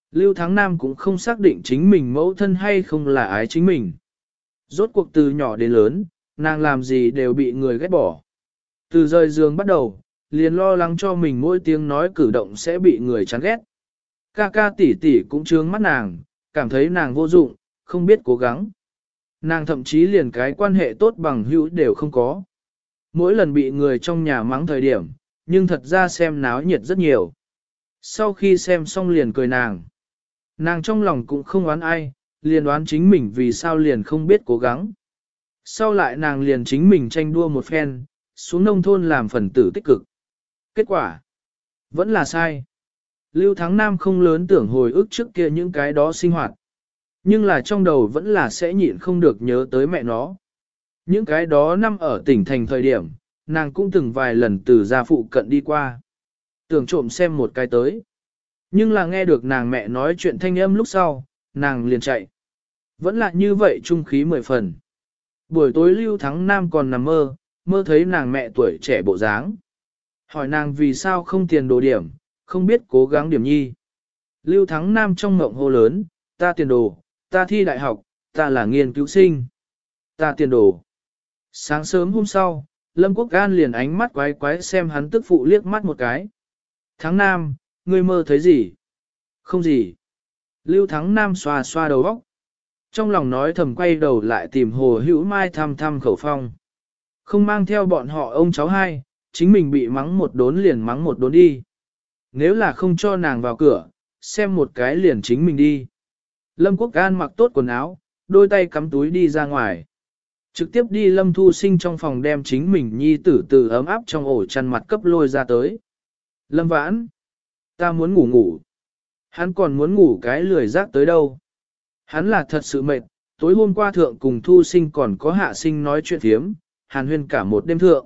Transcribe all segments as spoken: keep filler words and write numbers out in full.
Lưu Thắng Nam cũng không xác định chính mình mẫu thân hay không là ái chính mình. Rốt cuộc từ nhỏ đến lớn, nàng làm gì đều bị người ghét bỏ. Từ rời giường bắt đầu, liền lo lắng cho mình mỗi tiếng nói cử động sẽ bị người chán ghét. Ca ca tỷ tỷ cũng trướng mắt nàng, cảm thấy nàng vô dụng, không biết cố gắng. Nàng thậm chí liền cái quan hệ tốt bằng hữu đều không có. Mỗi lần bị người trong nhà mắng thời điểm, nhưng thật ra xem náo nhiệt rất nhiều. Sau khi xem xong liền cười nàng. Nàng trong lòng cũng không oán ai, liền đoán chính mình vì sao liền không biết cố gắng. Sau lại nàng liền chính mình tranh đua một phen, xuống nông thôn làm phần tử tích cực. Kết quả, vẫn là sai. Lưu Thắng Nam không lớn tưởng hồi ức trước kia những cái đó sinh hoạt. Nhưng là trong đầu vẫn là sẽ nhịn không được nhớ tới mẹ nó. Những cái đó năm ở tỉnh thành thời điểm, nàng cũng từng vài lần từ gia phụ cận đi qua. Tưởng trộm xem một cái tới. Nhưng là nghe được nàng mẹ nói chuyện thanh âm lúc sau, nàng liền chạy. Vẫn là như vậy trung khí mười phần. Buổi tối Lưu Thắng Nam còn nằm mơ, mơ thấy nàng mẹ tuổi trẻ bộ dáng. Hỏi nàng vì sao không tiền đồ điểm, không biết cố gắng điểm nhi. Lưu Thắng Nam trong mộng hô lớn, ta tiền đồ, ta thi đại học, ta là nghiên cứu sinh. Ta tiền đồ. Sáng sớm hôm sau, Lâm Quốc An liền ánh mắt quái quái xem hắn tức phụ liếc mắt một cái. Thắng Nam, ngươi mơ thấy gì? Không gì. Lưu Thắng Nam xoa xoa đầu óc. Trong lòng nói thầm quay đầu lại tìm Hồ Hữu Mai thăm thăm khẩu phong. Không mang theo bọn họ ông cháu hai, chính mình bị mắng một đốn liền mắng một đốn đi. Nếu là không cho nàng vào cửa, xem một cái liền chính mình đi. Lâm Quốc An mặc tốt quần áo, đôi tay cắm túi đi ra ngoài. Trực tiếp đi Lâm Thu Sinh trong phòng đem chính mình nhi tử từ ấm áp trong ổ chăn mặt cấp lôi ra tới. Lâm Vãn, ta muốn ngủ ngủ. Hắn còn muốn ngủ cái lười rác tới đâu. Hắn là thật sự mệt, tối hôm qua thượng cùng Thu Sinh còn có Hạ Sinh nói chuyện thiếm, hàn huyên cả một đêm thượng.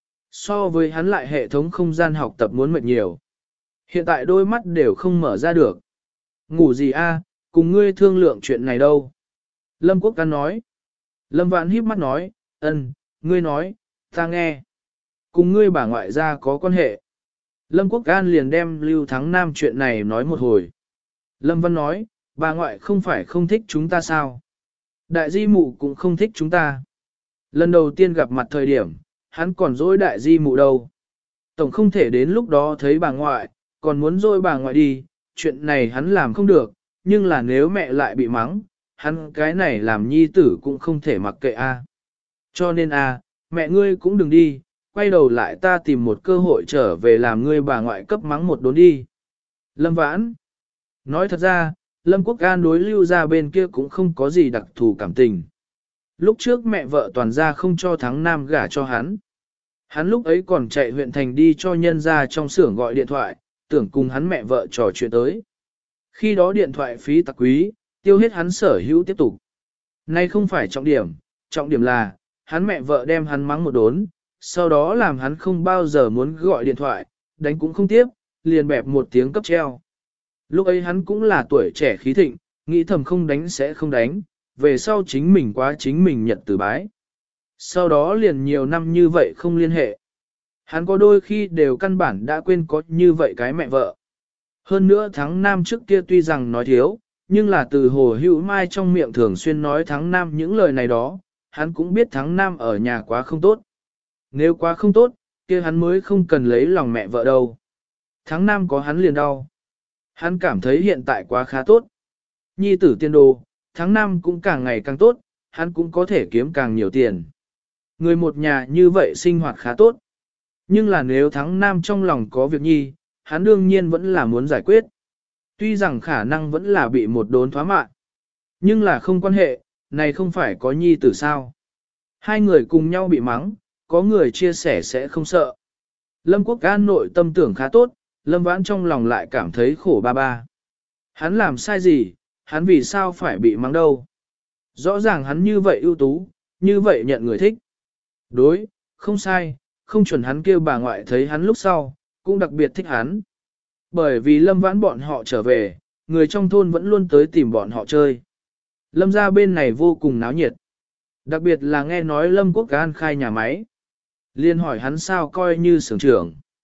So với hắn lại hệ thống không gian học tập muốn mệt nhiều. Hiện tại đôi mắt đều không mở ra được. Ngủ gì a? Cùng ngươi thương lượng chuyện này đâu? Lâm Quốc An nói. Lâm Vãn híp mắt nói, ân, ngươi nói, ta nghe. Cùng ngươi bà ngoại gia có quan hệ. Lâm Quốc An liền đem Lưu Thắng Nam chuyện này nói một hồi. Lâm Văn nói, bà ngoại không phải không thích chúng ta sao? Đại di mụ cũng không thích chúng ta. Lần đầu tiên gặp mặt thời điểm, hắn còn dối đại di mụ đâu. Tổng không thể đến lúc đó thấy bà ngoại, còn muốn dối bà ngoại đi, chuyện này hắn làm không được, nhưng là nếu mẹ lại bị mắng, hắn cái này làm nhi tử cũng không thể mặc kệ a. Cho nên a, mẹ ngươi cũng đừng đi, quay đầu lại ta tìm một cơ hội trở về làm ngươi bà ngoại cấp mắng một đốn đi. Lâm Vãn. Nói thật ra, Lâm Quốc An đối Lưu ra bên kia cũng không có gì đặc thù cảm tình. Lúc trước mẹ vợ toàn ra không cho Thắng Nam gả cho hắn. Hắn lúc ấy còn chạy huyện thành đi cho nhân ra trong xưởng gọi điện thoại, tưởng cùng hắn mẹ vợ trò chuyện tới. Khi đó điện thoại phí tặc quý, tiêu hết hắn sở hữu tiếp tục. Nay không phải trọng điểm, trọng điểm là, hắn mẹ vợ đem hắn mắng một đốn, sau đó làm hắn không bao giờ muốn gọi điện thoại, đánh cũng không tiếp, liền bẹp một tiếng cấp treo. Lúc ấy hắn cũng là tuổi trẻ khí thịnh, nghĩ thầm không đánh sẽ không đánh, về sau chính mình quá chính mình nhận từ bái. Sau đó liền nhiều năm như vậy không liên hệ. Hắn có đôi khi đều căn bản đã quên có như vậy cái mẹ vợ. Hơn nữa Thắng Nam trước kia tuy rằng nói thiếu, nhưng là từ Hồ Hữu Mai trong miệng thường xuyên nói Thắng Nam những lời này đó, hắn cũng biết Thắng Nam ở nhà quá không tốt. Nếu quá không tốt, kia hắn mới không cần lấy lòng mẹ vợ đâu. Thắng Nam có hắn liền đau. Hắn cảm thấy hiện tại quá khá tốt. Nhi tử tiên đồ, Thắng Nam cũng càng ngày càng tốt, hắn cũng có thể kiếm càng nhiều tiền. Người một nhà như vậy sinh hoạt khá tốt. Nhưng là nếu Thắng Nam trong lòng có việc nhi, hắn đương nhiên vẫn là muốn giải quyết. Tuy rằng khả năng vẫn là bị một đốn thoá mạn. Nhưng là không quan hệ, này không phải có nhi tử sao. Hai người cùng nhau bị mắng, có người chia sẻ sẽ không sợ. Lâm Quốc An nội tâm tưởng khá tốt, Lâm Vãn trong lòng lại cảm thấy khổ ba ba. Hắn làm sai gì, hắn vì sao phải bị mắng đâu. Rõ ràng hắn như vậy ưu tú, như vậy nhận người thích. Đối, không sai, không chuẩn hắn kêu bà ngoại thấy hắn lúc sau, cũng đặc biệt thích hắn. Bởi vì Lâm Vãn bọn họ trở về, người trong thôn vẫn luôn tới tìm bọn họ chơi. Lâm ra bên này vô cùng náo nhiệt. Đặc biệt là nghe nói Lâm Quốc An khai nhà máy. Liên hỏi hắn sao coi như xưởng trưởng.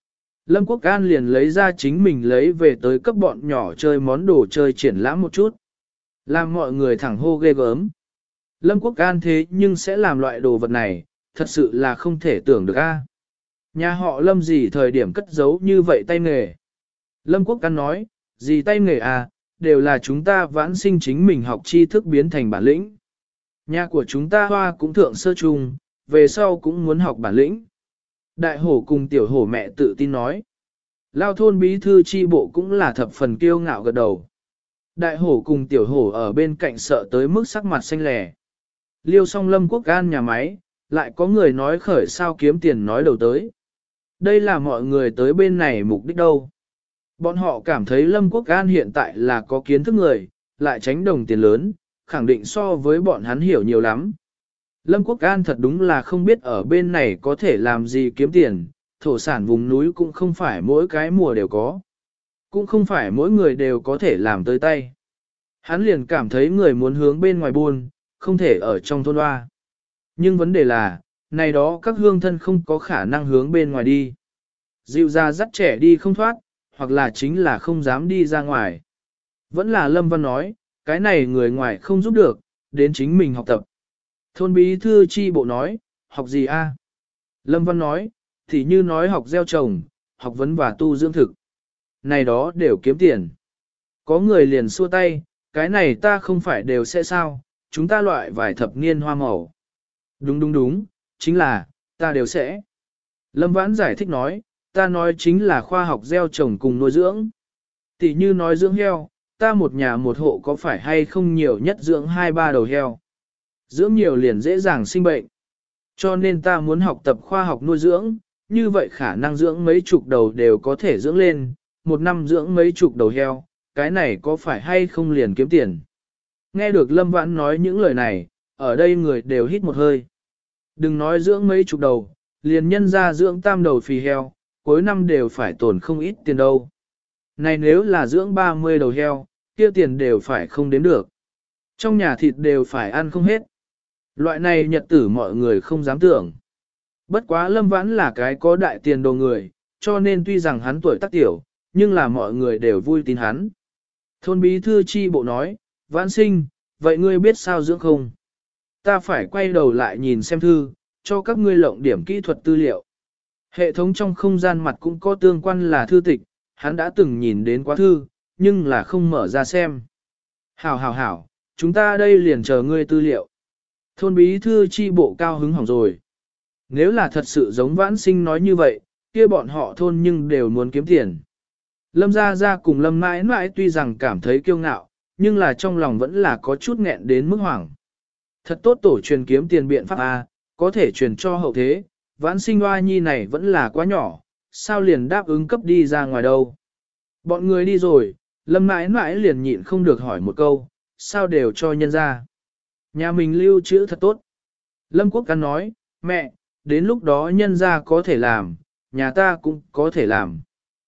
Lâm Quốc An liền lấy ra chính mình lấy về tới cấp bọn nhỏ chơi món đồ chơi triển lãm một chút. Làm mọi người thẳng hô ghê gớm. Lâm Quốc An thế nhưng sẽ làm loại đồ vật này, thật sự là không thể tưởng được a. Nhà họ Lâm gì thời điểm cất giấu như vậy tay nghề. Lâm Quốc An nói, gì tay nghề à, đều là chúng ta vãn sinh chính mình học tri thức biến thành bản lĩnh. Nhà của chúng ta hoa cũng thượng sơ trung, về sau cũng muốn học bản lĩnh. Đại hổ cùng tiểu hổ mẹ tự tin nói. Lao thôn bí thư chi bộ cũng là thập phần kiêu ngạo gật đầu. Đại hổ cùng tiểu hổ ở bên cạnh sợ tới mức sắc mặt xanh lè. Liêu song Lâm Quốc An nhà máy, lại có người nói khởi sao kiếm tiền nói đầu tới. Đây là mọi người tới bên này mục đích đâu. Bọn họ cảm thấy Lâm Quốc An hiện tại là có kiến thức người, lại tránh đồng tiền lớn, khẳng định so với bọn hắn hiểu nhiều lắm. Lâm Quốc An thật đúng là không biết ở bên này có thể làm gì kiếm tiền, thổ sản vùng núi cũng không phải mỗi cái mùa đều có. Cũng không phải mỗi người đều có thể làm tới tay. Hắn liền cảm thấy người muốn hướng bên ngoài buôn, không thể ở trong thôn hoa. Nhưng vấn đề là, này đó các hương thân không có khả năng hướng bên ngoài đi. Dịu ra dắt trẻ đi không thoát, hoặc là chính là không dám đi ra ngoài. Vẫn là Lâm Văn nói, cái này người ngoài không giúp được, đến chính mình học tập. Thôn bí thư chi bộ nói, học gì a? Lâm Văn nói, thì như nói học gieo trồng, học vấn và tu dưỡng thực. Này đó đều kiếm tiền. Có người liền xua tay, cái này ta không phải đều sẽ sao, chúng ta loại vài thập niên hoa màu. Đúng đúng đúng, chính là, ta đều sẽ. Lâm Vãn giải thích nói, ta nói chính là khoa học gieo trồng cùng nuôi dưỡng. Tỷ như nói dưỡng heo, ta một nhà một hộ có phải hay không nhiều nhất dưỡng hai ba đầu heo. Dưỡng nhiều liền dễ dàng sinh bệnh. Cho nên ta muốn học tập khoa học nuôi dưỡng, như vậy khả năng dưỡng mấy chục đầu đều có thể dưỡng lên, một năm dưỡng mấy chục đầu heo, cái này có phải hay không liền kiếm tiền. Nghe được Lâm Vãn nói những lời này, ở đây người đều hít một hơi. Đừng nói dưỡng mấy chục đầu, liền nhân ra dưỡng tam đầu phì heo, cuối năm đều phải tổn không ít tiền đâu. Này nếu là dưỡng ba mươi đầu heo, kia tiền đều phải không đến được. Trong nhà thịt đều phải ăn không hết. Loại này nhật tử mọi người không dám tưởng. Bất quá Lâm Vãn là cái có đại tiền đồ người, cho nên tuy rằng hắn tuổi tác tiểu, nhưng là mọi người đều vui tin hắn. Thôn bí thư chi bộ nói, Vãn sinh, vậy ngươi biết sao dưỡng không? Ta phải quay đầu lại nhìn xem thư, cho các ngươi lộng điểm kỹ thuật tư liệu. Hệ thống trong không gian mặt cũng có tương quan là thư tịch, hắn đã từng nhìn đến quá thư, nhưng là không mở ra xem. Hảo hảo hảo, chúng ta đây liền chờ ngươi tư liệu. Thôn bí thư chi bộ cao hứng hỏng rồi. Nếu là thật sự giống Vãn sinh nói như vậy, kia bọn họ thôn nhưng đều muốn kiếm tiền. Lâm Gia Gia cùng Lâm mãi mãi tuy rằng cảm thấy kiêu ngạo, nhưng là trong lòng vẫn là có chút nghẹn đến mức hoảng. Thật tốt tổ truyền kiếm tiền biện pháp A, có thể truyền cho hậu thế, Vãn sinh hoa nhi này vẫn là quá nhỏ, sao liền đáp ứng cấp đi ra ngoài đâu. Bọn người đi rồi, Lâm mãi mãi liền nhịn không được hỏi một câu, sao đều cho nhân ra. Nhà mình lưu trữ thật tốt. Lâm Quốc Căn nói, mẹ, đến lúc đó nhân ra có thể làm, nhà ta cũng có thể làm.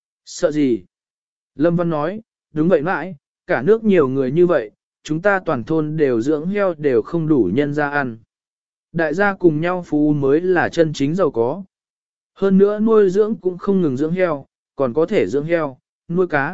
Sợ gì? Lâm Văn nói, đúng vậy mãi, cả nước nhiều người như vậy, chúng ta toàn thôn đều dưỡng heo đều không đủ nhân ra ăn. Đại gia cùng nhau phú mới là chân chính giàu có. Hơn nữa nuôi dưỡng cũng không ngừng dưỡng heo, còn có thể dưỡng heo, nuôi cá.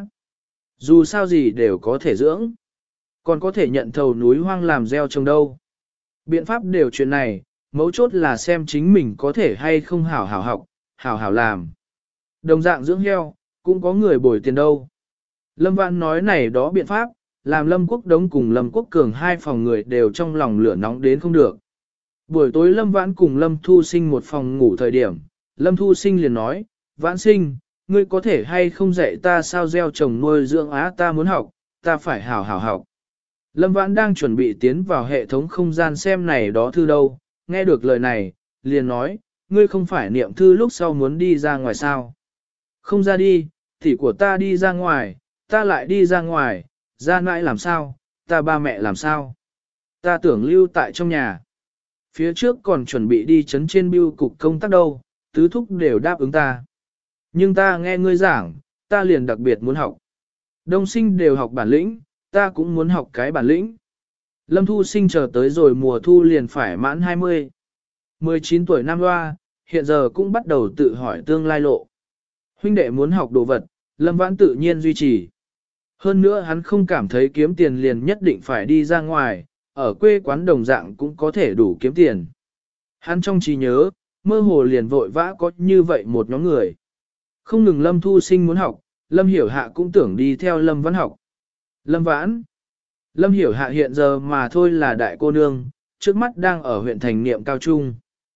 Dù sao gì đều có thể dưỡng. Còn có thể nhận thầu núi hoang làm gieo trồng đâu. Biện pháp đều chuyện này, mấu chốt là xem chính mình có thể hay không hảo hảo học, hảo hảo làm. Đồng dạng dưỡng heo, cũng có người bồi tiền đâu. Lâm Vãn nói này đó biện pháp, làm Lâm Quốc Đống cùng Lâm Quốc Cường hai phòng người đều trong lòng lửa nóng đến không được. Buổi tối Lâm Vãn cùng Lâm Thu Sinh một phòng ngủ thời điểm, Lâm Thu Sinh liền nói, Vãn sinh, ngươi có thể hay không dạy ta sao gieo trồng nuôi dưỡng á, ta muốn học, ta phải hảo hảo học. Lâm Vãn đang chuẩn bị tiến vào hệ thống không gian xem này đó thư đâu, nghe được lời này, liền nói, ngươi không phải niệm thư lúc sau muốn đi ra ngoài sao. Không ra đi, thì của ta đi ra ngoài, ta lại đi ra ngoài, ra nãi làm sao, ta ba mẹ làm sao. Ta tưởng lưu tại trong nhà. Phía trước còn chuẩn bị đi chấn trên bưu cục công tác đâu, tứ thúc đều đáp ứng ta. Nhưng ta nghe ngươi giảng, ta liền đặc biệt muốn học. Đông sinh đều học bản lĩnh, ta cũng muốn học cái bản lĩnh. Lâm Thu Sinh chờ tới rồi mùa thu liền phải mãn hai mươi. mười chín tuổi năm loa, hiện giờ cũng bắt đầu tự hỏi tương lai lộ. Huynh đệ muốn học đồ vật, Lâm Vãn tự nhiên duy trì. Hơn nữa hắn không cảm thấy kiếm tiền liền nhất định phải đi ra ngoài, ở quê quán đồng dạng cũng có thể đủ kiếm tiền. Hắn trong trí nhớ, mơ hồ liền vội vã có như vậy một nhóm người. Không ngừng Lâm Thu Sinh muốn học, Lâm Hiểu Hạ cũng tưởng đi theo Lâm Vãn học. Lâm Vãn, Lâm Hiểu Hạ hiện giờ mà thôi là đại cô nương, trước mắt đang ở huyện thành niệm cao trung.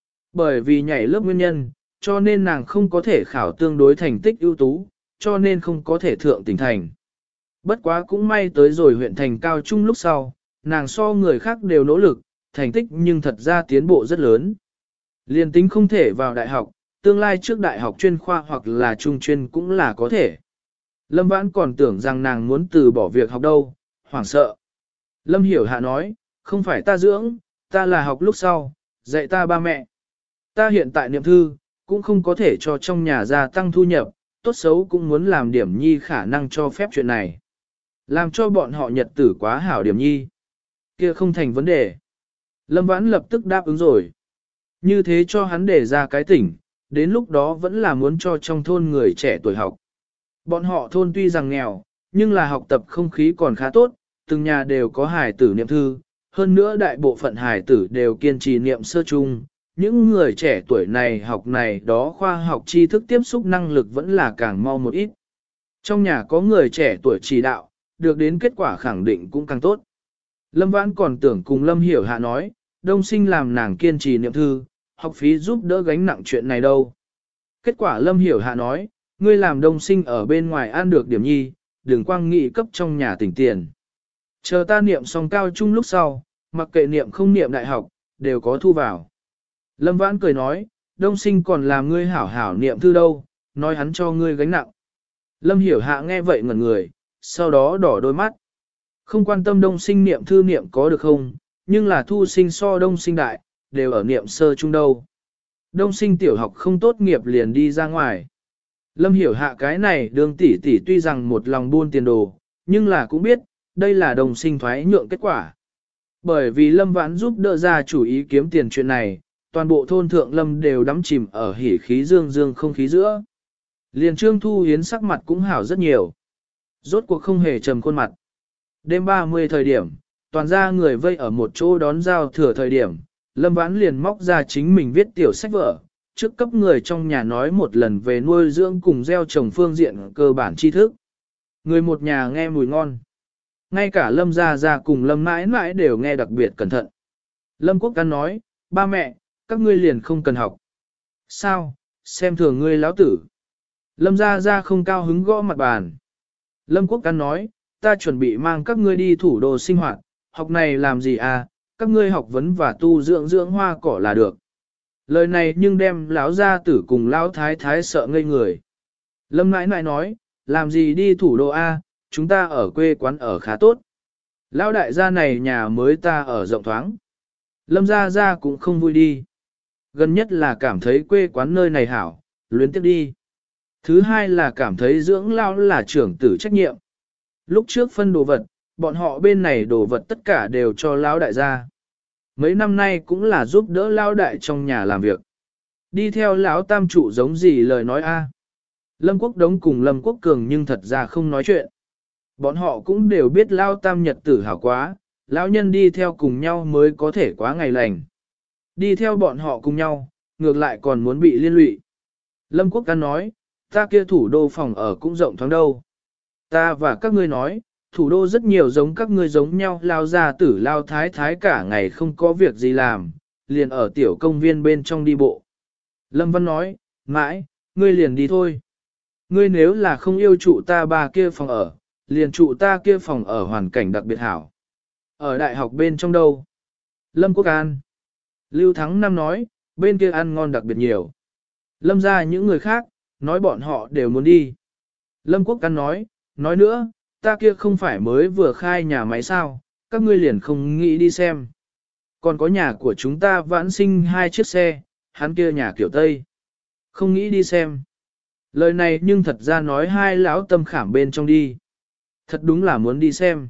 Bởi vì nhảy lớp nguyên nhân, cho nên nàng không có thể khảo tương đối thành tích ưu tú, cho nên không có thể thượng tỉnh thành. Bất quá cũng may tới rồi huyện thành cao trung lúc sau, nàng so người khác đều nỗ lực, thành tích nhưng thật ra tiến bộ rất lớn. Liên tính không thể vào đại học, tương lai trước đại học chuyên khoa hoặc là trung chuyên cũng là có thể. Lâm Vãn còn tưởng rằng nàng muốn từ bỏ việc học đâu, hoảng sợ. Lâm Hiểu Hạ nói, không phải ta dưỡng, ta là học lúc sau, dạy ta ba mẹ. Ta hiện tại niệm thư, cũng không có thể cho trong nhà gia tăng thu nhập, tốt xấu cũng muốn làm điểm nhi khả năng cho phép chuyện này. Làm cho bọn họ nhật tử quá hảo điểm nhi. Kia không thành vấn đề. Lâm Vãn lập tức đáp ứng rồi. Như thế cho hắn để ra cái tỉnh, đến lúc đó vẫn là muốn cho trong thôn người trẻ tuổi học. Bọn họ thôn tuy rằng nghèo, nhưng là học tập không khí còn khá tốt, từng nhà đều có hài tử niệm thư, hơn nữa đại bộ phận hài tử đều kiên trì niệm sơ chung. Những người trẻ tuổi này học này đó khoa học tri thức tiếp xúc năng lực vẫn là càng mau một ít. Trong nhà có người trẻ tuổi chỉ đạo, được đến kết quả khẳng định cũng càng tốt. Lâm Vãn còn tưởng cùng Lâm Hiểu Hạ nói, đông sinh làm nàng kiên trì niệm thư, học phí giúp đỡ gánh nặng chuyện này đâu. Kết quả Lâm Hiểu Hạ nói, ngươi làm đông sinh ở bên ngoài ăn được điểm nhi, đừng quang nghị cấp trong nhà tỉnh tiền. Chờ ta niệm xong cao trung lúc sau, mặc kệ niệm không niệm đại học, đều có thu vào. Lâm Vãn cười nói, đông sinh còn làm ngươi hảo hảo niệm thư đâu, nói hắn cho ngươi gánh nặng. Lâm Hiểu Hạ nghe vậy ngẩn người, sau đó đỏ đôi mắt. Không quan tâm đông sinh niệm thư niệm có được không, nhưng là thu sinh so đông sinh đại, đều ở niệm sơ trung đâu. Đông sinh tiểu học không tốt nghiệp liền đi ra ngoài. Lâm Hiểu Hạ cái này đường tỷ tỷ tuy rằng một lòng buôn tiền đồ, nhưng là cũng biết, đây là đồng sinh thoái nhượng kết quả. Bởi vì Lâm Vãn giúp đỡ ra chủ ý kiếm tiền chuyện này, toàn bộ thôn thượng Lâm đều đắm chìm ở hỉ khí dương dương không khí giữa. Liền Trương Thu Hiến sắc mặt cũng hảo rất nhiều. Rốt cuộc không hề trầm khuôn mặt. Đêm ba mươi thời điểm, toàn ra người vây ở một chỗ đón giao thừa thời điểm, Lâm Vãn liền móc ra chính mình viết tiểu sách vở, trước cấp người trong nhà nói một lần về nuôi dưỡng cùng gieo trồng phương diện cơ bản tri thức. Người một nhà nghe mùi ngon. Ngay cả Lâm Gia Gia cùng Lâm mãi mãi đều nghe đặc biệt cẩn thận. Lâm Quốc Căn nói, ba mẹ, các ngươi liền không cần học. Sao, xem thường ngươi lão tử. Lâm Gia Gia không cao hứng gõ mặt bàn. Lâm Quốc Căn nói, ta chuẩn bị mang các ngươi đi thủ đô sinh hoạt, học này làm gì à, các ngươi học vấn và tu dưỡng dưỡng hoa cỏ là được. Lời này nhưng đem lão gia tử cùng lão thái thái sợ ngây người. Lâm nãi nãi nói, làm gì đi thủ đô A, chúng ta ở quê quán ở khá tốt. Lão đại gia này nhà mới ta ở rộng thoáng. Lâm gia gia cũng không vui đi. Gần nhất là cảm thấy quê quán nơi này hảo, luyến tiếp đi. Thứ hai là cảm thấy dưỡng lão là trưởng tử trách nhiệm. Lúc trước phân đồ vật, bọn họ bên này đồ vật tất cả đều cho lão đại gia. Mấy năm nay cũng là giúp đỡ lão đại trong nhà làm việc. Đi theo lão tam trụ giống gì lời nói a? Lâm Quốc Đống cùng Lâm Quốc Cường nhưng thật ra không nói chuyện. Bọn họ cũng đều biết lão tam nhật tử hảo quá, lão nhân đi theo cùng nhau mới có thể quá ngày lành. Đi theo bọn họ cùng nhau, ngược lại còn muốn bị liên lụy. Lâm Quốc Căn nói, ta kia thủ đô phòng ở cũng rộng thoáng đâu. Ta và các ngươi nói, thủ đô rất nhiều giống các ngươi giống nhau lao ra tử lao thái thái cả ngày không có việc gì làm, liền ở tiểu công viên bên trong đi bộ. Lâm Văn nói, mãi, ngươi liền đi thôi. Ngươi nếu là không yêu trụ ta ba kia phòng ở, liền trụ ta kia phòng ở hoàn cảnh đặc biệt hảo. Ở đại học bên trong đâu? Lâm Quốc An. Lưu Thắng Năm nói, bên kia ăn ngon đặc biệt nhiều. Lâm ra những người khác, nói bọn họ đều muốn đi. Lâm Quốc An nói, nói nữa, ta kia không phải mới vừa khai nhà máy sao, các ngươi liền không nghĩ đi xem. Còn có nhà của chúng ta vãn sinh hai chiếc xe, hắn kia nhà kiểu Tây. Không nghĩ đi xem. Lời này nhưng thật ra nói hai lão tâm khảm bên trong đi. Thật đúng là muốn đi xem.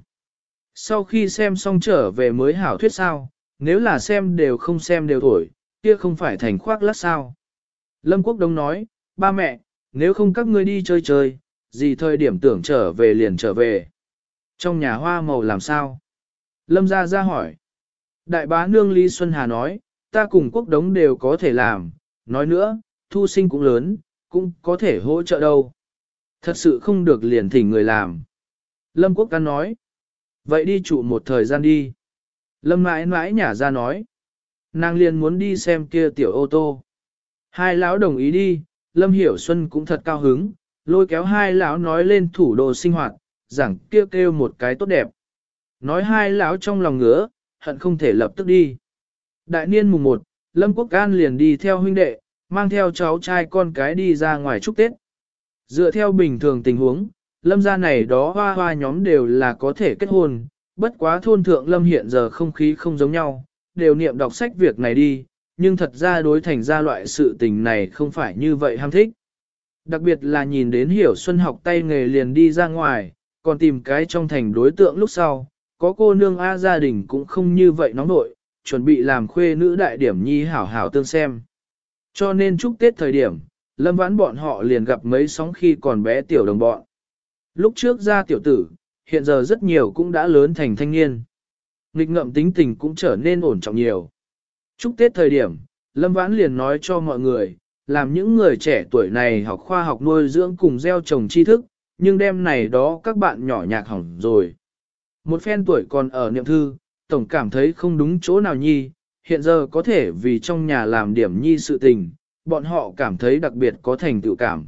Sau khi xem xong trở về mới hảo thuyết sao, nếu là xem đều không xem đều thổi, kia không phải thành khoác lác sao. Lâm Quốc Đông nói, ba mẹ, nếu không các ngươi đi chơi chơi, gì thời điểm tưởng trở về liền trở về. Trong nhà hoa màu làm sao? Lâm Gia Gia hỏi. Đại bá nương Lý Xuân Hà nói, ta cùng quốc đống đều có thể làm, nói nữa, thu sinh cũng lớn, cũng có thể hỗ trợ đâu. Thật sự không được liền thỉnh người làm. Lâm Quốc Căn nói, vậy đi trụ một thời gian đi. Lâm mãi mãi nhả ra nói, nàng liền muốn đi xem kia tiểu ô tô. Hai lão đồng ý đi, Lâm Hiểu Xuân cũng thật cao hứng, lôi kéo hai lão nói lên thủ đô sinh hoạt, giảng kêu kêu một cái tốt đẹp. Nói hai lão trong lòng ngứa, hận không thể lập tức đi. Đại niên mùng một, Lâm Quốc An liền đi theo huynh đệ, mang theo cháu trai con cái đi ra ngoài chúc Tết. Dựa theo bình thường tình huống, Lâm gia này đó hoa hoa nhóm đều là có thể kết hôn, bất quá thôn thượng Lâm hiện giờ không khí không giống nhau, đều niệm đọc sách việc này đi, nhưng thật ra đối thành ra loại sự tình này không phải như vậy ham thích. Đặc biệt là nhìn đến Hiểu Xuân học tay nghề liền đi ra ngoài, còn tìm cái trong thành đối tượng lúc sau, có cô nương A gia đình cũng không như vậy nóng nội, chuẩn bị làm khuê nữ đại điểm nhi hảo hảo tương xem. Cho nên chúc Tết thời điểm, Lâm Vãn bọn họ liền gặp mấy sóng khi còn bé tiểu đồng bọn. Lúc trước ra tiểu tử, hiện giờ rất nhiều cũng đã lớn thành thanh niên. Nghịch ngợm tính tình cũng trở nên ổn trọng nhiều. Chúc Tết thời điểm, Lâm Vãn liền nói cho mọi người, làm những người trẻ tuổi này học khoa học nuôi dưỡng cùng gieo trồng tri thức, nhưng đêm này đó các bạn nhỏ nhạc hỏng rồi. Một phen tuổi còn ở niệm thư, tổng cảm thấy không đúng chỗ nào nhi, hiện giờ có thể vì trong nhà làm điểm nhi sự tình, bọn họ cảm thấy đặc biệt có thành tựu cảm.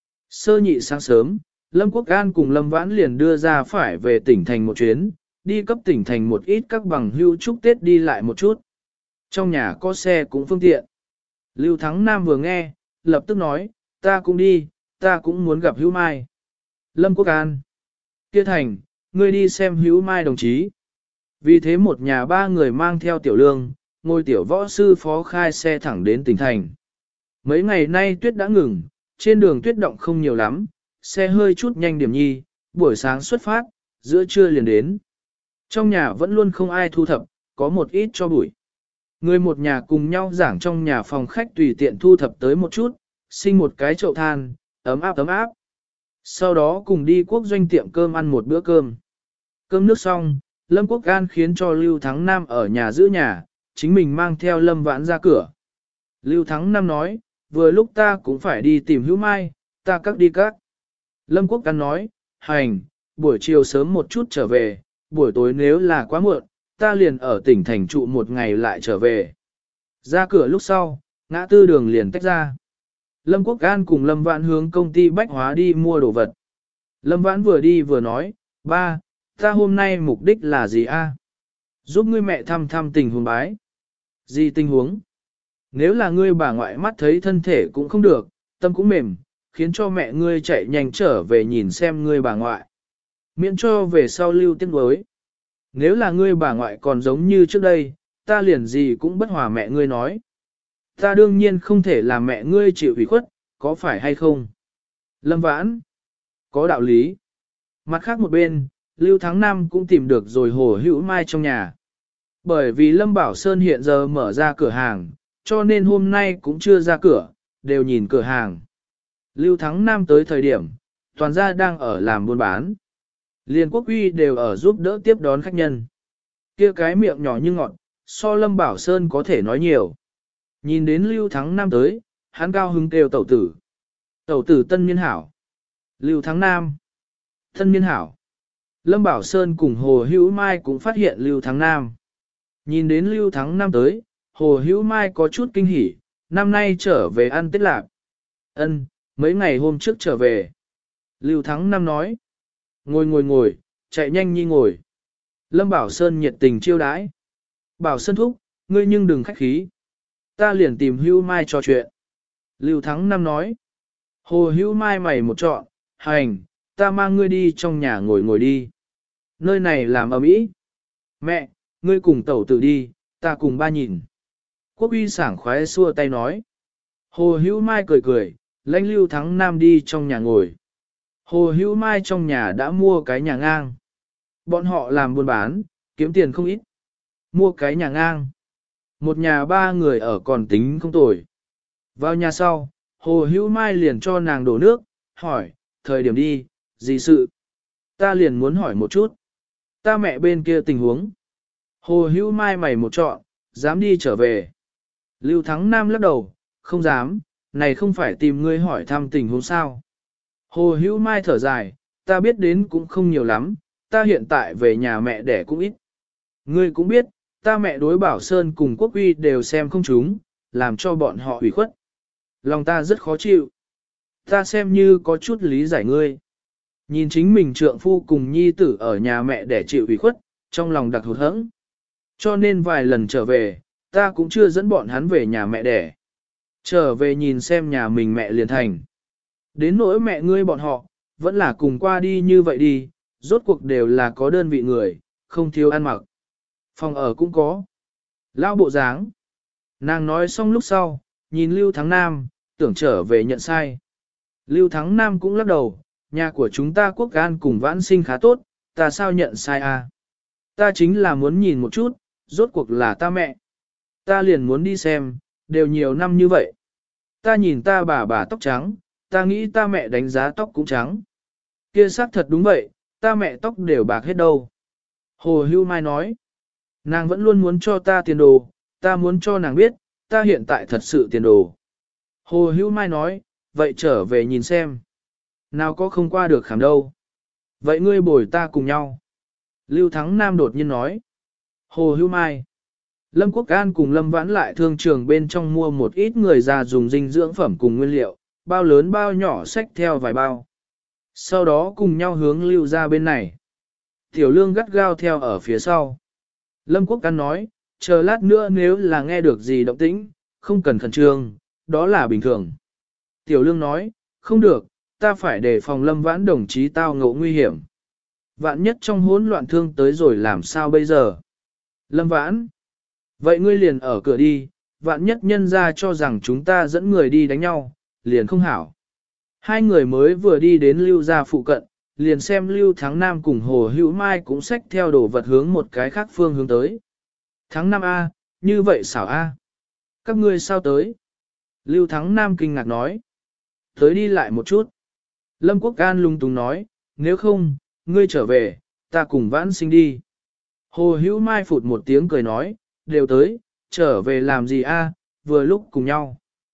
Sơ nhị sáng sớm, Lâm Quốc An cùng Lâm Vãn liền đưa ra phải về tỉnh thành một chuyến, đi cấp tỉnh thành một ít các bằng hưu chúc Tết đi lại một chút. Trong nhà có xe cũng phương tiện. Lưu Thắng Nam vừa nghe, lập tức nói, ta cũng đi, ta cũng muốn gặp Hữu Mai. Lâm Quốc An, kia thành, ngươi đi xem Hữu Mai đồng chí. Vì thế một nhà ba người mang theo tiểu lương, ngôi tiểu võ sư phó khai xe thẳng đến tỉnh thành. Mấy ngày nay tuyết đã ngừng, trên đường tuyết động không nhiều lắm, xe hơi chút nhanh điểm nhi, buổi sáng xuất phát, giữa trưa liền đến. Trong nhà vẫn luôn không ai thu thập, có một ít cho bụi. Người một nhà cùng nhau giảng trong nhà phòng khách tùy tiện thu thập tới một chút, sinh một cái chậu than, ấm áp ấm áp. Sau đó cùng đi quốc doanh tiệm cơm ăn một bữa cơm. Cơm nước xong, Lâm Quốc An khiến cho Lưu Thắng Nam ở nhà giữ nhà, chính mình mang theo Lâm Vãn ra cửa. Lưu Thắng Nam nói, vừa lúc ta cũng phải đi tìm Hữu Mai, ta cắt đi cắt. Lâm Quốc An nói, hành, buổi chiều sớm một chút trở về, buổi tối nếu là quá muộn, ta liền ở tỉnh thành trụ một ngày lại trở về. Ra cửa lúc sau, ngã tư đường liền tách ra. Lâm Quốc An cùng Lâm Vãn hướng công ty bách hóa đi mua đồ vật. Lâm Vãn vừa đi vừa nói, ba, ta hôm nay mục đích là gì a? Giúp ngươi mẹ thăm thăm tình huống bái. Gì tình huống? Nếu là ngươi bà ngoại mắt thấy thân thể cũng không được, tâm cũng mềm, khiến cho mẹ ngươi chạy nhanh trở về nhìn xem ngươi bà ngoại. Miễn cho về sau lưu tiếc nuối. Nếu là ngươi bà ngoại còn giống như trước đây, ta liền gì cũng bất hòa mẹ ngươi nói. Ta đương nhiên không thể làm mẹ ngươi chịu ủy khuất, có phải hay không? Lâm Vãn, có đạo lý. Mặt khác một bên, Lưu Thắng Nam cũng tìm được rồi Hồ Hữu Mai trong nhà. Bởi vì Lâm Bảo Sơn hiện giờ mở ra cửa hàng, cho nên hôm nay cũng chưa ra cửa, đều nhìn cửa hàng. Lưu Thắng Nam tới thời điểm, toàn gia đang ở làm buôn bán. Liên Quốc Uy đều ở giúp đỡ tiếp đón khách nhân. Kia cái miệng nhỏ như ngọt, so Lâm Bảo Sơn có thể nói nhiều. Nhìn đến Lưu Thắng Nam tới, hắn cao hứng kêu tẩu tử. Tẩu tử tân niên hảo. Lưu Thắng Nam. Tân niên hảo. Lâm Bảo Sơn cùng Hồ Hữu Mai cũng phát hiện Lưu Thắng Nam. Nhìn đến Lưu Thắng Nam tới, Hồ Hữu Mai có chút kinh hỉ, năm nay trở về ăn Tết Lạc. Ân, mấy ngày hôm trước trở về. Lưu Thắng Nam nói. Ngồi ngồi ngồi, chạy nhanh nhi ngồi. Lâm Bảo Sơn nhiệt tình chiêu đãi. Bảo Sơn thúc, ngươi nhưng đừng khách khí. Ta liền tìm Hữu Mai trò chuyện. Lưu Thắng Nam nói. Hồ Hữu Mai mày một trọn, hành, ta mang ngươi đi trong nhà ngồi ngồi đi. Nơi này làm ầm ĩ. Mẹ, ngươi cùng tẩu tử đi, ta cùng ba nhìn. Quốc Uy sảng khoái xua tay nói. Hồ Hữu Mai cười cười, lãnh Lưu Thắng Nam đi trong nhà ngồi. Hồ Hữu Mai trong nhà đã mua cái nhà ngang. Bọn họ làm buôn bán, kiếm tiền không ít. Mua cái nhà ngang. Một nhà ba người ở còn tính không tồi. Vào nhà sau, Hồ Hữu Mai liền cho nàng đổ nước, hỏi, thời điểm đi, gì sự? Ta liền muốn hỏi một chút. Ta mẹ bên kia tình huống. Hồ Hữu Mai mày một trọn, dám đi trở về. Lưu Thắng Nam lắc đầu, không dám, này không phải tìm ngươi hỏi thăm tình huống sao. Hồ Hữu Mai thở dài, ta biết đến cũng không nhiều lắm, ta hiện tại về nhà mẹ đẻ cũng ít. Ngươi cũng biết, ta mẹ đối Bảo Sơn cùng Quốc Uy đều xem không chúng, làm cho bọn họ ủy khuất. Lòng ta rất khó chịu. Ta xem như có chút lý giải ngươi. Nhìn chính mình trượng phu cùng nhi tử ở nhà mẹ đẻ chịu ủy khuất, trong lòng đặc hụt hẫng. Cho nên vài lần trở về, ta cũng chưa dẫn bọn hắn về nhà mẹ đẻ. Trở về nhìn xem nhà mình mẹ liền thành. Đến nỗi mẹ ngươi bọn họ, vẫn là cùng qua đi như vậy đi, rốt cuộc đều là có đơn vị người, không thiếu ăn mặc. Phòng ở cũng có. Lao bộ dáng. Nàng nói xong lúc sau, nhìn Lưu Thắng Nam, tưởng trở về nhận sai. Lưu Thắng Nam cũng lắc đầu, nhà của chúng ta Quốc An cùng Vãn Sinh khá tốt, ta sao nhận sai à? Ta chính là muốn nhìn một chút, rốt cuộc là ta mẹ. Ta liền muốn đi xem, đều nhiều năm như vậy. Ta nhìn ta bà bà tóc trắng, ta nghĩ ta mẹ đánh giá tóc cũng trắng. Kia xác thật đúng vậy, ta mẹ tóc đều bạc hết đâu. Hồ Hưu Mai nói, nàng vẫn luôn muốn cho ta tiền đồ, ta muốn cho nàng biết, ta hiện tại thật sự tiền đồ. Hồ Hưu Mai nói, vậy trở về nhìn xem. Nào có không qua được khảm đâu. Vậy ngươi bồi ta cùng nhau. Lưu Thắng Nam đột nhiên nói. Hồ Hưu Mai. Lâm Quốc An cùng Lâm Vãn lại thương trường bên trong mua một ít người già dùng dinh dưỡng phẩm cùng nguyên liệu, bao lớn bao nhỏ xách theo vài bao. Sau đó cùng nhau hướng lưu ra bên này. Tiểu Lương gắt gao theo ở phía sau. Lâm Quốc An nói, chờ lát nữa nếu là nghe được gì động tĩnh, không cần khẩn trương, đó là bình thường. Tiểu Lương nói, không được, ta phải đề phòng Lâm Vãn đồng chí tao ngộ nguy hiểm. Vạn nhất trong hỗn loạn thương tới rồi làm sao bây giờ? Lâm Vãn, vậy ngươi liền ở cửa đi, vạn nhất nhân ra cho rằng chúng ta dẫn người đi đánh nhau, liền không hảo. Hai người mới vừa đi đến lưu gia phụ cận, liền xem lưu Thắng Nam cùng Hồ Hữu Mai cũng xách theo đồ vật hướng một cái khác phương hướng tới. Thắng Nam A, như vậy xảo A. Các ngươi sao tới? Lưu Thắng Nam kinh ngạc nói. Tới đi lại một chút. Lâm Quốc An lung tung nói, nếu không, ngươi trở về, ta cùng Vãn Sinh đi. Hồ Hữu Mai phụt một tiếng cười nói, đều tới, trở về làm gì a? Vừa lúc cùng nhau.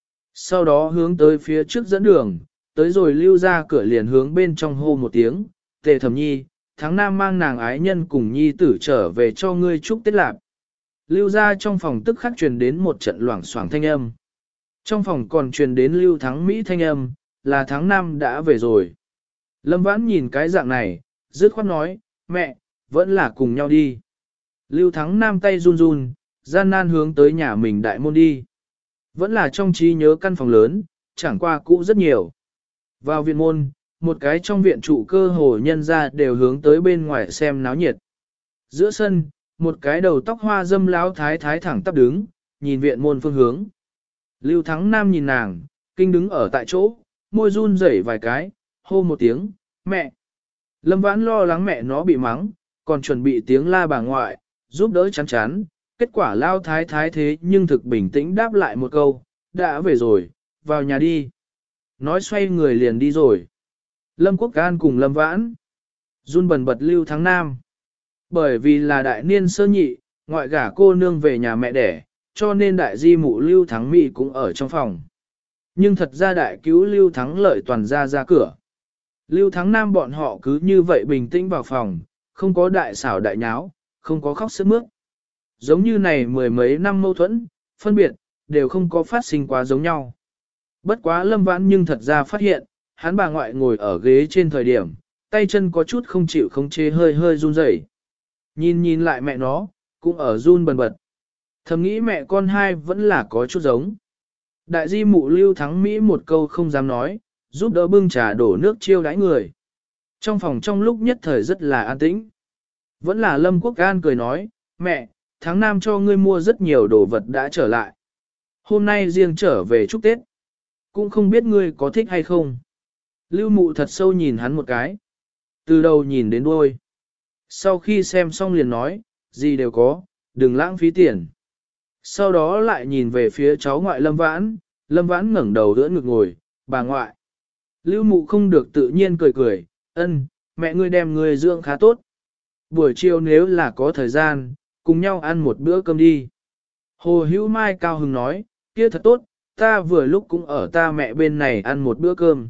Sau đó hướng tới phía trước dẫn đường, tới rồi lưu ra cửa liền hướng bên trong hô một tiếng, Tề Thẩm Nhi, tháng Nam mang nàng ái nhân cùng Nhi tử trở về cho ngươi chúc Tết Lạp. Lưu ra trong phòng tức khắc truyền đến một trận loảng xoảng thanh âm. Trong phòng còn truyền đến Lưu Thắng Mỹ thanh âm, là tháng Nam đã về rồi. Lâm Vãn nhìn cái dạng này, dứt khoát nói, mẹ, vẫn là cùng nhau đi. Lưu Thắng Nam tay run run, gian nan hướng tới nhà mình đại môn đi. Vẫn là trong trí nhớ căn phòng lớn, chẳng qua cũ rất nhiều. Vào viện môn, một cái trong viện trụ cơ hồ nhân ra đều hướng tới bên ngoài xem náo nhiệt. Giữa sân, một cái đầu tóc hoa dâm láo thái thái thẳng tắp đứng, nhìn viện môn phương hướng. Lưu Thắng Nam nhìn nàng, kinh đứng ở tại chỗ, môi run rẩy vài cái, hô một tiếng, mẹ. Lâm Vãn lo lắng mẹ nó bị mắng, còn chuẩn bị tiếng la bà ngoại, giúp đỡ chán chán. Kết quả lao thái thái thế nhưng thực bình tĩnh đáp lại một câu, đã về rồi, vào nhà đi. Nói xoay người liền đi rồi. Lâm Quốc An cùng Lâm Vãn, run bần bật Lưu Thắng Nam. Bởi vì là đại niên sơ nhị, ngoại gả cô nương về nhà mẹ đẻ, cho nên đại di mụ Lưu Thắng Mỹ cũng ở trong phòng. Nhưng thật ra đại cứu Lưu Thắng Lợi toàn ra ra cửa. Lưu Thắng Nam bọn họ cứ như vậy bình tĩnh vào phòng, không có đại xảo đại nháo, không có khóc sướt mướt. Giống như này mười mấy năm mâu thuẫn, phân biệt, đều không có phát sinh quá giống nhau. Bất quá Lâm Vãn nhưng thật ra phát hiện, hắn bà ngoại ngồi ở ghế trên thời điểm, tay chân có chút không chịu không chế hơi hơi run rẩy. Nhìn nhìn lại mẹ nó, cũng ở run bần bật. Thầm nghĩ mẹ con hai vẫn là có chút giống. Đại di mụ Lưu Thắng Mỹ một câu không dám nói, giúp đỡ bưng trà đổ nước chiêu đãi người. Trong phòng trong lúc nhất thời rất là an tĩnh. Vẫn là Lâm Quốc An cười nói, mẹ, tháng Nam cho ngươi mua rất nhiều đồ vật đã trở lại. Hôm nay riêng trở về chúc Tết. Cũng không biết ngươi có thích hay không. Lưu mụ thật sâu nhìn hắn một cái. Từ đầu nhìn đến đuôi. Sau khi xem xong liền nói, gì đều có, đừng lãng phí tiền. Sau đó lại nhìn về phía cháu ngoại Lâm Vãn, Lâm Vãn ngẩng đầu đỡ ngực ngồi, bà ngoại. Lưu Mụ không được tự nhiên cười cười, ân, mẹ ngươi đem ngươi dưỡng khá tốt. Buổi chiều nếu là có thời gian, cùng nhau ăn một bữa cơm đi. Hồ Hữu Mai cao hứng nói, kia thật tốt, ta vừa lúc cũng ở ta mẹ bên này ăn một bữa cơm.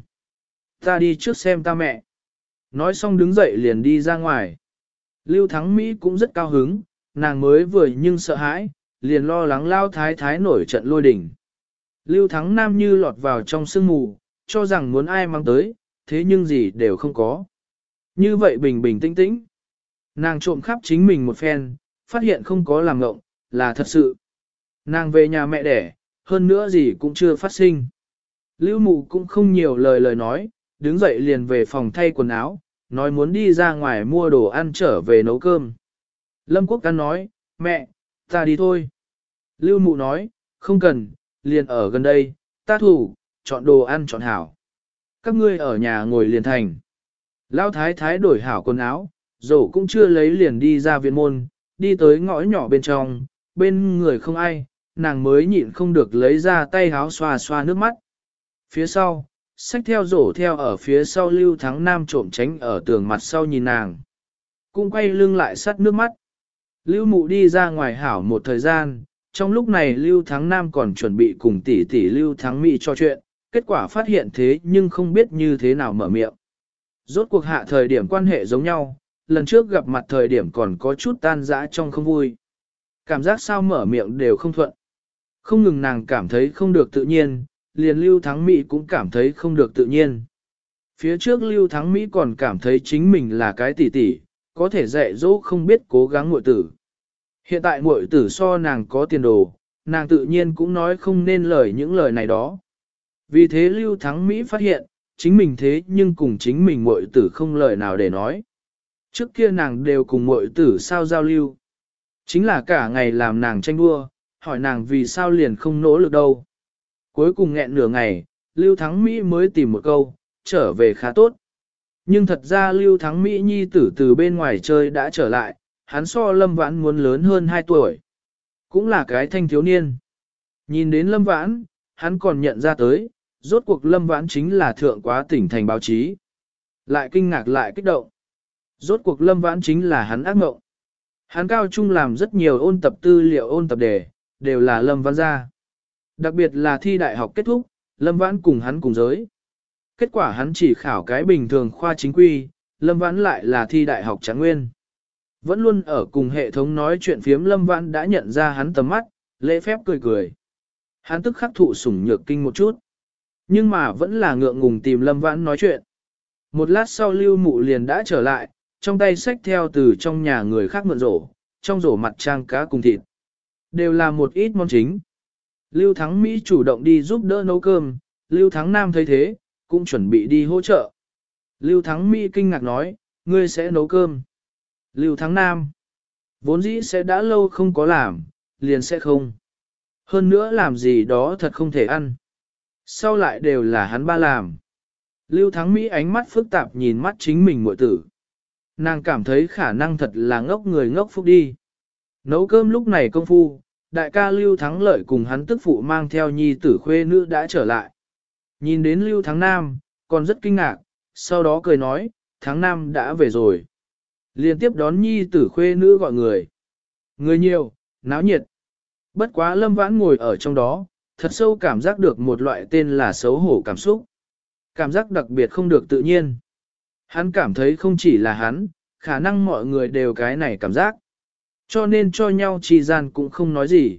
Ta đi trước xem ta mẹ. Nói xong đứng dậy liền đi ra ngoài. Lưu Thắng Mỹ cũng rất cao hứng, nàng mới vừa nhưng sợ hãi, liền lo lắng lao thái thái nổi trận lôi đỉnh. Lưu Thắng Nam như lọt vào trong sương mù, cho rằng muốn ai mang tới, thế nhưng gì đều không có. Như vậy bình bình tĩnh tĩnh. Nàng trộm khắp chính mình một phen, phát hiện không có làm ngộng, là thật sự. Nàng về nhà mẹ đẻ, hơn nữa gì cũng chưa phát sinh. Lưu Mụ cũng không nhiều lời lời nói, đứng dậy liền về phòng thay quần áo, nói muốn đi ra ngoài mua đồ ăn trở về nấu cơm. Lâm Quốc Căn nói, mẹ, ta đi thôi. Lưu Mụ nói, không cần, liền ở gần đây, ta thủ, chọn đồ ăn chọn hảo. Các ngươi ở nhà ngồi liền thành. Lão thái thái đổi hảo quần áo, dỗ cũng chưa lấy liền đi ra viện môn, đi tới ngõ nhỏ bên trong, bên người không ai, nàng mới nhịn không được lấy ra tay háo xoa xoa nước mắt. Phía sau, xách theo rổ theo ở phía sau Lưu Thắng Nam trộm tránh ở tường mặt sau nhìn nàng. Cũng quay lưng lại sắt nước mắt. Lưu Mụ đi ra ngoài hảo một thời gian, trong lúc này Lưu Thắng Nam còn chuẩn bị cùng tỷ tỷ Lưu Thắng Mỹ trò chuyện, kết quả phát hiện thế nhưng không biết như thế nào mở miệng. Rốt cuộc hạ thời điểm quan hệ giống nhau, lần trước gặp mặt thời điểm còn có chút tan dã trong không vui. Cảm giác sao mở miệng đều không thuận. Không ngừng nàng cảm thấy không được tự nhiên, liền Lưu Thắng Mỹ cũng cảm thấy không được tự nhiên. Phía trước Lưu Thắng Mỹ còn cảm thấy chính mình là cái tỷ tỷ, có thể dạy dỗ không biết cố gắng muội tử. Hiện tại muội tử so nàng có tiền đồ, nàng tự nhiên cũng nói không nên lời những lời này đó. Vì thế Lưu Thắng Mỹ phát hiện, chính mình thế nhưng cùng chính mình muội tử không lời nào để nói. Trước kia nàng đều cùng muội tử sao giao lưu. Chính là cả ngày làm nàng tranh đua, hỏi nàng vì sao liền không nỗ lực đâu. Cuối cùng nghẹn nửa ngày, Lưu Thắng Mỹ mới tìm một câu, trở về khá tốt. Nhưng thật ra Lưu Thắng Mỹ nhi tử từ bên ngoài chơi đã trở lại, hắn so Lâm Vãn muốn lớn hơn hai tuổi. Cũng là cái thanh thiếu niên. Nhìn đến Lâm Vãn, hắn còn nhận ra tới, rốt cuộc Lâm Vãn chính là thượng quá tỉnh thành báo chí. Lại kinh ngạc lại kích động. Rốt cuộc Lâm Vãn chính là hắn ác mộng. Hắn cao trung làm rất nhiều ôn tập tư liệu ôn tập đề, đều là Lâm Vãn ra. Đặc biệt là thi đại học kết thúc, Lâm Vãn cùng hắn cùng giới. Kết quả hắn chỉ khảo cái bình thường khoa chính quy, Lâm Vãn lại là thi đại học Trạng Nguyên. Vẫn luôn ở cùng hệ thống nói chuyện phiếm Lâm Vãn đã nhận ra hắn tầm mắt, lễ phép cười cười. Hắn tức khắc thụ sủng nhược kinh một chút. Nhưng mà vẫn là ngượng ngùng tìm Lâm Vãn nói chuyện. Một lát sau Lưu Mụ liền đã trở lại, trong tay xách theo từ trong nhà người khác mượn rổ, trong rổ mặt trang cá cùng thịt. Đều là một ít món chính. Lưu Thắng Mỹ chủ động đi giúp đỡ nấu cơm, Lưu Thắng Nam thấy thế, cũng chuẩn bị đi hỗ trợ. Lưu Thắng Mỹ kinh ngạc nói, ngươi sẽ nấu cơm. Lưu Thắng Nam, vốn dĩ sẽ đã lâu không có làm, liền sẽ không. Hơn nữa làm gì đó thật không thể ăn. Sau lại đều là hắn ba làm. Lưu Thắng Mỹ ánh mắt phức tạp nhìn mắt chính mình muội tử. Nàng cảm thấy khả năng thật là ngốc người ngốc phúc đi. Nấu cơm lúc này công phu, đại ca Lưu Thắng Lợi cùng hắn tức phụ mang theo nhi tử khuê nữ đã trở lại. Nhìn đến Lưu Thắng Nam, còn rất kinh ngạc, sau đó cười nói, Thắng Nam đã về rồi. Liên tiếp đón nhi tử khuê nữ gọi người. Người nhiều, náo nhiệt. Bất quá Lâm Vãn ngồi ở trong đó, thật sâu cảm giác được một loại tên là xấu hổ cảm xúc. Cảm giác đặc biệt không được tự nhiên. Hắn cảm thấy không chỉ là hắn, khả năng mọi người đều cái này cảm giác. Cho nên cho nhau trì gian cũng không nói gì.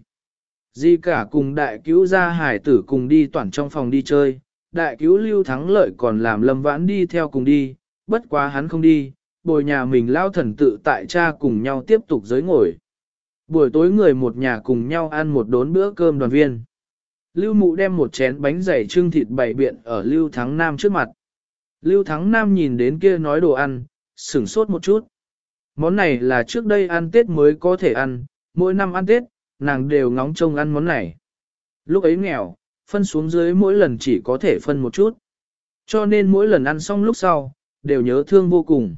Gì cả cùng đại cứu gia hải tử cùng đi toàn trong phòng đi chơi, đại cứu Lưu Thắng Lợi còn làm Lâm Vãn đi theo cùng đi, bất quá hắn không đi, bồi nhà mình lao thần tự tại cha cùng nhau tiếp tục giới ngồi. Buổi tối người một nhà cùng nhau ăn một đốn bữa cơm đoàn viên. Lưu Mụ đem một chén bánh dày trưng thịt bày biện ở Lưu Thắng Nam trước mặt. Lưu Thắng Nam nhìn đến kia nói đồ ăn, sửng sốt một chút. Món này là trước đây ăn Tết mới có thể ăn, mỗi năm ăn Tết, nàng đều ngóng trông ăn món này. Lúc ấy nghèo, phân xuống dưới mỗi lần chỉ có thể phân một chút. Cho nên mỗi lần ăn xong lúc sau, đều nhớ thương vô cùng.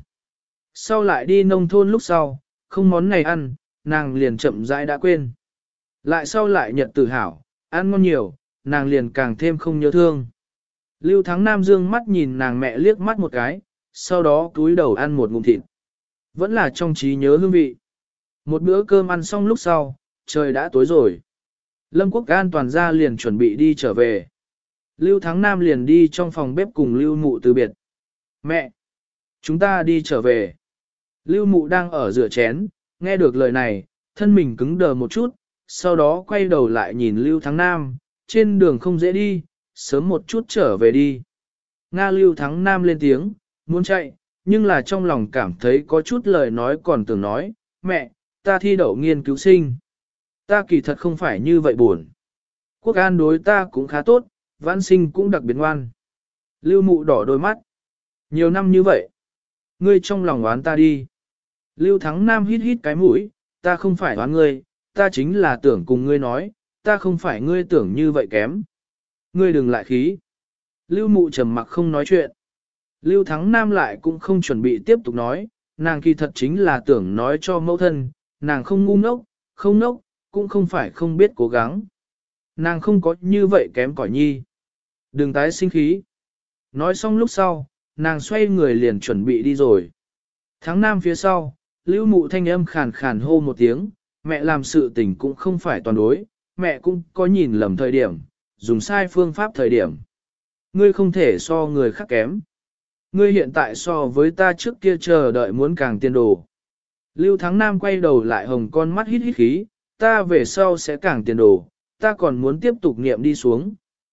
Sau lại đi nông thôn lúc sau, không món này ăn, nàng liền chậm rãi đã quên. Lại sau lại nhật tự hảo, ăn ngon nhiều, nàng liền càng thêm không nhớ thương. Lưu Thắng Nam dương mắt nhìn nàng mẹ liếc mắt một cái, sau đó cúi đầu ăn một ngụm thịt. Vẫn là trong trí nhớ hương vị. Một bữa cơm ăn xong lúc sau, trời đã tối rồi. Lâm Quốc An toàn ra liền chuẩn bị đi trở về. Lưu Thắng Nam liền đi trong phòng bếp cùng Lưu Mụ từ biệt. Mẹ! Chúng ta đi trở về. Lưu Mụ đang ở rửa chén, nghe được lời này, thân mình cứng đờ một chút, sau đó quay đầu lại nhìn Lưu Thắng Nam, trên đường không dễ đi, sớm một chút trở về đi. Nga Lưu Thắng Nam lên tiếng, muốn chạy, nhưng là trong lòng cảm thấy có chút lời nói còn tưởng nói, mẹ, ta thi đậu nghiên cứu sinh. Ta kỳ thật không phải như vậy buồn. Quốc An đối ta cũng khá tốt, Vãn Sinh cũng đặc biệt ngoan. Lưu Mụ đỏ đôi mắt. Nhiều năm như vậy, ngươi trong lòng oán ta đi. Lưu Thắng Nam hít hít cái mũi, ta không phải oán ngươi, ta chính là tưởng cùng ngươi nói, ta không phải ngươi tưởng như vậy kém. Ngươi đừng lại khí. Lưu Mụ trầm mặc không nói chuyện. Lưu Thắng Nam lại cũng không chuẩn bị tiếp tục nói, nàng kỳ thật chính là tưởng nói cho mẫu thân, nàng không ngu ngốc, không ngốc, cũng không phải không biết cố gắng. Nàng không có như vậy kém cỏi nhi. Đừng tái sinh khí. Nói xong lúc sau, nàng xoay người liền chuẩn bị đi rồi. Tháng Nam phía sau, Lưu Mụ thanh âm khàn khàn hô một tiếng, mẹ làm sự tình cũng không phải toàn đối, mẹ cũng có nhìn lầm thời điểm, dùng sai phương pháp thời điểm. Ngươi không thể so người khác kém. Ngươi hiện tại so với ta trước kia chờ đợi muốn càng tiên đồ. Lưu Thắng Nam quay đầu lại hồng con mắt hít hít khí, ta về sau sẽ càng tiền đồ, ta còn muốn tiếp tục niệm đi xuống.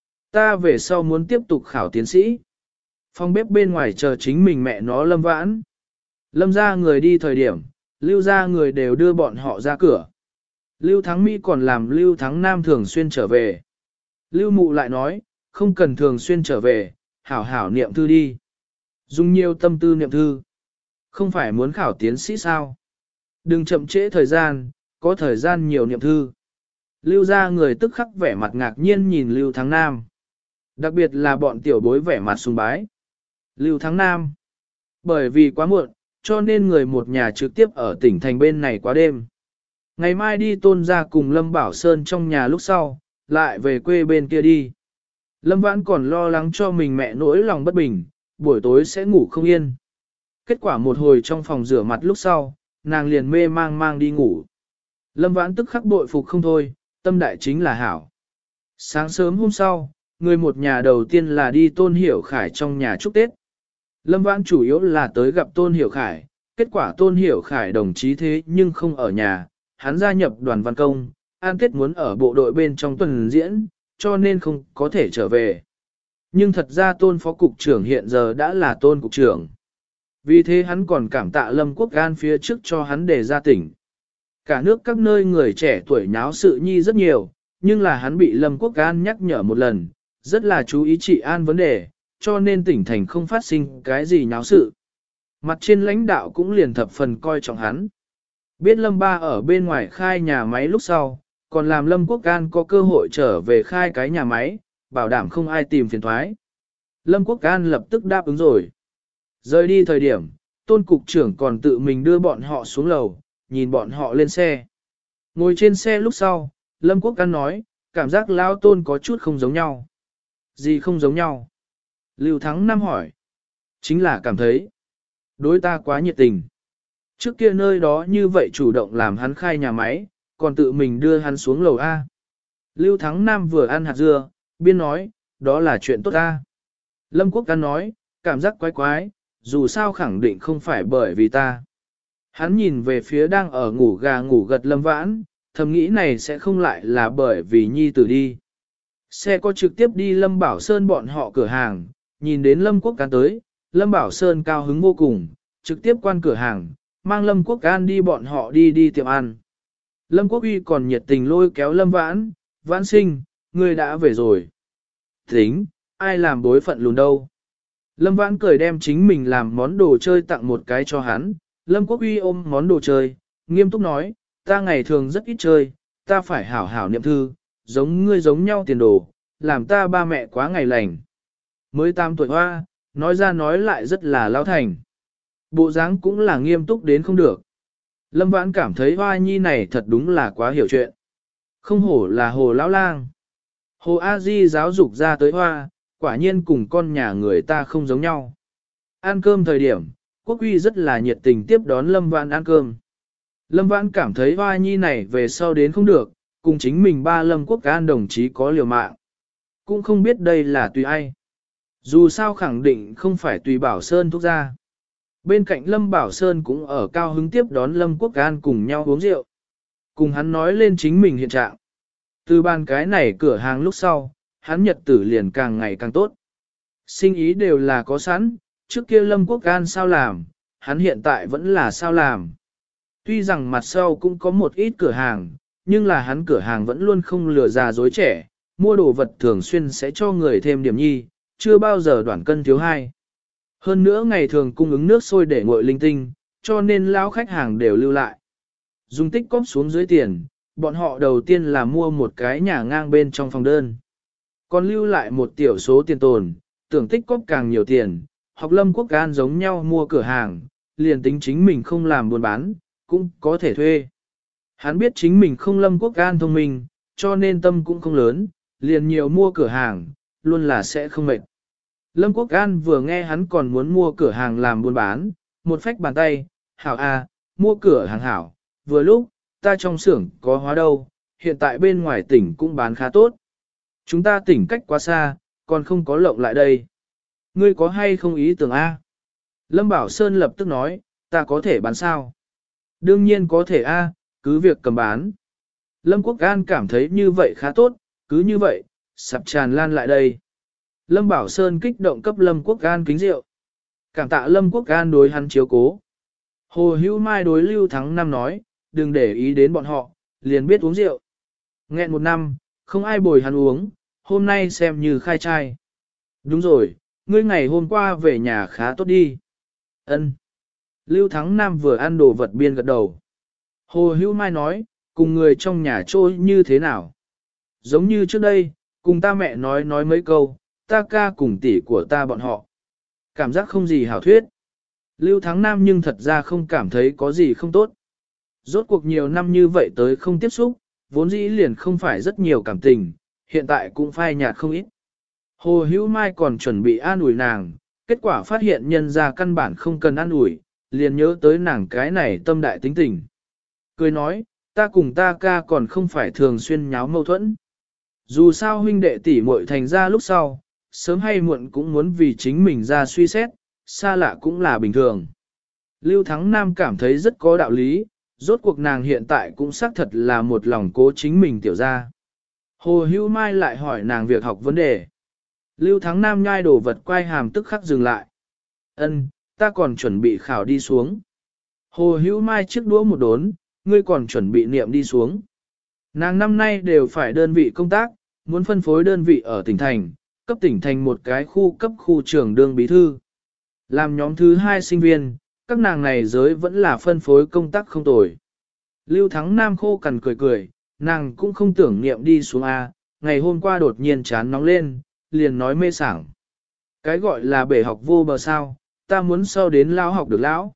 Ta về sau muốn tiếp tục khảo tiến sĩ. Phòng bếp bên ngoài chờ chính mình mẹ nó Lâm Vãn. Lâm ra người đi thời điểm, Lưu ra người đều đưa bọn họ ra cửa. Lưu Thắng Mỹ còn làm Lưu Thắng Nam thường xuyên trở về. Lưu Mụ lại nói, không cần thường xuyên trở về, hảo hảo niệm thư đi. Dùng nhiều tâm tư niệm thư. Không phải muốn khảo tiến sĩ sao? Đừng chậm trễ thời gian, có thời gian nhiều niệm thư. Lưu ra người tức khắc vẻ mặt ngạc nhiên nhìn Lưu Thắng Nam. Đặc biệt là bọn tiểu bối vẻ mặt sùng bái. Lưu Thắng Nam. Bởi vì quá muộn, cho nên người một nhà trực tiếp ở tỉnh thành bên này quá đêm. Ngày mai đi Tôn ra cùng Lâm Bảo Sơn trong nhà lúc sau, lại về quê bên kia đi. Lâm Vãn còn lo lắng cho mình mẹ nỗi lòng bất bình, buổi tối sẽ ngủ không yên. Kết quả một hồi trong phòng rửa mặt lúc sau, nàng liền mê mang mang đi ngủ. Lâm Vãn tức khắc bội phục không thôi, tâm đại chính là hảo. Sáng sớm hôm sau, người một nhà đầu tiên là đi Tôn Hiểu Khải trong nhà chúc Tết. Lâm Vãn chủ yếu là tới gặp Tôn Hiểu Khải, kết quả Tôn Hiểu Khải đồng chí thế nhưng không ở nhà, hắn gia nhập đoàn văn công, an Tết muốn ở bộ đội bên trong tuần diễn, cho nên không có thể trở về. Nhưng thật ra Tôn Phó Cục trưởng hiện giờ đã là Tôn Cục trưởng. Vì thế hắn còn cảm tạ Lâm Quốc An phía trước cho hắn để ra tỉnh. Cả nước các nơi người trẻ tuổi nháo sự nhi rất nhiều, nhưng là hắn bị Lâm Quốc An nhắc nhở một lần, rất là chú ý trị an vấn đề, cho nên tỉnh thành không phát sinh cái gì nháo sự. Mặt trên lãnh đạo cũng liền thập phần coi trọng hắn. Biết Lâm Ba ở bên ngoài khai nhà máy lúc sau, còn làm Lâm Quốc An có cơ hội trở về khai cái nhà máy, bảo đảm không ai tìm phiền thoái. Lâm Quốc An lập tức đáp ứng rồi. Rời đi thời điểm, Tôn Cục trưởng còn tự mình đưa bọn họ xuống lầu, nhìn bọn họ lên xe. Ngồi trên xe lúc sau, Lâm Quốc An nói, cảm giác Lão Tôn có chút không giống nhau. Gì không giống nhau? Lưu Thắng Nam hỏi. Chính là cảm thấy, đối ta quá nhiệt tình. Trước kia nơi đó như vậy chủ động làm hắn khai nhà máy, còn tự mình đưa hắn xuống lầu A. Lưu Thắng Nam vừa ăn hạt dưa, biên nói, đó là chuyện tốt A. Lâm Quốc An nói, cảm giác quái quái, dù sao khẳng định không phải bởi vì ta. Hắn nhìn về phía đang ở ngủ gà ngủ gật Lâm Vãn, thầm nghĩ này sẽ không lại là bởi vì nhi tử đi. Xe có trực tiếp đi Lâm Bảo Sơn bọn họ cửa hàng, nhìn đến Lâm Quốc An tới, Lâm Bảo Sơn cao hứng vô cùng, trực tiếp quan cửa hàng, mang Lâm Quốc An đi bọn họ đi đi tiệm ăn. Lâm Quốc Uy còn nhiệt tình lôi kéo Lâm Vãn, Vãn sinh, ngươi đã về rồi. Tính, ai làm bối phận lùn đâu. Lâm Vãn cười đem chính mình làm món đồ chơi tặng một cái cho hắn. Lâm Quốc Uy ôm món đồ chơi, nghiêm túc nói, ta ngày thường rất ít chơi, ta phải hảo hảo niệm thư, giống ngươi giống nhau tiền đồ, làm ta ba mẹ quá ngày lành. Mới tám tuổi hoa, nói ra nói lại rất là lao thành. Bộ dáng cũng là nghiêm túc đến không được. Lâm Vãn cảm thấy hoa nhi này thật đúng là quá hiểu chuyện. Không hổ là hồ lão lang. Hồ A Di giáo dục ra tới hoa, quả nhiên cùng con nhà người ta không giống nhau. Ăn cơm thời điểm, Quốc Uy rất là nhiệt tình tiếp đón Lâm Vãn ăn cơm. Lâm Vãn cảm thấy hoa nhi này về sau đến không được, cùng chính mình ba Lâm Quốc An đồng chí có liều mạng. Cũng không biết đây là tùy ai. Dù sao khẳng định không phải tùy Bảo Sơn thúc ra. Bên cạnh Lâm Bảo Sơn cũng ở cao hứng tiếp đón Lâm Quốc An cùng nhau uống rượu. Cùng hắn nói lên chính mình hiện trạng. Từ bàn cái này cửa hàng lúc sau, hắn nhật tử liền càng ngày càng tốt. Sinh ý đều là có sẵn, trước kia Lâm Quốc An sao làm, hắn hiện tại vẫn là sao làm. Tuy rằng mặt sau cũng có một ít cửa hàng, nhưng là hắn cửa hàng vẫn luôn không lừa già dối trẻ, mua đồ vật thường xuyên sẽ cho người thêm điểm nhi, chưa bao giờ đoạn cân thiếu hai. Hơn nữa ngày thường cung ứng nước sôi để nguội linh tinh, cho nên lão khách hàng đều lưu lại. Dùng tích cóp xuống dưới tiền, bọn họ đầu tiên là mua một cái nhà ngang bên trong phòng đơn. Còn lưu lại một tiểu số tiền tồn, tưởng tích cóp càng nhiều tiền, học Lâm Quốc An giống nhau mua cửa hàng, liền tính chính mình không làm buôn bán, cũng có thể thuê. Hắn biết chính mình không Lâm Quốc An thông minh, cho nên tâm cũng không lớn, liền nhiều mua cửa hàng, luôn là sẽ không mệt. Lâm Quốc An vừa nghe hắn còn muốn mua cửa hàng làm buôn bán, một phách bàn tay, hảo a, mua cửa hàng hảo, vừa lúc, ta trong xưởng có hóa đâu, hiện tại bên ngoài tỉnh cũng bán khá tốt. Chúng ta tỉnh cách quá xa, còn không có lộng lại đây. Ngươi có hay không ý tưởng a? Lâm Bảo Sơn lập tức nói, ta có thể bán sao? Đương nhiên có thể a, cứ việc cầm bán. Lâm Quốc An cảm thấy như vậy khá tốt, cứ như vậy, sập tràn lan lại đây. Lâm Bảo Sơn kích động cấp Lâm Quốc An kính rượu. Cảm tạ Lâm Quốc An đối hắn chiếu cố. Hồ Hữu Mai đối Lưu Thắng Năm nói, đừng để ý đến bọn họ, liền biết uống rượu. Nghẹn một năm, không ai bồi hắn uống, hôm nay xem như khai trai. Đúng rồi, ngươi ngày hôm qua về nhà khá tốt đi. Ân. Lưu Thắng Nam vừa ăn đồ vật biên gật đầu. Hồ Hữu Mai nói, cùng người trong nhà trôi như thế nào? Giống như trước đây, cùng ta mẹ nói nói mấy câu, ta ca cùng tỷ của ta bọn họ. Cảm giác không gì hảo thuyết. Lưu Thắng Nam nhưng thật ra không cảm thấy có gì không tốt. Rốt cuộc nhiều năm như vậy tới không tiếp xúc, vốn dĩ liền không phải rất nhiều cảm tình, hiện tại cũng phai nhạt không ít. Hồ Hữu Mai còn chuẩn bị an ủi nàng, kết quả phát hiện nhân ra căn bản không cần an ủi, liền nhớ tới nàng cái này tâm đại tính tình. Cười nói, ta cùng ta ca còn không phải thường xuyên nháo mâu thuẫn. Dù sao huynh đệ tỷ muội thành ra lúc sau, sớm hay muộn cũng muốn vì chính mình ra suy xét, xa lạ cũng là bình thường. Lưu Thắng Nam cảm thấy rất có đạo lý, rốt cuộc nàng hiện tại cũng xác thật là một lòng cố chính mình tiểu ra. Hồ Hữu Mai lại hỏi nàng việc học vấn đề. Lưu Thắng Nam nhai đồ vật quay hàm tức khắc dừng lại. Ân, ta còn chuẩn bị khảo đi xuống. Hồ Hữu Mai trước đũa một đốn, ngươi còn chuẩn bị niệm đi xuống. Nàng năm nay đều phải đơn vị công tác, muốn phân phối đơn vị ở tỉnh thành, cấp tỉnh thành một cái khu cấp khu trưởng đương bí thư. Làm nhóm thứ hai sinh viên, các nàng này giới vẫn là phân phối công tác không tồi. Lưu Thắng Nam khô cằn cười cười, nàng cũng không tưởng niệm đi xuống A, ngày hôm qua đột nhiên chán nóng lên, liền nói mê sảng. Cái gọi là bể học vô bờ sao, ta muốn sau đến lão học được lão.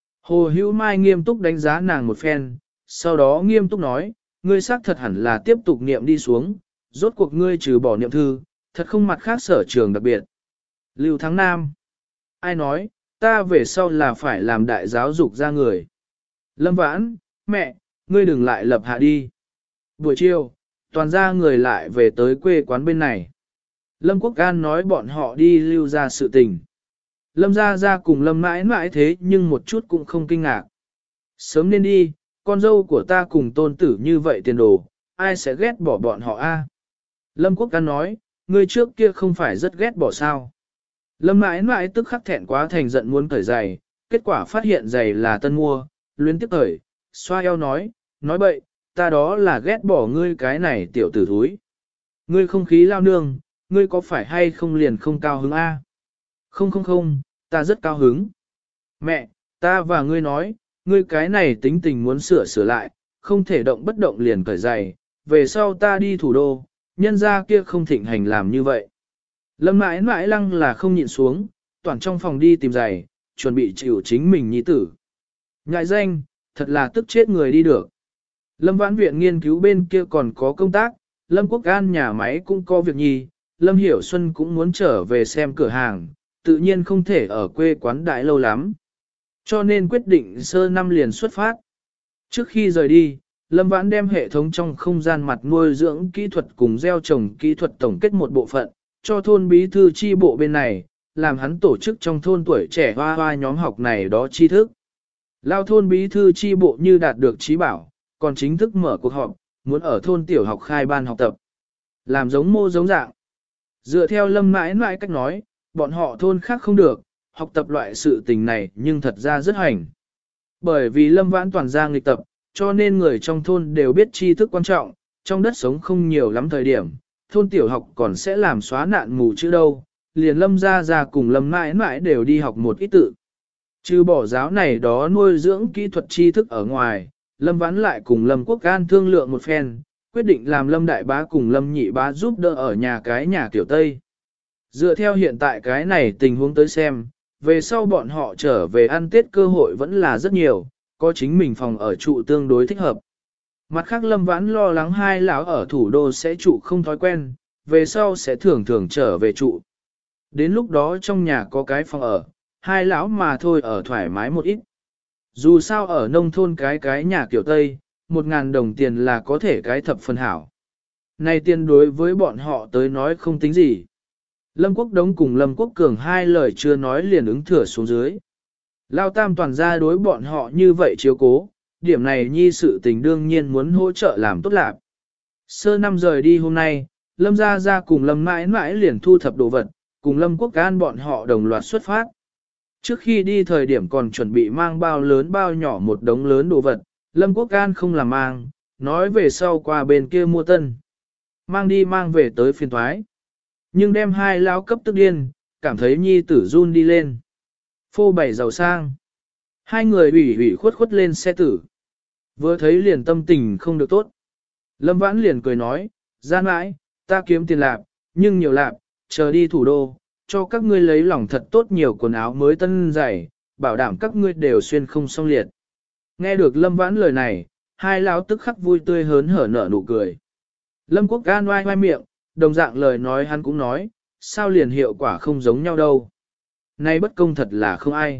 Hồ Hữu Mai nghiêm túc đánh giá nàng một phen, sau đó nghiêm túc nói, ngươi xác thật hẳn là tiếp tục niệm đi xuống, rốt cuộc ngươi trừ bỏ niệm thư, thật không mặt khác sở trường đặc biệt. Lưu Thắng Nam. Ai nói, ta về sau là phải làm đại giáo dục ra người. Lâm Vãn, mẹ, ngươi đừng lại lập hạ đi. Buổi chiều, toàn ra người lại về tới quê quán bên này. Lâm Quốc An nói bọn họ đi lưu ra sự tình. Lâm ra ra cùng Lâm mãi mãi thế nhưng một chút cũng không kinh ngạc. Sớm nên đi, con dâu của ta cùng tôn tử như vậy tiền đồ, ai sẽ ghét bỏ bọn họ a? Lâm Quốc An nói, ngươi trước kia không phải rất ghét bỏ sao. Lâm mãi mãi tức khắc thẹn quá thành giận muốn cởi giày, kết quả phát hiện giày là tân mua, luyến tiếp cởi, xoa eo nói, nói bậy, ta đó là ghét bỏ ngươi cái này tiểu tử thúi. Ngươi không khí lao nương, ngươi có phải hay không liền không cao hứng a? Không không không, ta rất cao hứng. Mẹ, ta và ngươi nói, ngươi cái này tính tình muốn sửa sửa lại, không thể động bất động liền cởi giày, về sau ta đi thủ đô, nhân gia kia không thịnh hành làm như vậy. Lâm mãi mãi lăng là không nhịn xuống, toàn trong phòng đi tìm giày, chuẩn bị chịu chính mình nhi tử. Ngại danh, thật là tức chết người đi được. Lâm vãn viện nghiên cứu bên kia còn có công tác, Lâm Quốc An nhà máy cũng có việc nhi, Lâm Hiểu Xuân cũng muốn trở về xem cửa hàng, tự nhiên không thể ở quê quán đại lâu lắm. Cho nên quyết định sơ năm liền xuất phát. Trước khi rời đi, Lâm Vãn đem hệ thống trong không gian mặt nuôi dưỡng kỹ thuật cùng gieo trồng kỹ thuật tổng kết một bộ phận, cho thôn bí thư chi bộ bên này, làm hắn tổ chức trong thôn tuổi trẻ hoa hoa nhóm học này đó tri thức. Lao thôn bí thư chi bộ như đạt được trí bảo, còn chính thức mở cuộc họp, muốn ở thôn tiểu học khai ban học tập. Làm giống mô giống dạng. Dựa theo Lâm mãi mãi cách nói, bọn họ thôn khác không được, học tập loại sự tình này nhưng thật ra rất hành. Bởi vì Lâm Vãn toàn ra nghịch tập, cho nên người trong thôn đều biết tri thức quan trọng, trong đất sống không nhiều lắm thời điểm, thôn tiểu học còn sẽ làm xóa nạn mù chữ đâu, liền Lâm ra ra cùng Lâm mãi mãi đều đi học một ít tự. Trừ bỏ giáo này đó nuôi dưỡng kỹ thuật tri thức ở ngoài, Lâm Vãn lại cùng Lâm Quốc An thương lượng một phen, quyết định làm Lâm Đại Bá cùng Lâm Nhị Bá giúp đỡ ở nhà cái nhà kiểu Tây. Dựa theo hiện tại cái này tình huống tới xem, về sau bọn họ trở về ăn Tết cơ hội vẫn là rất nhiều, có chính mình phòng ở trụ tương đối thích hợp. Mặt khác Lâm Vãn lo lắng hai lão ở thủ đô sẽ trụ không thói quen, về sau sẽ thường thường trở về trụ. Đến lúc đó trong nhà có cái phòng ở, hai lão mà thôi ở thoải mái một ít. Dù sao ở nông thôn cái cái nhà kiểu Tây, một ngàn đồng tiền là có thể cái thập phần hảo. Này tiền đối với bọn họ tới nói không tính gì. Lâm Quốc Đống cùng Lâm Quốc Cường hai lời chưa nói liền ứng thừa xuống dưới. Lao Tam toàn ra đối bọn họ như vậy chiếu cố, điểm này nhi sự tình đương nhiên muốn hỗ trợ làm tốt lạc. Sơ năm rời đi hôm nay, Lâm Gia Gia cùng Lâm mãi mãi liền thu thập đồ vật, cùng Lâm Quốc An bọn họ đồng loạt xuất phát. Trước khi đi thời điểm còn chuẩn bị mang bao lớn bao nhỏ một đống lớn đồ vật, Lâm Quốc An không làm mang, nói về sau qua bên kia mua tân. Mang đi mang về tới phiên thoái. Nhưng đem hai lão cấp tức điên, cảm thấy nhi tử run đi lên. Phô bảy giàu sang. Hai người ủy ủy khuất khuất lên xe tử. Vừa thấy liền tâm tình không được tốt. Lâm Vãn liền cười nói, gian mãi, ta kiếm tiền lạp, nhưng nhiều lạp, chờ đi thủ đô, cho các ngươi lấy lòng thật tốt nhiều quần áo mới tân dày, bảo đảm các ngươi đều xuyên không xong liệt. Nghe được Lâm Vãn lời này, hai lão tức khắc vui tươi hớn hở nở nụ cười. Lâm Quốc An oai oai miệng, đồng dạng lời nói hắn cũng nói, sao liền hiệu quả không giống nhau đâu. Nay bất công thật là không ai.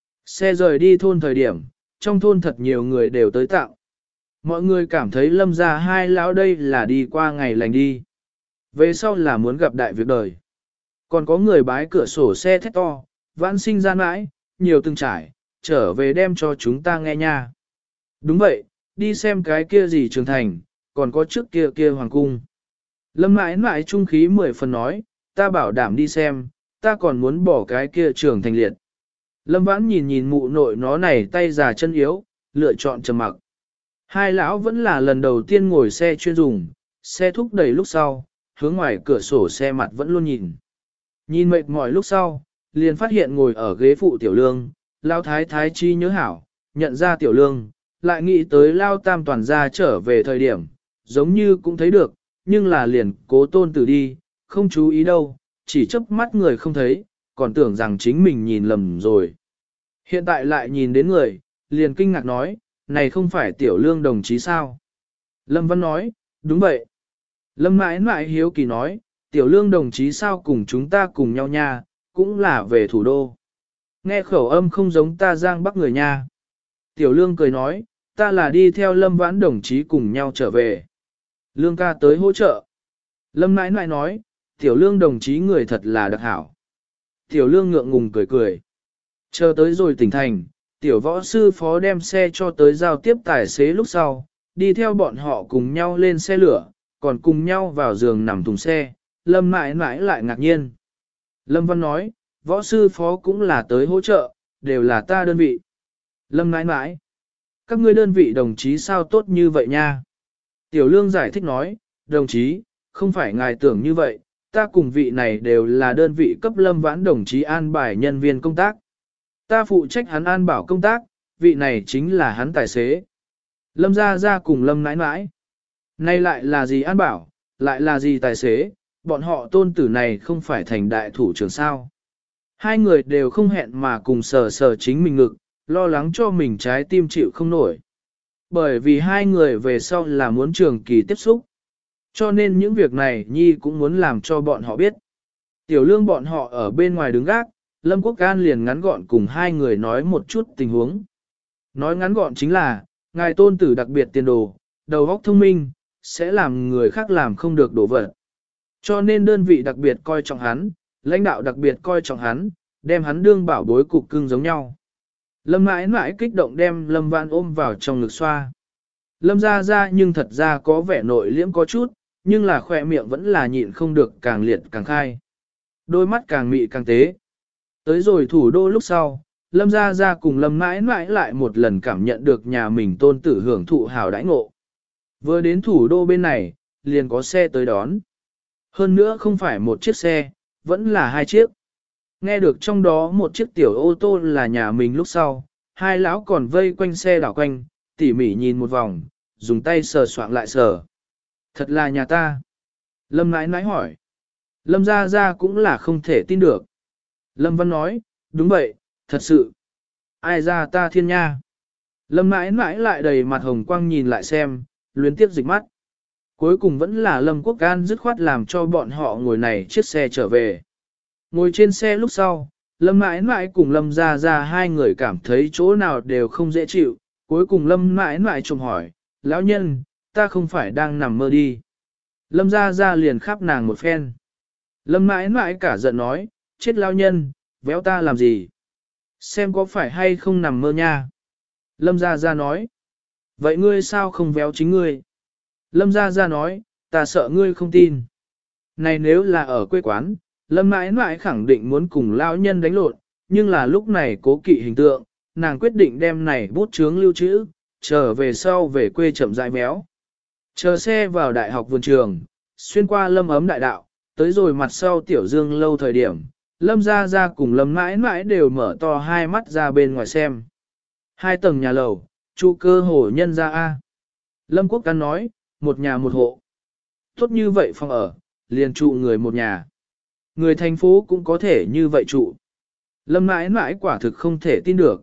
Xe rời đi thôn thời điểm, trong thôn thật nhiều người đều tới tặng. Mọi người cảm thấy Lâm gia hai lão đây là đi qua ngày lành đi. Về sau là muốn gặp đại việc đời. Còn có người bái cửa sổ xe thét to, vãn sinh gian mãi, nhiều từng trải, trở về đem cho chúng ta nghe nha. Đúng vậy, đi xem cái kia gì trưởng thành, còn có trước kia kia hoàng cung. Lâm mãi mãi trung khí mười phần nói, ta bảo đảm đi xem, ta còn muốn bỏ cái kia trưởng thành liệt. Lâm vãn nhìn nhìn mụ nội nó này tay già chân yếu, lựa chọn trầm mặc. Hai lão vẫn là lần đầu tiên ngồi xe chuyên dùng, xe thúc đẩy lúc sau, hướng ngoài cửa sổ xe mặt vẫn luôn nhìn. Nhìn mệt mỏi lúc sau, liền phát hiện ngồi ở ghế phụ tiểu lương, lao thái thái chi nhớ hảo, nhận ra tiểu lương, lại nghĩ tới lao tam toàn ra trở về thời điểm, giống như cũng thấy được, nhưng là liền cố tôn tử đi, không chú ý đâu, chỉ chớp mắt người không thấy, còn tưởng rằng chính mình nhìn lầm rồi. Hiện tại lại nhìn đến người, liền kinh ngạc nói, này không phải tiểu lương đồng chí sao? Lâm Văn nói, đúng vậy. Lâm mãi mãi hiếu kỳ nói, tiểu lương đồng chí sao cùng chúng ta cùng nhau nha, cũng là về thủ đô. Nghe khẩu âm không giống ta Giang Bắc người nha. Tiểu lương cười nói, ta là đi theo Lâm Vãn đồng chí cùng nhau trở về. Lương ca tới hỗ trợ. Lâm mãi mãi nói, tiểu lương đồng chí người thật là đặc hảo. Tiểu lương ngượng ngùng cười cười. Chờ tới rồi tỉnh thành, tiểu võ sư phó đem xe cho tới giao tiếp tài xế lúc sau, đi theo bọn họ cùng nhau lên xe lửa, còn cùng nhau vào giường nằm thùng xe, Lâm mãi mãi lại ngạc nhiên. Lâm Văn nói, võ sư phó cũng là tới hỗ trợ, đều là ta đơn vị. Lâm mãi mãi, các ngươi đơn vị đồng chí sao tốt như vậy nha? Tiểu lương giải thích nói, đồng chí, không phải ngài tưởng như vậy, ta cùng vị này đều là đơn vị cấp Lâm Vãn đồng chí an bài nhân viên công tác. Ta phụ trách hắn an bảo công tác, vị này chính là hắn tài xế. Lâm ra ra cùng Lâm nãi nãi. Nay lại là gì an bảo, lại là gì tài xế, bọn họ tôn tử này không phải thành đại thủ trưởng sao. Hai người đều không hẹn mà cùng sờ sờ chính mình ngực, lo lắng cho mình trái tim chịu không nổi. Bởi vì hai người về sau là muốn trường kỳ tiếp xúc. Cho nên những việc này Nhi cũng muốn làm cho bọn họ biết. Tiểu lương bọn họ ở bên ngoài đứng gác, Lâm Quốc Can liền ngắn gọn cùng hai người nói một chút tình huống. Nói ngắn gọn chính là, ngài tôn tử đặc biệt tiền đồ, đầu óc thông minh, sẽ làm người khác làm không được đổ vật. Cho nên đơn vị đặc biệt coi trọng hắn, lãnh đạo đặc biệt coi trọng hắn, đem hắn đương bảo bối cục cưng giống nhau. Lâm mãi mãi kích động đem Lâm Vãn ôm vào trong ngực xoa. Lâm ra ra nhưng thật ra có vẻ nội liễm có chút, nhưng là khỏe miệng vẫn là nhịn không được càng liệt càng khai. Đôi mắt càng mị càng tế. Tới rồi thủ đô lúc sau, Lâm ra ra cùng Lâm mãi mãi lại một lần cảm nhận được nhà mình tôn tử hưởng thụ hào đãi ngộ. Vừa đến thủ đô bên này, liền có xe tới đón. Hơn nữa không phải một chiếc xe, vẫn là hai chiếc. Nghe được trong đó một chiếc tiểu ô tô là nhà mình lúc sau, hai lão còn vây quanh xe đảo quanh, tỉ mỉ nhìn một vòng, dùng tay sờ soạng lại sờ. Thật là nhà ta. Lâm nãi nãi hỏi. Lâm ra ra cũng là không thể tin được. Lâm Văn nói, đúng vậy, thật sự. Ai ra ta thiên nha. Lâm nãi nãi lại đầy mặt hồng quang nhìn lại xem, luyến tiếp dịch mắt. Cuối cùng vẫn là Lâm Quốc Can dứt khoát làm cho bọn họ ngồi này chiếc xe trở về. Ngồi trên xe lúc sau, Lâm mãi mãi cùng Lâm ra ra hai người cảm thấy chỗ nào đều không dễ chịu. Cuối cùng Lâm mãi mãi trông hỏi, lão nhân, ta không phải đang nằm mơ đi. Lâm ra ra liền khắp nàng một phen. Lâm mãi mãi cả giận nói, chết lão nhân, véo ta làm gì? Xem có phải hay không nằm mơ nha. Lâm ra ra nói, vậy ngươi sao không véo chính ngươi? Lâm ra ra nói, ta sợ ngươi không tin. Này nếu là ở quê quán, Lâm mãi mãi khẳng định muốn cùng lão nhân đánh lộn, nhưng là lúc này cố kỵ hình tượng, nàng quyết định đem này bút chướng lưu trữ, trở về sau về quê chậm rãi méo. Chờ xe vào đại học vườn trường, xuyên qua Lâm ấm đại đạo, tới rồi mặt sau tiểu dương lâu thời điểm, Lâm ra ra cùng Lâm mãi mãi đều mở to hai mắt ra bên ngoài xem. Hai tầng nhà lầu, trụ cơ hồ nhân ra A. Lâm Quốc Căn nói, một nhà một hộ. Tốt như vậy phòng ở, liền trụ người một nhà. Người thành phố cũng có thể như vậy trụ. Lâm mãi mãi quả thực không thể tin được.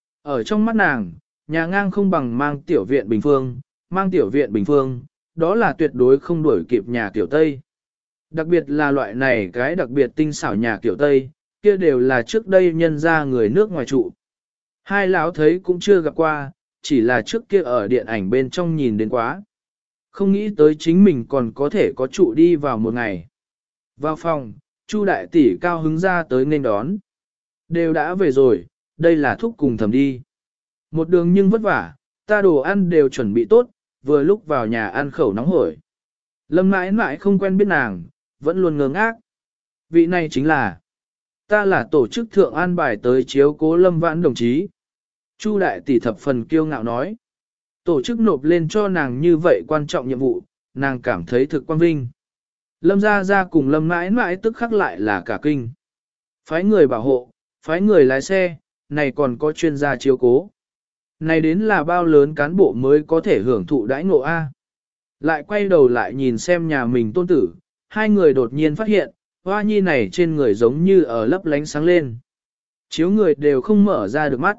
Ở trong mắt nàng, nhà ngang không bằng mang tiểu viện bình phương, mang tiểu viện bình phương, đó là tuyệt đối không đuổi kịp nhà kiểu Tây. Đặc biệt là loại này cái đặc biệt tinh xảo nhà kiểu Tây, kia đều là trước đây nhân ra người nước ngoài trụ. Hai lão thấy cũng chưa gặp qua, chỉ là trước kia ở điện ảnh bên trong nhìn đến quá. Không nghĩ tới chính mình còn có thể có trụ đi vào một ngày. Vào phòng, Chu đại tỷ cao hứng ra tới nên đón. Đều đã về rồi, đây là thúc cùng thầm đi. Một đường nhưng vất vả, ta đồ ăn đều chuẩn bị tốt, vừa lúc vào nhà ăn khẩu nóng hổi. Lâm mãi mãi không quen biết nàng, vẫn luôn ngơ ngác. Vị này chính là, ta là tổ chức thượng an bài tới chiếu cố Lâm Vãn đồng chí. Chu đại tỷ thập phần kiêu ngạo nói. Tổ chức nộp lên cho nàng như vậy quan trọng nhiệm vụ, nàng cảm thấy thực quan vinh. Lâm ra ra cùng Lâm mãi mãi tức khắc lại là cả kinh. Phái người bảo hộ, phái người lái xe, này còn có chuyên gia chiếu cố. Này đến là bao lớn cán bộ mới có thể hưởng thụ đãi ngộ A. Lại quay đầu lại nhìn xem nhà mình tôn tử, hai người đột nhiên phát hiện, hoa nhi này trên người giống như ở lấp lánh sáng lên. Chiếu người đều không mở ra được mắt.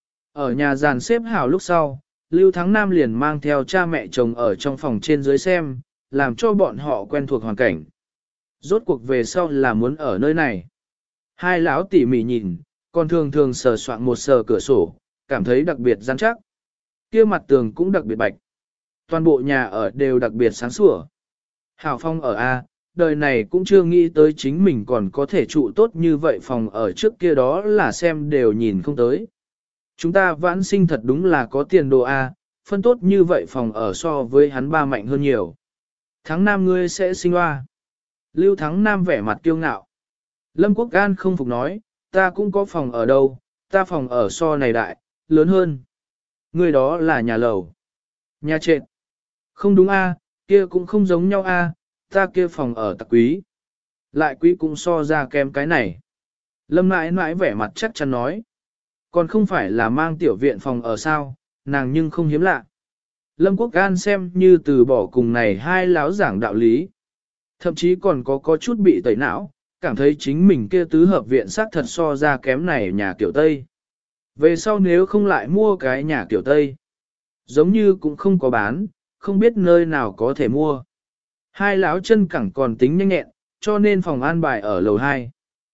Ở nhà dàn xếp hảo lúc sau, Lưu Thắng Nam liền mang theo cha mẹ chồng ở trong phòng trên dưới xem, làm cho bọn họ quen thuộc hoàn cảnh. Rốt cuộc về sau là muốn ở nơi này. Hai lão tỉ mỉ nhìn, còn thường thường sờ soạn một sờ cửa sổ, cảm thấy đặc biệt rắn chắc. Kia mặt tường cũng đặc biệt bạch. Toàn bộ nhà ở đều đặc biệt sáng sủa. Hảo phong ở A, đời này cũng chưa nghĩ tới chính mình còn có thể trụ tốt như vậy, phòng ở trước kia đó là xem đều nhìn không tới. Chúng ta vãn sinh thật đúng là có tiền đồ A, phân tốt như vậy phòng ở so với hắn ba mạnh hơn nhiều. Thắng Nam ngươi sẽ sinh hoa. Lưu Thắng Nam vẻ mặt kiêu ngạo. Lâm Quốc An không phục nói, ta cũng có phòng ở đâu, ta phòng ở so này đại, lớn hơn. Người đó là nhà lầu. Nhà trệt. Không đúng A, kia cũng không giống nhau A, ta kia phòng ở tặc quý. Lại quý cũng so ra kém cái này. Lâm mãi mãi vẻ mặt chắc chắn nói. Còn không phải là mang tiểu viện phòng ở sao, nàng nhưng không hiếm lạ. Lâm Quốc An xem như từ bỏ cùng này hai láo giảng đạo lý. Thậm chí còn có có chút bị tẩy não, cảm thấy chính mình kia tứ hợp viện xác thật so ra kém này nhà kiểu Tây. Về sau nếu không lại mua cái nhà kiểu Tây, giống như cũng không có bán, không biết nơi nào có thể mua. Hai lão chân cẳng còn tính nhanh nhẹn, cho nên phòng an bài ở lầu hai.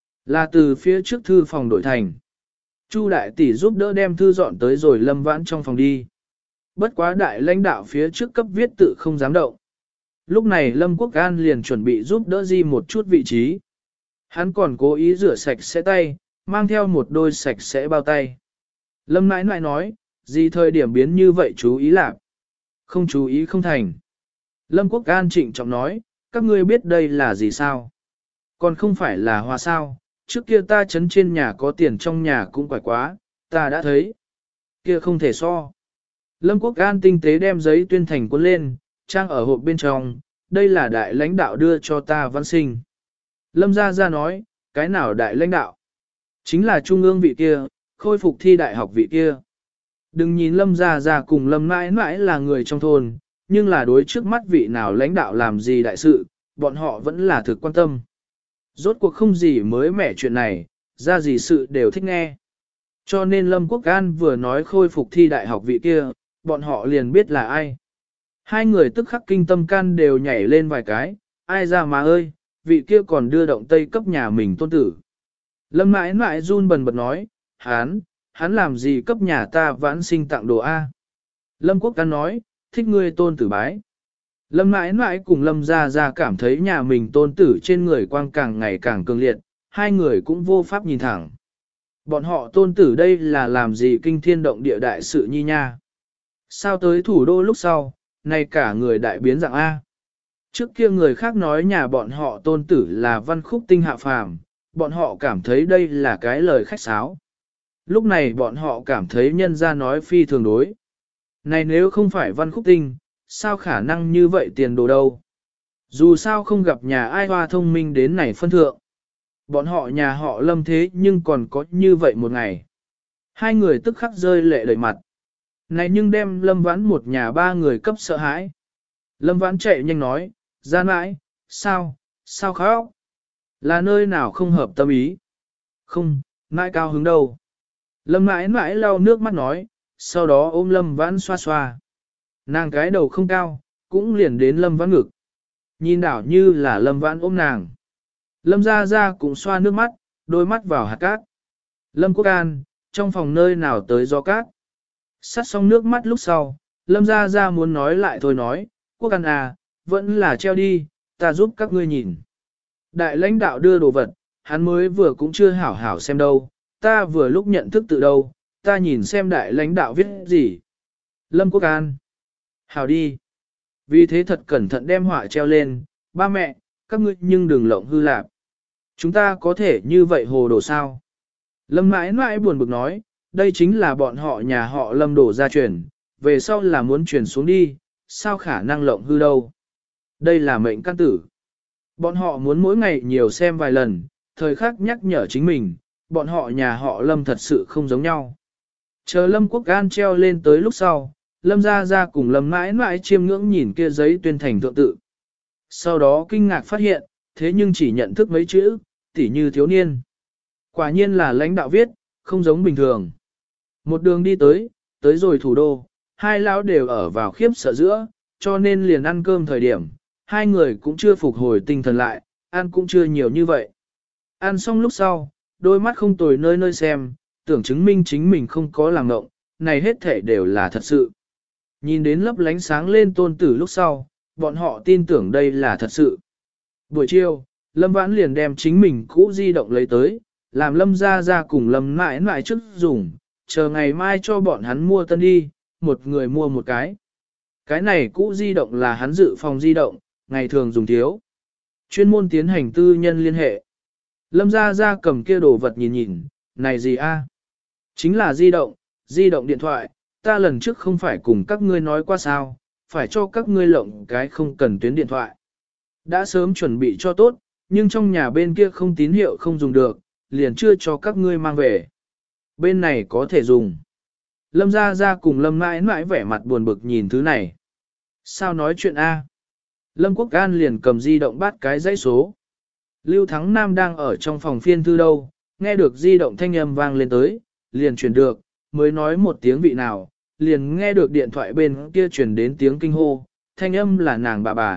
Là từ phía trước thư phòng đổi thành. Chu đại tỷ giúp đỡ đem thư dọn tới rồi Lâm Vãn trong phòng đi. Bất quá đại lãnh đạo phía trước cấp viết tự không dám động. Lúc này Lâm Quốc An liền chuẩn bị giúp đỡ Di một chút vị trí. Hắn còn cố ý rửa sạch sẽ tay, mang theo một đôi sạch sẽ bao tay. Lâm nãi nãi nói, Di thời điểm biến như vậy chú ý lạc. Không chú ý không thành. Lâm Quốc An trịnh trọng nói, các ngươi biết đây là gì sao? Còn không phải là hoa sao, trước kia ta chấn trên nhà có tiền trong nhà cũng quải quá, ta đã thấy. Kia không thể so. Lâm Quốc An tinh tế đem giấy tuyên thành cuốn lên, trang ở hộp bên trong, đây là đại lãnh đạo đưa cho ta văn sinh. Lâm Gia Gia nói, cái nào đại lãnh đạo? Chính là trung ương vị kia, khôi phục thi đại học vị kia. Đừng nhìn Lâm Gia Gia cùng Lâm mãi mãi là người trong thôn, nhưng là đối trước mắt vị nào lãnh đạo làm gì đại sự, bọn họ vẫn là thực quan tâm. Rốt cuộc không gì mới mẻ chuyện này, ra gì sự đều thích nghe. Cho nên Lâm Quốc An vừa nói khôi phục thi đại học vị kia, bọn họ liền biết là ai. Hai người tức khắc kinh tâm can đều nhảy lên vài cái, ai ra mà ơi, vị kia còn đưa động tây cấp nhà mình tôn tử. Lâm mãi mãi run bần bật nói, hắn, hắn làm gì cấp nhà ta vãn sinh tặng đồ A. Lâm Quốc An nói, thích ngươi tôn tử bái. Lâm mãi mãi cùng Lâm Gia Gia cảm thấy nhà mình tôn tử trên người quang càng ngày càng cường liệt, hai người cũng vô pháp nhìn thẳng. Bọn họ tôn tử đây là làm gì kinh thiên động địa đại sự nhi nha. Sao tới thủ đô lúc sau, này cả người đại biến dạng A. Trước kia người khác nói nhà bọn họ tôn tử là văn khúc tinh hạ phàm, bọn họ cảm thấy đây là cái lời khách sáo. Lúc này bọn họ cảm thấy nhân ra nói phi thường đối. Này nếu không phải văn khúc tinh, sao khả năng như vậy tiền đồ đâu. Dù sao không gặp nhà ai hoa thông minh đến này phân thượng. Bọn họ nhà họ Lâm thế nhưng còn có như vậy một ngày. Hai người tức khắc rơi lệ đầy mặt. Này nhưng đem Lâm Vãn một nhà ba người cấp sợ hãi. Lâm Vãn chạy nhanh nói, ra mãi, sao, sao khóc? Là nơi nào không hợp tâm ý? Không, mãi cao hứng đâu. Lâm mãi mãi lau nước mắt nói, sau đó ôm Lâm Vãn xoa xoa. Nàng cái đầu không cao, cũng liền đến Lâm Vãn ngực. Nhìn đảo như là Lâm Vãn ôm nàng. Lâm Gia Gia cũng xoa nước mắt, đôi mắt vào hạt cát. Lâm Quốc An, trong phòng nơi nào tới gió cát. Sát xong nước mắt lúc sau, Lâm Gia Gia muốn nói lại thôi nói, Quốc An à, vẫn là treo đi, ta giúp các ngươi nhìn. Đại lãnh đạo đưa đồ vật, hắn mới vừa cũng chưa hảo hảo xem đâu, ta vừa lúc nhận thức từ đâu, ta nhìn xem đại lãnh đạo viết gì. Lâm Quốc An. Hảo đi. Vì thế thật cẩn thận đem họa treo lên, ba mẹ, các ngươi nhưng đừng lộng hư lạp. Chúng ta có thể như vậy hồ đồ sao? Lâm mãi mãi buồn bực nói, đây chính là bọn họ nhà họ Lâm đổ ra truyền, về sau là muốn truyền xuống đi, sao khả năng lộng hư đâu? Đây là mệnh căn tử. Bọn họ muốn mỗi ngày nhiều xem vài lần, thời khắc nhắc nhở chính mình, bọn họ nhà họ Lâm thật sự không giống nhau. Chờ Lâm Quốc An treo lên tới lúc sau, Lâm Gia Gia cùng Lâm mãi mãi chiêm ngưỡng nhìn kia giấy tuyên thành thượng tự. Sau đó kinh ngạc phát hiện, thế nhưng chỉ nhận thức mấy chữ, tỉ như thiếu niên. Quả nhiên là lãnh đạo viết, không giống bình thường. Một đường đi tới, tới rồi thủ đô, hai lão đều ở vào khiếp sợ giữa, cho nên liền ăn cơm thời điểm, hai người cũng chưa phục hồi tinh thần lại, ăn cũng chưa nhiều như vậy. Ăn xong lúc sau, đôi mắt không tồi nơi nơi xem, tưởng chứng minh chính mình không có làm ngộng, này hết thể đều là thật sự. Nhìn đến lấp lánh sáng lên tôn tử lúc sau, bọn họ tin tưởng đây là thật sự. Buổi chiều, Lâm Vãn liền đem chính mình cũ di động lấy tới, làm Lâm Gia Gia cùng Lâm mãi mãi trước dùng, chờ ngày mai cho bọn hắn mua tân đi, một người mua một cái. Cái này cũ di động là hắn dự phòng di động, ngày thường dùng thiếu. Chuyên môn tiến hành tư nhân liên hệ. Lâm Gia Gia cầm kia đồ vật nhìn nhìn, này gì a? Chính là di động, di động điện thoại, ta lần trước không phải cùng các ngươi nói qua sao, phải cho các ngươi lộng cái không cần tuyến điện thoại. Đã sớm chuẩn bị cho tốt, nhưng trong nhà bên kia không tín hiệu không dùng được, liền chưa cho các ngươi mang về. Bên này có thể dùng. Lâm Gia Gia cùng Lâm mãi mãi vẻ mặt buồn bực nhìn thứ này. Sao nói chuyện A? Lâm Quốc An liền cầm di động bắt cái dãy số. Lưu Thắng Nam đang ở trong phòng phiên thư đâu, nghe được di động thanh âm vang lên tới, liền chuyển được, mới nói một tiếng vị nào, liền nghe được điện thoại bên kia chuyển đến tiếng kinh hô, thanh âm là nàng bà bà,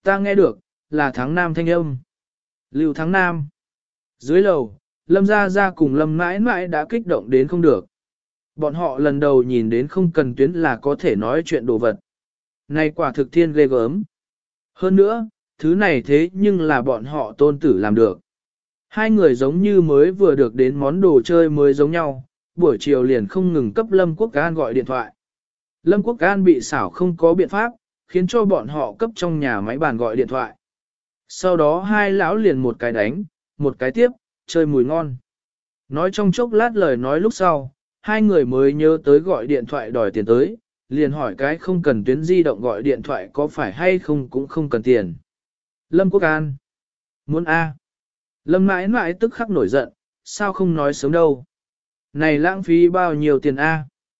ta nghe được, là Thắng Nam thanh âm. Lưu Thắng Nam. Dưới lầu, Lâm Gia Gia cùng Lâm mãi mãi đã kích động đến không được. Bọn họ lần đầu nhìn đến không cần tuyến là có thể nói chuyện đồ vật. Này quả thực thiên ghê gớm. Hơn nữa, thứ này thế nhưng là bọn họ tôn tử làm được. Hai người giống như mới vừa được đến món đồ chơi mới giống nhau, buổi chiều liền không ngừng cấp Lâm Quốc An gọi điện thoại. Lâm Quốc An bị xảo không có biện pháp, khiến cho bọn họ cấp trong nhà máy bàn gọi điện thoại. Sau đó hai lão liền một cái đánh, một cái tiếp, chơi mùi ngon. Nói trong chốc lát lời nói lúc sau, hai người mới nhớ tới gọi điện thoại đòi tiền tới, liền hỏi cái không cần tuyến di động gọi điện thoại có phải hay không cũng không cần tiền. Lâm Quốc An. Muốn A. Lâm mãi mãi tức khắc nổi giận, sao không nói sớm đâu. Này lãng phí bao nhiêu tiền A.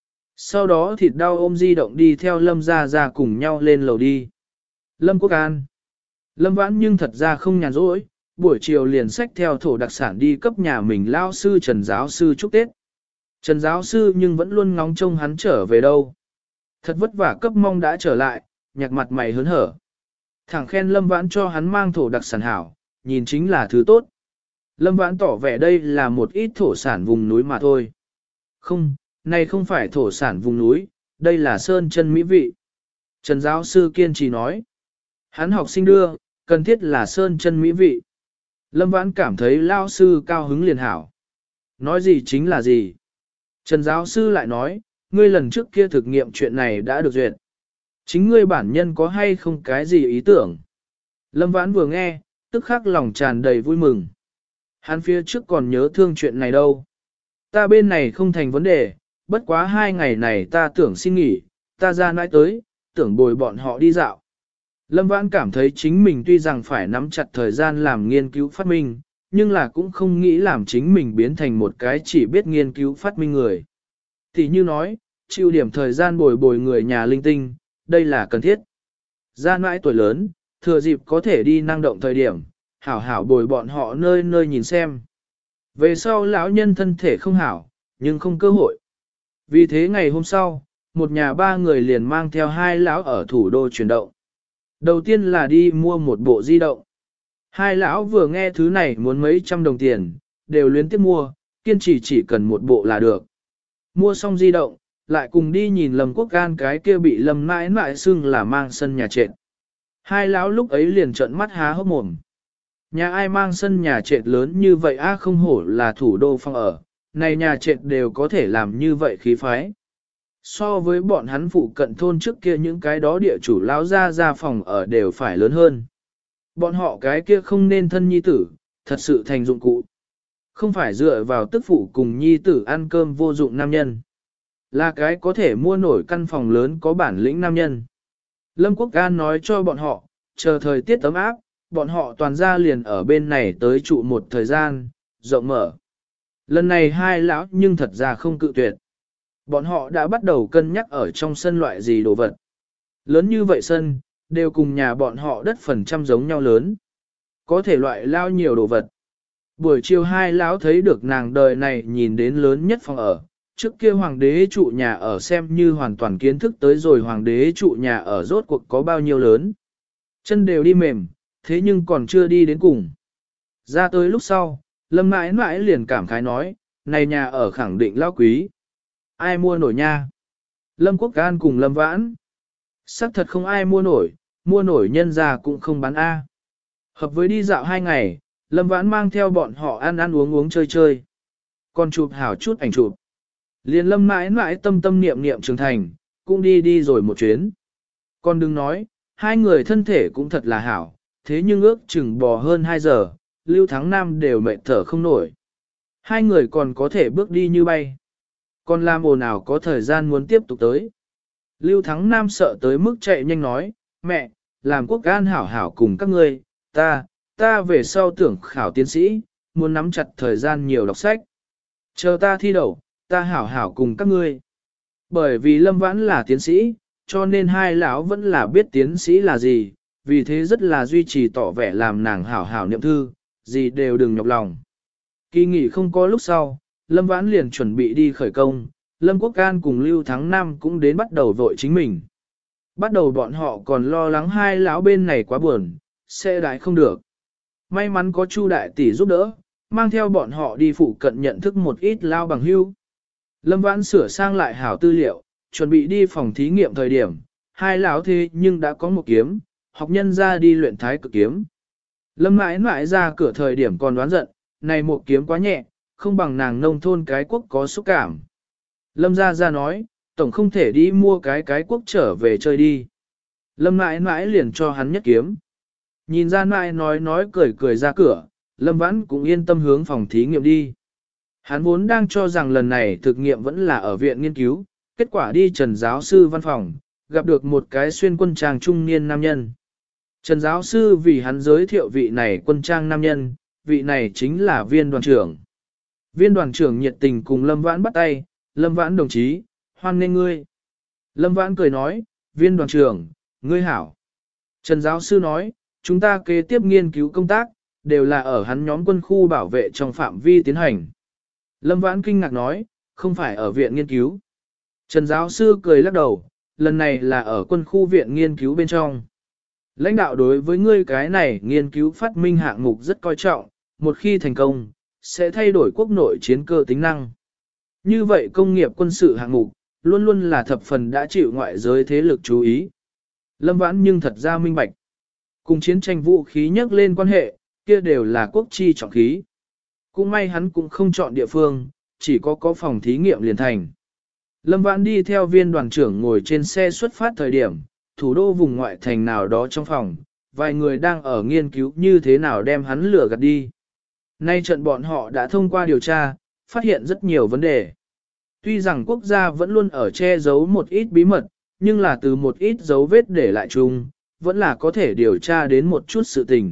Sau đó thịt đau ôm di động đi theo Lâm Gia Gia cùng nhau lên lầu đi. Lâm Quốc An. Lâm Vãn nhưng thật ra không nhàn rỗi, buổi chiều liền xách theo thổ đặc sản đi cấp nhà mình lao sư Trần giáo sư chúc Tết. Trần giáo sư nhưng vẫn luôn ngóng trông hắn trở về đâu. Thật vất vả cấp mong đã trở lại, nhạc mặt mày hớn hở. Thẳng khen Lâm Vãn cho hắn mang thổ đặc sản hảo, nhìn chính là thứ tốt. Lâm Vãn tỏ vẻ đây là một ít thổ sản vùng núi mà thôi. Không, này không phải thổ sản vùng núi, đây là sơn chân mỹ vị. Trần giáo sư kiên trì nói. Hắn học sinh đưa, cần thiết là sơn chân mỹ vị. Lâm Vãn cảm thấy lao sư cao hứng liền hảo. Nói gì chính là gì. Trần giáo sư lại nói, ngươi lần trước kia thực nghiệm chuyện này đã được duyệt. Chính ngươi bản nhân có hay không cái gì ý tưởng. Lâm Vãn vừa nghe, tức khắc lòng tràn đầy vui mừng. Hắn phía trước còn nhớ thương chuyện này đâu. Ta bên này không thành vấn đề, bất quá hai ngày này ta tưởng xin nghỉ, ta ra nãi tới, tưởng bồi bọn họ đi dạo. Lâm Vãn cảm thấy chính mình tuy rằng phải nắm chặt thời gian làm nghiên cứu phát minh, nhưng là cũng không nghĩ làm chính mình biến thành một cái chỉ biết nghiên cứu phát minh người. Thì như nói, chịu điểm thời gian bồi bồi người nhà linh tinh, đây là cần thiết. Ra nãi tuổi lớn, thừa dịp có thể đi năng động thời điểm, hảo hảo bồi bọn họ nơi nơi nhìn xem. Về sau lão nhân thân thể không hảo, nhưng không cơ hội. Vì thế ngày hôm sau, một nhà ba người liền mang theo hai lão ở thủ đô chuyển động. Đầu tiên là đi mua một bộ di động. Hai lão vừa nghe thứ này muốn mấy trăm đồng tiền, đều luyến tiếp mua, kiên trì chỉ cần một bộ là được. Mua xong di động, lại cùng đi nhìn Lâm Quốc An cái kia bị Lâm mãi mãi xưng là mang sân nhà trệt. Hai lão lúc ấy liền trợn mắt há hốc mồm. Nhà ai mang sân nhà trệt lớn như vậy á, không hổ là thủ đô phong ở, này nhà trệt đều có thể làm như vậy khí phái. So với bọn hắn phụ cận thôn trước kia những cái đó địa chủ lão ra ra phòng ở đều phải lớn hơn. Bọn họ cái kia không nên thân nhi tử, thật sự thành dụng cụ. Không phải dựa vào tức phụ cùng nhi tử ăn cơm vô dụng nam nhân. Là cái có thể mua nổi căn phòng lớn có bản lĩnh nam nhân. Lâm Quốc An nói cho bọn họ, chờ thời tiết ấm áp, bọn họ toàn ra liền ở bên này tới trụ một thời gian, rộng mở. Lần này hai lão nhưng thật ra không cự tuyệt. Bọn họ đã bắt đầu cân nhắc ở trong sân loại gì đồ vật. Lớn như vậy sân, đều cùng nhà bọn họ đất phần trăm giống nhau lớn. Có thể loại lao nhiều đồ vật. Buổi chiều hai lão thấy được nàng đời này nhìn đến lớn nhất phòng ở. Trước kia hoàng đế trụ nhà ở xem như hoàn toàn kiến thức tới rồi hoàng đế trụ nhà ở rốt cuộc có bao nhiêu lớn. Chân đều đi mềm, thế nhưng còn chưa đi đến cùng. Ra tới lúc sau, Lâm mãi mãi liền cảm khái nói, này nhà ở khẳng định lao quý. Ai mua nổi nha? Lâm Quốc An cùng Lâm Vãn. Sắc thật không ai mua nổi, mua nổi nhân ra cũng không bán A. Hợp với đi dạo hai ngày, Lâm Vãn mang theo bọn họ ăn ăn uống uống chơi chơi. Còn chụp hảo chút ảnh chụp. Liền Lâm mãi mãi tâm tâm niệm niệm trưởng thành, cũng đi đi rồi một chuyến. Còn đừng nói, hai người thân thể cũng thật là hảo, thế nhưng ước chừng bò hơn hai giờ, Lưu Thắng Nam đều mệt thở không nổi. Hai người còn có thể bước đi như bay. Còn làm ồn ào có thời gian muốn tiếp tục tới. Lưu Thắng Nam sợ tới mức chạy nhanh nói, mẹ, làm Quốc An hảo hảo cùng các ngươi, ta, ta về sau tưởng khảo tiến sĩ, muốn nắm chặt thời gian nhiều đọc sách. Chờ ta thi đậu, ta hảo hảo cùng các ngươi. Bởi vì Lâm Vãn là tiến sĩ, cho nên hai lão vẫn là biết tiến sĩ là gì, vì thế rất là duy trì tỏ vẻ làm nàng hảo hảo niệm thư, gì đều đừng nhọc lòng. Kỳ nghỉ không có lúc sau, Lâm Vãn liền chuẩn bị đi khởi công, Lâm Quốc An cùng Lưu Thắng Nam cũng đến bắt đầu vội chính mình. Bắt đầu bọn họ còn lo lắng hai lão bên này quá buồn, sẽ đãi không được. May mắn có Chu đại tỷ giúp đỡ, mang theo bọn họ đi phụ cận nhận thức một ít lao bằng hưu. Lâm Vãn sửa sang lại hảo tư liệu, chuẩn bị đi phòng thí nghiệm thời điểm, hai lão thế nhưng đã có một kiếm, học nhân ra đi luyện thái cực kiếm. Lâm mãi mãi ra cửa thời điểm còn đoán giận, này một kiếm quá nhẹ, không bằng nàng nông thôn cái quốc có xúc cảm. Lâm ra ra nói, tổng không thể đi mua cái cái quốc trở về chơi đi. Lâm mãi mãi liền cho hắn nhất kiếm. Nhìn ra mãi nói nói cười cười ra cửa, Lâm Vãn cũng yên tâm hướng phòng thí nghiệm đi. Hắn vốn đang cho rằng lần này thực nghiệm vẫn là ở viện nghiên cứu, kết quả đi Trần giáo sư văn phòng, gặp được một cái xuyên quân trang trung niên nam nhân. Trần giáo sư vì hắn giới thiệu vị này quân trang nam nhân, vị này chính là viên đoàn trưởng. Viên đoàn trưởng nhiệt tình cùng Lâm Vãn bắt tay, Lâm Vãn đồng chí, hoan nghênh ngươi. Lâm Vãn cười nói, viên đoàn trưởng, ngươi hảo. Trần giáo sư nói, chúng ta kế tiếp nghiên cứu công tác, đều là ở hắn nhóm quân khu bảo vệ trong phạm vi tiến hành. Lâm Vãn kinh ngạc nói, không phải ở viện nghiên cứu. Trần giáo sư cười lắc đầu, lần này là ở quân khu viện nghiên cứu bên trong. Lãnh đạo đối với ngươi cái này nghiên cứu phát minh hạng mục rất coi trọng, một khi thành công, sẽ thay đổi quốc nội chiến cơ tính năng. Như vậy công nghiệp quân sự hạng mục, luôn luôn là thập phần đã chịu ngoại giới thế lực chú ý. Lâm Vãn nhưng thật ra minh bạch. Cùng chiến tranh vũ khí nhắc lên quan hệ, kia đều là quốc chi trọng khí. Cũng may hắn cũng không chọn địa phương, chỉ có có phòng thí nghiệm liền thành. Lâm Vãn đi theo viên đoàn trưởng ngồi trên xe xuất phát thời điểm, thủ đô vùng ngoại thành nào đó trong phòng, vài người đang ở nghiên cứu như thế nào đem hắn lửa gạt đi. Nay trận bọn họ đã thông qua điều tra, phát hiện rất nhiều vấn đề. Tuy rằng quốc gia vẫn luôn ở che giấu một ít bí mật, nhưng là từ một ít dấu vết để lại chung, vẫn là có thể điều tra đến một chút sự tình.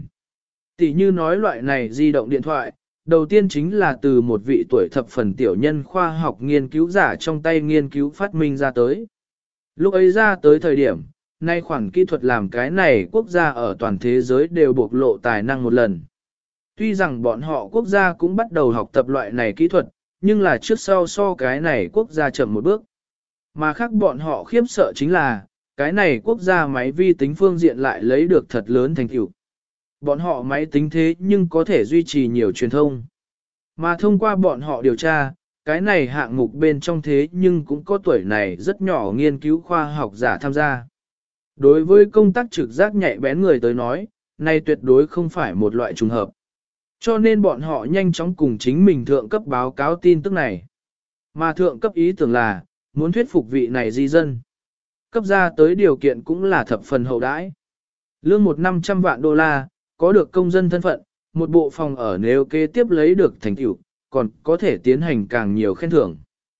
Tỷ như nói loại này di động điện thoại, đầu tiên chính là từ một vị tuổi thập phần tiểu nhân khoa học nghiên cứu giả trong tay nghiên cứu phát minh ra tới. Lúc ấy ra tới thời điểm, nay khoản kỹ thuật làm cái này quốc gia ở toàn thế giới đều bộc lộ tài năng một lần. Tuy rằng bọn họ quốc gia cũng bắt đầu học tập loại này kỹ thuật, nhưng là trước sau so cái này quốc gia chậm một bước. Mà khác bọn họ khiếp sợ chính là, cái này quốc gia máy vi tính phương diện lại lấy được thật lớn thành tựu. Bọn họ máy tính thế nhưng có thể duy trì nhiều truyền thông. Mà thông qua bọn họ điều tra, cái này hạng mục bên trong thế nhưng cũng có tuổi này rất nhỏ nghiên cứu khoa học giả tham gia. Đối với công tác trực giác nhạy bén người tới nói, này tuyệt đối không phải một loại trùng hợp. Cho nên bọn họ nhanh chóng cùng chính mình thượng cấp báo cáo tin tức này. Mà thượng cấp ý tưởng là, muốn thuyết phục vị này di dân. Cấp ra tới điều kiện cũng là thập phần hậu đãi. Lương một năm trăm vạn đô la, có được công dân thân phận, một bộ phòng ở nếu kế tiếp lấy được thành tựu, còn có thể tiến hành càng nhiều khen thưởng.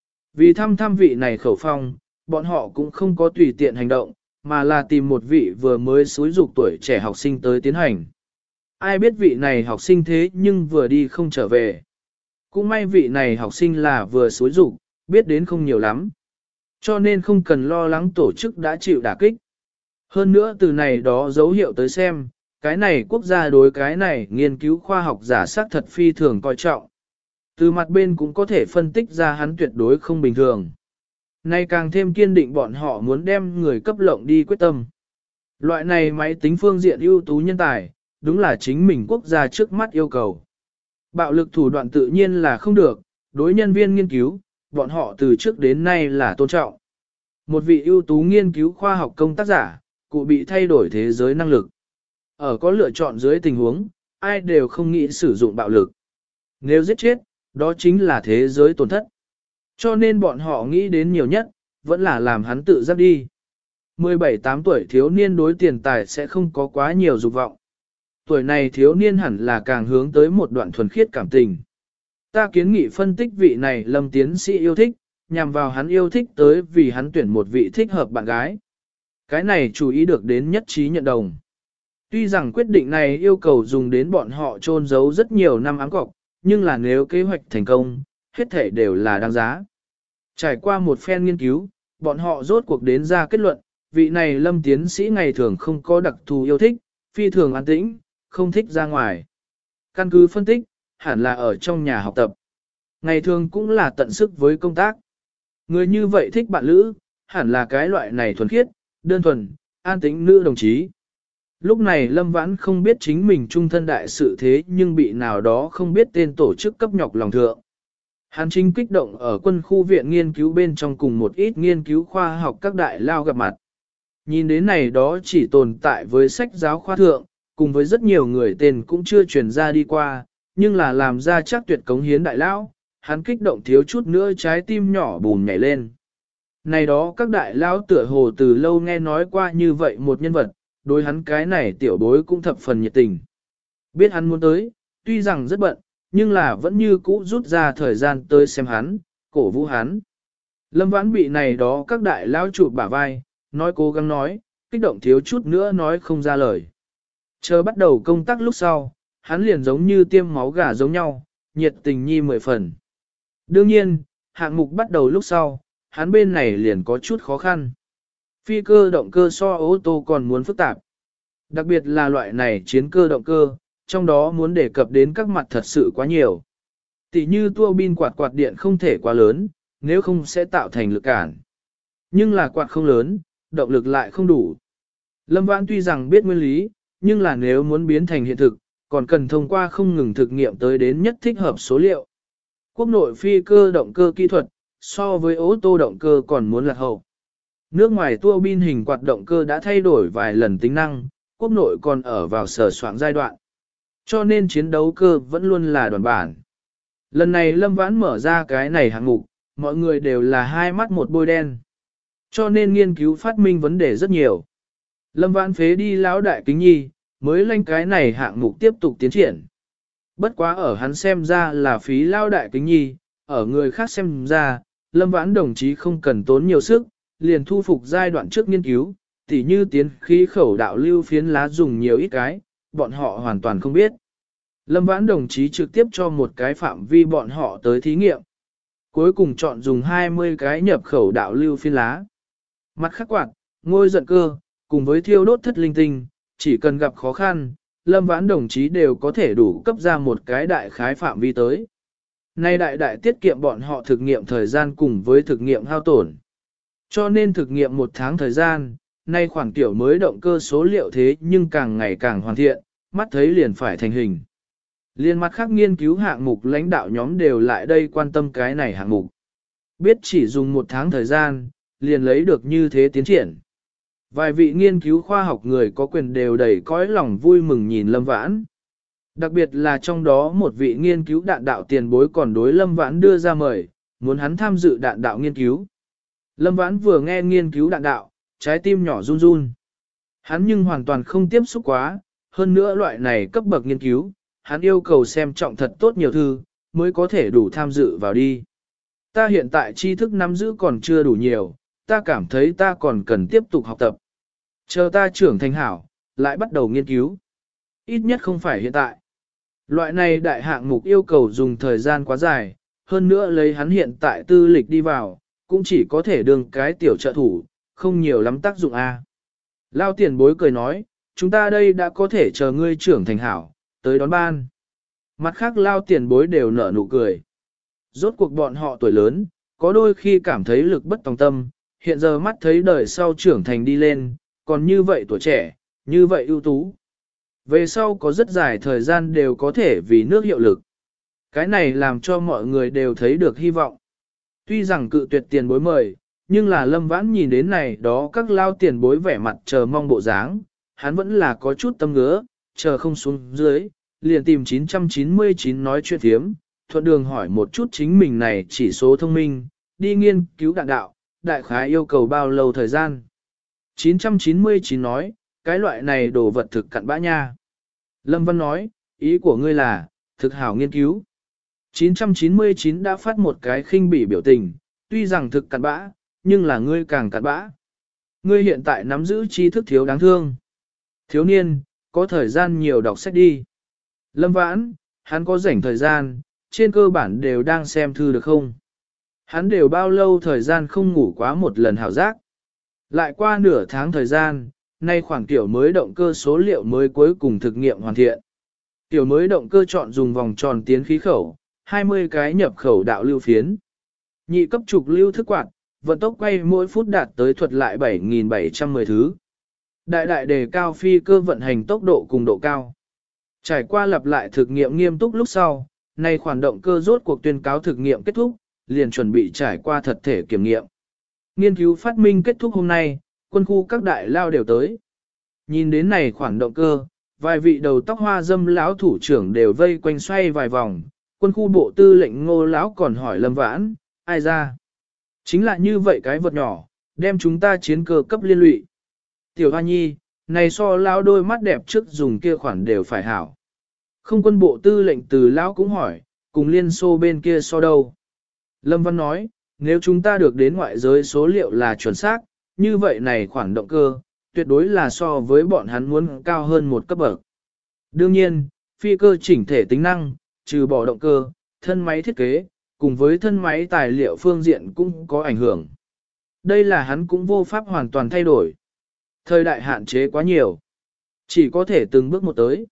Vì thăm thăm vị này khẩu phong, bọn họ cũng không có tùy tiện hành động, mà là tìm một vị vừa mới xúi dục tuổi trẻ học sinh tới tiến hành. Ai biết vị này học sinh thế nhưng vừa đi không trở về. Cũng may vị này học sinh là vừa xúi dục, biết đến không nhiều lắm. Cho nên không cần lo lắng tổ chức đã chịu đả kích. Hơn nữa từ này đó dấu hiệu tới xem, cái này quốc gia đối cái này nghiên cứu khoa học giả sát thật phi thường coi trọng. Từ mặt bên cũng có thể phân tích ra hắn tuyệt đối không bình thường. Nay càng thêm kiên định bọn họ muốn đem người cấp lộng đi quyết tâm. Loại này máy tính phương diện ưu tú nhân tài, đúng là chính mình quốc gia trước mắt yêu cầu. Bạo lực thủ đoạn tự nhiên là không được, đối nhân viên nghiên cứu, bọn họ từ trước đến nay là tôn trọng. Một vị ưu tú nghiên cứu khoa học công tác giả, cụ bị thay đổi thế giới năng lực. Ở có lựa chọn dưới tình huống, ai đều không nghĩ sử dụng bạo lực. Nếu giết chết, đó chính là thế giới tổn thất. Cho nên bọn họ nghĩ đến nhiều nhất, vẫn là làm hắn tự giác đi. mười bảy tám tuổi thiếu niên đối tiền tài sẽ không có quá nhiều dục vọng. Tuổi này thiếu niên hẳn là càng hướng tới một đoạn thuần khiết cảm tình. Ta kiến nghị phân tích vị này Lâm tiến sĩ yêu thích, nhằm vào hắn yêu thích tới vì hắn tuyển một vị thích hợp bạn gái. Cái này chú ý được đến nhất trí nhận đồng. Tuy rằng quyết định này yêu cầu dùng đến bọn họ trôn giấu rất nhiều năm ám cọc, nhưng là nếu kế hoạch thành công, hết thể đều là đáng giá. Trải qua một phen nghiên cứu, bọn họ rốt cuộc đến ra kết luận, vị này Lâm tiến sĩ ngày thường không có đặc thù yêu thích, phi thường an tĩnh, không thích ra ngoài. Căn cứ phân tích, hẳn là ở trong nhà học tập. Ngày thường cũng là tận sức với công tác. Người như vậy thích bạn lữ, hẳn là cái loại này thuần khiết, đơn thuần, an tĩnh nữ đồng chí. Lúc này Lâm Vãn không biết chính mình trung thân đại sự thế nhưng bị nào đó không biết tên tổ chức cấp nhọc lòng thượng. Hắn chính kích động ở quân khu viện nghiên cứu bên trong cùng một ít nghiên cứu khoa học các đại lao gặp mặt. Nhìn đến này đó chỉ tồn tại với sách giáo khoa thượng, cùng với rất nhiều người tên cũng chưa truyền ra đi qua, nhưng là làm ra chắc tuyệt cống hiến đại lao, hắn kích động thiếu chút nữa trái tim nhỏ bùn nhảy lên. Này đó các đại lao tựa hồ từ lâu nghe nói qua như vậy một nhân vật, đối hắn cái này tiểu bối cũng thập phần nhiệt tình. Biết hắn muốn tới, tuy rằng rất bận, nhưng là vẫn như cũ rút ra thời gian tới xem hắn, cổ vũ hắn. Lâm Vãn bị này đó các đại lao chụp bả vai, nói cố gắng nói, kích động thiếu chút nữa nói không ra lời. Chờ bắt đầu công tác lúc sau, hắn liền giống như tiêm máu gà giống nhau, nhiệt tình nhi mười phần. Đương nhiên, hạng mục bắt đầu lúc sau, hắn bên này liền có chút khó khăn. Phi cơ động cơ so ô tô còn muốn phức tạp. Đặc biệt là loại này chiến cơ động cơ, trong đó muốn đề cập đến các mặt thật sự quá nhiều. Tỷ như tua bin quạt quạt điện không thể quá lớn, nếu không sẽ tạo thành lực cản. Nhưng là quạt không lớn, động lực lại không đủ. Lâm Vãn tuy rằng biết nguyên lý, nhưng là nếu muốn biến thành hiện thực, còn cần thông qua không ngừng thực nghiệm tới đến nhất thích hợp số liệu. Quốc nội phi cơ động cơ kỹ thuật, so với ô tô động cơ còn muốn lạc hậu. Nước ngoài tua bin hình quạt động cơ đã thay đổi vài lần tính năng, quốc nội còn ở vào sở soạn giai đoạn. Cho nên chiến đấu cơ vẫn luôn là đoàn bản. Lần này Lâm Vãn mở ra cái này hạng mục, mọi người đều là hai mắt một bôi đen. Cho nên nghiên cứu phát minh vấn đề rất nhiều. Lâm Vãn phế đi lão đại kính nhi, mới lên cái này hạng mục tiếp tục tiến triển. Bất quá ở hắn xem ra là phí lão đại kính nhi, ở người khác xem ra, Lâm Vãn đồng chí không cần tốn nhiều sức, liền thu phục giai đoạn trước nghiên cứu, tỉ như tiến khí khẩu đạo lưu phiến lá dùng nhiều ít cái, bọn họ hoàn toàn không biết. Lâm Vãn đồng chí trực tiếp cho một cái phạm vi bọn họ tới thí nghiệm. Cuối cùng chọn dùng hai mươi cái nhập khẩu đạo lưu phiến lá. Mặt khắc quạt, ngôi giận cơ, cùng với thiêu đốt thất linh tinh, chỉ cần gặp khó khăn, Lâm Vãn đồng chí đều có thể đủ cấp ra một cái đại khái phạm vi tới. Nay đại đại tiết kiệm bọn họ thực nghiệm thời gian cùng với thực nghiệm hao tổn. Cho nên thực nghiệm một tháng thời gian, nay khoản tiểu mới động cơ số liệu thế nhưng càng ngày càng hoàn thiện, mắt thấy liền phải thành hình. Liên mặt khác nghiên cứu hạng mục lãnh đạo nhóm đều lại đây quan tâm cái này hạng mục. Biết chỉ dùng một tháng thời gian, liền lấy được như thế tiến triển. Vài vị nghiên cứu khoa học người có quyền đều đầy cõi lòng vui mừng nhìn Lâm Vãn. Đặc biệt là trong đó một vị nghiên cứu đạn đạo tiền bối còn đối Lâm Vãn đưa ra mời, muốn hắn tham dự đạn đạo nghiên cứu. Lâm Vãn vừa nghe nghiên cứu đạn đạo, trái tim nhỏ run run. Hắn nhưng hoàn toàn không tiếp xúc quá, hơn nữa loại này cấp bậc nghiên cứu, hắn yêu cầu xem trọng thật tốt nhiều thư, mới có thể đủ tham dự vào đi. Ta hiện tại tri thức nắm giữ còn chưa đủ nhiều, ta cảm thấy ta còn cần tiếp tục học tập. Chờ ta trưởng thành hảo, lại bắt đầu nghiên cứu. Ít nhất không phải hiện tại. Loại này đại hạng mục yêu cầu dùng thời gian quá dài, hơn nữa lấy hắn hiện tại tư lịch đi vào, cũng chỉ có thể đương cái tiểu trợ thủ, không nhiều lắm tác dụng a. Lao tiền bối cười nói, chúng ta đây đã có thể chờ ngươi trưởng thành hảo, tới đón ban. Mặt khác Lao tiền bối đều nở nụ cười. Rốt cuộc bọn họ tuổi lớn, có đôi khi cảm thấy lực bất tòng tâm, hiện giờ mắt thấy đời sau trưởng thành đi lên, còn như vậy tuổi trẻ, như vậy ưu tú. Về sau có rất dài thời gian đều có thể vì nước hiệu lực. Cái này làm cho mọi người đều thấy được hy vọng. Tuy rằng cự tuyệt tiền bối mời, nhưng là Lâm Vãn nhìn đến này đó các lao tiền bối vẻ mặt chờ mong bộ dáng, hắn vẫn là có chút tâm ngứa, chờ không xuống dưới, liền tìm chín trăm chín mươi chín nói chuyện thiếm, thuận đường hỏi một chút chính mình này chỉ số thông minh, đi nghiên cứu đạn đạo, đại khái yêu cầu bao lâu thời gian. chín trăm chín mươi chín nói, cái loại này đồ vật thực cặn bã nha. Lâm Văn nói, ý của ngươi là, thực hảo nghiên cứu. chín trăm chín mươi chín đã phát một cái khinh bỉ biểu tình, tuy rằng thực cặn bã, nhưng là ngươi càng cặn bã. Ngươi hiện tại nắm giữ tri thức thiếu đáng thương. Thiếu niên, có thời gian nhiều đọc sách đi. Lâm Vãn, hắn có rảnh thời gian, trên cơ bản đều đang xem thư được không? Hắn đều bao lâu thời gian không ngủ quá một lần hảo giác. Lại qua nửa tháng thời gian, nay khoảng tiểu mới động cơ số liệu mới cuối cùng thực nghiệm hoàn thiện. Tiểu mới động cơ chọn dùng vòng tròn tiến khí khẩu, hai mươi cái nhập khẩu đạo lưu phiến. Nhị cấp trục lưu thức quạt, vận tốc quay mỗi phút đạt tới thuật lại bảy nghìn bảy trăm mười thứ. Đại đại đề cao phi cơ vận hành tốc độ cùng độ cao. Trải qua lặp lại thực nghiệm nghiêm túc lúc sau, nay khoản động cơ rốt cuộc tuyên cáo thực nghiệm kết thúc, liền chuẩn bị trải qua thật thể kiểm nghiệm. Nghiên cứu phát minh kết thúc hôm nay, quân khu các đại lao đều tới. Nhìn đến này khoản động cơ, vài vị đầu tóc hoa dâm lão thủ trưởng đều vây quanh xoay vài vòng, quân khu bộ tư lệnh Ngô lão còn hỏi Lâm Vãn, ai ra? Chính là như vậy cái vật nhỏ, đem chúng ta chiến cơ cấp liên lụy. Tiểu Hoa Nhi, này so lão đôi mắt đẹp trước dùng kia khoản đều phải hảo. Không quân bộ tư lệnh từ lão cũng hỏi, cùng Liên Xô bên kia so đâu? Lâm Văn nói, nếu chúng ta được đến ngoại giới số liệu là chuẩn xác, như vậy này khoản động cơ, tuyệt đối là so với bọn hắn muốn cao hơn một cấp bậc. Đương nhiên, phi cơ chỉnh thể tính năng, trừ bỏ động cơ, thân máy thiết kế, cùng với thân máy tài liệu phương diện cũng có ảnh hưởng. Đây là hắn cũng vô pháp hoàn toàn thay đổi. Thời đại hạn chế quá nhiều. Chỉ có thể từng bước một tới.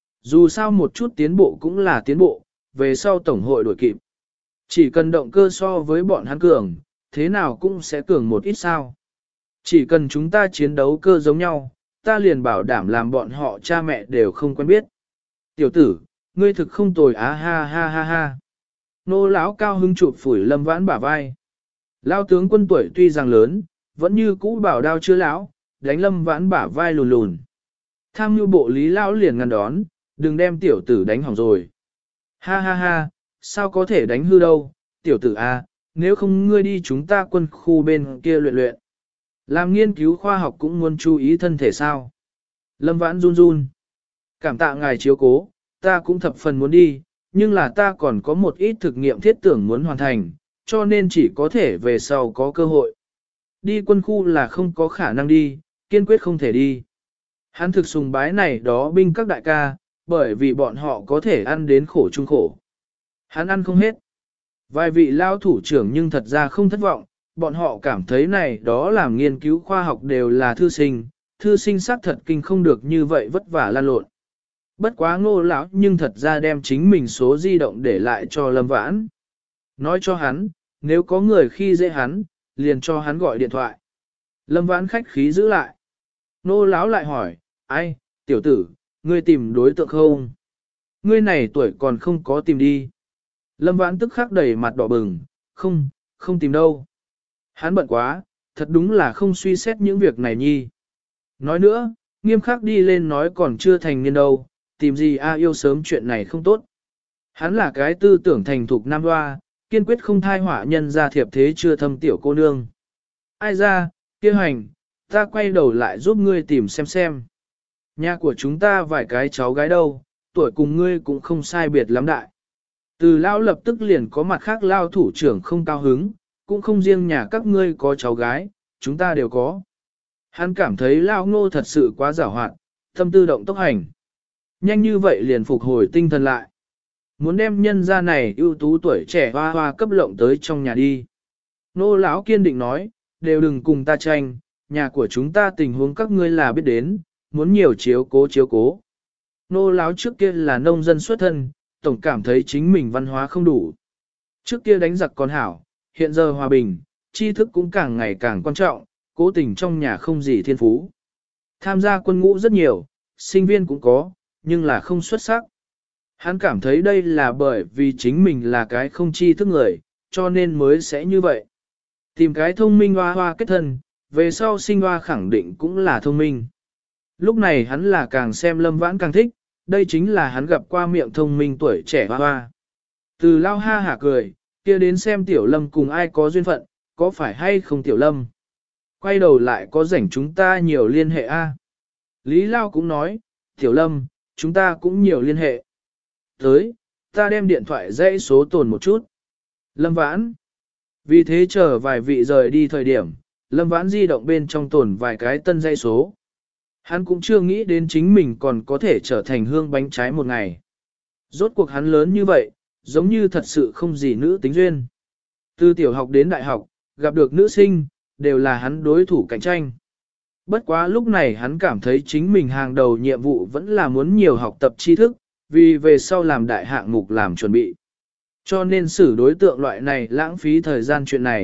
Dù sao một chút tiến bộ cũng là tiến bộ, về sau tổng hội đổi kịp. Chỉ cần động cơ so với bọn hắn cường, thế nào cũng sẽ cường một ít sao. Chỉ cần chúng ta chiến đấu cơ giống nhau, ta liền bảo đảm làm bọn họ cha mẹ đều không quen biết. Tiểu tử, ngươi thực không tồi á ha ha ha ha. Nô lão cao hứng chụp phủi Lâm Vãn bả vai. Lao tướng quân tuổi tuy rằng lớn, vẫn như cũ bảo đao chưa lão, đánh Lâm Vãn bả vai lùn lùn. Tham mưu bộ Lý lão liền ngăn đón, đừng đem tiểu tử đánh hỏng rồi. Ha ha ha, sao có thể đánh hư đâu, tiểu tử a, nếu không ngươi đi chúng ta quân khu bên kia luyện luyện. Làm nghiên cứu khoa học cũng muốn chú ý thân thể sao. Lâm Vãn run run. Cảm tạ ngài chiếu cố, ta cũng thập phần muốn đi, nhưng là ta còn có một ít thực nghiệm thiết tưởng muốn hoàn thành, cho nên chỉ có thể về sau có cơ hội. Đi quân khu là không có khả năng đi, kiên quyết không thể đi. Hắn thực sùng bái này đó binh các đại ca, bởi vì bọn họ có thể ăn đến khổ chung khổ. Hắn ăn không hết. Vài vị lao thủ trưởng nhưng thật ra không thất vọng, bọn họ cảm thấy này đó làm nghiên cứu khoa học đều là thư sinh, thư sinh xác thật kinh không được như vậy vất vả lan lộn. Bất quá Ngô lão nhưng thật ra đem chính mình số di động để lại cho Lâm Vãn. Nói cho hắn, nếu có người khi dễ hắn, liền cho hắn gọi điện thoại. Lâm Vãn khách khí giữ lại. Ngô lão lại hỏi, ai, tiểu tử, ngươi tìm đối tượng không? Ngươi này tuổi còn không có tìm đi. Lâm Vãn tức khắc đầy mặt đỏ bừng, không, không tìm đâu. Hắn bận quá, thật đúng là không suy xét những việc này nhi. Nói nữa, nghiêm khắc đi lên nói còn chưa thành niên đâu, tìm gì a yêu sớm chuyện này không tốt. Hắn là cái tư tưởng thành thục nam hoa, kiên quyết không thai họa nhân ra thiệp thế chưa thâm tiểu cô nương. Ai ra, kia hành, ta quay đầu lại giúp ngươi tìm xem xem. Nhà của chúng ta vài cái cháu gái đâu, tuổi cùng ngươi cũng không sai biệt lắm đại. Từ lao lập tức liền có mặt khác lao thủ trưởng không cao hứng, cũng không riêng nhà các ngươi có cháu gái, chúng ta đều có. Hắn cảm thấy lao ngô thật sự quá giàu hoạt, tâm tư động tốc hành. Nhanh như vậy liền phục hồi tinh thần lại. Muốn đem nhân gia này ưu tú tuổi trẻ hoa hoa cấp lộng tới trong nhà đi. Nô lão kiên định nói, đều đừng cùng ta tranh, nhà của chúng ta tình huống các ngươi là biết đến, muốn nhiều chiếu cố chiếu cố. Nô lão trước kia là nông dân xuất thân, tổng cảm thấy chính mình văn hóa không đủ. Trước kia đánh giặc còn hảo, hiện giờ hòa bình, tri thức cũng càng ngày càng quan trọng, cố tình trong nhà không gì thiên phú. Tham gia quân ngũ rất nhiều, sinh viên cũng có, nhưng là không xuất sắc. Hắn cảm thấy đây là bởi vì chính mình là cái không tri thức người, cho nên mới sẽ như vậy. Tìm cái thông minh hoa hoa kết thân, về sau sinh hoa khẳng định cũng là thông minh. Lúc này hắn là càng xem Lâm Vãn càng thích, đây chính là hắn gặp qua miệng thông minh tuổi trẻ hoa hoa. Từ lao ha hả cười, kia đến xem Tiểu Lâm cùng ai có duyên phận, có phải hay không Tiểu Lâm. Quay đầu lại có rảnh chúng ta nhiều liên hệ a. Lý Lao cũng nói, Tiểu Lâm, chúng ta cũng nhiều liên hệ. Tới, ta đem điện thoại dãy số tồn một chút. Lâm Vãn. Vì thế chờ vài vị rời đi thời điểm, Lâm Vãn di động bên trong tồn vài cái tân dãy số. Hắn cũng chưa nghĩ đến chính mình còn có thể trở thành hương bánh trái một ngày. Rốt cuộc hắn lớn như vậy, giống như thật sự không gì nữ tính duyên. Từ tiểu học đến đại học, gặp được nữ sinh, đều là hắn đối thủ cạnh tranh. Bất quá lúc này hắn cảm thấy chính mình hàng đầu nhiệm vụ vẫn là muốn nhiều học tập tri thức, vì về sau làm đại hạng mục làm chuẩn bị. Cho nên xử đối tượng loại này lãng phí thời gian chuyện này,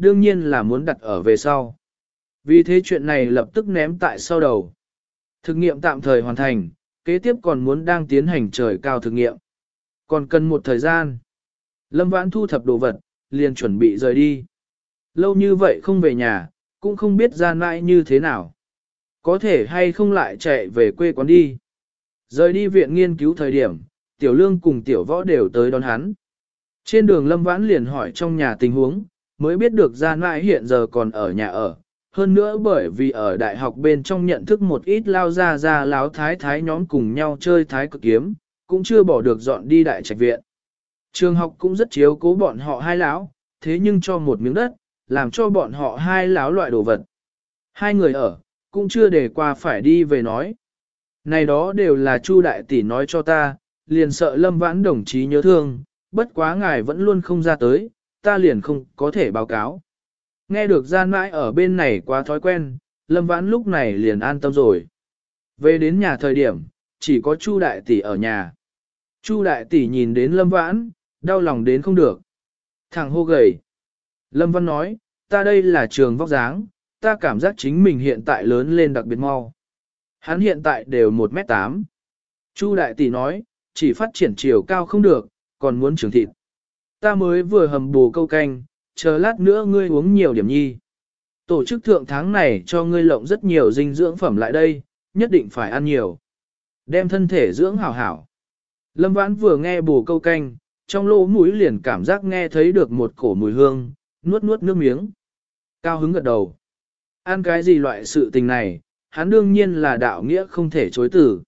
đương nhiên là muốn đặt ở về sau. Vì thế chuyện này lập tức ném tại sau đầu. Thực nghiệm tạm thời hoàn thành, kế tiếp còn muốn đang tiến hành trời cao thực nghiệm. Còn cần một thời gian. Lâm Vãn thu thập đồ vật, liền chuẩn bị rời đi. Lâu như vậy không về nhà, cũng không biết ra nãi như thế nào. Có thể hay không lại chạy về quê quán đi. Rời đi viện nghiên cứu thời điểm, Tiểu Lương cùng Tiểu Võ đều tới đón hắn. Trên đường Lâm Vãn liền hỏi trong nhà tình huống, mới biết được ra nãi hiện giờ còn ở nhà ở. Hơn nữa bởi vì ở đại học bên trong nhận thức một ít lao ra ra láo thái thái nhóm cùng nhau chơi thái cực kiếm, cũng chưa bỏ được dọn đi đại trạch viện. Trường học cũng rất chiếu cố bọn họ hai lão, thế nhưng cho một miếng đất, làm cho bọn họ hai lão loại đồ vật. Hai người ở, cũng chưa để qua phải đi về nói. Này đó đều là Chu đại tỷ nói cho ta, liền sợ Lâm Vãn đồng chí nhớ thương, bất quá ngài vẫn luôn không ra tới, ta liền không có thể báo cáo. Nghe được gian mãi ở bên này quá thói quen, Lâm Vãn lúc này liền an tâm rồi. Về đến nhà thời điểm, chỉ có Chu đại tỷ ở nhà. Chu đại tỷ nhìn đến Lâm Vãn, đau lòng đến không được. Thằng hô gầy. Lâm Văn nói, ta đây là trường vóc dáng, ta cảm giác chính mình hiện tại lớn lên đặc biệt mau. Hắn hiện tại đều một mét tám. Chu đại tỷ nói, chỉ phát triển chiều cao không được, còn muốn trưởng thịt. Ta mới vừa hầm bù câu canh, chờ lát nữa ngươi uống nhiều điểm nhi. Tổ chức thượng tháng này cho ngươi lộng rất nhiều dinh dưỡng phẩm lại đây, nhất định phải ăn nhiều. Đem thân thể dưỡng hảo hảo. Lâm Vãn vừa nghe bù câu canh, trong lỗ mũi liền cảm giác nghe thấy được một cổ mùi hương, nuốt nuốt nước miếng. Cao hứng gật đầu. Ăn cái gì loại sự tình này, hắn đương nhiên là đạo nghĩa không thể chối từ.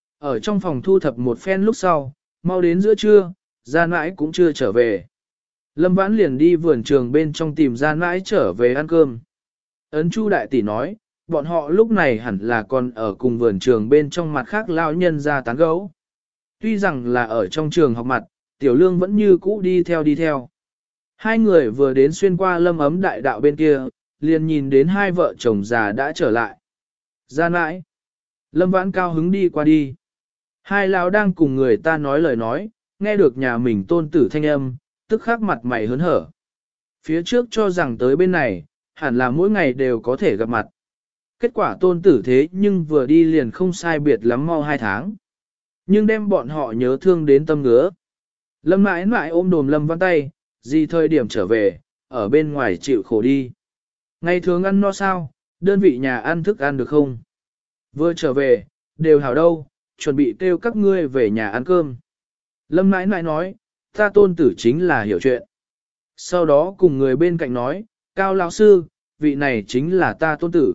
Ở trong phòng thu thập một phen lúc sau, mau đến giữa trưa, Gian mãi cũng chưa trở về. Lâm Vãn liền đi vườn trường bên trong tìm Gian mãi trở về ăn cơm. Ấn Chu đại tỷ nói, bọn họ lúc này hẳn là còn ở cùng vườn trường bên trong mặt khác lão nhân ra tán gấu. Tuy rằng là ở trong trường học mặt, Tiểu Lương vẫn như cũ đi theo đi theo. Hai người vừa đến xuyên qua lâm ấm đại đạo bên kia, liền nhìn đến hai vợ chồng già đã trở lại. Gian mãi. Lâm Vãn cao hứng đi qua đi. Hai lão đang cùng người ta nói lời nói, nghe được nhà mình tôn tử thanh âm, tức khắc mặt mày hớn hở. Phía trước cho rằng tới bên này, hẳn là mỗi ngày đều có thể gặp mặt. Kết quả tôn tử thế nhưng vừa đi liền không sai biệt lắm mau hai tháng. Nhưng đem bọn họ nhớ thương đến tâm ngứa. Lâm mãi mãi ôm đồm Lâm Vãn tay, gì thời điểm trở về, ở bên ngoài chịu khổ đi. Ngày thường ăn no sao, đơn vị nhà ăn thức ăn được không? Vừa trở về, đều hảo đâu, chuẩn bị kêu các ngươi về nhà ăn cơm. Lâm nãi nãi nói, ta tôn tử chính là hiểu chuyện. Sau đó cùng người bên cạnh nói, Cao lão sư, vị này chính là ta tôn tử.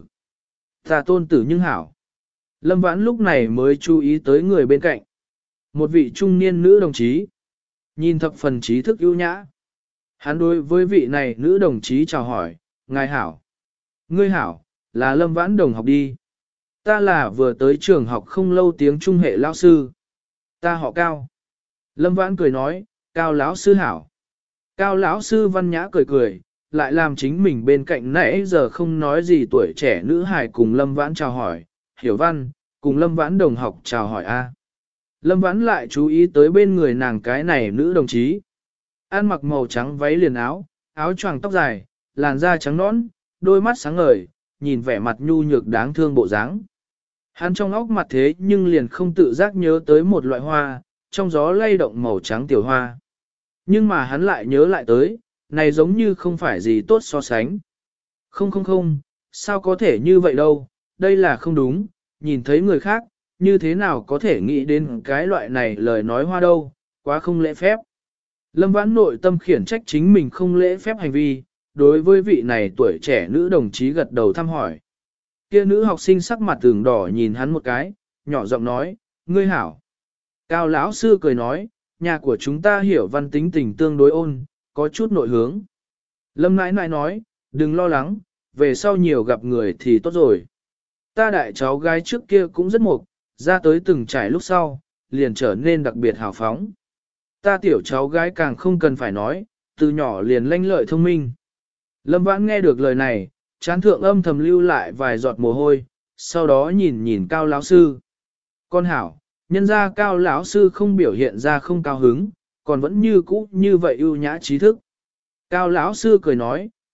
Ta tôn tử nhưng hảo. Lâm Vãn lúc này mới chú ý tới người bên cạnh. Một vị trung niên nữ đồng chí. Nhìn thập phần trí thức ưu nhã. Hắn đối với vị này nữ đồng chí chào hỏi, ngài hảo. Ngươi hảo, là Lâm Vãn đồng học đi. Ta là vừa tới trường học không lâu tiếng trung hệ lão sư. Ta họ Cao. Lâm Vãn cười nói, Cao lão sư hảo. Cao lão sư văn nhã cười cười, lại làm chính mình bên cạnh nãy giờ không nói gì tuổi trẻ nữ hài cùng Lâm Vãn chào hỏi, hiểu văn, cùng Lâm Vãn đồng học chào hỏi a. Lâm Vãn lại chú ý tới bên người nàng cái này nữ đồng chí. Ăn mặc màu trắng váy liền áo, áo choàng tóc dài, làn da trắng nõn, đôi mắt sáng ngời, nhìn vẻ mặt nhu nhược đáng thương bộ dáng. Hắn trong óc mặt thế nhưng liền không tự giác nhớ tới một loại hoa, trong gió lay động màu trắng tiểu hoa. Nhưng mà hắn lại nhớ lại tới, này giống như không phải gì tốt so sánh. Không không không, sao có thể như vậy đâu, đây là không đúng, nhìn thấy người khác, như thế nào có thể nghĩ đến cái loại này lời nói hoa đâu, quá không lễ phép. Lâm Vãn nội tâm khiển trách chính mình không lễ phép hành vi, đối với vị này tuổi trẻ nữ đồng chí gật đầu thăm hỏi. Kia nữ học sinh sắc mặt tường đỏ nhìn hắn một cái, nhỏ giọng nói, ngươi hảo. Cao lão sư cười nói, nhà của chúng ta hiểu văn tính tình tương đối ôn, có chút nội hướng. Lâm nãi nãi nói, đừng lo lắng, về sau nhiều gặp người thì tốt rồi. Ta đại cháu gái trước kia cũng rất mộc, ra tới từng trải lúc sau, liền trở nên đặc biệt hào phóng. Ta tiểu cháu gái càng không cần phải nói, từ nhỏ liền lanh lợi thông minh. Lâm Vãn nghe được lời này, chán thượng âm thầm lưu lại vài giọt mồ hôi, sau đó nhìn nhìn Cao lão sư. Con hảo, nhân ra Cao lão sư không biểu hiện ra không cao hứng, còn vẫn như cũ như vậy ưu nhã trí thức. Cao lão sư cười nói,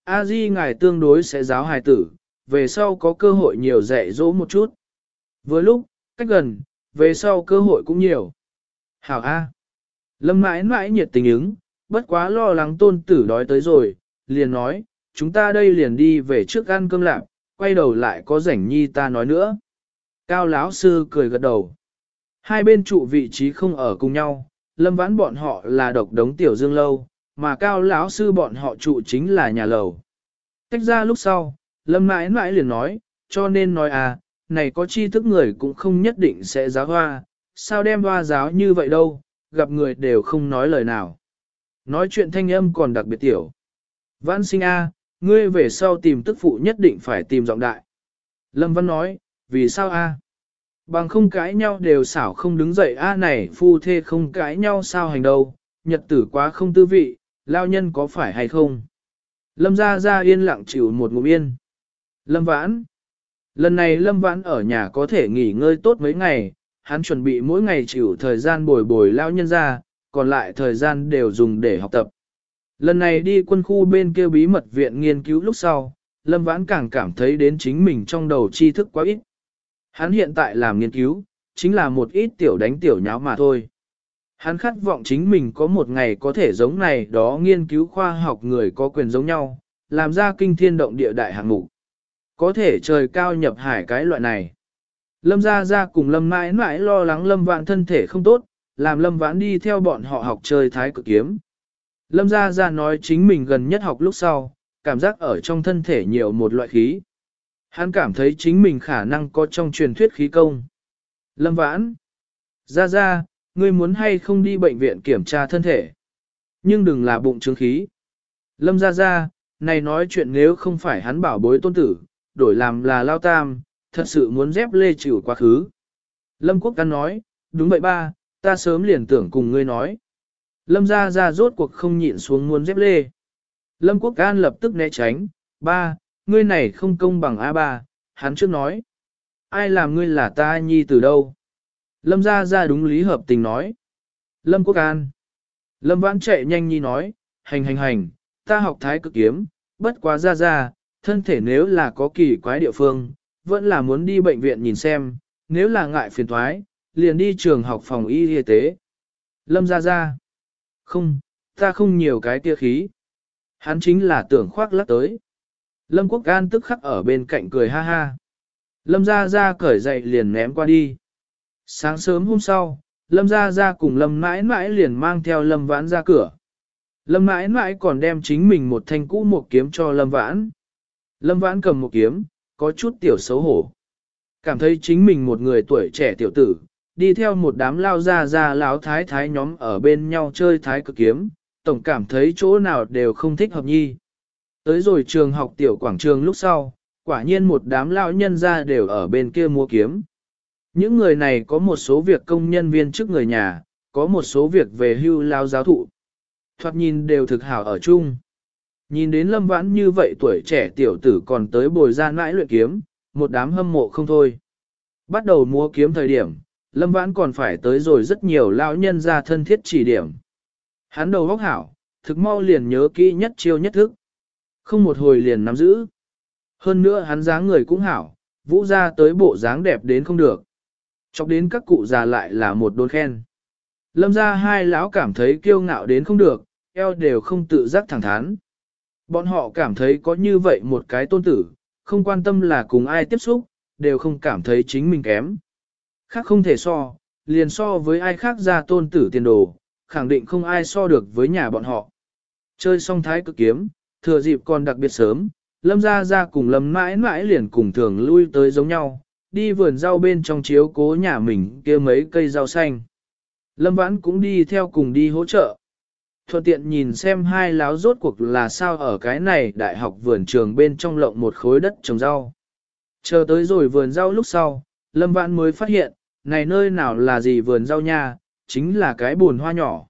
A Di ngài tương đối sẽ giáo hài tử, về sau có cơ hội nhiều dạy dỗ một chút. Vừa lúc, cách gần, về sau cơ hội cũng nhiều. Hảo A. Lâm mãi mãi nhiệt tình ứng, bất quá lo lắng tôn tử đói tới rồi, liền nói, chúng ta đây liền đi về trước ăn cơm lạc, quay đầu lại có rảnh nhi ta nói nữa. Cao lão sư cười gật đầu. Hai bên trụ vị trí không ở cùng nhau, Lâm Vãn bọn họ là độc đống tiểu dương lâu, mà Cao lão sư bọn họ trụ chính là nhà lầu. Tách ra lúc sau, Lâm mãi mãi liền nói, cho nên nói à, này có tri thức người cũng không nhất định sẽ giáo hoa, sao đem hoa giáo như vậy đâu, gặp người đều không nói lời nào. Nói chuyện thanh âm còn đặc biệt tiểu. Vãn sinh A, ngươi về sau tìm tức phụ nhất định phải tìm giọng đại. Lâm Văn nói, vì sao A? Bằng không cãi nhau đều xảo không đứng dậy A này phu thê không cãi nhau sao hành đâu, nhật tử quá không tư vị, lao nhân có phải hay không? Lâm ra ra yên lặng chịu một ngụm yên. Lâm Vãn. Lần này Lâm Vãn ở nhà có thể nghỉ ngơi tốt mấy ngày, hắn chuẩn bị mỗi ngày chịu thời gian bồi bồi lao nhân ra, còn lại thời gian đều dùng để học tập. Lần này đi quân khu bên kia bí mật viện nghiên cứu lúc sau, Lâm Vãn càng cảm thấy đến chính mình trong đầu tri thức quá ít. Hắn hiện tại làm nghiên cứu, chính là một ít tiểu đánh tiểu nháo mà thôi. Hắn khát vọng chính mình có một ngày có thể giống này đó nghiên cứu khoa học người có quyền giống nhau, làm ra kinh thiên động địa đại hạng mục. Có thể trời cao nhập hải cái loại này. Lâm Gia Gia cùng Lâm mãi mãi lo lắng Lâm Vãn thân thể không tốt, làm Lâm Vãn đi theo bọn họ học chơi thái cực kiếm. Lâm Gia Gia nói chính mình gần nhất học lúc sau, cảm giác ở trong thân thể nhiều một loại khí. Hắn cảm thấy chính mình khả năng có trong truyền thuyết khí công. Lâm Vãn. Gia Gia, ngươi muốn hay không đi bệnh viện kiểm tra thân thể. Nhưng đừng là bụng trướng khí. Lâm Gia Gia, này nói chuyện nếu không phải hắn bảo bối tôn tử, đổi làm là lao tam, thật sự muốn dép lê chịu quá khứ. Lâm Quốc Căn nói, đúng vậy ba, ta sớm liền tưởng cùng ngươi nói. Lâm Gia Gia rốt cuộc không nhịn xuống muốn dép lê. Lâm Quốc An lập tức né tránh, ba, ngươi này không công bằng A ba, hắn trước nói. Ai làm ngươi là ta nhi từ đâu? Lâm Gia Gia đúng lý hợp tình nói. Lâm Quốc An. Lâm Vãn chạy nhanh nhi nói, hành hành hành, ta học thái cực kiếm, bất quá Gia Gia, thân thể nếu là có kỳ quái địa phương, vẫn là muốn đi bệnh viện nhìn xem, nếu là ngại phiền thoái, liền đi trường học phòng y y tế. Lâm Gia Gia. Không, ta không nhiều cái tia khí. Hắn chính là tưởng khoác lắc tới. Lâm Quốc An tức khắc ở bên cạnh cười ha ha. Lâm Gia Gia cởi dậy liền ném qua đi. Sáng sớm hôm sau, Lâm Gia Gia cùng Lâm mãi mãi liền mang theo Lâm Vãn ra cửa. Lâm mãi mãi còn đem chính mình một thanh cũ một kiếm cho Lâm Vãn. Lâm Vãn cầm một kiếm, có chút tiểu xấu hổ. Cảm thấy chính mình một người tuổi trẻ tiểu tử, đi theo một đám lao gia gia láo thái thái nhóm ở bên nhau chơi thái cực kiếm, tổng cảm thấy chỗ nào đều không thích hợp nhi. Tới rồi trường học tiểu quảng trường lúc sau, quả nhiên một đám lão nhân gia đều ở bên kia mua kiếm. Những người này có một số việc công nhân viên trước người nhà, có một số việc về hưu lao giáo thụ. Thoạt nhìn đều thực hảo ở chung. Nhìn đến Lâm Vãn như vậy tuổi trẻ tiểu tử còn tới bồi ra nãi luyện kiếm, một đám hâm mộ không thôi. Bắt đầu mua kiếm thời điểm, Lâm Vãn còn phải tới rồi rất nhiều lão nhân ra thân thiết chỉ điểm. Hắn đầu óc hảo, thực mau liền nhớ kỹ nhất chiêu nhất thức. Không một hồi liền nắm giữ. Hơn nữa hắn dáng người cũng hảo, vũ ra tới bộ dáng đẹp đến không được. Chọc đến các cụ già lại là một đôn khen. Lâm ra hai lão cảm thấy kiêu ngạo đến không được, eo đều không tự giác thẳng thắn. Bọn họ cảm thấy có như vậy một cái tôn tử, không quan tâm là cùng ai tiếp xúc, đều không cảm thấy chính mình kém. Khác không thể so, liền so với ai khác ra tôn tử tiền đồ, khẳng định không ai so được với nhà bọn họ. Chơi xong thái cực kiếm, thừa dịp còn đặc biệt sớm, Lâm Gia Gia cùng Lâm mãi mãi liền cùng thường lui tới giống nhau, đi vườn rau bên trong chiếu cố nhà mình kia mấy cây rau xanh. Lâm Vãn cũng đi theo cùng đi hỗ trợ. Thuận tiện nhìn xem hai láo rốt cuộc là sao ở cái này đại học vườn trường bên trong lộng một khối đất trồng rau. Chờ tới rồi vườn rau lúc sau, Lâm Vãn mới phát hiện, này nơi nào là gì vườn rau nha, chính là cái bồn hoa nhỏ.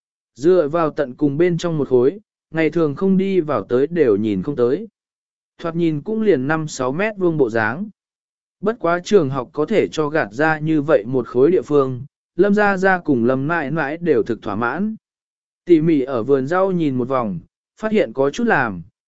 Dựa vào tận cùng bên trong một khối, ngày thường không đi vào tới đều nhìn không tới. Thoạt nhìn cũng liền năm sáu mét vuông bộ dáng. Bất quá trường học có thể cho gạt ra như vậy một khối địa phương, Lâm Gia Gia cùng Lâm mãi mãi đều thực thỏa mãn. Tỉ mỉ ở vườn rau nhìn một vòng, phát hiện có chút làm,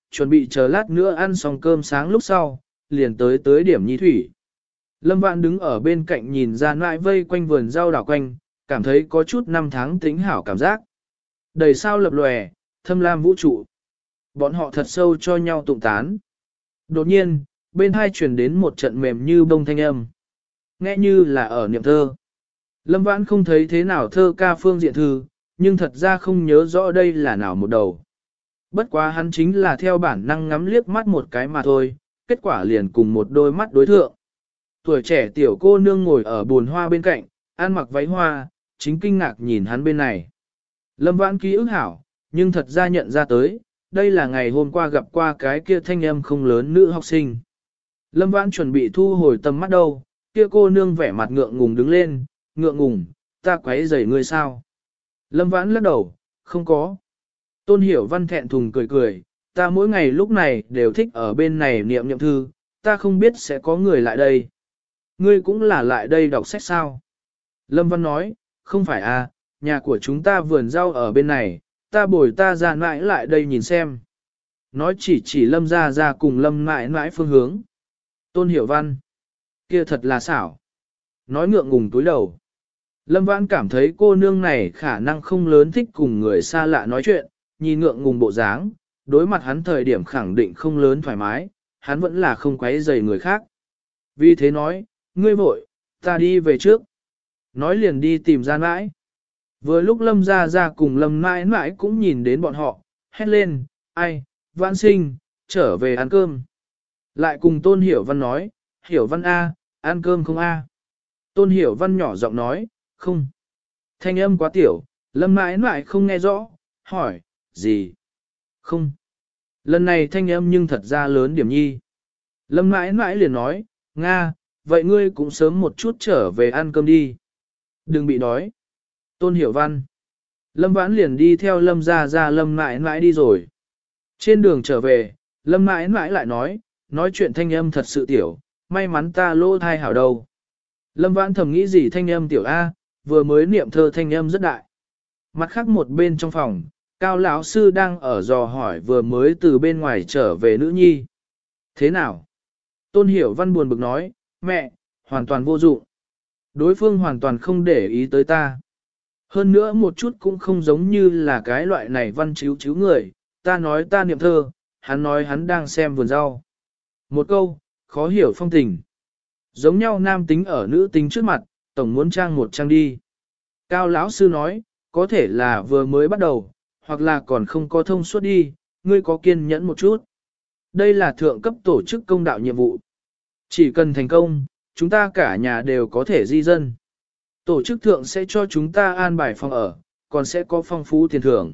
chuẩn bị chờ lát nữa ăn xong cơm sáng lúc sau, liền tới tới điểm nhi thủy. Lâm Vãn đứng ở bên cạnh nhìn ra nãi vây quanh vườn rau đảo quanh, cảm thấy có chút năm tháng tính hảo cảm giác. Đầy sao lập lòe, thâm lam vũ trụ. Bọn họ thật sâu cho nhau tụng tán. Đột nhiên, bên hai truyền đến một trận mềm như bông thanh âm. Nghe như là ở niệm thơ. Lâm Vãn không thấy thế nào thơ ca phương diện thư, nhưng thật ra không nhớ rõ đây là nào một đầu. Bất quá hắn chính là theo bản năng ngắm liếc mắt một cái mà thôi, kết quả liền cùng một đôi mắt đối thượng. Tuổi trẻ tiểu cô nương ngồi ở bồn hoa bên cạnh, ăn mặc váy hoa, chính kinh ngạc nhìn hắn bên này. Lâm Vãn ký ức hảo, nhưng thật ra nhận ra tới, đây là ngày hôm qua gặp qua cái kia thanh âm không lớn nữ học sinh. Lâm Vãn chuẩn bị thu hồi tầm mắt đâu, kia cô nương vẻ mặt ngượng ngùng đứng lên, ngượng ngùng, ta quấy rầy ngươi sao? Lâm Vãn lắc đầu, không có. Tôn Hiểu Văn thẹn thùng cười cười, ta mỗi ngày lúc này đều thích ở bên này niệm niệm thư, ta không biết sẽ có người lại đây. Ngươi cũng là lại đây đọc sách sao? Lâm Văn nói, không phải à, nhà của chúng ta vườn rau ở bên này, ta bồi ta ra mãi lại đây nhìn xem. Nói chỉ chỉ Lâm ra ra cùng Lâm mãi mãi phương hướng. Tôn Hiểu Văn, kia thật là xảo. Nói ngượng ngùng túi đầu. Lâm Vãn cảm thấy cô nương này khả năng không lớn thích cùng người xa lạ nói chuyện, nhìn ngượng ngùng bộ dáng, đối mặt hắn thời điểm khẳng định không lớn thoải mái, hắn vẫn là không quấy rầy người khác. Vì thế nói, ngươi vội, ta đi về trước. Nói liền đi tìm ra mãi. Vừa lúc Lâm ra ra cùng Lâm mãi mãi cũng nhìn đến bọn họ, hét lên, ai, Vãn sinh, trở về ăn cơm. Lại cùng Tôn Hiểu Văn nói, Hiểu Văn A, ăn cơm không A. Tôn Hiểu Văn nhỏ giọng nói, không. Thanh âm quá tiểu, Lâm mãi mãi không nghe rõ, hỏi, gì? Không. Lần này thanh âm nhưng thật ra lớn điểm nhi. Lâm mãi mãi liền nói, Nga, vậy ngươi cũng sớm một chút trở về ăn cơm đi. Đừng bị đói. Tôn Hiểu Văn. Lâm Vãn liền đi theo Lâm ra ra Lâm mãi mãi đi rồi. Trên đường trở về, Lâm mãi mãi lại nói, nói chuyện thanh âm thật sự tiểu, may mắn ta lô thai hảo đâu. Lâm Vãn thầm nghĩ gì thanh âm tiểu A, vừa mới niệm thơ thanh âm rất đại. Mặt khác một bên trong phòng, Cao lão sư đang ở dò hỏi vừa mới từ bên ngoài trở về nữ nhi. Thế nào? Tôn Hiểu Văn buồn bực nói, mẹ, hoàn toàn vô dụng. Đối phương hoàn toàn không để ý tới ta. Hơn nữa một chút cũng không giống như là cái loại này văn chiếu chiếu người, ta nói ta niệm thơ, hắn nói hắn đang xem vườn rau. Một câu, khó hiểu phong tình. Giống nhau nam tính ở nữ tính trước mặt, tổng muốn trang một trang đi. Cao lão sư nói, có thể là vừa mới bắt đầu, hoặc là còn không có thông suốt đi, ngươi có kiên nhẫn một chút. Đây là thượng cấp tổ chức công đạo nhiệm vụ. Chỉ cần thành công, chúng ta cả nhà đều có thể di dân. Tổ chức thượng sẽ cho chúng ta an bài phòng ở, còn sẽ có phong phú tiền thưởng.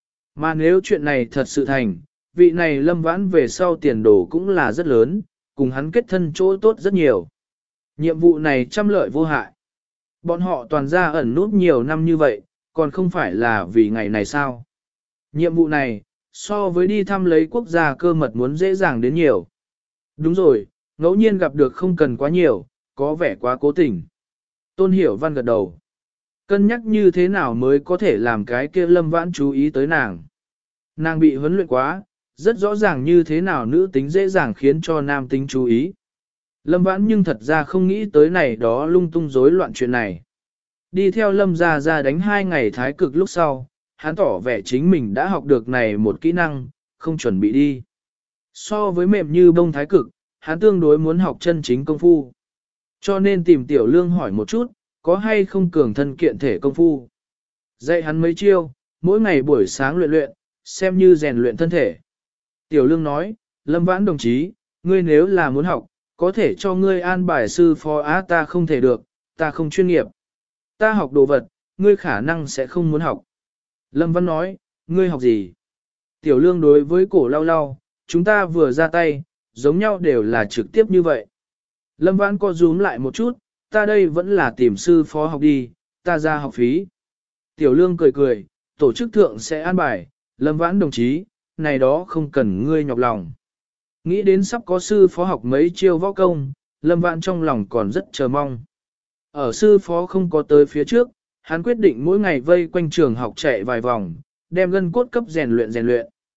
Mà nếu chuyện này thật sự thành, vị này Lâm Vãn về sau tiền đồ cũng là rất lớn, cùng hắn kết thân chỗ tốt rất nhiều. Nhiệm vụ này trăm lợi vô hại. Bọn họ toàn ra ẩn nút nhiều năm như vậy, còn không phải là vì ngày này sao. Nhiệm vụ này, so với đi thăm lấy quốc gia cơ mật muốn dễ dàng đến nhiều. Đúng rồi, ngẫu nhiên gặp được không cần quá nhiều, có vẻ quá cố tình. Tôn Hiểu Văn gật đầu. Cân nhắc như thế nào mới có thể làm cái kia Lâm Vãn chú ý tới nàng. Nàng bị huấn luyện quá, rất rõ ràng như thế nào nữ tính dễ dàng khiến cho nam tính chú ý. Lâm Vãn nhưng thật ra không nghĩ tới này đó lung tung rối loạn chuyện này. Đi theo Lâm ra ra đánh hai ngày thái cực lúc sau, hắn tỏ vẻ chính mình đã học được này một kỹ năng, không chuẩn bị đi. So với mềm như bông thái cực, hắn tương đối muốn học chân chính công phu. Cho nên tìm Tiểu Lương hỏi một chút, có hay không cường thân kiện thể công phu. Dạy hắn mấy chiêu, mỗi ngày buổi sáng luyện luyện, xem như rèn luyện thân thể. Tiểu Lương nói, Lâm Vãn đồng chí, ngươi nếu là muốn học, có thể cho ngươi an bài sư phó á ta không thể được, ta không chuyên nghiệp. Ta học đồ vật, ngươi khả năng sẽ không muốn học. Lâm Văn nói, ngươi học gì? Tiểu Lương đối với cổ lau lau, chúng ta vừa ra tay, giống nhau đều là trực tiếp như vậy. Lâm Vãn co rúm lại một chút, ta đây vẫn là tìm sư phó học đi, ta ra học phí. Tiểu Lương cười cười, tổ chức thượng sẽ an bài, Lâm Vãn đồng chí, này đó không cần ngươi nhọc lòng. Nghĩ đến sắp có sư phó học mấy chiêu võ công, Lâm Vãn trong lòng còn rất chờ mong. Ở sư phó không có tới phía trước, hắn quyết định mỗi ngày vây quanh trường học chạy vài vòng, đem gân cốt cấp rèn luyện rèn luyện.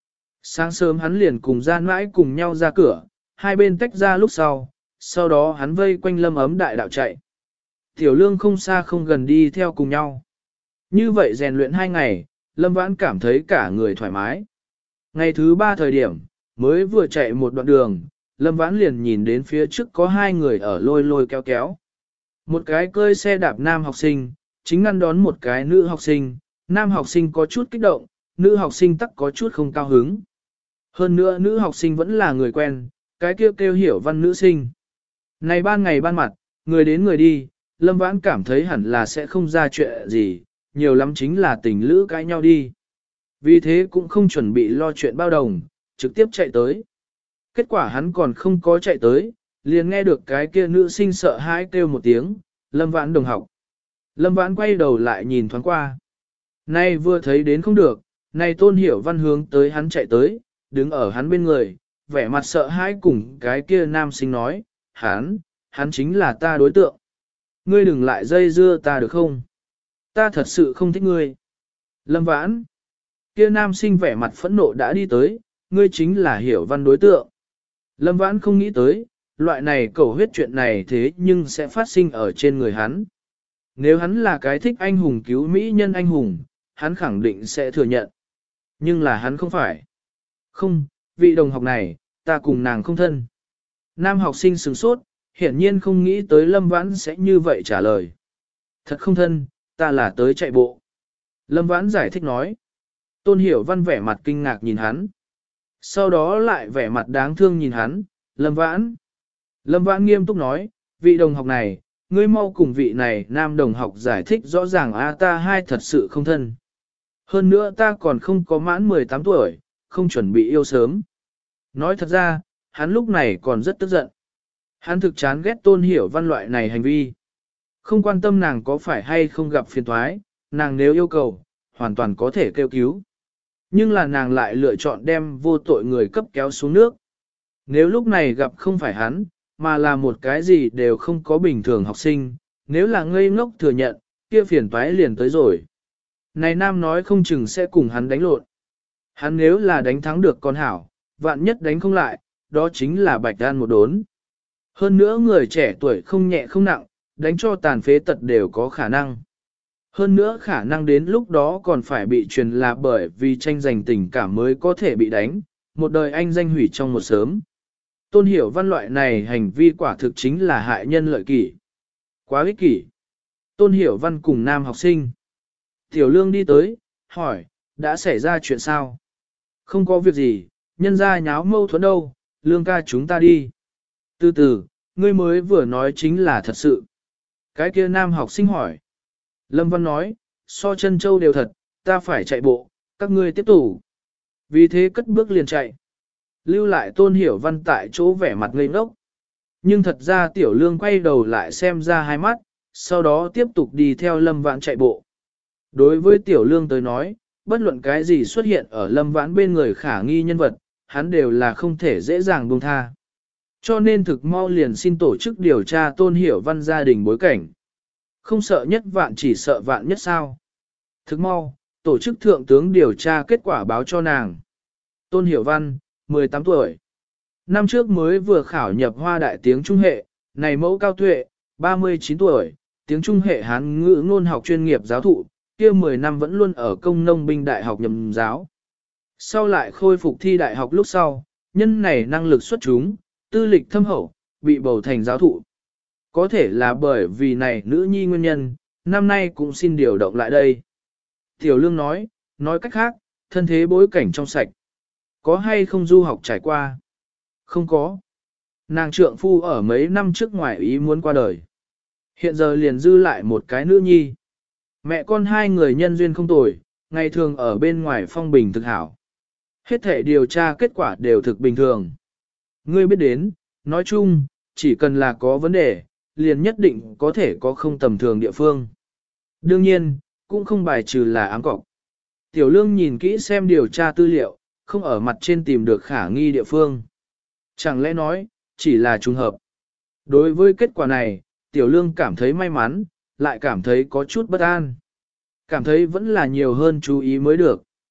Sáng sớm hắn liền cùng Gian mãi cùng nhau ra cửa, hai bên tách ra lúc sau, sau đó hắn vây quanh Lâm Ấm đại đạo chạy. Tiểu Lương không xa không gần đi theo cùng nhau. Như vậy rèn luyện hai ngày, Lâm Vãn cảm thấy cả người thoải mái. Ngày thứ ba thời điểm, mới vừa chạy một đoạn đường, Lâm Vãn liền nhìn đến phía trước có hai người ở lôi lôi kéo kéo. Một cái cơi xe đạp nam học sinh, chính ngăn đón một cái nữ học sinh, nam học sinh có chút kích động, nữ học sinh tắc có chút không cao hứng. Hơn nữa nữ học sinh vẫn là người quen, cái kêu kêu hiểu văn nữ sinh. Này ban ngày ban mặt, người đến người đi, Lâm Vãn cảm thấy hẳn là sẽ không ra chuyện gì, nhiều lắm chính là tình lữ cãi nhau đi. Vì thế cũng không chuẩn bị lo chuyện bao đồng, trực tiếp chạy tới. Kết quả hắn còn không có chạy tới, liền nghe được cái kia nữ sinh sợ hãi kêu một tiếng, Lâm Vãn đồng học. Lâm Vãn quay đầu lại nhìn thoáng qua. Nay vừa thấy đến không được, nay Tôn Hiểu Văn hướng tới hắn chạy tới, đứng ở hắn bên người, vẻ mặt sợ hãi cùng cái kia nam sinh nói, hắn, hắn chính là ta đối tượng. Ngươi đừng lại dây dưa ta được không? Ta thật sự không thích ngươi. Lâm Vãn, kia nam sinh vẻ mặt phẫn nộ đã đi tới, ngươi chính là Hiểu Văn đối tượng. Lâm Vãn không nghĩ tới, loại này cầu huyết chuyện này thế nhưng sẽ phát sinh ở trên người hắn. Nếu hắn là cái thích anh hùng cứu mỹ nhân anh hùng, hắn khẳng định sẽ thừa nhận. Nhưng là hắn không phải. Không, vị đồng học này, ta cùng nàng không thân. Nam học sinh sửng sốt, hiển nhiên không nghĩ tới Lâm Vãn sẽ như vậy trả lời. Thật không thân, ta là tới chạy bộ. Lâm Vãn giải thích nói. Tôn Hiểu Văn vẻ mặt kinh ngạc nhìn hắn. Sau đó lại vẻ mặt đáng thương nhìn hắn, Lâm Vãn. Lâm Vãn nghiêm túc nói, vị đồng học này, ngươi mau cùng vị này nam đồng học giải thích rõ ràng a ta hai thật sự không thân. Hơn nữa ta còn không có mãn mười tám tuổi, không chuẩn bị yêu sớm. Nói thật ra, hắn lúc này còn rất tức giận. Hắn thực chán ghét Tôn Hiểu Văn loại này hành vi. Không quan tâm nàng có phải hay không gặp phiền toái, nàng nếu yêu cầu, hoàn toàn có thể kêu cứu. Nhưng là nàng lại lựa chọn đem vô tội người cấp kéo xuống nước. Nếu lúc này gặp không phải hắn, mà là một cái gì đều không có bình thường học sinh, nếu là ngây ngốc thừa nhận, kia phiền toái liền tới rồi. Này nam nói không chừng sẽ cùng hắn đánh lộn. Hắn nếu là đánh thắng được con hảo, vạn nhất đánh không lại, đó chính là bạch đan một đốn. Hơn nữa người trẻ tuổi không nhẹ không nặng, đánh cho tàn phế tật đều có khả năng. Hơn nữa khả năng đến lúc đó còn phải bị truyền là bởi vì tranh giành tình cảm mới có thể bị đánh, một đời anh danh hủy trong một sớm. Tôn Hiểu Văn loại này hành vi quả thực chính là hại nhân lợi kỷ. Quá ích kỷ. Tôn Hiểu Văn cùng nam học sinh. Tiểu Lương đi tới, hỏi, đã xảy ra chuyện sao? Không có việc gì, nhân ra nháo mâu thuẫn đâu, Lương ca chúng ta đi. Từ từ, ngươi mới vừa nói chính là thật sự. Cái kia nam học sinh hỏi. Lâm Văn nói, so chân châu đều thật, ta phải chạy bộ, các ngươi tiếp tục. Vì thế cất bước liền chạy. Lưu lại Tôn Hiểu Văn tại chỗ vẻ mặt ngây ngốc. Nhưng thật ra Tiểu Lương quay đầu lại xem ra hai mắt, sau đó tiếp tục đi theo Lâm Vãn chạy bộ. Đối với Tiểu Lương tới nói, bất luận cái gì xuất hiện ở Lâm Vãn bên người khả nghi nhân vật, hắn đều là không thể dễ dàng buông tha. Cho nên thực mau liền xin tổ chức điều tra Tôn Hiểu Văn gia đình bối cảnh. Không sợ nhất vạn chỉ sợ vạn nhất sao. Thực mau, tổ chức thượng tướng điều tra kết quả báo cho nàng. Tôn Hiểu Văn, mười tám tuổi. Năm trước mới vừa khảo nhập hoa đại tiếng Trung hệ, này mẫu cao tuệ, ba mươi chín tuổi, tiếng Trung hệ Hán ngữ ngôn học chuyên nghiệp giáo thụ, kia mười năm vẫn luôn ở công nông binh đại học nhầm giáo. Sau lại khôi phục thi đại học lúc sau, nhân này năng lực xuất chúng, tư lịch thâm hậu, bị bầu thành giáo thụ. Có thể là bởi vì này nữ nhi nguyên nhân, năm nay cũng xin điều động lại đây. Tiểu Lương nói, nói cách khác, thân thế bối cảnh trong sạch. Có hay không du học trải qua? Không có. Nàng trượng phu ở mấy năm trước ngoài ý muốn qua đời. Hiện giờ liền dư lại một cái nữ nhi. Mẹ con hai người nhân duyên không tồi, ngày thường ở bên ngoài phong bình thực hảo. Hết thể điều tra kết quả đều thực bình thường. Ngươi biết đến, nói chung, chỉ cần là có vấn đề, liền nhất định có thể có không tầm thường địa phương. Đương nhiên, cũng không bài trừ là ám cọc. Tiểu Lương nhìn kỹ xem điều tra tư liệu, không ở mặt trên tìm được khả nghi địa phương. Chẳng lẽ nói, chỉ là trùng hợp. Đối với kết quả này, Tiểu Lương cảm thấy may mắn, lại cảm thấy có chút bất an. Cảm thấy vẫn là nhiều hơn chú ý mới được.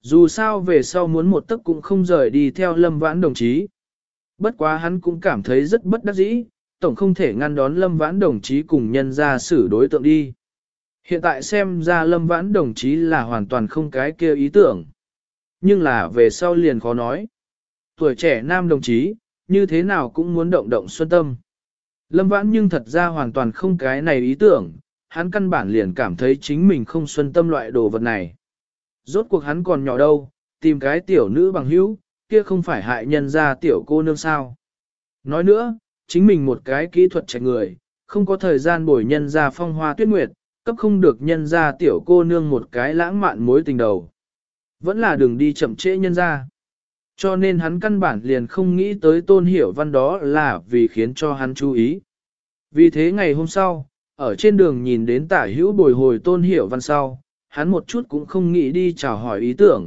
Dù sao về sau muốn một tấc cũng không rời đi theo Lâm Vãn đồng chí. Bất quá hắn cũng cảm thấy rất bất đắc dĩ, tổng không thể ngăn đón Lâm Vãn đồng chí cùng nhân ra xử đối tượng đi. Hiện tại xem ra Lâm Vãn đồng chí là hoàn toàn không cái kia ý tưởng. Nhưng là về sau liền khó nói. Tuổi trẻ nam đồng chí, như thế nào cũng muốn động động xuân tâm. Lâm Vãn nhưng thật ra hoàn toàn không cái này ý tưởng, hắn căn bản liền cảm thấy chính mình không xuân tâm loại đồ vật này. Rốt cuộc hắn còn nhỏ đâu, tìm cái tiểu nữ bằng hữu, kia không phải hại nhân ra tiểu cô nương sao. Nói nữa, chính mình một cái kỹ thuật chạy người, không có thời gian bồi nhân ra phong hoa tuyết nguyệt, cấp không được nhân ra tiểu cô nương một cái lãng mạn mối tình đầu. Vẫn là đường đi chậm trễ nhân ra. Cho nên hắn căn bản liền không nghĩ tới Tôn Hiểu Văn đó là vì khiến cho hắn chú ý. Vì thế ngày hôm sau, ở trên đường nhìn đến tả hữu bồi hồi Tôn Hiểu Văn sau, hắn một chút cũng không nghĩ đi chào hỏi ý tưởng,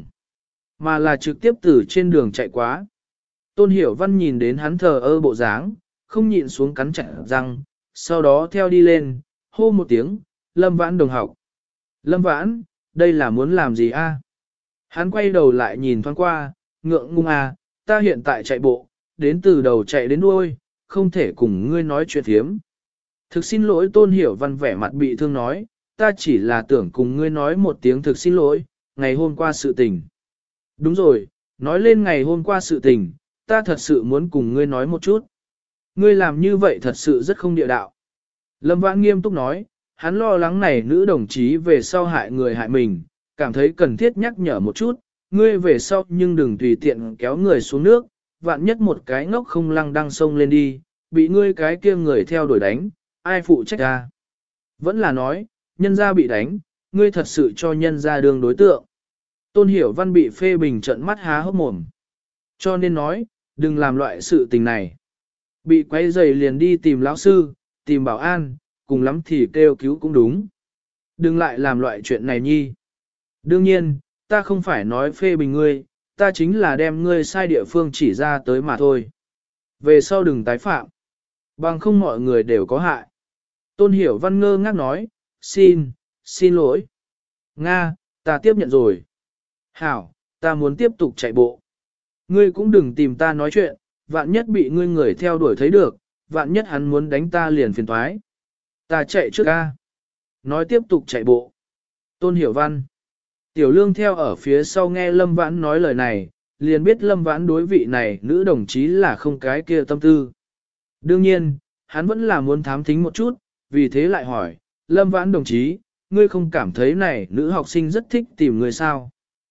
mà là trực tiếp từ trên đường chạy quá. Tôn Hiểu Văn nhìn đến hắn thờ ơ bộ dáng, không nhịn xuống cắn chặt răng, sau đó theo đi lên, hô một tiếng, Lâm Vãn đồng học. Lâm Vãn, đây là muốn làm gì a? Hắn quay đầu lại nhìn thoáng qua, ngượng ngùng à, ta hiện tại chạy bộ, đến từ đầu chạy đến đuôi, không thể cùng ngươi nói chuyện thiếm. Thực xin lỗi Tôn Hiểu Văn vẻ mặt bị thương nói, ta chỉ là tưởng cùng ngươi nói một tiếng thực xin lỗi, ngày hôm qua sự tình. Đúng rồi, nói lên ngày hôm qua sự tình, ta thật sự muốn cùng ngươi nói một chút. Ngươi làm như vậy thật sự rất không địa đạo. Lâm Vãn nghiêm túc nói, hắn lo lắng này nữ đồng chí về sau hại người hại mình, cảm thấy cần thiết nhắc nhở một chút, ngươi về sau nhưng đừng tùy tiện kéo người xuống nước, vạn nhất một cái ngốc không lăng đăng sông lên đi, bị ngươi cái kia người theo đuổi đánh, ai phụ trách ra. Vẫn là nói, nhân gia bị đánh, ngươi thật sự cho nhân gia đương đối tượng. Tôn Hiểu Văn bị phê bình trận mắt há hốc mồm. Cho nên nói, đừng làm loại sự tình này. Bị quấy rầy liền đi tìm lão sư, tìm bảo an, cùng lắm thì kêu cứu cũng đúng. Đừng lại làm loại chuyện này nhi. Đương nhiên, ta không phải nói phê bình ngươi, ta chính là đem ngươi sai địa phương chỉ ra tới mà thôi. Về sau đừng tái phạm. Bằng không mọi người đều có hại. Tôn Hiểu Văn ngơ ngác nói, xin, xin lỗi. Nga, ta tiếp nhận rồi. Hảo, ta muốn tiếp tục chạy bộ. Ngươi cũng đừng tìm ta nói chuyện, vạn nhất bị ngươi người theo đuổi thấy được, vạn nhất hắn muốn đánh ta liền phiền thoái. Ta chạy trước ca. Nói tiếp tục chạy bộ. Tôn Hiểu Văn. Tiểu Lương theo ở phía sau nghe Lâm Vãn nói lời này, liền biết Lâm Vãn đối vị này nữ đồng chí là không cái kia tâm tư. Đương nhiên, hắn vẫn là muốn thám thính một chút, vì thế lại hỏi, Lâm Vãn đồng chí, ngươi không cảm thấy này nữ học sinh rất thích tìm người sao?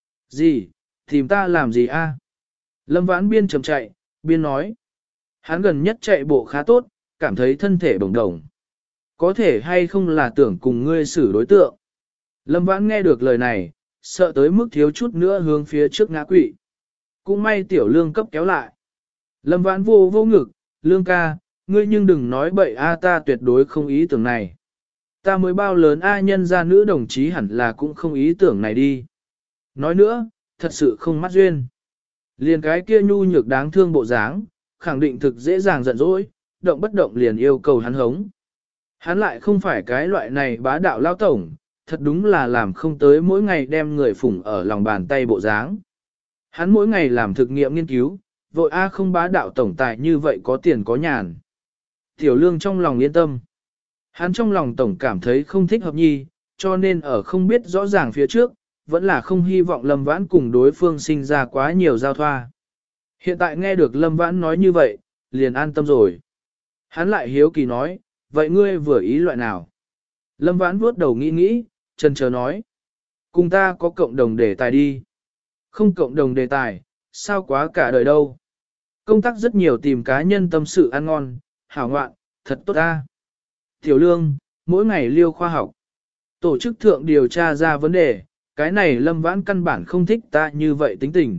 Gì, tìm ta làm gì a? Lâm Vãn biên chậm chạy, biên nói. Hắn gần nhất chạy bộ khá tốt, cảm thấy thân thể bồng đồng. Có thể hay không là tưởng cùng ngươi xử đối tượng. Lâm Vãn nghe được lời này, sợ tới mức thiếu chút nữa hướng phía trước ngã quỵ. Cũng may Tiểu Lương cấp kéo lại. Lâm Vãn vô vô ngực, Lương ca, ngươi nhưng đừng nói bậy a, ta tuyệt đối không ý tưởng này. Ta mới bao lớn a, nhân gia nữ đồng chí hẳn là cũng không ý tưởng này đi. Nói nữa, thật sự không mắt duyên. Liền cái kia nhu nhược đáng thương bộ dáng, khẳng định thực dễ dàng giận dỗi, động bất động liền yêu cầu hắn hống. Hắn lại không phải cái loại này bá đạo lao tổng, thật đúng là làm không tới mỗi ngày đem người phủng ở lòng bàn tay bộ dáng. Hắn mỗi ngày làm thực nghiệm nghiên cứu, vội A không bá đạo tổng tài như vậy có tiền có nhàn. Tiểu Lương trong lòng yên tâm. Hắn trong lòng tổng cảm thấy không thích hợp nhi, cho nên ở không biết rõ ràng phía trước, vẫn là không hy vọng Lâm Vãn cùng đối phương sinh ra quá nhiều giao thoa. Hiện tại nghe được Lâm Vãn nói như vậy, liền an tâm rồi. Hắn lại hiếu kỳ nói, vậy ngươi vừa ý loại nào? Lâm Vãn vuốt đầu nghĩ nghĩ, chần chờ nói. Cùng ta có cộng đồng đề tài đi. Không cộng đồng đề tài, sao quá cả đời đâu. Công tác rất nhiều tìm cá nhân tâm sự ăn ngon, hảo ngoạn, thật tốt ta. Tiểu Lương, mỗi ngày liêu khoa học. Tổ chức thượng điều tra ra vấn đề, cái này Lâm Vãn căn bản không thích ta như vậy tính tình.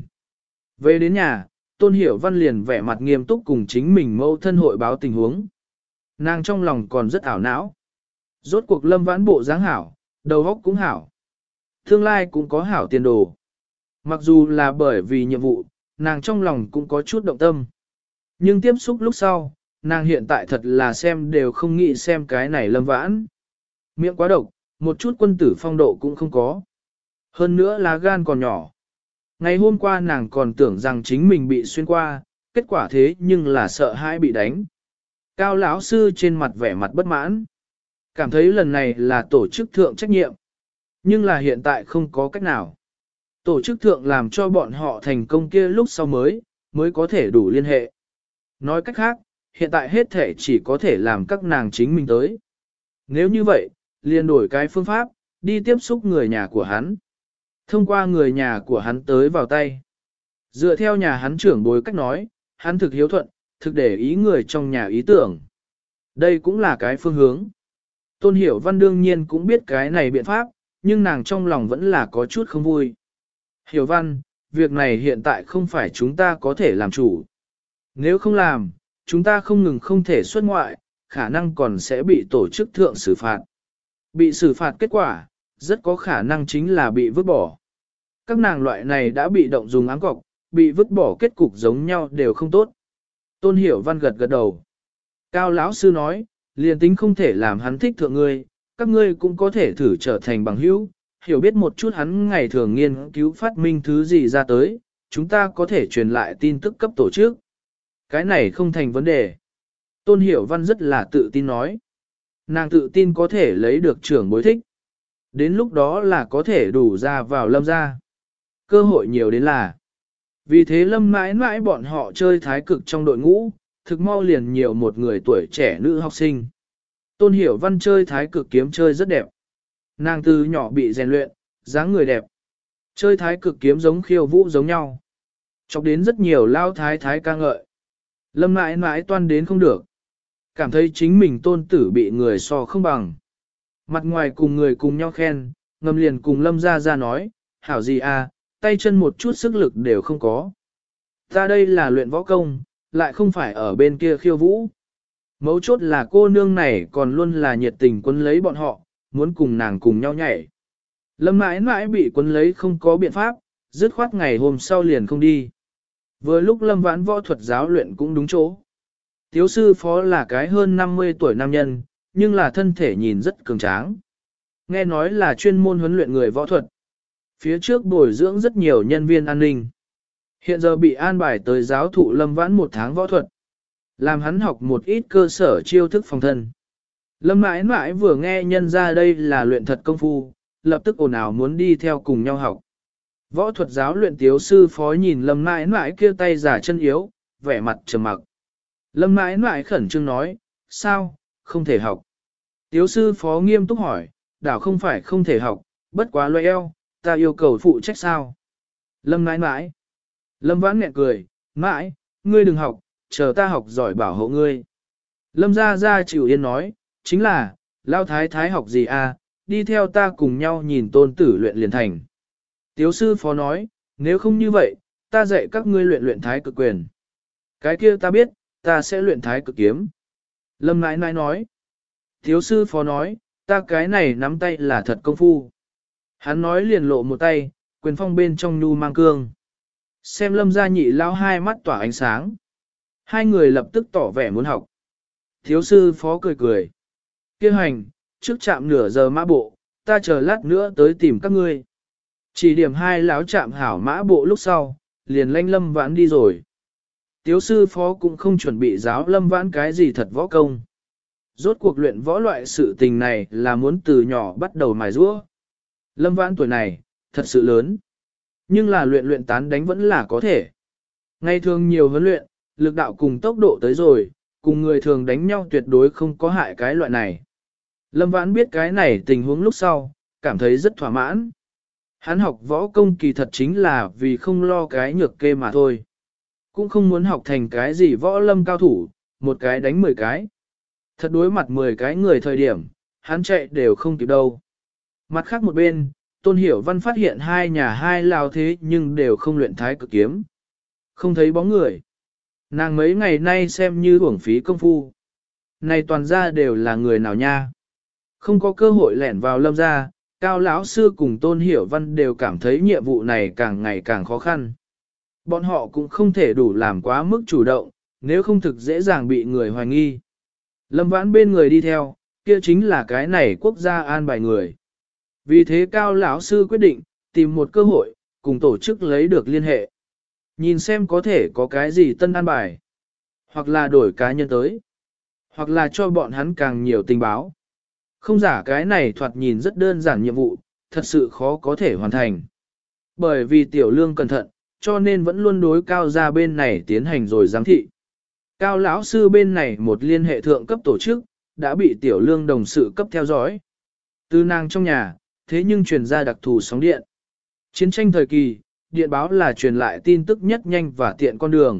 Về đến nhà, Tôn Hiểu Văn liền vẻ mặt nghiêm túc cùng chính mình mâu thân hội báo tình huống. Nàng trong lòng còn rất ảo não. Rốt cuộc Lâm Vãn bộ dáng hảo, đầu óc cũng hảo. Tương lai cũng có hảo tiền đồ. Mặc dù là bởi vì nhiệm vụ, nàng trong lòng cũng có chút động tâm. Nhưng tiếp xúc lúc sau, nàng hiện tại thật là xem đều không nghĩ xem cái này Lâm Vãn. Miệng quá độc, một chút quân tử phong độ cũng không có. Hơn nữa là gan còn nhỏ. Ngày hôm qua nàng còn tưởng rằng chính mình bị xuyên qua, kết quả thế nhưng là sợ hãi bị đánh. Cao lão sư trên mặt vẻ mặt bất mãn. Cảm thấy lần này là tổ chức thượng trách nhiệm. Nhưng là hiện tại không có cách nào. Tổ chức thượng làm cho bọn họ thành công kia lúc sau mới, mới có thể đủ liên hệ. Nói cách khác, hiện tại hết thể chỉ có thể làm các nàng chính mình tới. Nếu như vậy, liền đổi cái phương pháp, đi tiếp xúc người nhà của hắn. Thông qua người nhà của hắn tới vào tay. Dựa theo nhà hắn trưởng bối cách nói, hắn thực hiếu thuận, thực để ý người trong nhà ý tưởng. Đây cũng là cái phương hướng. Tôn Hiểu Văn đương nhiên cũng biết cái này biện pháp, nhưng nàng trong lòng vẫn là có chút không vui. Hiểu Văn, việc này hiện tại không phải chúng ta có thể làm chủ. Nếu không làm, chúng ta không ngừng không thể xuất ngoại, khả năng còn sẽ bị tổ chức thượng xử phạt. Bị xử phạt kết quả, rất có khả năng chính là bị vứt bỏ. Các nàng loại này đã bị động dùng áng cọc, bị vứt bỏ kết cục giống nhau đều không tốt. Tôn Hiểu Văn gật gật đầu. Cao lão sư nói, liền tính không thể làm hắn thích thượng ngươi, các ngươi cũng có thể thử trở thành bằng hữu, hiểu biết một chút hắn ngày thường nghiên cứu phát minh thứ gì ra tới, chúng ta có thể truyền lại tin tức cấp tổ chức. Cái này không thành vấn đề. Tôn Hiểu Văn rất là tự tin nói. Nàng tự tin có thể lấy được trưởng bối thích. Đến lúc đó là có thể đủ ra vào Lâm ra. Cơ hội nhiều đến là. Vì thế Lâm mãi mãi bọn họ chơi thái cực trong đội ngũ, thực mau liền nhiều một người tuổi trẻ nữ học sinh. Tôn Hiểu Văn chơi thái cực kiếm chơi rất đẹp. Nàng từ nhỏ bị rèn luyện, dáng người đẹp. Chơi thái cực kiếm giống khiêu vũ giống nhau. Chọc đến rất nhiều lao thái thái ca ngợi. Lâm mãi mãi toan đến không được. Cảm thấy chính mình tôn tử bị người so không bằng. Mặt ngoài cùng người cùng nhau khen, ngầm liền cùng Lâm ra ra nói, hảo gì à, tay chân một chút sức lực đều không có. Ta đây là luyện võ công, lại không phải ở bên kia khiêu vũ. Mấu chốt là cô nương này còn luôn là nhiệt tình quấn lấy bọn họ, muốn cùng nàng cùng nhau nhảy. Lâm mãi mãi bị quấn lấy không có biện pháp, dứt khoát ngày hôm sau liền không đi. Vừa lúc Lâm Vãn võ thuật giáo luyện cũng đúng chỗ. Tiếu sư phó là cái hơn năm mươi tuổi nam nhân, nhưng là thân thể nhìn rất cường tráng. Nghe nói là chuyên môn huấn luyện người võ thuật. Phía trước bồi dưỡng rất nhiều nhân viên an ninh. Hiện giờ bị an bài tới giáo thụ Lâm Vãn một tháng võ thuật. Làm hắn học một ít cơ sở chiêu thức phòng thân. Lâm mãi mãi vừa nghe nhân ra đây là luyện thật công phu, lập tức ồn ào muốn đi theo cùng nhau học. Võ thuật giáo luyện tiếu sư phó nhìn Lâm mãi mãi kia tay giả chân yếu, vẻ mặt trầm mặc. Lâm mãi mãi khẩn trương nói, sao, không thể học. Tiếu sư phó nghiêm túc hỏi, đảo không phải không thể học, bất quá loe eo, ta yêu cầu phụ trách sao. Lâm mãi mãi. Lâm vãn nghẹn cười, mãi, ngươi đừng học, chờ ta học giỏi bảo hộ ngươi. Lâm ra ra chịu yên nói, chính là, lao thái thái học gì à, đi theo ta cùng nhau nhìn tôn tử luyện liền thành. Tiếu sư phó nói, nếu không như vậy, ta dạy các ngươi luyện luyện thái cực quyền. Cái kia ta biết, ta sẽ luyện thái cực kiếm. Lâm nãi nãi nói. Tiếu sư phó nói, ta cái này nắm tay là thật công phu. Hắn nói liền lộ một tay, quyền phong bên trong nhu mang cương. Xem lâm gia nhị lao hai mắt tỏa ánh sáng. Hai người lập tức tỏ vẻ muốn học. Thiếu sư phó cười cười. Kêu hành, trước chạm nửa giờ mã bộ, ta chờ lát nữa tới tìm các ngươi. Chỉ điểm hai láo chạm hảo mã bộ lúc sau, liền lanh lâm vãn đi rồi. Tiếu sư phó cũng không chuẩn bị giáo lâm vãn cái gì thật võ công. Rốt cuộc luyện võ loại sự tình này là muốn từ nhỏ bắt đầu mài giũa. Lâm vãn tuổi này, thật sự lớn. Nhưng là luyện luyện tán đánh vẫn là có thể. Ngày thường nhiều huấn luyện, lực đạo cùng tốc độ tới rồi, cùng người thường đánh nhau tuyệt đối không có hại cái loại này. Lâm vãn biết cái này tình huống lúc sau, cảm thấy rất thỏa mãn. Hắn học võ công kỳ thật chính là vì không lo cái nhược kê mà thôi. Cũng không muốn học thành cái gì võ lâm cao thủ, một cái đánh mười cái. Thật đối mặt mười cái người thời điểm, hắn chạy đều không kịp đâu. Mặt khác một bên, Tôn Hiểu Văn phát hiện hai nhà hai lao thế nhưng đều không luyện thái cực kiếm. Không thấy bóng người. Nàng mấy ngày nay xem như uổng phí công phu. Này toàn ra đều là người nào nha. Không có cơ hội lẻn vào lâm ra, Cao lão sư cùng Tôn Hiểu Văn đều cảm thấy nhiệm vụ này càng ngày càng khó khăn. Bọn họ cũng không thể đủ làm quá mức chủ động, nếu không thực dễ dàng bị người hoài nghi. Lâm Vãn bên người đi theo, kia chính là cái này quốc gia an bài người. Vì thế Cao lão sư quyết định, tìm một cơ hội, cùng tổ chức lấy được liên hệ. Nhìn xem có thể có cái gì tân an bài, hoặc là đổi cá nhân tới, hoặc là cho bọn hắn càng nhiều tình báo. Không giả cái này thoạt nhìn rất đơn giản nhiệm vụ, thật sự khó có thể hoàn thành. Bởi vì tiểu lương cẩn thận, cho nên vẫn luôn đối cao gia bên này tiến hành rồi giám thị. Cao lão sư bên này một liên hệ thượng cấp tổ chức, đã bị tiểu lương đồng sự cấp theo dõi. Từ nàng trong nhà, thế nhưng truyền ra đặc thù sóng điện. Chiến tranh thời kỳ, điện báo là truyền lại tin tức nhất nhanh và tiện con đường.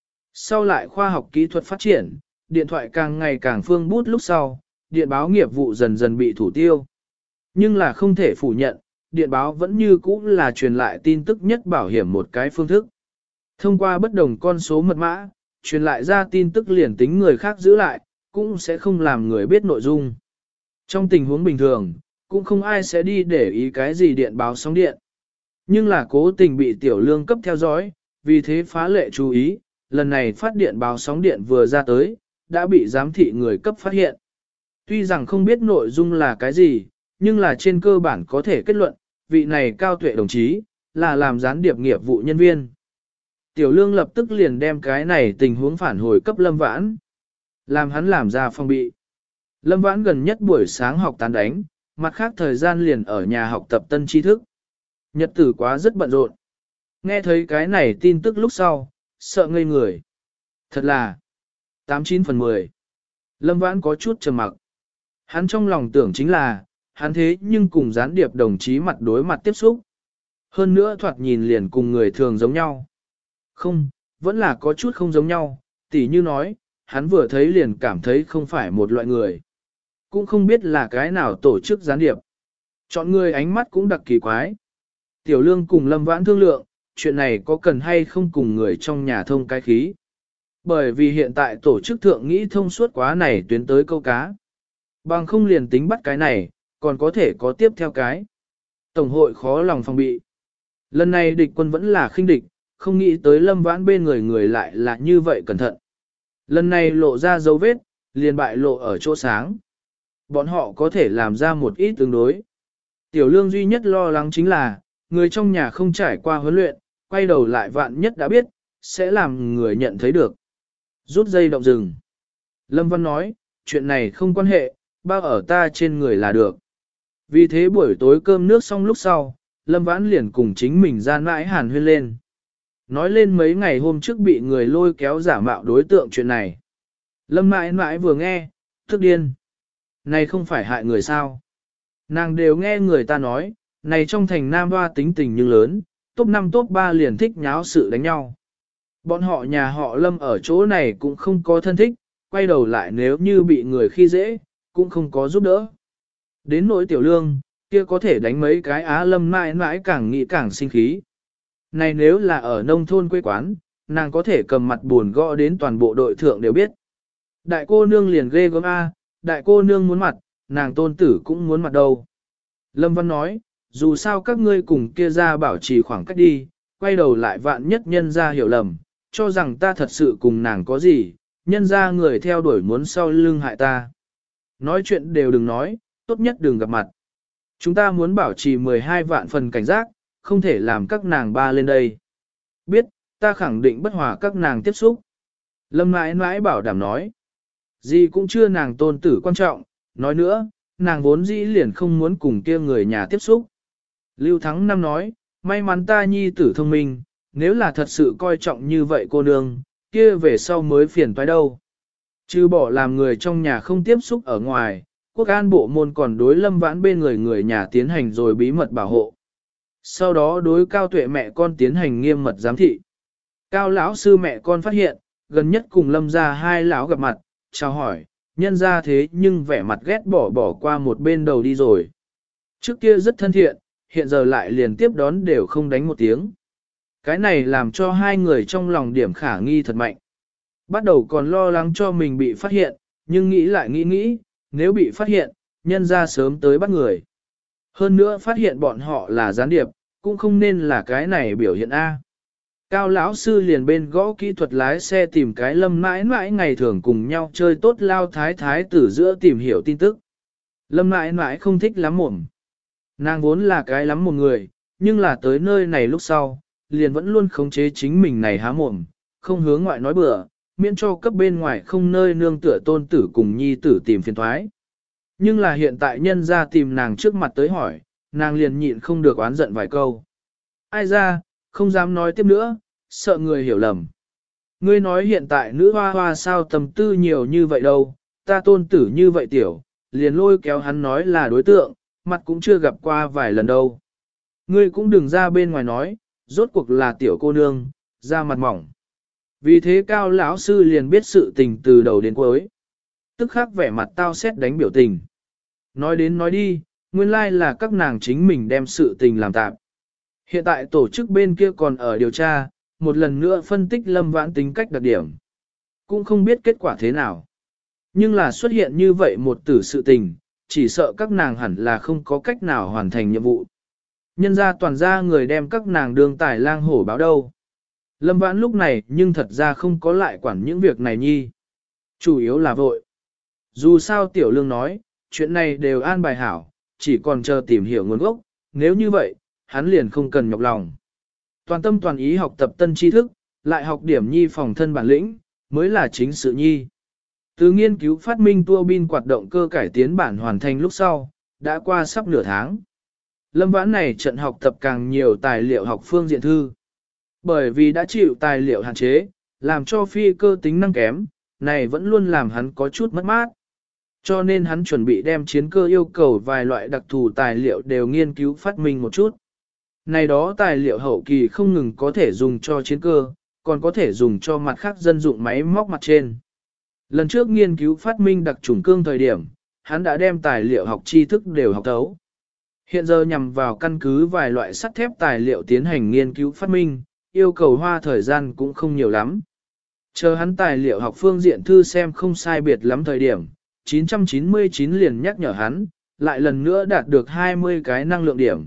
Sau lại khoa học kỹ thuật phát triển, điện thoại càng ngày càng phương bút lúc sau, điện báo nghiệp vụ dần dần bị thủ tiêu. Nhưng là không thể phủ nhận, điện báo vẫn như cũ là truyền lại tin tức nhất bảo hiểm một cái phương thức. Thông qua bất đồng con số mật mã, truyền lại ra tin tức liền tính người khác giữ lại, cũng sẽ không làm người biết nội dung. Trong tình huống bình thường, cũng không ai sẽ đi để ý cái gì điện báo sóng điện. Nhưng là cố tình bị tiểu lương cấp theo dõi, vì thế phá lệ chú ý, lần này phát điện báo sóng điện vừa ra tới, đã bị giám thị người cấp phát hiện. Tuy rằng không biết nội dung là cái gì, nhưng là trên cơ bản có thể kết luận, vị này cao tuệ đồng chí, là làm gián điệp nghiệp vụ nhân viên. Tiểu lương lập tức liền đem cái này tình huống phản hồi cấp Lâm Vãn, làm hắn làm ra phong bị. Lâm Vãn gần nhất buổi sáng học tán đánh, mặt khác thời gian liền ở nhà học tập tân tri thức. Nhật tử quá rất bận rộn. Nghe thấy cái này tin tức lúc sau, sợ ngây người. Thật là tám chín phần mười. Lâm Vãn có chút trầm mặc. Hắn trong lòng tưởng chính là, hắn thế nhưng cùng gián điệp đồng chí mặt đối mặt tiếp xúc. Hơn nữa thoạt nhìn liền cùng người thường giống nhau. Không, vẫn là có chút không giống nhau, tỉ như nói, hắn vừa thấy liền cảm thấy không phải một loại người. Cũng không biết là cái nào tổ chức gián điệp. Chọn người ánh mắt cũng đặc kỳ quái. Tiểu lương cùng Lâm Vãn thương lượng, chuyện này có cần hay không cùng người trong nhà thông cái khí. Bởi vì hiện tại tổ chức thượng nghĩ thông suốt quá này tuyến tới câu cá. Bằng không liền tính bắt cái này, còn có thể có tiếp theo cái. Tổng hội khó lòng phòng bị. Lần này địch quân vẫn là khinh địch, không nghĩ tới Lâm Vãn bên người người lại là như vậy cẩn thận. Lần này lộ ra dấu vết, liền bại lộ ở chỗ sáng. Bọn họ có thể làm ra một ít tương đối. Tiểu lương duy nhất lo lắng chính là, người trong nhà không trải qua huấn luyện, quay đầu lại vạn nhất đã biết, sẽ làm người nhận thấy được. Rút dây động rừng. Lâm Văn nói, chuyện này không quan hệ, bao ở ta trên người là được. Vì thế buổi tối cơm nước xong lúc sau, Lâm Vãn liền cùng chính mình ra mãi hàn huyên lên. Nói lên mấy ngày hôm trước bị người lôi kéo giả mạo đối tượng chuyện này. Lâm mãi mãi vừa nghe, tức điên. Này không phải hại người sao? Nàng đều nghe người ta nói, này trong thành Nam Hoa tính tình nhưng lớn, top năm top ba liền thích nháo sự đánh nhau. Bọn họ nhà họ Lâm ở chỗ này cũng không có thân thích, quay đầu lại nếu như bị người khi dễ, cũng không có giúp đỡ. Đến nỗi tiểu lương, kia có thể đánh mấy cái Á Lâm mãi mãi càng nghĩ càng sinh khí. Này nếu là ở nông thôn quê quán, nàng có thể cầm mặt buồn gõ đến toàn bộ đội thượng đều biết. Đại cô nương liền ghê gớm A, đại cô nương muốn mặt, nàng tôn tử cũng muốn mặt đâu. Lâm Văn nói, dù sao các ngươi cùng kia ra bảo trì khoảng cách đi, quay đầu lại vạn nhất nhân ra hiểu lầm, cho rằng ta thật sự cùng nàng có gì, nhân ra người theo đuổi muốn sau lưng hại ta. Nói chuyện đều đừng nói, tốt nhất đừng gặp mặt. Chúng ta muốn bảo trì mười hai vạn phần cảnh giác, không thể làm các nàng ba lên đây. Biết, ta khẳng định bất hòa các nàng tiếp xúc. Lâm mãi mãi bảo đảm nói. Gì cũng chưa nàng tôn tử quan trọng, nói nữa, nàng vốn dĩ liền không muốn cùng kia người nhà tiếp xúc. Lưu Thắng Năm nói, may mắn ta nhi tử thông minh, nếu là thật sự coi trọng như vậy cô nương, kia về sau mới phiền toái đâu. Chứ bỏ làm người trong nhà không tiếp xúc ở ngoài, quốc an bộ môn còn đối Lâm Vãn bên người người nhà tiến hành rồi bí mật bảo hộ. Sau đó đối Cao Tuệ mẹ con tiến hành nghiêm mật giám thị. Cao lão sư mẹ con phát hiện, gần nhất cùng Lâm gia hai lão gặp mặt, chào hỏi, nhân ra thế nhưng vẻ mặt ghét bỏ bỏ qua một bên đầu đi rồi. Trước kia rất thân thiện, hiện giờ lại liền tiếp đón đều không đánh một tiếng. Cái này làm cho hai người trong lòng điểm khả nghi thật mạnh. Bắt đầu còn lo lắng cho mình bị phát hiện, nhưng nghĩ lại nghĩ nghĩ, nếu bị phát hiện, nhân ra sớm tới bắt người. Hơn nữa phát hiện bọn họ là gián điệp, cũng không nên là cái này biểu hiện A. Cao lão sư liền bên gõ kỹ thuật lái xe tìm cái Lâm mãi mãi ngày thường cùng nhau chơi tốt lao thái thái tử giữa tìm hiểu tin tức. Lâm mãi mãi không thích lắm mồm. Nàng vốn là cái lắm một người, Nhưng là tới nơi này lúc sau, liền vẫn luôn khống chế chính mình này há mồm, không hướng ngoại nói bừa, miễn cho cấp bên ngoài không nơi nương tựa tôn tử cùng nhi tử tìm phiền thoái. Nhưng là hiện tại nhân ra tìm nàng trước mặt tới hỏi, nàng liền nhịn không được oán giận vài câu. Ai ra, không dám nói tiếp nữa, sợ người hiểu lầm. Ngươi nói hiện tại nữ hoa hoa sao tầm tư nhiều như vậy đâu, ta tôn tử như vậy tiểu, liền lôi kéo hắn nói là đối tượng, mặt cũng chưa gặp qua vài lần đâu. Ngươi cũng đừng ra bên ngoài nói, rốt cuộc là tiểu cô nương, ra mặt mỏng. Vì thế cao lão sư liền biết sự tình từ đầu đến cuối. Tức khắc vẻ mặt tao xét đánh biểu tình. Nói đến nói đi, nguyên lai là các nàng chính mình đem sự tình làm tạm. Hiện tại tổ chức bên kia còn ở điều tra, một lần nữa phân tích Lâm Vãn tính cách đặc điểm. Cũng không biết kết quả thế nào. Nhưng là xuất hiện như vậy một tử sự tình, chỉ sợ các nàng hẳn là không có cách nào hoàn thành nhiệm vụ. Nhân ra toàn ra người đem các nàng đương tài lang hổ báo đâu. Lâm Vãn lúc này nhưng thật ra không có lại quản những việc này nhi. Chủ yếu là vội. Dù sao Tiểu Lương nói, chuyện này đều an bài hảo, chỉ còn chờ tìm hiểu nguồn gốc, nếu như vậy, hắn liền không cần nhọc lòng. Toàn tâm toàn ý học tập tân tri thức, lại học điểm nhi phòng thân bản lĩnh, mới là chính sự nhi. Từ nghiên cứu phát minh tua bin quạt động cơ cải tiến bản hoàn thành lúc sau, đã qua sắp nửa tháng. Lâm Vãn này trận học tập càng nhiều tài liệu học phương diện thư. Bởi vì đã chịu tài liệu hạn chế, làm cho phi cơ tính năng kém, này vẫn luôn làm hắn có chút mất mát. Cho nên hắn chuẩn bị đem chiến cơ yêu cầu vài loại đặc thù tài liệu đều nghiên cứu phát minh một chút. Này đó tài liệu hậu kỳ không ngừng có thể dùng cho chiến cơ, còn có thể dùng cho mặt khác dân dụng máy móc mặt trên. Lần trước nghiên cứu phát minh đặc trùng cương thời điểm, hắn đã đem tài liệu học tri thức đều học thấu. Hiện giờ nhằm vào căn cứ vài loại sắt thép tài liệu tiến hành nghiên cứu phát minh, yêu cầu hoa thời gian cũng không nhiều lắm. Chờ hắn tài liệu học phương diện thư xem không sai biệt lắm thời điểm, chín trăm chín mươi chín liền nhắc nhở hắn, lại lần nữa đạt được hai mươi cái năng lượng điểm.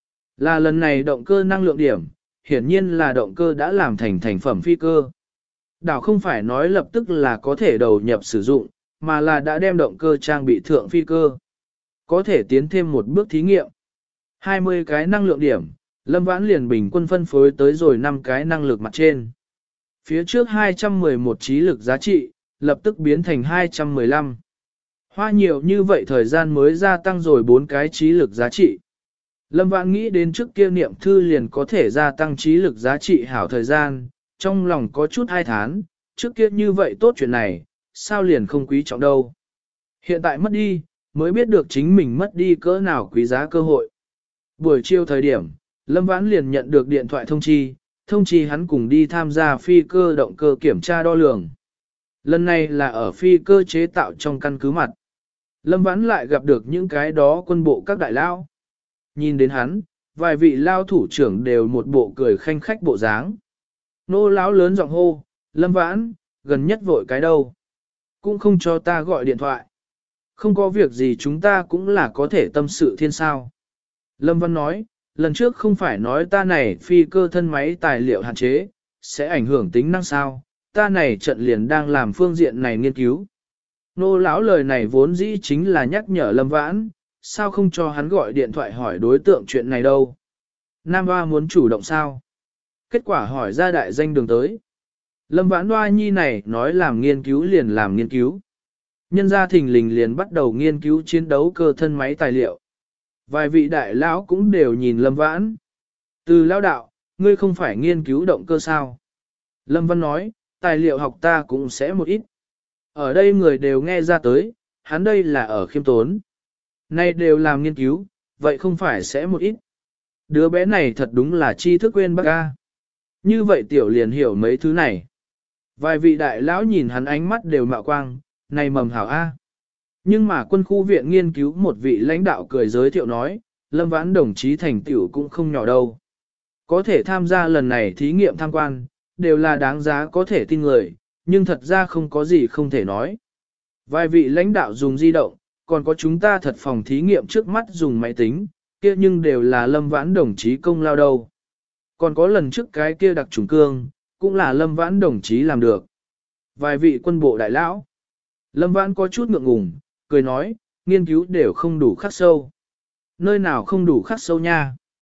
Là lần này động cơ năng lượng điểm, hiển nhiên là động cơ đã làm thành thành phẩm phi cơ. Đảo không phải nói lập tức là có thể đầu nhập sử dụng, mà là đã đem động cơ trang bị thượng phi cơ. Có thể tiến thêm một bước thí nghiệm. hai mươi cái năng lượng điểm, Lâm Vãn liền bình quân phân phối tới rồi năm cái năng lực mặt trên. Phía trước hai trăm mười một trí lực giá trị, lập tức biến thành hai trăm mười lăm. Hoa nhiều như vậy thời gian mới gia tăng rồi bốn cái trí lực giá trị. Lâm Vãn nghĩ đến trước kia niệm thư liền có thể gia tăng trí lực giá trị hảo thời gian, trong lòng có chút ai thán, trước kia như vậy tốt chuyện này, sao liền không quý trọng đâu. Hiện tại mất đi, mới biết được chính mình mất đi cỡ nào quý giá cơ hội. Buổi chiều thời điểm, Lâm Vãn liền nhận được điện thoại thông chi, thông chi hắn cùng đi tham gia phi cơ động cơ kiểm tra đo lường. Lần này là ở phi cơ chế tạo trong căn cứ mặt. Lâm Vãn lại gặp được những cái đó quân bộ các đại lao. Nhìn đến hắn, vài vị lao thủ trưởng đều một bộ cười khanh khách bộ dáng. Nô lão lớn giọng hô, Lâm Vãn, gần nhất vội cái đâu. Cũng không cho ta gọi điện thoại. Không có việc gì chúng ta cũng là có thể tâm sự thiên sao. Lâm Văn nói, lần trước không phải nói ta này phi cơ thân máy tài liệu hạn chế, sẽ ảnh hưởng tính năng sao, ta này trận liền đang làm phương diện này nghiên cứu. Nô lão lời này vốn dĩ chính là nhắc nhở Lâm Vãn, sao không cho hắn gọi điện thoại hỏi đối tượng chuyện này đâu. Nam Hoa muốn chủ động sao? Kết quả hỏi ra đại danh đường tới. Lâm Vãn Hoa nhi này nói làm nghiên cứu liền làm nghiên cứu. Nhân gia thình lình liền bắt đầu nghiên cứu chiến đấu cơ thân máy tài liệu. Vài vị đại lão cũng đều nhìn Lâm Vãn. Từ lão đạo, ngươi không phải nghiên cứu động cơ sao? Lâm Văn nói, tài liệu học ta cũng sẽ một ít. Ở đây người đều nghe ra tới, hắn đây là ở khiêm tốn. Nay đều làm nghiên cứu, vậy không phải sẽ một ít. Đứa bé này thật đúng là tri thức quên bác ca. Như vậy tiểu liền hiểu mấy thứ này. Vài vị đại lão nhìn hắn ánh mắt đều mạo quang, này mầm hảo A. Nhưng mà quân khu viện nghiên cứu một vị lãnh đạo cười giới thiệu nói, Lâm Vãn đồng chí thành tiểu cũng không nhỏ đâu. Có thể tham gia lần này thí nghiệm tham quan, đều là đáng giá có thể tin người, nhưng thật ra không có gì không thể nói. Vài vị lãnh đạo dùng di động, còn có chúng ta thật phòng thí nghiệm trước mắt dùng máy tính, kia nhưng đều là Lâm Vãn đồng chí công lao đâu. Còn có lần trước cái kia đặc trùng cương, cũng là Lâm Vãn đồng chí làm được. Vài vị quân bộ đại lão. Lâm Vãn có chút ngượng ngùng, cười nói, nghiên cứu đều không đủ khắc sâu. Nơi nào không đủ khắc sâu nha?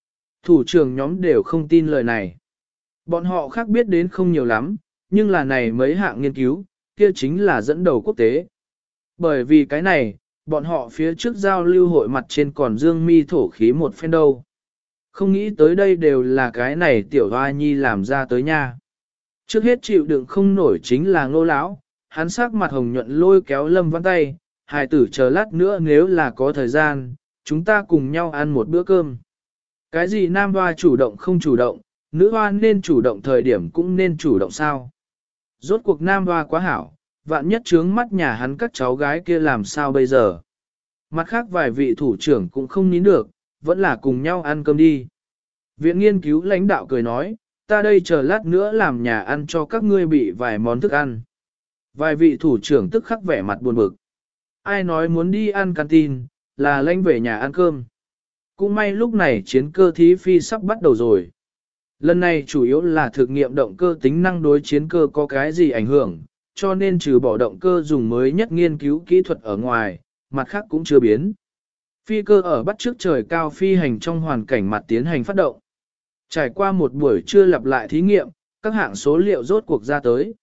Thủ trưởng nhóm đều không tin lời này. Bọn họ khác biết đến không nhiều lắm, nhưng là này mấy hạng nghiên cứu, kia chính là dẫn đầu quốc tế. Bởi vì cái này, bọn họ phía trước giao lưu hội mặt trên còn dương mi thổ khí một phen đâu. Không nghĩ tới đây đều là cái này tiểu hoa nhi làm ra tới nha. Trước hết chịu đựng không nổi chính là Ngô lão, hắn sắc mặt hồng nhuận lôi kéo Lâm Vãn tay, hài tử chờ lát nữa nếu là có thời gian, chúng ta cùng nhau ăn một bữa cơm. Cái gì nam hoa chủ động không chủ động, nữ hoa nên chủ động thời điểm cũng nên chủ động sao. Rốt cuộc nam hoa quá hảo, vạn nhất trướng mắt nhà hắn các cháu gái kia làm sao bây giờ. Mặt khác vài vị thủ trưởng cũng không nín được, vẫn là cùng nhau ăn cơm đi. Viện nghiên cứu lãnh đạo cười nói, ta đây chờ lát nữa làm nhà ăn cho các ngươi bị vài món thức ăn. Vài vị thủ trưởng tức khắc vẻ mặt buồn bực. Ai nói muốn đi ăn canteen, là lãnh về nhà ăn cơm. Cũng may lúc này chiến cơ thí phi sắp bắt đầu rồi. Lần này chủ yếu là thực nghiệm động cơ tính năng đối chiến cơ có cái gì ảnh hưởng, cho nên trừ bỏ động cơ dùng mới nhất nghiên cứu kỹ thuật ở ngoài, mặt khác cũng chưa biến. Phi cơ ở bắt trước trời cao phi hành trong hoàn cảnh mặt tiến hành phát động. Trải qua một buổi trưa lặp lại thí nghiệm, các hạng số liệu rốt cuộc ra tới.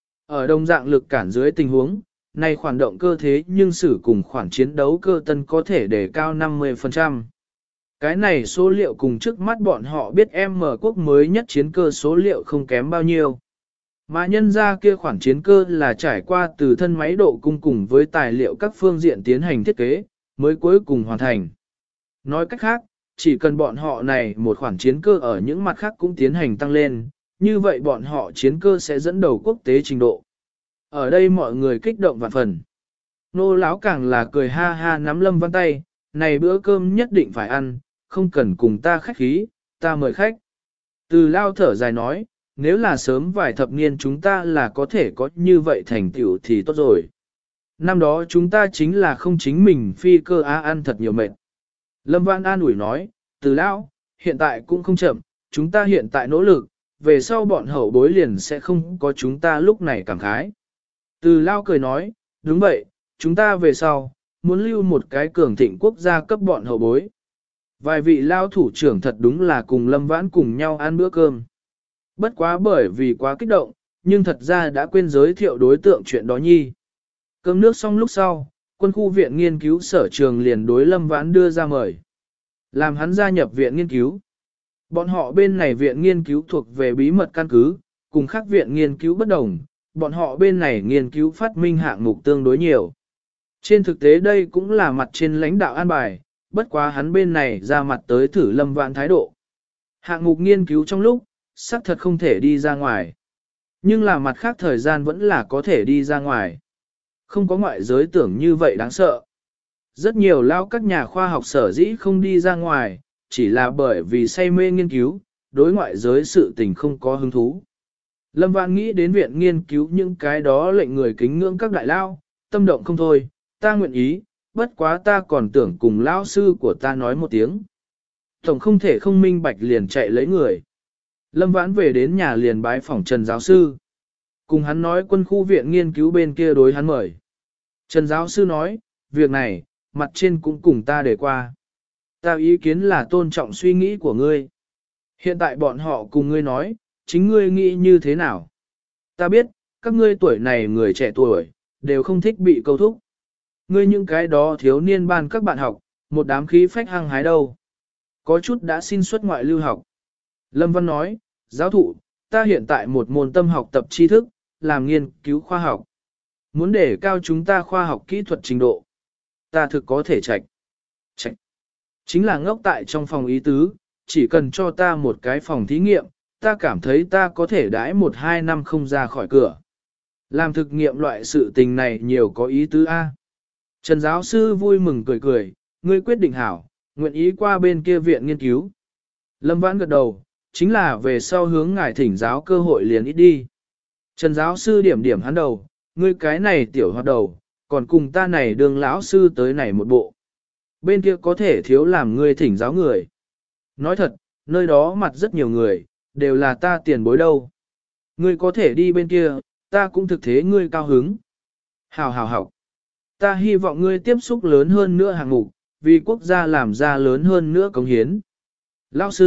Ở đồng dạng lực cản dưới tình huống, này khoản động cơ thế nhưng sử cùng khoản chiến đấu cơ tân có thể đề cao năm mươi phần trăm. Cái này số liệu cùng trước mắt bọn họ biết em mở quốc mới nhất chiến cơ số liệu không kém bao nhiêu. Mà nhân ra kia khoản chiến cơ là trải qua từ thân máy độ cung cùng với tài liệu các phương diện tiến hành thiết kế, mới cuối cùng hoàn thành. Nói cách khác, chỉ cần bọn họ này một khoản chiến cơ ở những mặt khác cũng tiến hành tăng lên, như vậy bọn họ chiến cơ sẽ dẫn đầu quốc tế trình độ. Ở đây mọi người kích động vạn phần. Nô lão càng là cười ha ha nắm Lâm Văn tay, này bữa cơm nhất định phải ăn, không cần cùng ta khách khí, ta mời khách. Từ lao thở dài nói, nếu là sớm vài thập niên chúng ta là có thể có như vậy thành tựu thì tốt rồi. Năm đó chúng ta chính là không chính mình phi cơ á ăn thật nhiều mệt. Lâm Văn an ủi nói, từ lao, hiện tại cũng không chậm, chúng ta hiện tại nỗ lực, về sau bọn hậu bối liền sẽ không có chúng ta lúc này cảm khái. Từ lao cười nói, đúng vậy, chúng ta về sau, muốn lưu một cái cường thịnh quốc gia cấp bọn hậu bối. Vài vị lao thủ trưởng thật đúng là cùng Lâm Vãn cùng nhau ăn bữa cơm. Bất quá bởi vì quá kích động, nhưng thật ra đã quên giới thiệu đối tượng chuyện đó nhi. Cơm nước xong lúc sau, quân khu viện nghiên cứu sở trường liền đối Lâm Vãn đưa ra mời. Làm hắn gia nhập viện nghiên cứu. Bọn họ bên này viện nghiên cứu thuộc về bí mật căn cứ, cùng khác viện nghiên cứu bất đồng, bọn họ bên này nghiên cứu phát minh hạng mục tương đối nhiều. Trên thực tế đây cũng là mặt trên lãnh đạo an bài, bất quá hắn bên này ra mặt tới thử Lâm Vãn thái độ. Hạng mục nghiên cứu trong lúc, xác thật không thể đi ra ngoài. Nhưng là mặt khác thời gian vẫn là có thể đi ra ngoài. Không có ngoại giới tưởng như vậy đáng sợ. Rất nhiều lao các nhà khoa học sở dĩ không đi ra ngoài, chỉ là bởi vì say mê nghiên cứu, đối ngoại giới sự tình không có hứng thú. Lâm Vãn nghĩ đến viện nghiên cứu những cái đó lệnh người kính ngưỡng các đại lao, tâm động không thôi, ta nguyện ý, bất quá ta còn tưởng cùng lão sư của ta nói một tiếng. Tổng không thể không minh bạch liền chạy lấy người. Lâm Vãn về đến nhà liền bái phỏng Trần giáo sư. Cùng hắn nói quân khu viện nghiên cứu bên kia đối hắn mời. Trần giáo sư nói, việc này, mặt trên cũng cùng ta để qua. Ta ý kiến là tôn trọng suy nghĩ của ngươi. Hiện tại bọn họ cùng ngươi nói, chính ngươi nghĩ như thế nào? Ta biết, các ngươi tuổi này người trẻ tuổi, đều không thích bị câu thúc. Ngươi những cái đó thiếu niên ban các bạn học, một đám khí phách hăng hái đâu. Có chút đã xin xuất ngoại lưu học. Lâm Văn nói, giáo thụ, ta hiện tại một môn tâm học tập tri thức, làm nghiên cứu khoa học. Muốn để cao chúng ta khoa học kỹ thuật trình độ. Ta thực có thể trạch. Trạch. Chính là ngốc tại trong phòng ý tứ, chỉ cần cho ta một cái phòng thí nghiệm, ta cảm thấy ta có thể đãi một hai năm không ra khỏi cửa. Làm thực nghiệm loại sự tình này nhiều có ý tứ A. Trần giáo sư vui mừng cười cười, ngươi quyết định hảo, nguyện ý qua bên kia viện nghiên cứu. Lâm Vãn gật đầu, chính là về sau hướng ngài thỉnh giáo cơ hội liền ít đi. Trần giáo sư điểm điểm hắn đầu, ngươi cái này tiểu hoạt đầu, còn cùng ta này đường lão sư tới này một bộ. Bên kia có thể thiếu làm ngươi thỉnh giáo người. Nói thật, nơi đó mặt rất nhiều người, đều là ta tiền bối đâu. Ngươi có thể đi bên kia, ta cũng thực thế ngươi cao hứng. Hào hào học. Ta hy vọng ngươi tiếp xúc lớn hơn nữa hạng mục, vì quốc gia làm ra lớn hơn nữa cống hiến. Lão sư,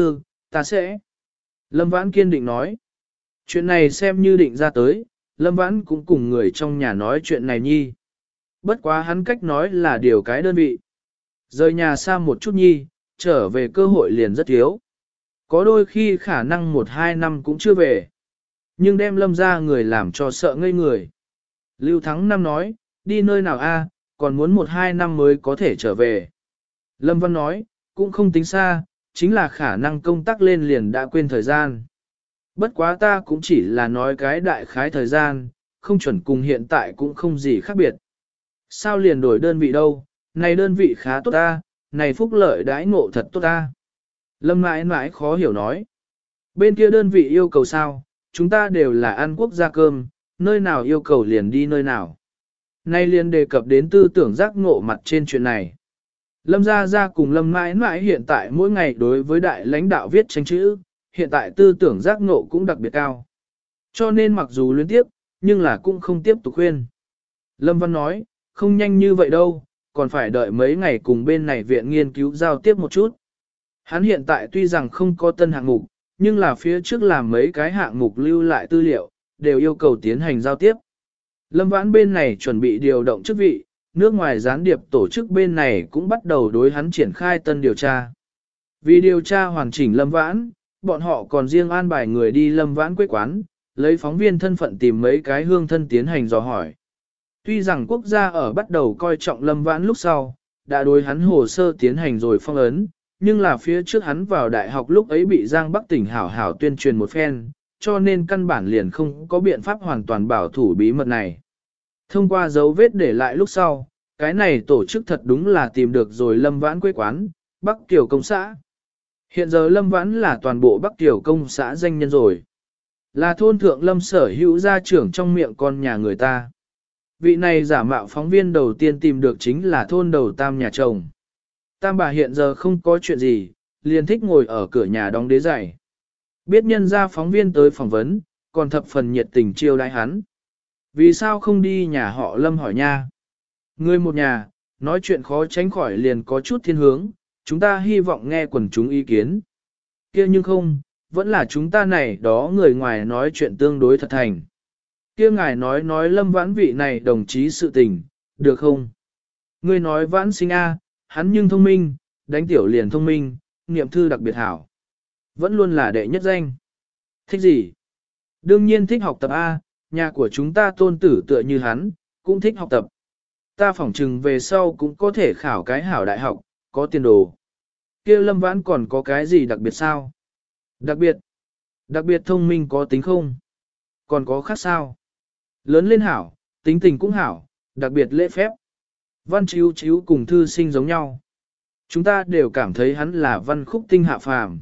ta sẽ. Lâm Vãn kiên định nói. Chuyện này xem như định ra tới, Lâm Vãn cũng cùng người trong nhà nói chuyện này nhi. Bất quá hắn cách nói là điều cái đơn vị. Rời nhà xa một chút nhi, trở về cơ hội liền rất thiếu. Có đôi khi khả năng một hai năm cũng chưa về. Nhưng đem Lâm ra người làm cho sợ ngây người. Lưu Thắng Năm nói, đi nơi nào a, còn muốn một hai năm mới có thể trở về. Lâm Văn nói, cũng không tính xa, chính là khả năng công tác lên liền đã quên thời gian. Bất quá ta cũng chỉ là nói cái đại khái thời gian, không chuẩn cùng hiện tại cũng không gì khác biệt. Sao liền đổi đơn vị đâu, này đơn vị khá tốt ta, này phúc lợi đãi ngộ thật tốt ta. Lâm mãi mãi khó hiểu nói. Bên kia đơn vị yêu cầu sao, chúng ta đều là ăn quốc gia cơm, nơi nào yêu cầu liền đi nơi nào. Nay liền đề cập đến tư tưởng giác ngộ mặt trên chuyện này. Lâm Gia Gia cùng Lâm mãi mãi hiện tại mỗi ngày đối với đại lãnh đạo viết tranh chữ, hiện tại tư tưởng giác ngộ cũng đặc biệt cao. Cho nên mặc dù liên tiếp, nhưng là cũng không tiếp tục khuyên. Lâm Văn nói, không nhanh như vậy đâu, còn phải đợi mấy ngày cùng bên này viện nghiên cứu giao tiếp một chút. Hắn hiện tại tuy rằng không có tân hạng mục, nhưng là phía trước làm mấy cái hạng mục lưu lại tư liệu, đều yêu cầu tiến hành giao tiếp. Lâm Vãn bên này chuẩn bị điều động chức vị, nước ngoài gián điệp tổ chức bên này cũng bắt đầu đối hắn triển khai tân điều tra. Vì điều tra hoàn chỉnh Lâm Vãn, bọn họ còn riêng an bài người đi Lâm Vãn quê quán, lấy phóng viên thân phận tìm mấy cái hương thân tiến hành dò hỏi. Tuy rằng quốc gia ở bắt đầu coi trọng Lâm Vãn lúc sau, đã đối hắn hồ sơ tiến hành rồi phong ấn, nhưng là phía trước hắn vào đại học lúc ấy bị Giang Bắc tỉnh hảo hảo tuyên truyền một phen, cho nên căn bản liền không có biện pháp hoàn toàn bảo thủ bí mật này. Thông qua dấu vết để lại lúc sau, cái này tổ chức thật đúng là tìm được rồi Lâm Vãn quê quán, Bắc Kiều Công xã. Hiện giờ Lâm Vãn là toàn bộ Bắc Kiều Công xã danh nhân rồi. Là thôn thượng Lâm sở hữu gia trưởng trong miệng con nhà người ta. Vị này giả mạo phóng viên đầu tiên tìm được chính là thôn đầu Tam nhà chồng. Tam bà hiện giờ không có chuyện gì, liền thích ngồi ở cửa nhà đóng đế giày. Biết nhân ra phóng viên tới phỏng vấn, còn thập phần nhiệt tình chiêu đãi hắn. Vì sao không đi nhà họ Lâm hỏi nha? Người một nhà, nói chuyện khó tránh khỏi liền có chút thiên hướng, chúng ta hy vọng nghe quần chúng ý kiến. Kia nhưng không, vẫn là chúng ta này đó người ngoài nói chuyện tương đối thật thành. Kia ngài nói nói Lâm Vãn vị này đồng chí sự tình, được không? Ngươi nói Vãn Sinh A, hắn nhưng thông minh, đánh tiểu liền thông minh, niệm thư đặc biệt hảo. Vẫn luôn là đệ nhất danh. Thích gì? Đương nhiên thích học tập A, nhà của chúng ta tôn tử tựa như hắn, cũng thích học tập. Ta phỏng chừng về sau cũng có thể khảo cái hảo đại học, có tiền đồ. Kia Lâm Vãn còn có cái gì đặc biệt sao? Đặc biệt? Đặc biệt thông minh có tính không? Còn có khác sao? Lớn lên hảo, tính tình cũng hảo, đặc biệt lễ phép. Văn chiếu chiếu cùng thư sinh giống nhau. Chúng ta đều cảm thấy hắn là văn khúc tinh hạ phàm.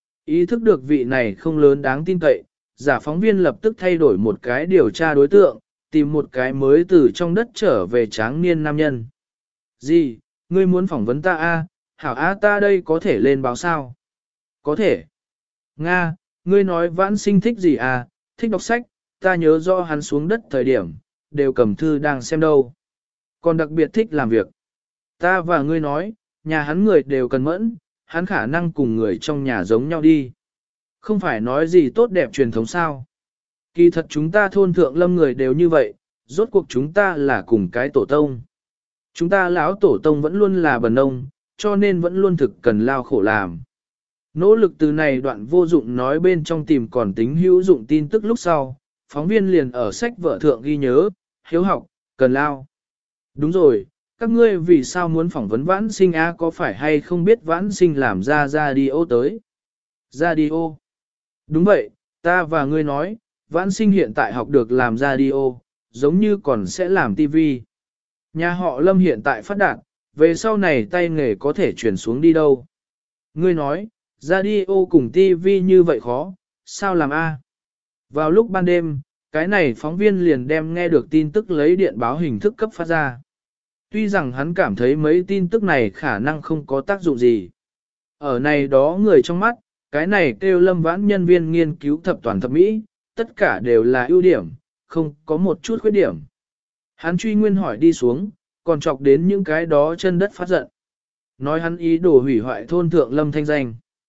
Ý thức được vị này không lớn đáng tin cậy, giả phóng viên lập tức thay đổi một cái điều tra đối tượng, tìm một cái mới từ trong đất trở về tráng niên nam nhân. Gì, ngươi muốn phỏng vấn ta a? Hảo a, ta đây có thể lên báo sao? Có thể. Nga, ngươi nói Vãn Sinh thích gì à? Thích đọc sách, ta nhớ rõ hắn xuống đất thời điểm, đều cầm thư đang xem đâu. Còn đặc biệt thích làm việc. Ta và ngươi nói, nhà hắn người đều cần mẫn, hắn khả năng cùng người trong nhà giống nhau đi. Không phải nói gì tốt đẹp truyền thống sao. Kỳ thật chúng ta thôn thượng Lâm người đều như vậy, rốt cuộc chúng ta là cùng cái tổ tông. Chúng ta lão tổ tông vẫn luôn là bần nông, cho nên vẫn luôn thực cần lao khổ làm. Nỗ lực từ này đoạn vô dụng nói bên trong tìm còn tính hữu dụng tin tức lúc sau, phóng viên liền ở sách vở thượng ghi nhớ, hiếu học, cần lao. Đúng rồi, các ngươi vì sao muốn phỏng vấn Vãn Sinh a, có phải hay không biết Vãn Sinh làm ra radio tới? Radio. Đúng vậy, ta và ngươi nói, Vãn Sinh hiện tại học được làm radio, giống như còn sẽ làm tivi. Nhà họ Lâm hiện tại phát đạt, về sau này tay nghề có thể chuyển xuống đi đâu. Ngươi nói, radio cùng tivi như vậy khó, sao làm a? Vào lúc ban đêm, cái này phóng viên liền đem nghe được tin tức lấy điện báo hình thức cấp phát ra. Tuy rằng hắn cảm thấy mấy tin tức này khả năng không có tác dụng gì. Ở này đó người trong mắt, cái này kêu Lâm Vãn nhân viên nghiên cứu thập toàn thập mỹ, tất cả đều là ưu điểm, không có một chút khuyết điểm. Hắn truy nguyên hỏi đi xuống, còn chọc đến những cái đó chân đất phát giận. Nói hắn ý đồ hủy hoại thôn thượng Lâm thanh danh.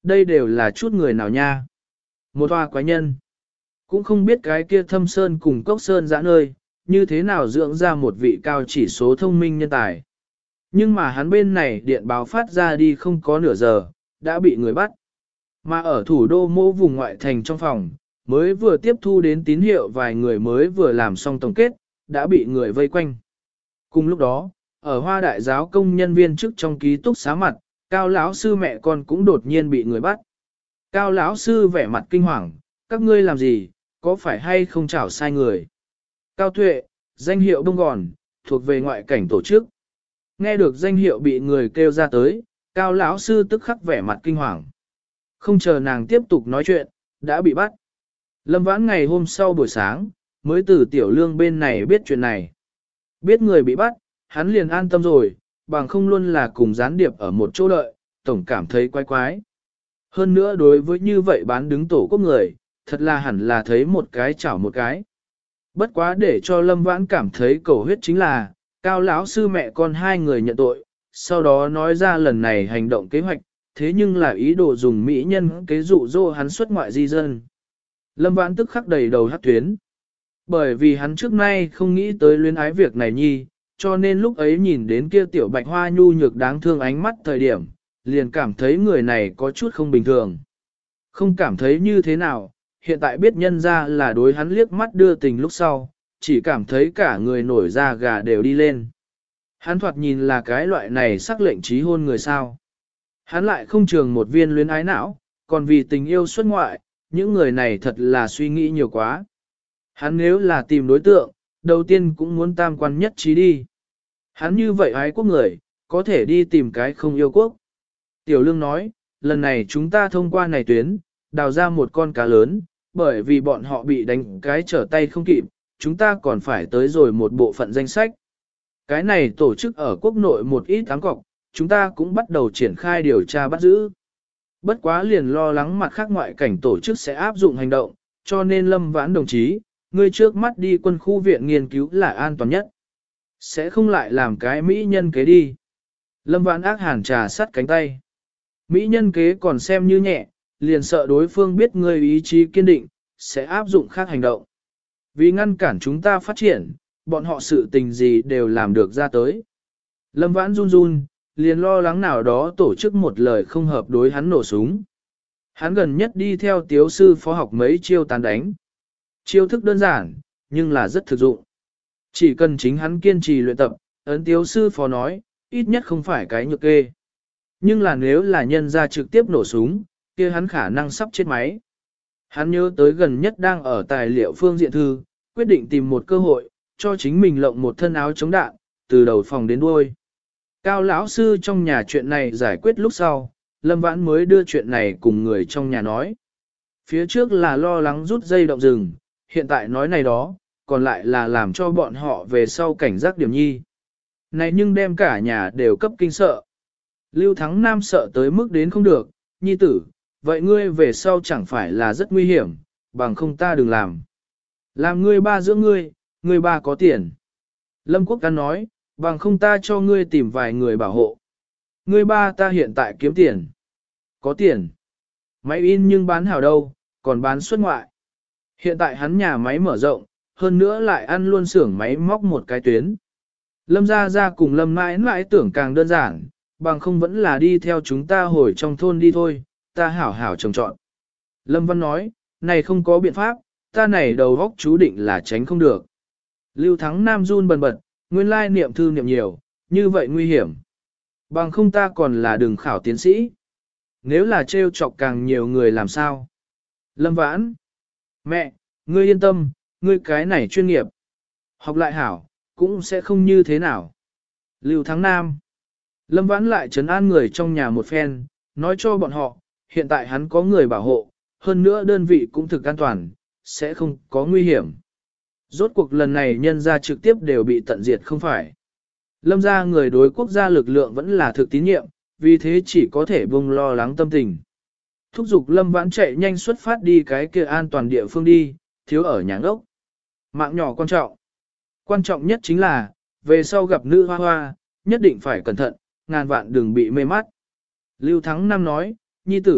Đây đều là chút người nào nha. Một hoa quái nhân. Cũng không biết cái kia thâm sơn cùng cốc sơn dã nơi, như thế nào dưỡng ra một vị cao chỉ số thông minh nhân tài. Nhưng mà hắn bên này điện báo phát ra đi không có nửa giờ, đã bị người bắt. Mà ở thủ đô mô vùng ngoại thành trong phòng, mới vừa tiếp thu đến tín hiệu vài người mới vừa làm xong tổng kết, đã bị người vây quanh. Cùng lúc đó, ở hoa đại giáo công nhân viên chức trong ký túc xá mặt, cao lão sư mẹ con cũng đột nhiên bị người bắt. Cao lão sư vẻ mặt kinh hoàng, các ngươi làm gì, có phải hay không chảo sai người? Cao Tuệ, danh hiệu đông gòn, thuộc về ngoại cảnh tổ chức. Nghe được danh hiệu bị người kêu ra tới, cao lão sư tức khắc vẻ mặt kinh hoàng. Không chờ nàng tiếp tục nói chuyện, đã bị bắt. Lâm Vãn ngày hôm sau buổi sáng, mới từ tiểu lương bên này biết chuyện này. Biết người bị bắt, hắn liền an tâm rồi, bằng không luôn là cùng gián điệp ở một chỗ đợi, tổng cảm thấy quái quái. Hơn nữa đối với như vậy bán đứng tổ quốc người, thật là hẳn là thấy một cái chảo một cái. Bất quá để cho Lâm Vãn cảm thấy cầu huyết chính là, cao lão sư mẹ con hai người nhận tội, sau đó nói ra lần này hành động kế hoạch, thế nhưng là ý đồ dùng mỹ nhân kế dụ dỗ hắn xuất ngoại di dân. Lâm Vãn tức khắc đầy đầu hắc tuyến. Bởi vì hắn trước nay không nghĩ tới luyến ái việc này nhi, cho nên lúc ấy nhìn đến kia tiểu bạch hoa nhu nhược đáng thương ánh mắt thời điểm, liền cảm thấy người này có chút không bình thường. Không cảm thấy như thế nào, hiện tại biết nhân ra là đối hắn liếc mắt đưa tình lúc sau, chỉ cảm thấy cả người nổi da gà đều đi lên. Hắn thoạt nhìn là cái loại này sắc lệnh trí hôn người sao. Hắn lại không trường một viên luyến ái não, còn vì tình yêu xuất ngoại, những người này thật là suy nghĩ nhiều quá. Hắn nếu là tìm đối tượng, đầu tiên cũng muốn tam quan nhất trí đi. Hắn như vậy ái quốc người, có thể đi tìm cái không yêu quốc. Tiểu Lương nói, lần này chúng ta thông qua này tuyến, đào ra một con cá lớn, bởi vì bọn họ bị đánh cái trở tay không kịp, chúng ta còn phải tới rồi một bộ phận danh sách. Cái này tổ chức ở quốc nội một ít áng cọc, chúng ta cũng bắt đầu triển khai điều tra bắt giữ. Bất quá liền lo lắng mặt khác ngoại cảnh tổ chức sẽ áp dụng hành động, cho nên Lâm Vãn đồng chí, ngươi trước mắt đi quân khu viện nghiên cứu là an toàn nhất. Sẽ không lại làm cái mỹ nhân kế đi. Lâm Vãn ác hàn trà sắt cánh tay. Mỹ nhân kế còn xem như nhẹ, liền sợ đối phương biết ngươi ý chí kiên định, sẽ áp dụng khác hành động. Vì ngăn cản chúng ta phát triển, bọn họ sự tình gì đều làm được ra tới. Lâm Vãn run run, liền lo lắng nào đó tổ chức một lời không hợp đối hắn nổ súng. Hắn gần nhất đi theo tiếu sư phó học mấy chiêu tàn đánh. Chiêu thức đơn giản, nhưng là rất thực dụng. Chỉ cần chính hắn kiên trì luyện tập, ấn tiếu sư phó nói, ít nhất không phải cái nhược kê. Nhưng là nếu là nhân ra trực tiếp nổ súng, kia hắn khả năng sắp chết máy. Hắn nhớ tới gần nhất đang ở tài liệu phương diện thư, quyết định tìm một cơ hội, cho chính mình lộng một thân áo chống đạn, từ đầu phòng đến đuôi. Cao lão sư trong nhà chuyện này giải quyết lúc sau, Lâm Vãn mới đưa chuyện này cùng người trong nhà nói. Phía trước là lo lắng rút dây động rừng, hiện tại nói này đó, còn lại là làm cho bọn họ về sau cảnh giác điểm nhi. Này nhưng đem cả nhà đều cấp kinh sợ. Lưu Thắng Nam sợ tới mức đến không được, nhi tử, vậy ngươi về sau chẳng phải là rất nguy hiểm, bằng không ta đừng làm. Làm ngươi ba giữa ngươi, ngươi ba có tiền. Lâm Quốc Căn nói, bằng không ta cho ngươi tìm vài người bảo hộ. Ngươi ba ta hiện tại kiếm tiền. Có tiền. Máy in nhưng bán hảo đâu, còn bán xuất ngoại. Hiện tại hắn nhà máy mở rộng, hơn nữa lại ăn luôn xưởng máy móc một cái tuyến. Lâm Gia Gia cùng Lâm mãi mãi tưởng càng đơn giản, bằng không vẫn là đi theo chúng ta hồi trong thôn đi thôi, ta hảo hảo trồng trọn. Lâm Văn nói, này không có biện pháp, ta này đầu góc chú định là tránh không được. Lưu Thắng Nam run bần bật, nguyên lai niệm thư niệm nhiều, như vậy nguy hiểm. Bằng không ta còn là đường khảo tiến sĩ. Nếu là trêu chọc càng nhiều người làm sao? Lâm Vãn, mẹ, ngươi yên tâm, ngươi cái này chuyên nghiệp. Học lại hảo, cũng sẽ không như thế nào. Lưu Thắng Nam, Lâm Vãn lại trấn an người trong nhà một phen, nói cho bọn họ, hiện tại hắn có người bảo hộ, hơn nữa đơn vị cũng thực an toàn, sẽ không có nguy hiểm. Rốt cuộc lần này nhân gia trực tiếp đều bị tận diệt không phải. Lâm gia người đối quốc gia lực lượng vẫn là thực tín nhiệm, vì thế chỉ có thể buông lo lắng tâm tình. Thúc giục Lâm Vãn chạy nhanh xuất phát đi cái kia an toàn địa phương đi, thiếu ở nhà ốc. Mạng nhỏ quan trọng. Quan trọng nhất chính là, về sau gặp nữ hoa hoa, nhất định phải cẩn thận, ngàn vạn đừng bị mê mắt. Lưu Thắng Nam nói, nhi tử,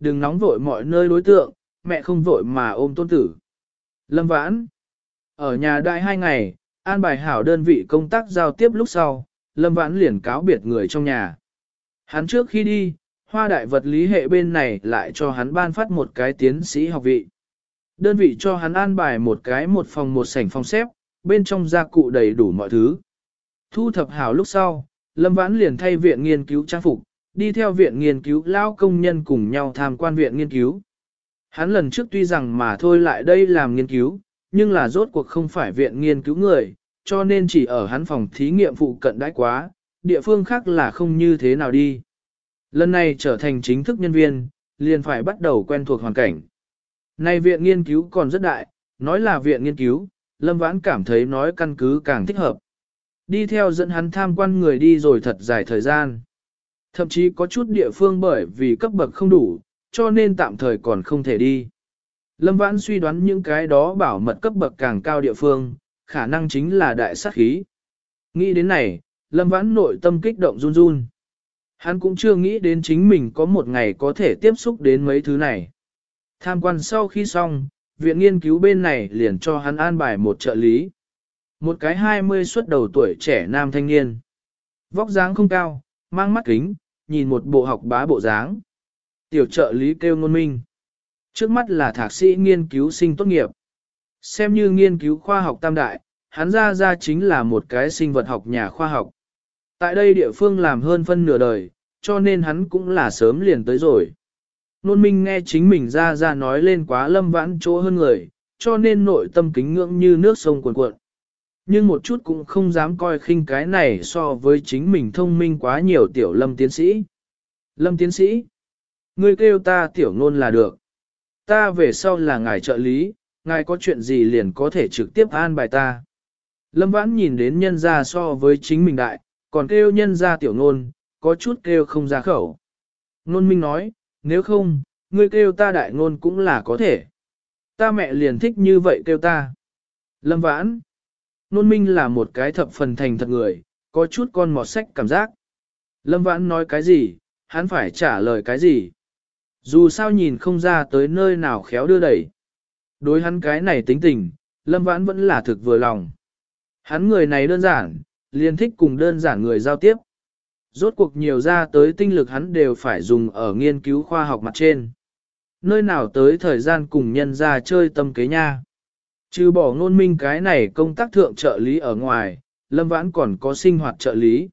đừng nóng vội mọi nơi đối tượng, mẹ không vội mà ôm tôn tử. Lâm Vãn, ở nhà đại hai ngày, an bài hảo đơn vị công tác giao tiếp lúc sau, Lâm Vãn liền cáo biệt người trong nhà. Hắn trước khi đi, Hoa đại vật lý hệ bên này lại cho hắn ban phát một cái tiến sĩ học vị. Đơn vị cho hắn an bài một cái một phòng một sảnh phòng xếp, bên trong gia cụ đầy đủ mọi thứ. Thu thập hảo lúc sau, Lâm Vãn liền thay viện nghiên cứu trang phục, đi theo viện nghiên cứu lao công nhân cùng nhau tham quan viện nghiên cứu. Hắn lần trước tuy rằng mà thôi lại đây làm nghiên cứu, nhưng là rốt cuộc không phải viện nghiên cứu người, cho nên chỉ ở hắn phòng thí nghiệm phụ cận đãi quá, địa phương khác là không như thế nào đi. Lần này trở thành chính thức nhân viên, liền phải bắt đầu quen thuộc hoàn cảnh. Này viện nghiên cứu còn rất đại, nói là viện nghiên cứu, Lâm Vãn cảm thấy nói căn cứ càng thích hợp. Đi theo dẫn hắn tham quan người đi rồi thật dài thời gian. Thậm chí có chút địa phương bởi vì cấp bậc không đủ, cho nên tạm thời còn không thể đi. Lâm Vãn suy đoán những cái đó bảo mật cấp bậc càng cao địa phương, khả năng chính là đại sát khí. Nghĩ đến này, Lâm Vãn nội tâm kích động run run. Hắn cũng chưa nghĩ đến chính mình có một ngày có thể tiếp xúc đến mấy thứ này. Tham quan sau khi xong, viện nghiên cứu bên này liền cho hắn an bài một trợ lý. Một cái hai mươi xuất đầu tuổi trẻ nam thanh niên. Vóc dáng không cao, mang mắt kính, nhìn một bộ học bá bộ dáng. Tiểu trợ lý kêu Ngôn Minh. Trước mắt là thạc sĩ nghiên cứu sinh tốt nghiệp. Xem như nghiên cứu khoa học tam đại, hắn ra ra chính là một cái sinh vật học nhà khoa học. Tại đây địa phương làm hơn phân nửa đời, cho nên hắn cũng là sớm liền tới rồi. Nôn Minh nghe chính mình ra ra nói lên quá Lâm Vãn chỗ hơn người, cho nên nội tâm kính ngưỡng như nước sông cuồn cuộn. Nhưng một chút cũng không dám coi khinh cái này so với chính mình thông minh quá nhiều tiểu Lâm tiến sĩ. Lâm tiến sĩ, ngươi kêu ta tiểu Nôn là được. Ta về sau là ngài trợ lý, ngài có chuyện gì liền có thể trực tiếp an bài ta. Lâm Vãn nhìn đến nhân gia so với chính mình đại, còn kêu nhân gia tiểu Nôn, có chút kêu không ra khẩu. Nôn Minh nói, nếu không, ngươi kêu ta đại Nôn cũng là có thể. Ta mẹ liền thích như vậy kêu ta. Lâm Vãn, Nôn Minh là một cái thập phần thành thật người, có chút con mọt sách cảm giác. Lâm Vãn nói cái gì, hắn phải trả lời cái gì. Dù sao nhìn không ra tới nơi nào khéo đưa đẩy. Đối hắn cái này tính tình, Lâm Vãn vẫn là thực vừa lòng. Hắn người này đơn giản, liền thích cùng đơn giản người giao tiếp. Rốt cuộc nhiều ra tới tinh lực hắn đều phải dùng ở nghiên cứu khoa học mặt trên. Nơi nào tới thời gian cùng nhân ra chơi tâm kế nha. Trừ bỏ Ngôn Minh cái này công tác thượng trợ lý ở ngoài, Lâm Vãn còn có sinh hoạt trợ lý.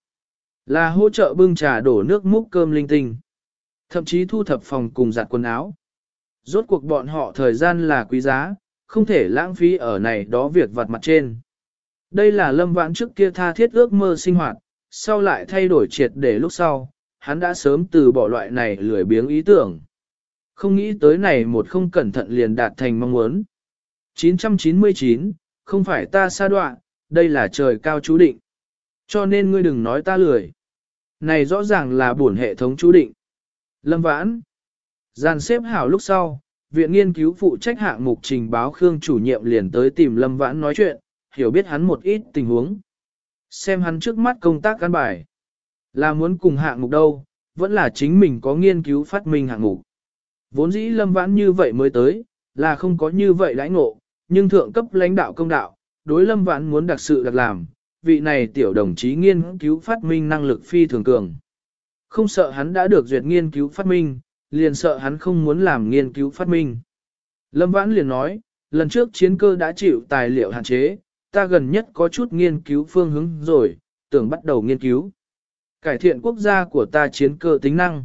Là hỗ trợ bưng trà đổ nước múc cơm linh tinh. Thậm chí thu thập phòng cùng giặt quần áo. Rốt cuộc bọn họ thời gian là quý giá, không thể lãng phí ở này đó việc vặt mặt trên. Đây là Lâm Vãn trước kia tha thiết ước mơ sinh hoạt, sau lại thay đổi triệt để lúc sau, hắn đã sớm từ bỏ loại này lười biếng ý tưởng. Không nghĩ tới này một không cẩn thận liền đạt thành mong muốn. chín trăm chín mươi chín, không phải ta sa đoạn, đây là trời cao chú định. Cho nên ngươi đừng nói ta lười. Này rõ ràng là bổn hệ thống chú định. Lâm Vãn. Dàn xếp hảo lúc sau, viện nghiên cứu phụ trách hạng mục trình báo Khương chủ nhiệm liền tới tìm Lâm Vãn nói chuyện, hiểu biết hắn một ít tình huống. Xem hắn trước mắt công tác căn bài. Là muốn cùng hạng mục đâu, vẫn là chính mình có nghiên cứu phát minh hạng mục. Vốn dĩ Lâm Vãn như vậy mới tới, là không có như vậy đãi ngộ, nhưng thượng cấp lãnh đạo công đạo, đối Lâm Vãn muốn đặc sự đặc làm, vị này tiểu đồng chí nghiên cứu phát minh năng lực phi thường cường. Không sợ hắn đã được duyệt nghiên cứu phát minh, liền sợ hắn không muốn làm nghiên cứu phát minh. Lâm Vãn liền nói, lần trước chiến cơ đã chịu tài liệu hạn chế, ta gần nhất có chút nghiên cứu phương hướng rồi, tưởng bắt đầu nghiên cứu. Cải thiện quốc gia của ta chiến cơ tính năng.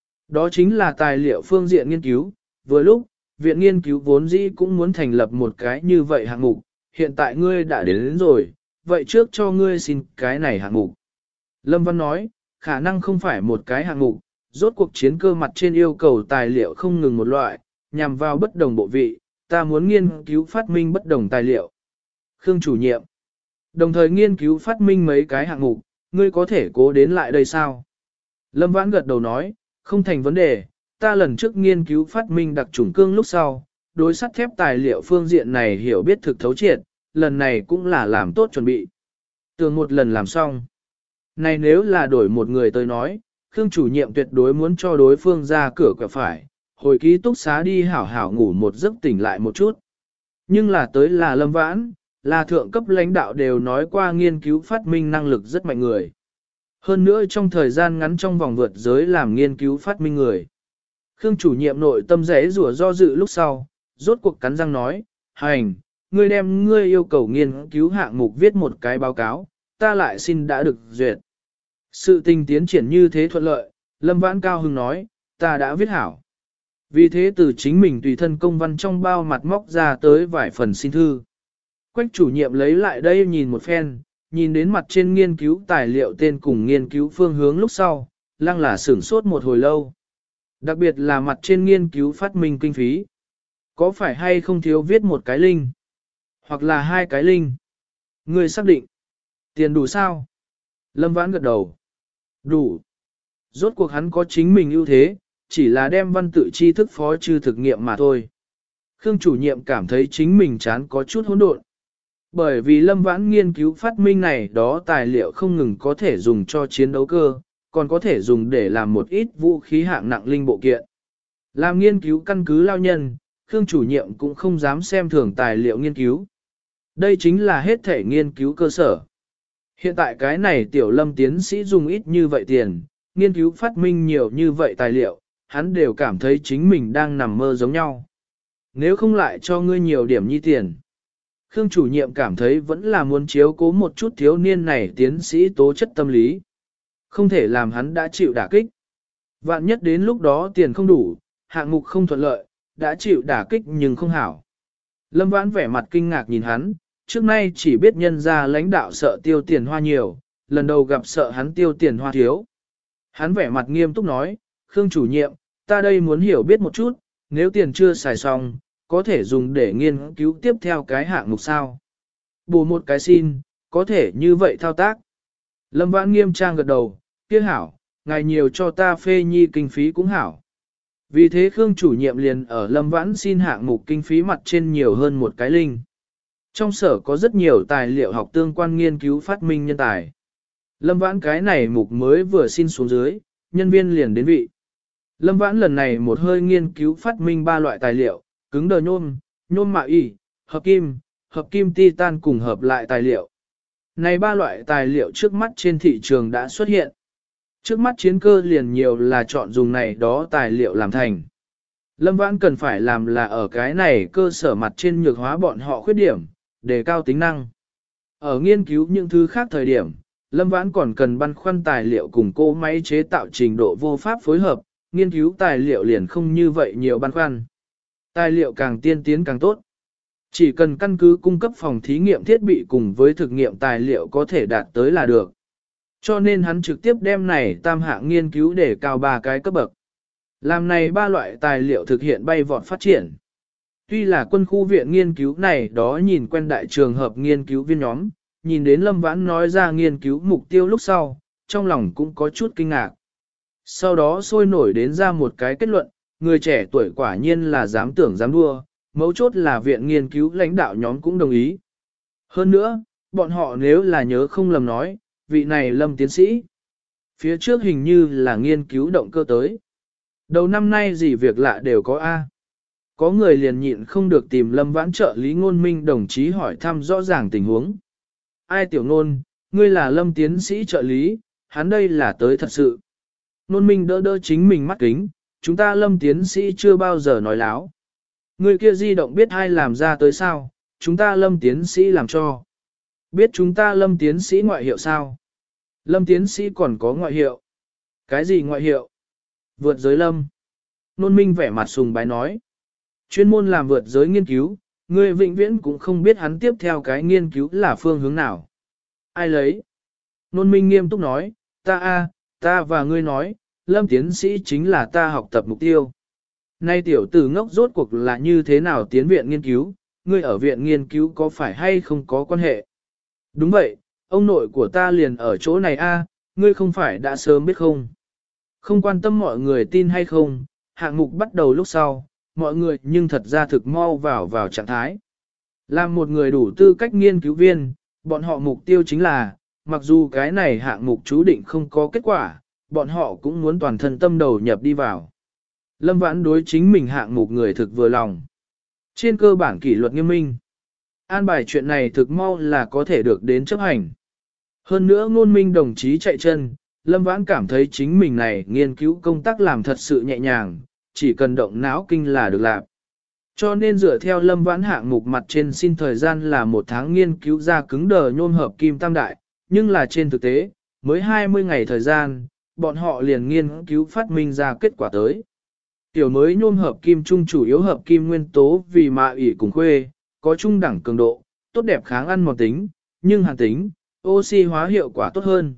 Đó chính là tài liệu phương diện nghiên cứu, vừa lúc, viện nghiên cứu vốn dĩ cũng muốn thành lập một cái như vậy hạng mục, hiện tại ngươi đã đến, đến rồi, vậy trước cho ngươi xin cái này hạng mục. Lâm Văn nói, khả năng không phải một cái hạng mục, rốt cuộc chiến cơ mặt trên yêu cầu tài liệu không ngừng một loại, nhằm vào bất đồng bộ vị, ta muốn nghiên cứu phát minh bất đồng tài liệu. Khương chủ nhiệm, đồng thời nghiên cứu phát minh mấy cái hạng mục, ngươi có thể cố đến lại đây sao? Lâm Vãn gật đầu nói, không thành vấn đề, ta lần trước nghiên cứu phát minh đặc chủng cương lúc sau, đối sắt thép tài liệu phương diện này hiểu biết thực thấu triệt, lần này cũng là làm tốt chuẩn bị. Tưởng một lần làm xong. Này nếu là đổi một người tới nói, Khương chủ nhiệm tuyệt đối muốn cho đối phương ra cửa quẹo phải, hồi ký túc xá đi hảo hảo ngủ một giấc tỉnh lại một chút. Nhưng là tới là Lâm Vãn, là thượng cấp lãnh đạo đều nói qua nghiên cứu phát minh năng lực rất mạnh người. Hơn nữa trong thời gian ngắn trong vòng vượt giới làm nghiên cứu phát minh người. Khương chủ nhiệm nội tâm rẽ rủa do dự lúc sau, rốt cuộc cắn răng nói, hành, ngươi đem ngươi yêu cầu nghiên cứu hạng mục viết một cái báo cáo, ta lại xin đã được duyệt. Sự tình tiến triển như thế thuận lợi, Lâm Vãn cao hứng nói, ta đã viết hảo. Vì thế từ chính mình tùy thân công văn trong bao mặt móc ra tới vài phần xin thư. Quách chủ nhiệm lấy lại đây nhìn một phen, nhìn đến mặt trên nghiên cứu tài liệu tên cùng nghiên cứu phương hướng lúc sau, lăng là sửng sốt một hồi lâu. Đặc biệt là mặt trên nghiên cứu phát minh kinh phí. Có phải hay không thiếu viết một cái linh? Hoặc là hai cái linh? Người xác định. Tiền đủ sao? Lâm Vãn gật đầu. Đủ. Rốt cuộc hắn có chính mình ưu thế, chỉ là đem văn tự tri thức phó chư thực nghiệm mà thôi. Khương chủ nhiệm cảm thấy chính mình chán có chút hỗn độn. Bởi vì Lâm Vãn nghiên cứu phát minh này đó tài liệu không ngừng có thể dùng cho chiến đấu cơ, còn có thể dùng để làm một ít vũ khí hạng nặng linh bộ kiện. Làm nghiên cứu căn cứ lao nhân, Khương chủ nhiệm cũng không dám xem thường tài liệu nghiên cứu. Đây chính là hết thể nghiên cứu cơ sở. Hiện tại cái này tiểu Lâm tiến sĩ dùng ít như vậy tiền, nghiên cứu phát minh nhiều như vậy tài liệu, hắn đều cảm thấy chính mình đang nằm mơ giống nhau. Nếu không lại cho ngươi nhiều điểm nhi tiền. Khương chủ nhiệm cảm thấy vẫn là muốn chiếu cố một chút thiếu niên này tiến sĩ tố chất tâm lý. Không thể làm hắn đã chịu đả kích. Vạn nhất đến lúc đó tiền không đủ, hạng mục không thuận lợi, đã chịu đả kích nhưng không hảo. Lâm Vãn vẻ mặt kinh ngạc nhìn hắn, trước nay chỉ biết nhân ra lãnh đạo sợ tiêu tiền hoa nhiều, lần đầu gặp sợ hắn tiêu tiền hoa thiếu. Hắn vẻ mặt nghiêm túc nói, Khương chủ nhiệm, ta đây muốn hiểu biết một chút, nếu tiền chưa xài xong, có thể dùng để nghiên cứu tiếp theo cái hạng mục sao. Bù một cái xin, có thể như vậy thao tác. Lâm Vãn nghiêm trang gật đầu, kia hảo, ngài nhiều cho ta phê nhi kinh phí cũng hảo. Vì thế Khương chủ nhiệm liền ở Lâm Vãn xin hạng mục kinh phí mặt trên nhiều hơn một cái linh. Trong sở có rất nhiều tài liệu học tương quan nghiên cứu phát minh nhân tài. Lâm Vãn cái này mục mới vừa xin xuống dưới, nhân viên liền đến vị. Lâm Vãn lần này một hơi nghiên cứu phát minh ba loại tài liệu, cứng đờ nhôm, nhôm mạ y, hợp kim, hợp kim titan cùng hợp lại tài liệu. Này ba loại tài liệu trước mắt trên thị trường đã xuất hiện. Trước mắt chiến cơ liền nhiều là chọn dùng này đó tài liệu làm thành. Lâm Vãn cần phải làm là ở cái này cơ sở mặt trên nhược hóa bọn họ khuyết điểm, đề cao tính năng. Ở nghiên cứu những thứ khác thời điểm, Lâm Vãn còn cần băn khoăn tài liệu cùng cô máy chế tạo trình độ vô pháp phối hợp, nghiên cứu tài liệu liền không như vậy nhiều băn khoăn. Tài liệu càng tiên tiến càng tốt. Chỉ cần căn cứ cung cấp phòng thí nghiệm thiết bị cùng với thực nghiệm tài liệu có thể đạt tới là được. Cho nên hắn trực tiếp đem này tam hạng nghiên cứu để cao ba cái cấp bậc. Làm này ba loại tài liệu thực hiện bay vọt phát triển. Tuy là quân khu viện nghiên cứu này đó nhìn quen đại trường hợp nghiên cứu viên nhóm, nhìn đến Lâm Vãn nói ra nghiên cứu mục tiêu lúc sau, trong lòng cũng có chút kinh ngạc. Sau đó sôi nổi đến ra một cái kết luận, người trẻ tuổi quả nhiên là dám tưởng dám đua, mấu chốt là viện nghiên cứu lãnh đạo nhóm cũng đồng ý. Hơn nữa, bọn họ nếu là nhớ không lầm nói, vị này Lâm tiến sĩ. Phía trước hình như là nghiên cứu động cơ tới. Đầu năm nay gì việc lạ đều có A. Có người liền nhịn không được tìm Lâm Vãn trợ lý Ngôn Minh đồng chí hỏi thăm rõ ràng tình huống. Ai tiểu Ngôn, ngươi là Lâm tiến sĩ trợ lý, hắn đây là tới thật sự. Ngôn Minh đỡ đỡ chính mình mắt kính, chúng ta Lâm tiến sĩ chưa bao giờ nói láo. Người kia di động biết ai làm ra tới sao, chúng ta Lâm tiến sĩ làm cho. Biết chúng ta Lâm tiến sĩ ngoại hiệu sao? Lâm tiến sĩ còn có ngoại hiệu. Cái gì ngoại hiệu? Vượt giới Lâm. Nôn Minh vẻ mặt sùng bái nói. Chuyên môn làm vượt giới nghiên cứu, người vĩnh viễn cũng không biết hắn tiếp theo cái nghiên cứu là phương hướng nào. Ai lấy? Nôn Minh nghiêm túc nói, ta a, ta và ngươi nói, Lâm tiến sĩ chính là ta học tập mục tiêu. Nay tiểu tử ngốc rốt cuộc là như thế nào tiến viện nghiên cứu, ngươi ở viện nghiên cứu có phải hay không có quan hệ? Đúng vậy, ông nội của ta liền ở chỗ này a, ngươi không phải đã sớm biết không? Không quan tâm mọi người tin hay không, hạng mục bắt đầu lúc sau, mọi người nhưng thật ra thực mau vào vào trạng thái. Làm một người đủ tư cách nghiên cứu viên, bọn họ mục tiêu chính là, mặc dù cái này hạng mục chú định không có kết quả, bọn họ cũng muốn toàn thân tâm đầu nhập đi vào. Lâm Vãn đối chính mình hạng mục người thực vừa lòng. Trên cơ bản kỷ luật nghiêm minh. An bài chuyện này thực mau là có thể được đến chấp hành. Hơn nữa ngôn minh đồng chí chạy chân, Lâm Vãn cảm thấy chính mình này nghiên cứu công tác làm thật sự nhẹ nhàng, chỉ cần động não kinh là được làm. Cho nên dựa theo Lâm Vãn hạng mục mặt trên xin thời gian là một tháng nghiên cứu ra cứng đờ nhôm hợp kim tam đại, nhưng là trên thực tế, mới hai mươi ngày thời gian, bọn họ liền nghiên cứu phát minh ra kết quả tới. Tiểu mới nhôm hợp kim trung chủ yếu hợp kim nguyên tố vì mạ ỉ cùng khuê, có trung đẳng cường độ, tốt đẹp kháng ăn mòn tính, nhưng hàn tính, oxy hóa hiệu quả tốt hơn.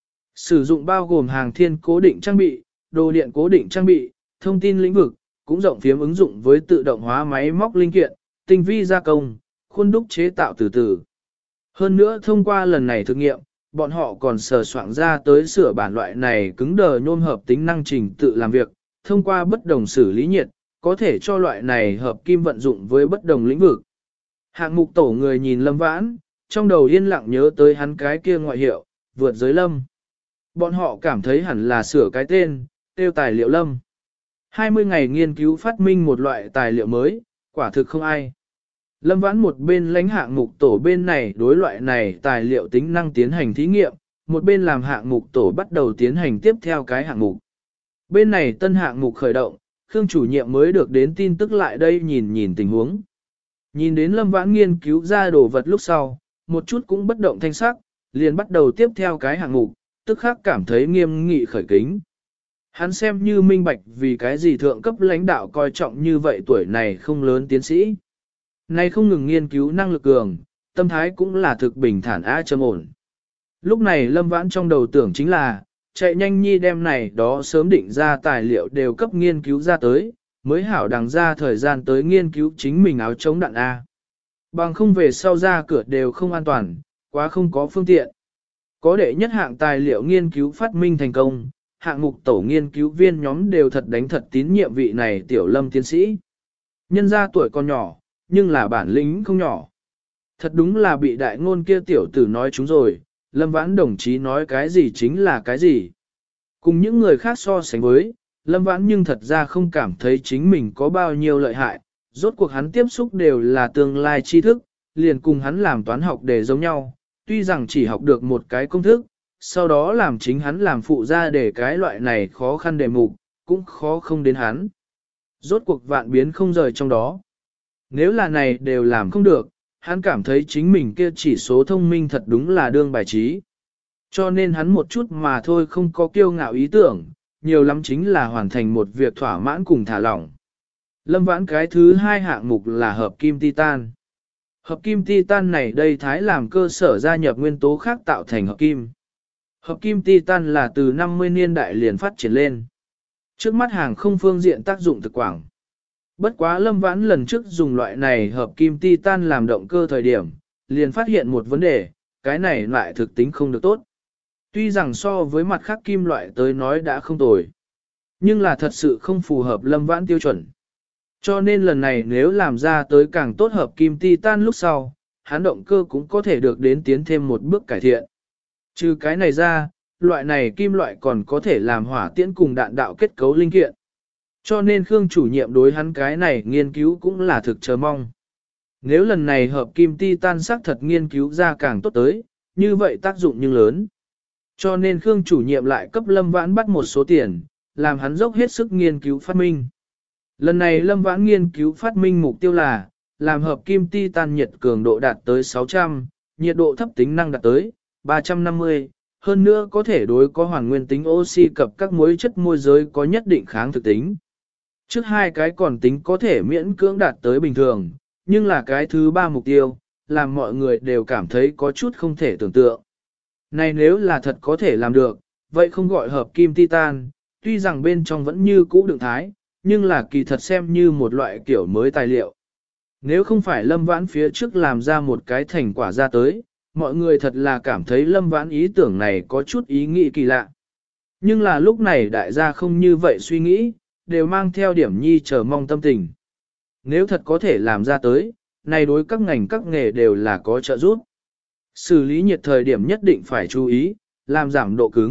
Sử dụng bao gồm hàng thiên cố định trang bị, đồ điện cố định trang bị, thông tin lĩnh vực, cũng rộng phiếm ứng dụng với tự động hóa máy móc linh kiện, tinh vi gia công, khuôn đúc chế tạo từ từ. Hơn nữa thông qua lần này thử nghiệm, bọn họ còn sờ soạn ra tới sửa bản loại này cứng đờ nhôm hợp tính năng trình tự làm việc, thông qua bất đồng xử lý nhiệt, có thể cho loại này hợp kim vận dụng với bất đồng lĩnh vực. Hạng mục tổ người nhìn Lâm Vãn, trong đầu yên lặng nhớ tới hắn cái kia ngoại hiệu, vượt giới Lâm. Bọn họ cảm thấy hẳn là sửa cái tên, tiêu tài liệu Lâm. hai mươi ngày nghiên cứu phát minh một loại tài liệu mới, quả thực không ai. Lâm Vãn một bên lãnh hạng mục tổ bên này đối loại này tài liệu tính năng tiến hành thí nghiệm, một bên làm hạng mục tổ bắt đầu tiến hành tiếp theo cái hạng mục. Bên này tân hạng mục khởi động, Khương chủ nhiệm mới được đến tin tức lại đây nhìn nhìn tình huống. Nhìn đến Lâm Vãn nghiên cứu ra đồ vật lúc sau, một chút cũng bất động thanh sắc, liền bắt đầu tiếp theo cái hạng mục, tức khắc cảm thấy nghiêm nghị khởi kính. Hắn xem như minh bạch vì cái gì thượng cấp lãnh đạo coi trọng như vậy tuổi này không lớn tiến sĩ. Nay không ngừng nghiên cứu năng lực cường, tâm thái cũng là thực bình thản á trầm ổn. Lúc này Lâm Vãn trong đầu tưởng chính là, chạy nhanh nhi đem này đó sớm định ra tài liệu đều cấp nghiên cứu ra tới, mới hảo đằng ra thời gian tới nghiên cứu chính mình áo chống đạn A. Bằng không về sau ra cửa đều không an toàn, quá không có phương tiện. Có đệ nhất hạng tài liệu nghiên cứu phát minh thành công, hạng mục tổ nghiên cứu viên nhóm đều thật đánh thật tín nhiệm vị này tiểu Lâm tiến sĩ. Nhân ra tuổi còn nhỏ, nhưng là bản lĩnh không nhỏ. Thật đúng là bị đại ngôn kia tiểu tử nói chúng rồi, Lâm Vãn đồng chí nói cái gì chính là cái gì. Cùng những người khác so sánh với, Lâm Vãn nhưng thật ra không cảm thấy chính mình có bao nhiêu lợi hại, rốt cuộc hắn tiếp xúc đều là tương lai tri thức, liền cùng hắn làm toán học để giống nhau, tuy rằng chỉ học được một cái công thức, sau đó làm chính hắn làm phụ ra để cái loại này khó khăn đề mục, cũng khó không đến hắn. Rốt cuộc vạn biến không rời trong đó. Nếu là này đều làm không được, hắn cảm thấy chính mình kia chỉ số thông minh thật đúng là đương bài trí. Cho nên hắn một chút mà thôi không có kiêu ngạo ý tưởng, nhiều lắm chính là hoàn thành một việc thỏa mãn cùng thả lỏng. Lâm Vãn cái thứ hai hạng mục là hợp kim titan. Hợp kim titan này đây thái làm cơ sở gia nhập nguyên tố khác tạo thành hợp kim. Hợp kim titan là từ năm mươi niên đại liền phát triển lên. Trước mắt hàng không phương diện tác dụng thực quảng. Bất quá Lâm Vãn lần trước dùng loại này hợp kim titan làm động cơ thời điểm, liền phát hiện một vấn đề, cái này lại thực tính không được tốt. Tuy rằng so với mặt khác kim loại tới nói đã không tồi, nhưng là thật sự không phù hợp Lâm Vãn tiêu chuẩn. Cho nên lần này nếu làm ra tới càng tốt hợp kim titan lúc sau, hắn động cơ cũng có thể được đến tiến thêm một bước cải thiện. Trừ cái này ra, loại này kim loại còn có thể làm hỏa tiễn cùng đạn đạo kết cấu linh kiện. Cho nên Khương chủ nhiệm đối hắn cái này nghiên cứu cũng là thực chờ mong. Nếu lần này hợp kim titan sắc thật nghiên cứu ra càng tốt tới, như vậy tác dụng nhưng lớn. Cho nên Khương chủ nhiệm lại cấp Lâm Vãn bắt một số tiền, làm hắn dốc hết sức nghiên cứu phát minh. Lần này Lâm Vãn nghiên cứu phát minh mục tiêu là, làm hợp kim titan nhiệt cường độ đạt tới sáu trăm, nhiệt độ thấp tính năng đạt tới ba trăm năm mươi, hơn nữa có thể đối có hoàn nguyên tính oxy cập các muối chất môi giới có nhất định kháng thực tính. Trước hai cái còn tính có thể miễn cưỡng đạt tới bình thường, nhưng là cái thứ ba mục tiêu, làm mọi người đều cảm thấy có chút không thể tưởng tượng. Này nếu là thật có thể làm được, vậy không gọi hợp kim titan, tuy rằng bên trong vẫn như cũ đựng thái, nhưng là kỳ thật xem như một loại kiểu mới tài liệu. Nếu không phải Lâm Vãn phía trước làm ra một cái thành quả ra tới, mọi người thật là cảm thấy Lâm Vãn ý tưởng này có chút ý nghĩ kỳ lạ. Nhưng là lúc này đại gia không như vậy suy nghĩ, đều mang theo điểm nhi chờ mong tâm tình. Nếu thật có thể làm ra tới, này đối các ngành các nghề đều là có trợ giúp. Xử lý nhiệt thời điểm nhất định phải chú ý, làm giảm độ cứng,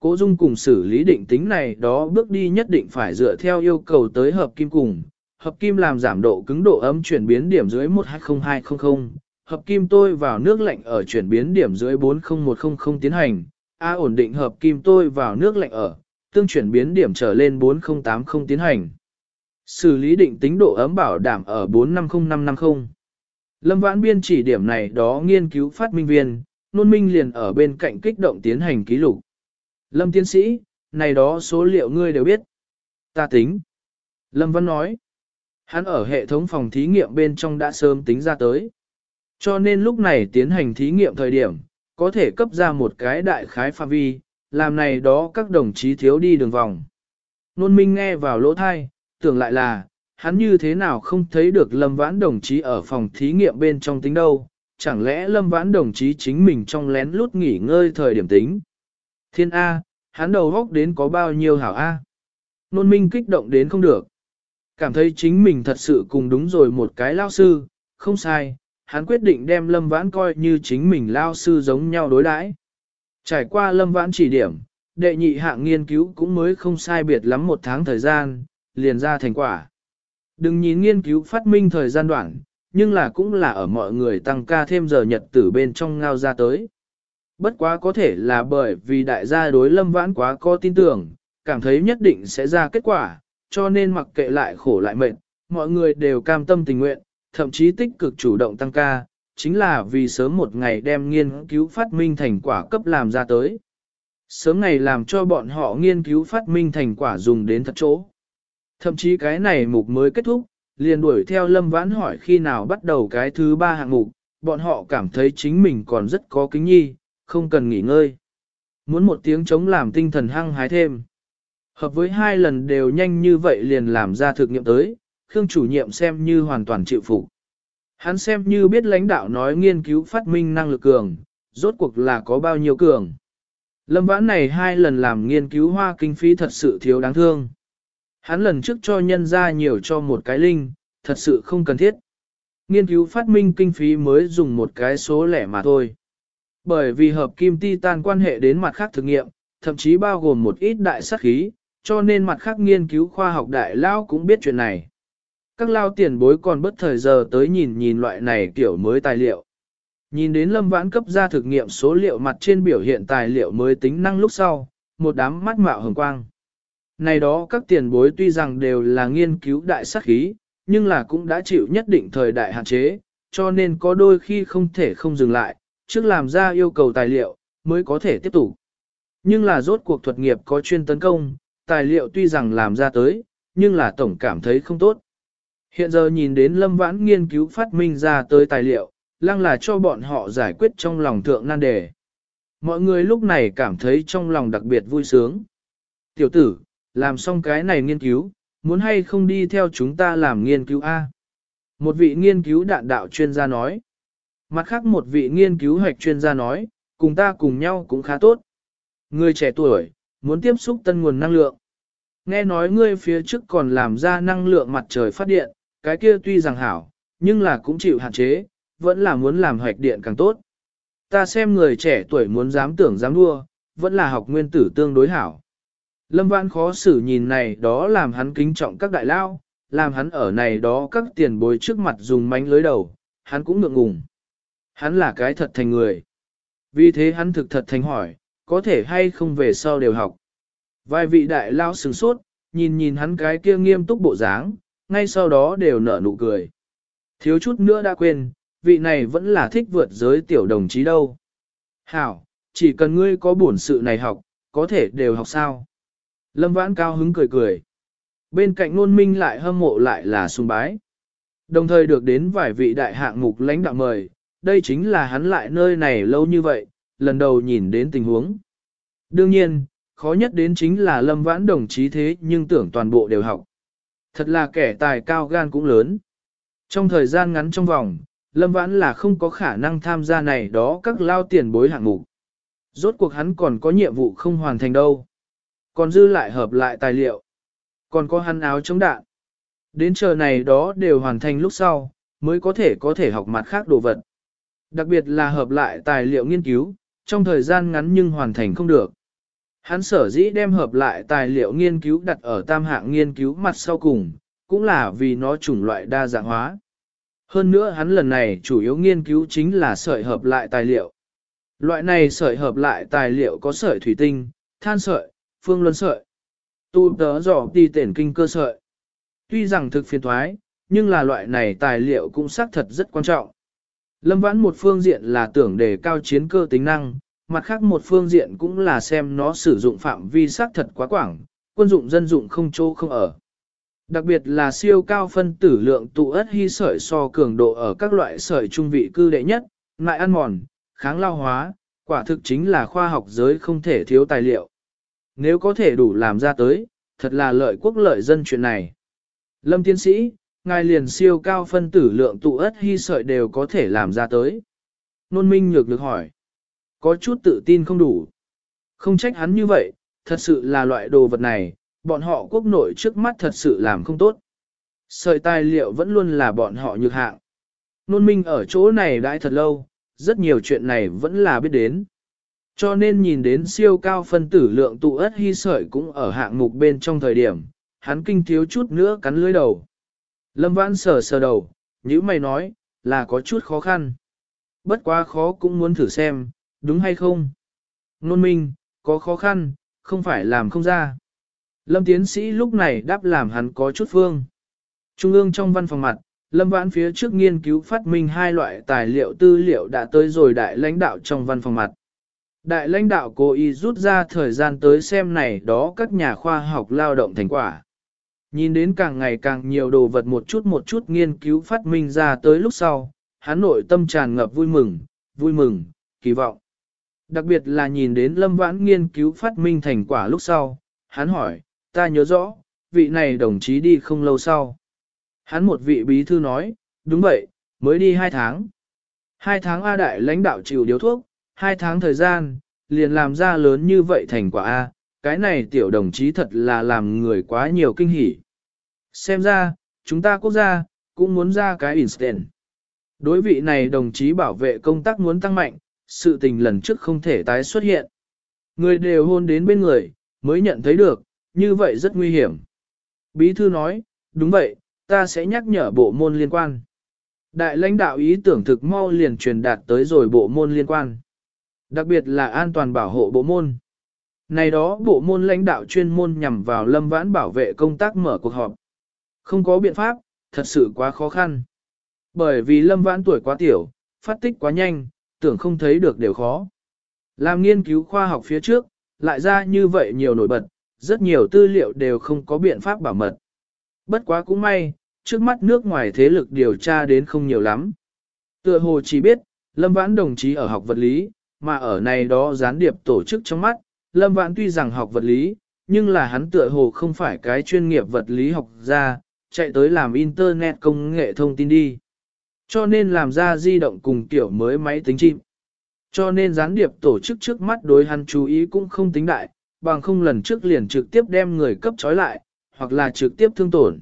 Cố Dung cùng xử lý định tính này đó bước đi nhất định phải dựa theo yêu cầu tới hợp kim cùng. Hợp kim làm giảm độ cứng độ ấm chuyển biến điểm dưới một hai không hai không không. Hợp kim tôi vào nước lạnh ở chuyển biến điểm dưới bốn không một không không tiến hành. A ổn định hợp kim tôi vào nước lạnh ở, tương chuyển biến điểm trở lên bốn không tám không tiến hành. Xử lý định tính độ ấm bảo đảm ở bốn năm không năm năm không. Lâm Vãn Biên chỉ điểm này đó nghiên cứu phát minh viên, Nôn Minh liền ở bên cạnh kích động tiến hành ký lục. Lâm tiến sĩ, này đó số liệu ngươi đều biết. Ta tính. Lâm Văn nói. Hắn ở hệ thống phòng thí nghiệm bên trong đã sớm tính ra tới. Cho nên lúc này tiến hành thí nghiệm thời điểm, có thể cấp ra một cái đại khái phạm vi, làm này đó các đồng chí thiếu đi đường vòng. Nôn Minh nghe vào lỗ thai, tưởng lại là, hắn như thế nào không thấy được Lâm Vãn đồng chí ở phòng thí nghiệm bên trong tính đâu, chẳng lẽ Lâm Vãn đồng chí chính mình trong lén lút nghỉ ngơi thời điểm tính. Thiên A, hắn đầu góc đến có bao nhiêu hảo A. Nôn Minh kích động đến không được. Cảm thấy chính mình thật sự cùng đúng rồi một cái lao sư, không sai, hắn quyết định đem Lâm Vãn coi như chính mình lao sư giống nhau đối đãi. Trải qua Lâm Vãn chỉ điểm, đệ nhị hạng nghiên cứu cũng mới không sai biệt lắm một tháng thời gian, liền ra thành quả. Đừng nhìn nghiên cứu phát minh thời gian đoạn, nhưng là cũng là ở mọi người tăng ca thêm giờ nhật tử bên trong ngao ra tới. Bất quá có thể là bởi vì đại gia đối Lâm Vãn quá có tin tưởng, cảm thấy nhất định sẽ ra kết quả, cho nên mặc kệ lại khổ lại mệt, mọi người đều cam tâm tình nguyện, thậm chí tích cực chủ động tăng ca, chính là vì sớm một ngày đem nghiên cứu phát minh thành quả cấp làm ra tới. Sớm ngày làm cho bọn họ nghiên cứu phát minh thành quả dùng đến thật chỗ. Thậm chí cái này mục mới kết thúc, liền đuổi theo Lâm Vãn hỏi khi nào bắt đầu cái thứ ba hạng mục, bọn họ cảm thấy chính mình còn rất có kính nhi, không cần nghỉ ngơi. Muốn một tiếng chống làm tinh thần hăng hái thêm. Hợp với hai lần đều nhanh như vậy liền làm ra thực nghiệm tới, Khương chủ nhiệm xem như hoàn toàn chịu phục. Hắn xem như biết lãnh đạo nói nghiên cứu phát minh năng lực cường, rốt cuộc là có bao nhiêu cường. Lâm Vãn này hai lần làm nghiên cứu hoa kinh phí thật sự thiếu đáng thương. Hắn lần trước cho nhân ra nhiều cho một cái linh, thật sự không cần thiết. Nghiên cứu phát minh kinh phí mới dùng một cái số lẻ mà thôi. Bởi vì hợp kim titan quan hệ đến mặt khác thực nghiệm, thậm chí bao gồm một ít đại sát khí, cho nên mặt khác nghiên cứu khoa học đại lao cũng biết chuyện này. Các lao tiền bối còn bất thời giờ tới nhìn nhìn loại này kiểu mới tài liệu. Nhìn đến Lâm Vãn cấp ra thực nghiệm số liệu mặt trên biểu hiện tài liệu mới tính năng lúc sau, một đám mắt mạo hồng quang. Này đó các tiền bối tuy rằng đều là nghiên cứu đại sát khí, nhưng là cũng đã chịu nhất định thời đại hạn chế, cho nên có đôi khi không thể không dừng lại, trước làm ra yêu cầu tài liệu, mới có thể tiếp tục. Nhưng là rốt cuộc thuật nghiệp có chuyên tấn công, tài liệu tuy rằng làm ra tới, nhưng là tổng cảm thấy không tốt. Hiện giờ nhìn đến Lâm Vãn nghiên cứu phát minh ra tới tài liệu, lăng là cho bọn họ giải quyết trong lòng thượng nan đề. Mọi người lúc này cảm thấy trong lòng đặc biệt vui sướng. Tiểu tử, làm xong cái này nghiên cứu, muốn hay không đi theo chúng ta làm nghiên cứu A. Một vị nghiên cứu đạn đạo chuyên gia nói. Mặt khác một vị nghiên cứu hoạch chuyên gia nói, cùng ta cùng nhau cũng khá tốt. Người trẻ tuổi, muốn tiếp xúc tân nguồn năng lượng. Nghe nói ngươi phía trước còn làm ra năng lượng mặt trời phát điện, cái kia tuy rằng hảo, nhưng là cũng chịu hạn chế, vẫn là muốn làm hoạch điện càng tốt. Ta xem người trẻ tuổi muốn dám tưởng dám đua, vẫn là học nguyên tử tương đối hảo. Lâm Vãn khó xử nhìn này đó làm hắn kính trọng các đại lao, làm hắn ở này đó các tiền bối trước mặt dùng mánh lưới đầu, hắn cũng ngượng ngùng. Hắn là cái thật thành người. Vì thế hắn thực thật thành hỏi, có thể hay không về sau đều học. Vài vị đại lao sửng sốt, nhìn nhìn hắn cái kia nghiêm túc bộ dáng, ngay sau đó đều nở nụ cười. Thiếu chút nữa đã quên, vị này vẫn là thích vượt giới tiểu đồng chí đâu. Hảo, chỉ cần ngươi có bổn sự này học, có thể đều học sao. Lâm Vãn cao hứng cười cười. Bên cạnh Nôn Minh lại hâm mộ lại là sùng bái. Đồng thời được đến vài vị đại hạng mục lãnh đạo mời, đây chính là hắn lại nơi này lâu như vậy, lần đầu nhìn đến tình huống. Đương nhiên, khó nhất đến chính là Lâm Vãn đồng chí thế nhưng tưởng toàn bộ đều học. Thật là kẻ tài cao gan cũng lớn. Trong thời gian ngắn trong vòng, Lâm Vãn là không có khả năng tham gia này đó các lao tiền bối hạng mục. Rốt cuộc hắn còn có nhiệm vụ không hoàn thành đâu. Còn dư lại hợp lại tài liệu. Còn có hắn áo chống đạn. Đến chờ này đó đều hoàn thành lúc sau, mới có thể có thể học mặt khác đồ vật. Đặc biệt là hợp lại tài liệu nghiên cứu, trong thời gian ngắn nhưng hoàn thành không được. Hắn sở dĩ đem hợp lại tài liệu nghiên cứu đặt ở tam hạng nghiên cứu mặt sau cùng, cũng là vì nó chủng loại đa dạng hóa. Hơn nữa hắn lần này chủ yếu nghiên cứu chính là sợi hợp lại tài liệu. Loại này sợi hợp lại tài liệu có sợi thủy tinh, than sợi, phương luân sợi, tu tớ dò đi tển kinh cơ sợi. Tuy rằng thực phiền thoái, nhưng là loại này tài liệu cũng xác thật rất quan trọng. Lâm Vãn một phương diện là tưởng đề cao chiến cơ tính năng, mặt khác một phương diện cũng là xem nó sử dụng phạm vi xác thật quá quảng, quân dụng dân dụng không chỗ không ở. Đặc biệt là siêu cao phân tử lượng tụ ất hy sợi so cường độ ở các loại sợi trung vị cư đệ nhất, ngại ăn mòn, kháng lao hóa, quả thực chính là khoa học giới không thể thiếu tài liệu. Nếu có thể đủ làm ra tới, thật là lợi quốc lợi dân chuyện này. Lâm tiến sĩ, ngài liền siêu cao phân tử lượng tụ ất hy sợi đều có thể làm ra tới. Nôn Minh nhược được hỏi. Có chút tự tin không đủ. Không trách hắn như vậy, thật sự là loại đồ vật này, bọn họ quốc nội trước mắt thật sự làm không tốt. Sợi tài liệu vẫn luôn là bọn họ nhược hạng. Nôn Minh ở chỗ này đãi thật lâu, rất nhiều chuyện này vẫn là biết đến. Cho nên nhìn đến siêu cao phân tử lượng tụ ất hy sợi cũng ở hạng mục bên trong thời điểm, hắn kinh thiếu chút nữa cắn lưỡi đầu. Lâm Vãn sờ sờ đầu, như mày nói, là có chút khó khăn. Bất quá khó cũng muốn thử xem, đúng hay không? Nôn Minh, có khó khăn, không phải làm không ra. Lâm tiến sĩ lúc này đáp làm hắn có chút phương. Trung ương trong văn phòng mặt, Lâm Vãn phía trước nghiên cứu phát minh hai loại tài liệu tư liệu đã tới rồi đại lãnh đạo trong văn phòng mặt. Đại lãnh đạo cố ý rút ra thời gian tới xem này đó các nhà khoa học lao động thành quả. Nhìn đến càng ngày càng nhiều đồ vật một chút một chút nghiên cứu phát minh ra tới lúc sau, hắn nội tâm tràn ngập vui mừng, vui mừng, kỳ vọng. Đặc biệt là nhìn đến Lâm Vãn nghiên cứu phát minh thành quả lúc sau, hắn hỏi, ta nhớ rõ, vị này đồng chí đi không lâu sau. Hắn một vị bí thư nói, đúng vậy, mới đi hai tháng. Hai tháng A đại lãnh đạo chịu điếu thuốc, hai tháng thời gian, liền làm ra lớn như vậy thành quả A, cái này tiểu đồng chí thật là làm người quá nhiều kinh hỉ. Xem ra, chúng ta quốc gia, cũng muốn ra cái instant. Đối vị này đồng chí bảo vệ công tác muốn tăng mạnh, sự tình lần trước không thể tái xuất hiện. Người đều hôn đến bên người, mới nhận thấy được, như vậy rất nguy hiểm. Bí thư nói, đúng vậy, ta sẽ nhắc nhở bộ môn liên quan. Đại lãnh đạo ý tưởng thực mau liền truyền đạt tới rồi bộ môn liên quan. Đặc biệt là an toàn bảo hộ bộ môn. Này đó bộ môn lãnh đạo chuyên môn nhằm vào Lâm Vãn bảo vệ công tác mở cuộc họp. Không có biện pháp, thật sự quá khó khăn. Bởi vì Lâm Vãn tuổi quá tiểu, phát tích quá nhanh, tưởng không thấy được đều khó. Làm nghiên cứu khoa học phía trước, lại ra như vậy nhiều nổi bật, rất nhiều tư liệu đều không có biện pháp bảo mật. Bất quá cũng may, trước mắt nước ngoài thế lực điều tra đến không nhiều lắm. Tựa hồ chỉ biết, Lâm Vãn đồng chí ở học vật lý, mà ở này đó gián điệp tổ chức trong mắt, Lâm Vãn tuy rằng học vật lý, nhưng là hắn tựa hồ không phải cái chuyên nghiệp vật lý học ra, chạy tới làm internet công nghệ thông tin đi. Cho nên làm ra di động cùng kiểu mới máy tính chim. Cho nên gián điệp tổ chức trước mắt đối hắn chú ý cũng không tính đại, bằng không lần trước liền trực tiếp đem người cấp trói lại, hoặc là trực tiếp thương tổn,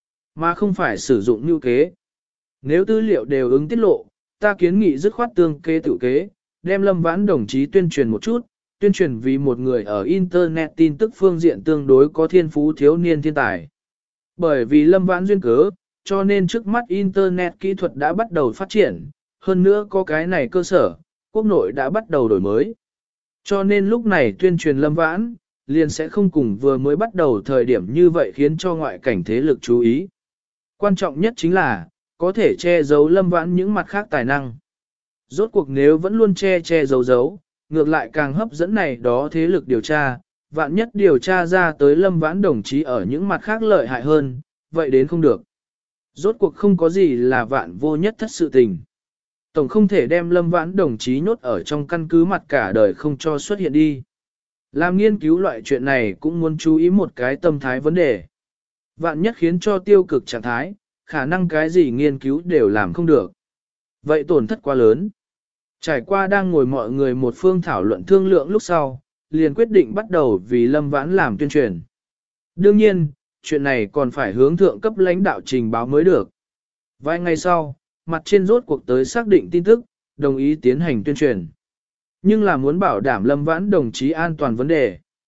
mà không phải sử dụng như kế. Nếu tư liệu đều ứng tiết lộ, ta kiến nghị dứt khoát tương kế tự kế, đem Lâm Vãn đồng chí tuyên truyền một chút, tuyên truyền vì một người ở Internet tin tức phương diện tương đối có thiên phú thiếu niên thiên tài. Bởi vì Lâm Vãn duyên cớ, cho nên trước mắt Internet kỹ thuật đã bắt đầu phát triển, hơn nữa có cái này cơ sở, quốc nội đã bắt đầu đổi mới. Cho nên lúc này tuyên truyền Lâm Vãn, liền sẽ không cùng vừa mới bắt đầu thời điểm như vậy khiến cho ngoại cảnh thế lực chú ý. Quan trọng nhất chính là, có thể che giấu Lâm Vãn những mặt khác tài năng. Rốt cuộc nếu vẫn luôn che che giấu giấu, ngược lại càng hấp dẫn này đó thế lực điều tra, vạn nhất điều tra ra tới Lâm Vãn đồng chí ở những mặt khác lợi hại hơn, vậy đến không được. Rốt cuộc không có gì là vạn vô nhất thất sự tình. Tổng không thể đem Lâm Vãn đồng chí nhốt ở trong căn cứ mặt cả đời không cho xuất hiện đi. Làm nghiên cứu loại chuyện này cũng muốn chú ý một cái tâm thái vấn đề. Vạn nhất khiến cho tiêu cực trạng thái, khả năng cái gì nghiên cứu đều làm không được. Vậy tổn thất quá lớn. Trải qua đang ngồi mọi người một phương thảo luận thương lượng lúc sau, liền quyết định bắt đầu vì Lâm Vãn làm tuyên truyền. Đương nhiên, chuyện này còn phải hướng thượng cấp lãnh đạo trình báo mới được. Vài ngày sau, mặt trên rốt cuộc tới xác định tin tức, đồng ý tiến hành tuyên truyền. Nhưng là muốn bảo đảm Lâm Vãn đồng chí an toàn vấn đề.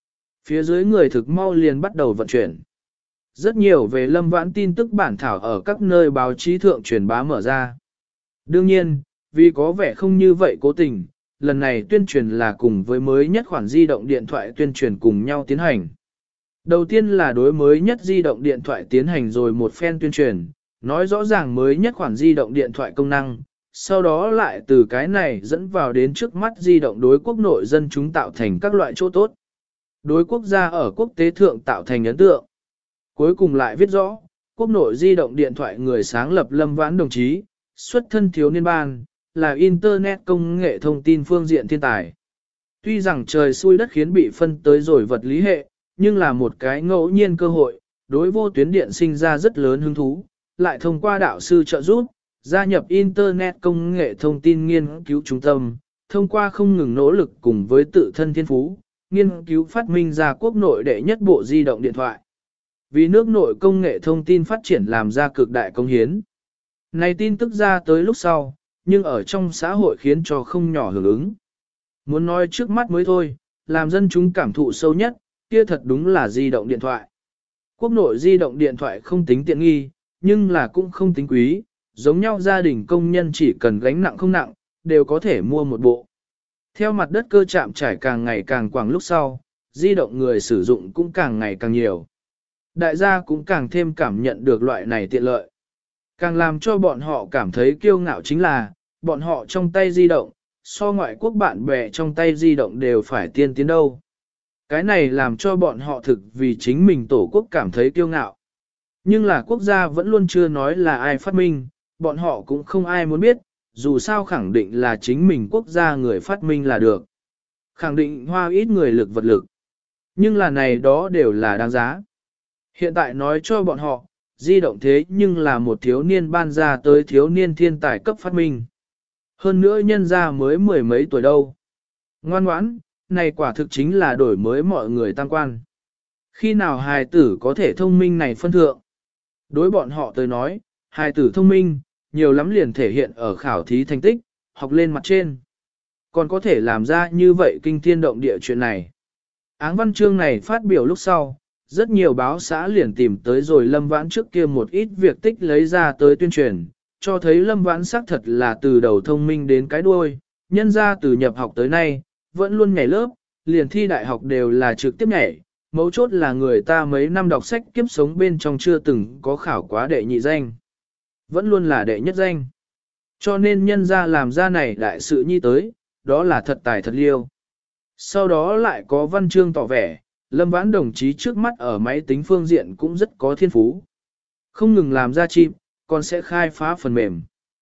Phía dưới người thực mau liền bắt đầu vận chuyển. Rất nhiều về Lâm Vãn tin tức bản thảo ở các nơi báo chí thượng truyền bá mở ra. Đương nhiên, vì có vẻ không như vậy cố tình, lần này tuyên truyền là cùng với mới nhất khoản di động điện thoại tuyên truyền cùng nhau tiến hành. Đầu tiên là đối mới nhất di động điện thoại tiến hành rồi một phen tuyên truyền, nói rõ ràng mới nhất khoản di động điện thoại công năng, sau đó lại từ cái này dẫn vào đến trước mắt di động đối quốc nội dân chúng tạo thành các loại chỗ tốt. Đối quốc gia ở quốc tế thượng tạo thành ấn tượng. Cuối cùng lại viết rõ, quốc nội di động điện thoại người sáng lập Lâm Vãn đồng chí, xuất thân thiếu niên ban, là Internet công nghệ thông tin phương diện thiên tài. Tuy rằng trời xui đất khiến bị phân tới rồi vật lý hệ, nhưng là một cái ngẫu nhiên cơ hội, đối vô tuyến điện sinh ra rất lớn hứng thú, lại thông qua đạo sư trợ giúp, gia nhập Internet công nghệ thông tin nghiên cứu trung tâm, thông qua không ngừng nỗ lực cùng với tự thân thiên phú, nghiên cứu phát minh ra quốc nội đệ nhất bộ di động điện thoại. Vì nước nội công nghệ thông tin phát triển làm ra cực đại công hiến. Này tin tức ra tới lúc sau, nhưng ở trong xã hội khiến cho không nhỏ hưởng ứng. Muốn nói trước mắt mới thôi, làm dân chúng cảm thụ sâu nhất, kia thật đúng là di động điện thoại. Quốc nội di động điện thoại không tính tiện nghi, nhưng là cũng không tính quý, giống nhau gia đình công nhân chỉ cần gánh nặng không nặng, đều có thể mua một bộ. Theo mặt đất cơ chạm trải càng ngày càng quảng lúc sau, di động người sử dụng cũng càng ngày càng nhiều. Đại gia cũng càng thêm cảm nhận được loại này tiện lợi. Càng làm cho bọn họ cảm thấy kiêu ngạo chính là, bọn họ trong tay di động, so ngoại quốc bạn bè trong tay di động đều phải tiên tiến đâu. Cái này làm cho bọn họ thực vì chính mình tổ quốc cảm thấy kiêu ngạo. Nhưng là quốc gia vẫn luôn chưa nói là ai phát minh, bọn họ cũng không ai muốn biết, dù sao khẳng định là chính mình quốc gia người phát minh là được. Khẳng định hoa ít người lực vật lực. Nhưng là này đó đều là đáng giá. Hiện tại nói cho bọn họ, di động thế nhưng là một thiếu niên ban ra tới thiếu niên thiên tài cấp phát minh. Hơn nữa nhân ra mới mười mấy tuổi đâu. Ngoan ngoãn, này quả thực chính là đổi mới mọi người tăng quan. Khi nào hài tử có thể thông minh này phân thượng? Đối bọn họ tới nói, hài tử thông minh, nhiều lắm liền thể hiện ở khảo thí thành tích, học lên mặt trên. Còn có thể làm ra như vậy kinh thiên động địa chuyện này. Áng văn chương này phát biểu lúc sau, rất nhiều báo xã liền tìm tới rồi Lâm Vãn trước kia một ít việc tích lấy ra tới tuyên truyền, cho thấy Lâm Vãn xác thật là từ đầu thông minh đến cái đuôi, nhân ra từ nhập học tới nay, vẫn luôn nhảy lớp, liền thi đại học đều là trực tiếp nhảy, mấu chốt là người ta mấy năm đọc sách kiếp sống bên trong chưa từng có khảo quá đệ nhị danh. Vẫn luôn là đệ nhất danh. Cho nên nhân ra làm ra này đại sự nhi tới, đó là thật tài thật liêu. Sau đó lại có văn chương tỏ vẻ, Lâm Vãn đồng chí trước mắt ở máy tính phương diện cũng rất có thiên phú. Không ngừng làm ra chip, còn sẽ khai phá phần mềm.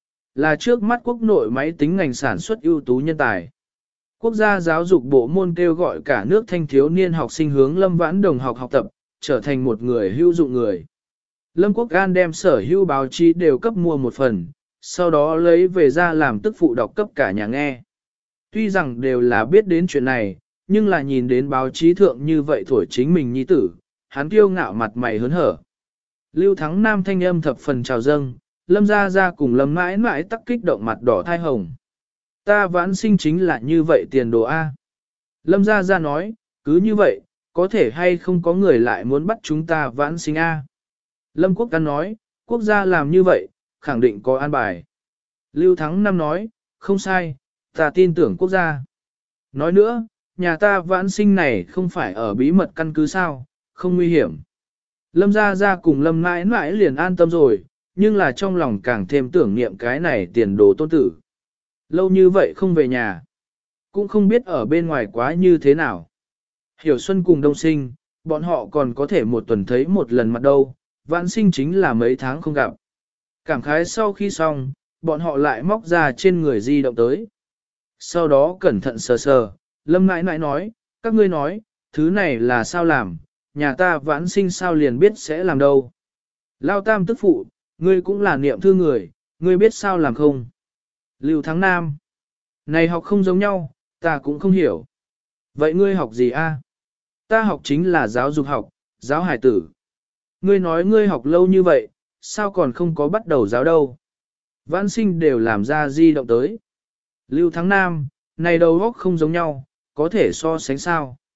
Là trước mắt quốc nội máy tính ngành sản xuất ưu tú nhân tài. Quốc gia giáo dục bộ môn kêu gọi cả nước thanh thiếu niên học sinh hướng Lâm Vãn đồng học học tập, trở thành một người hữu dụng người. Lâm Quốc An đem sở hữu báo chí đều cấp mua một phần, sau đó lấy về ra làm tức phụ đọc cấp cả nhà nghe. Tuy rằng đều là biết đến chuyện này, nhưng là nhìn đến báo chí thượng như vậy thổi chính mình nhi tử, hắn kiêu ngạo mặt mày hớn hở. Lưu Thắng Nam thanh âm thập phần chào dâng, Lâm gia gia cùng Lâm mãi mãi tắc kích động mặt đỏ thai hồng. Ta Vãn sinh chính là như vậy tiền đồ A. Lâm gia gia nói, cứ như vậy, có thể hay không có người lại muốn bắt chúng ta Vãn sinh A. Lâm Quốc Căn nói, quốc gia làm như vậy, khẳng định có an bài. Lưu Thắng Nam nói, không sai, ta tin tưởng quốc gia. Nói nữa, nhà ta Vãn sinh này không phải ở bí mật căn cứ sao, không nguy hiểm. Lâm gia gia cùng Lâm mãi mãi liền an tâm rồi, nhưng là trong lòng càng thêm tưởng niệm cái này tiền đồ tôn tử. Lâu như vậy không về nhà, cũng không biết ở bên ngoài quá như thế nào. Hiểu Xuân cùng Đông Sinh, bọn họ còn có thể một tuần thấy một lần mặt đâu, Vãn sinh chính là mấy tháng không gặp. Cảm khái sau khi xong, bọn họ lại móc ra trên người di động tới. Sau đó cẩn thận sờ sờ, Lâm nãi nãi nói, các ngươi nói, thứ này là sao làm, nhà ta Vãn sinh sao liền biết sẽ làm đâu. Lao tam tức phụ, ngươi cũng là niệm thư người, ngươi biết sao làm không? Lưu Thắng Nam, này học không giống nhau, ta cũng không hiểu. Vậy ngươi học gì a? Ta học chính là giáo dục học, giáo hải tử. Ngươi nói ngươi học lâu như vậy, sao còn không có bắt đầu giáo đâu? Vãn sinh đều làm ra di động tới. Lưu Thắng Nam, này đầu óc không giống nhau, có thể so sánh sao?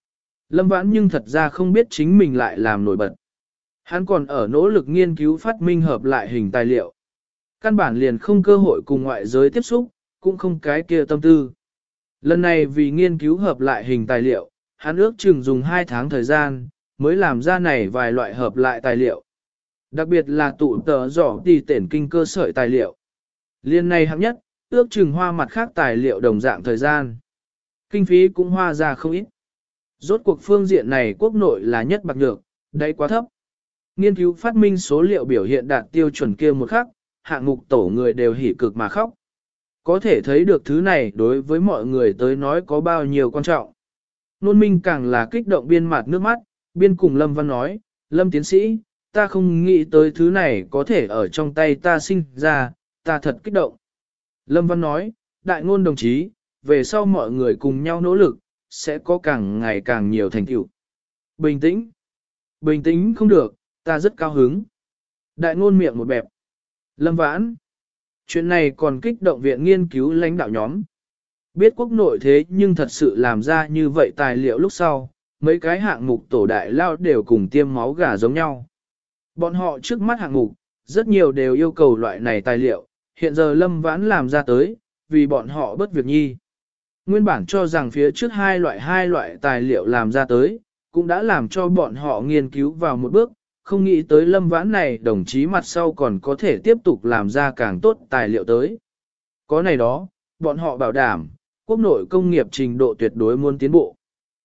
Lâm Vãn nhưng thật ra không biết chính mình lại làm nổi bật. Hắn còn ở nỗ lực nghiên cứu phát minh hợp lại hình tài liệu. Căn bản liền không cơ hội cùng ngoại giới tiếp xúc, cũng không cái kia tâm tư. Lần này vì nghiên cứu hợp lại hình tài liệu, hắn ước chừng dùng hai tháng thời gian, mới làm ra này vài loại hợp lại tài liệu. Đặc biệt là tụ tờ giỏ tỉ tển kinh cơ sợi tài liệu. Liên này hạng nhất, ước chừng hoa mặt khác tài liệu đồng dạng thời gian. Kinh phí cũng hoa ra không ít. Rốt cuộc phương diện này quốc nội là nhất bạc nhược, đấy quá thấp. Nghiên cứu phát minh số liệu biểu hiện đạt tiêu chuẩn kia một khắc, hạng mục tổ người đều hỉ cực mà khóc. Có thể thấy được thứ này đối với mọi người tới nói có bao nhiêu quan trọng. Nôn minh càng là kích động biên mặt nước mắt, biên cùng Lâm Văn nói, Lâm tiến sĩ, ta không nghĩ tới thứ này có thể ở trong tay ta sinh ra, ta thật kích động. Lâm Văn nói, đại ngôn đồng chí, về sau mọi người cùng nhau nỗ lực, sẽ có càng ngày càng nhiều thành tựu. Bình tĩnh. Bình tĩnh không được, ta rất cao hứng. Đại ngôn miệng một bẹp. Lâm Vãn. Chuyện này còn kích động viện nghiên cứu lãnh đạo nhóm. Biết quốc nội thế nhưng thật sự làm ra như vậy tài liệu lúc sau, mấy cái hạng mục tổ đại lao đều cùng tiêm máu gà giống nhau. Bọn họ trước mắt hạng mục, rất nhiều đều yêu cầu loại này tài liệu, hiện giờ Lâm Vãn làm ra tới, vì bọn họ bất việc nhi. Nguyên bản cho rằng phía trước hai loại hai loại tài liệu làm ra tới, cũng đã làm cho bọn họ nghiên cứu vào một bước, không nghĩ tới Lâm Vãn này đồng chí mặt sau còn có thể tiếp tục làm ra càng tốt tài liệu tới. Có này đó, bọn họ bảo đảm, quốc nội công nghiệp trình độ tuyệt đối muốn tiến bộ.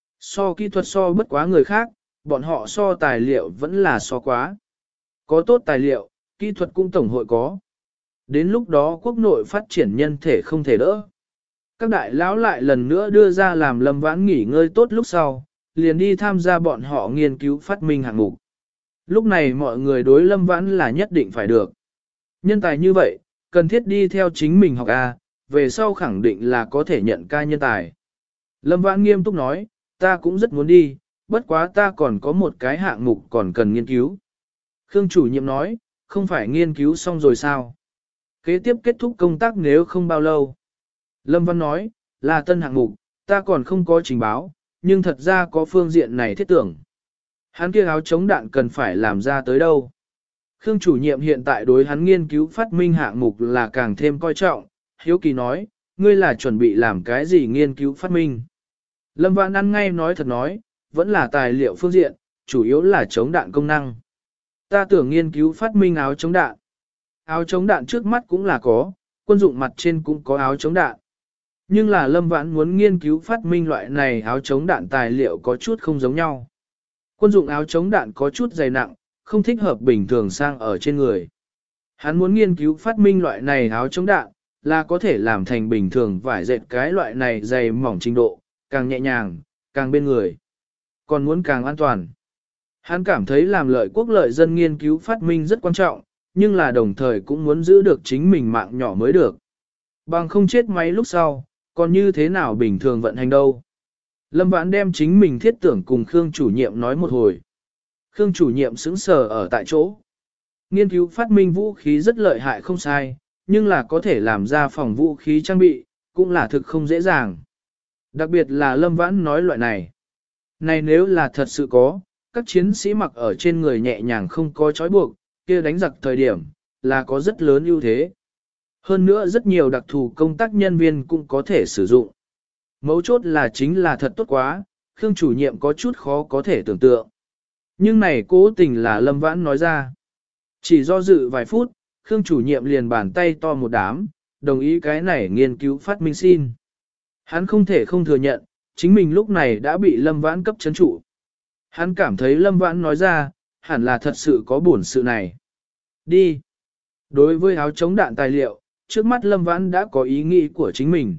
So kỹ thuật so bất quá người khác, bọn họ so tài liệu vẫn là so quá. Có tốt tài liệu, kỹ thuật cũng tổng hội có. Đến lúc đó quốc nội phát triển nhân thể không thể đỡ. Các đại lão lại lần nữa đưa ra làm Lâm Vãn nghỉ ngơi tốt lúc sau, liền đi tham gia bọn họ nghiên cứu phát minh hạng mục. Lúc này mọi người đối Lâm Vãn là nhất định phải được. Nhân tài như vậy, cần thiết đi theo chính mình học A, về sau khẳng định là có thể nhận ca nhân tài. Lâm Vãn nghiêm túc nói, ta cũng rất muốn đi, bất quá ta còn có một cái hạng mục còn cần nghiên cứu. Khương chủ nhiệm nói, không phải nghiên cứu xong rồi sao? Kế tiếp kết thúc công tác nếu không bao lâu. Lâm Văn nói, là tân hạng mục, ta còn không có trình báo, nhưng thật ra có phương diện này thiết tưởng. Hắn kia áo chống đạn cần phải làm ra tới đâu. Khương chủ nhiệm hiện tại đối hắn nghiên cứu phát minh hạng mục là càng thêm coi trọng, hiếu kỳ nói, ngươi là chuẩn bị làm cái gì nghiên cứu phát minh. Lâm Vãn ăn ngay nói thật nói, vẫn là tài liệu phương diện, chủ yếu là chống đạn công năng. Ta tưởng nghiên cứu phát minh áo chống đạn. Áo chống đạn trước mắt cũng là có, quân dụng mặt trên cũng có áo chống đạn. Nhưng là Lâm Vãn muốn nghiên cứu phát minh loại này áo chống đạn tài liệu có chút không giống nhau. Quân dụng áo chống đạn có chút dày nặng, không thích hợp bình thường sang ở trên người. Hắn muốn nghiên cứu phát minh loại này áo chống đạn, là có thể làm thành bình thường vải dệt cái loại này dày mỏng trình độ, càng nhẹ nhàng, càng bên người. Còn muốn càng an toàn. Hắn cảm thấy làm lợi quốc lợi dân nghiên cứu phát minh rất quan trọng, nhưng là đồng thời cũng muốn giữ được chính mình mạng nhỏ mới được. Bằng không chết máy lúc sau, còn như thế nào bình thường vận hành đâu. Lâm Vãn đem chính mình thiết tưởng cùng Khương chủ nhiệm nói một hồi. Khương chủ nhiệm sững sờ ở tại chỗ. Nghiên cứu phát minh vũ khí rất lợi hại không sai, nhưng là có thể làm ra phòng vũ khí trang bị, cũng là thực không dễ dàng. Đặc biệt là Lâm Vãn nói loại này. Này nếu là thật sự có, các chiến sĩ mặc ở trên người nhẹ nhàng không có trói buộc, kia đánh giặc thời điểm, là có rất lớn ưu thế. Hơn nữa rất nhiều đặc thù công tác nhân viên cũng có thể sử dụng. Mấu chốt là chính là thật tốt quá, Khương chủ nhiệm có chút khó có thể tưởng tượng. Nhưng này cố tình là Lâm Vãn nói ra. Chỉ do dự vài phút, Khương chủ nhiệm liền bàn tay to một đám, đồng ý cái này nghiên cứu phát minh xin. Hắn không thể không thừa nhận, chính mình lúc này đã bị Lâm Vãn cấp chấn trụ. Hắn cảm thấy Lâm Vãn nói ra, hẳn là thật sự có bổn sự này. Đi. Đối với áo chống đạn tài liệu, trước mắt Lâm Vãn đã có ý nghĩ của chính mình.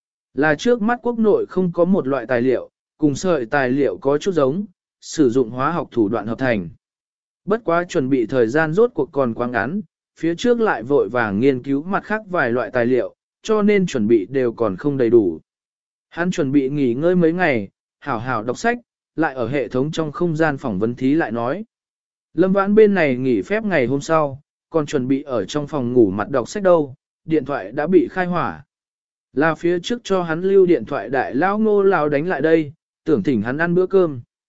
Là trước mắt quốc nội không có một loại tài liệu, cùng sợi tài liệu có chút giống, sử dụng hóa học thủ đoạn hợp thành. Bất quá chuẩn bị thời gian rốt cuộc còn quá ngắn, phía trước lại vội vàng nghiên cứu mặt khác vài loại tài liệu, cho nên chuẩn bị đều còn không đầy đủ. Hắn chuẩn bị nghỉ ngơi mấy ngày, hảo hảo đọc sách, lại ở hệ thống trong không gian phỏng vấn thí lại nói. Lâm Vãn bên này nghỉ phép ngày hôm sau, còn chuẩn bị ở trong phòng ngủ mặt đọc sách đâu, điện thoại đã bị khai hỏa. Là phía trước cho hắn lưu điện thoại đại lão Ngô Lão đánh lại đây, tưởng thỉnh hắn ăn bữa cơm.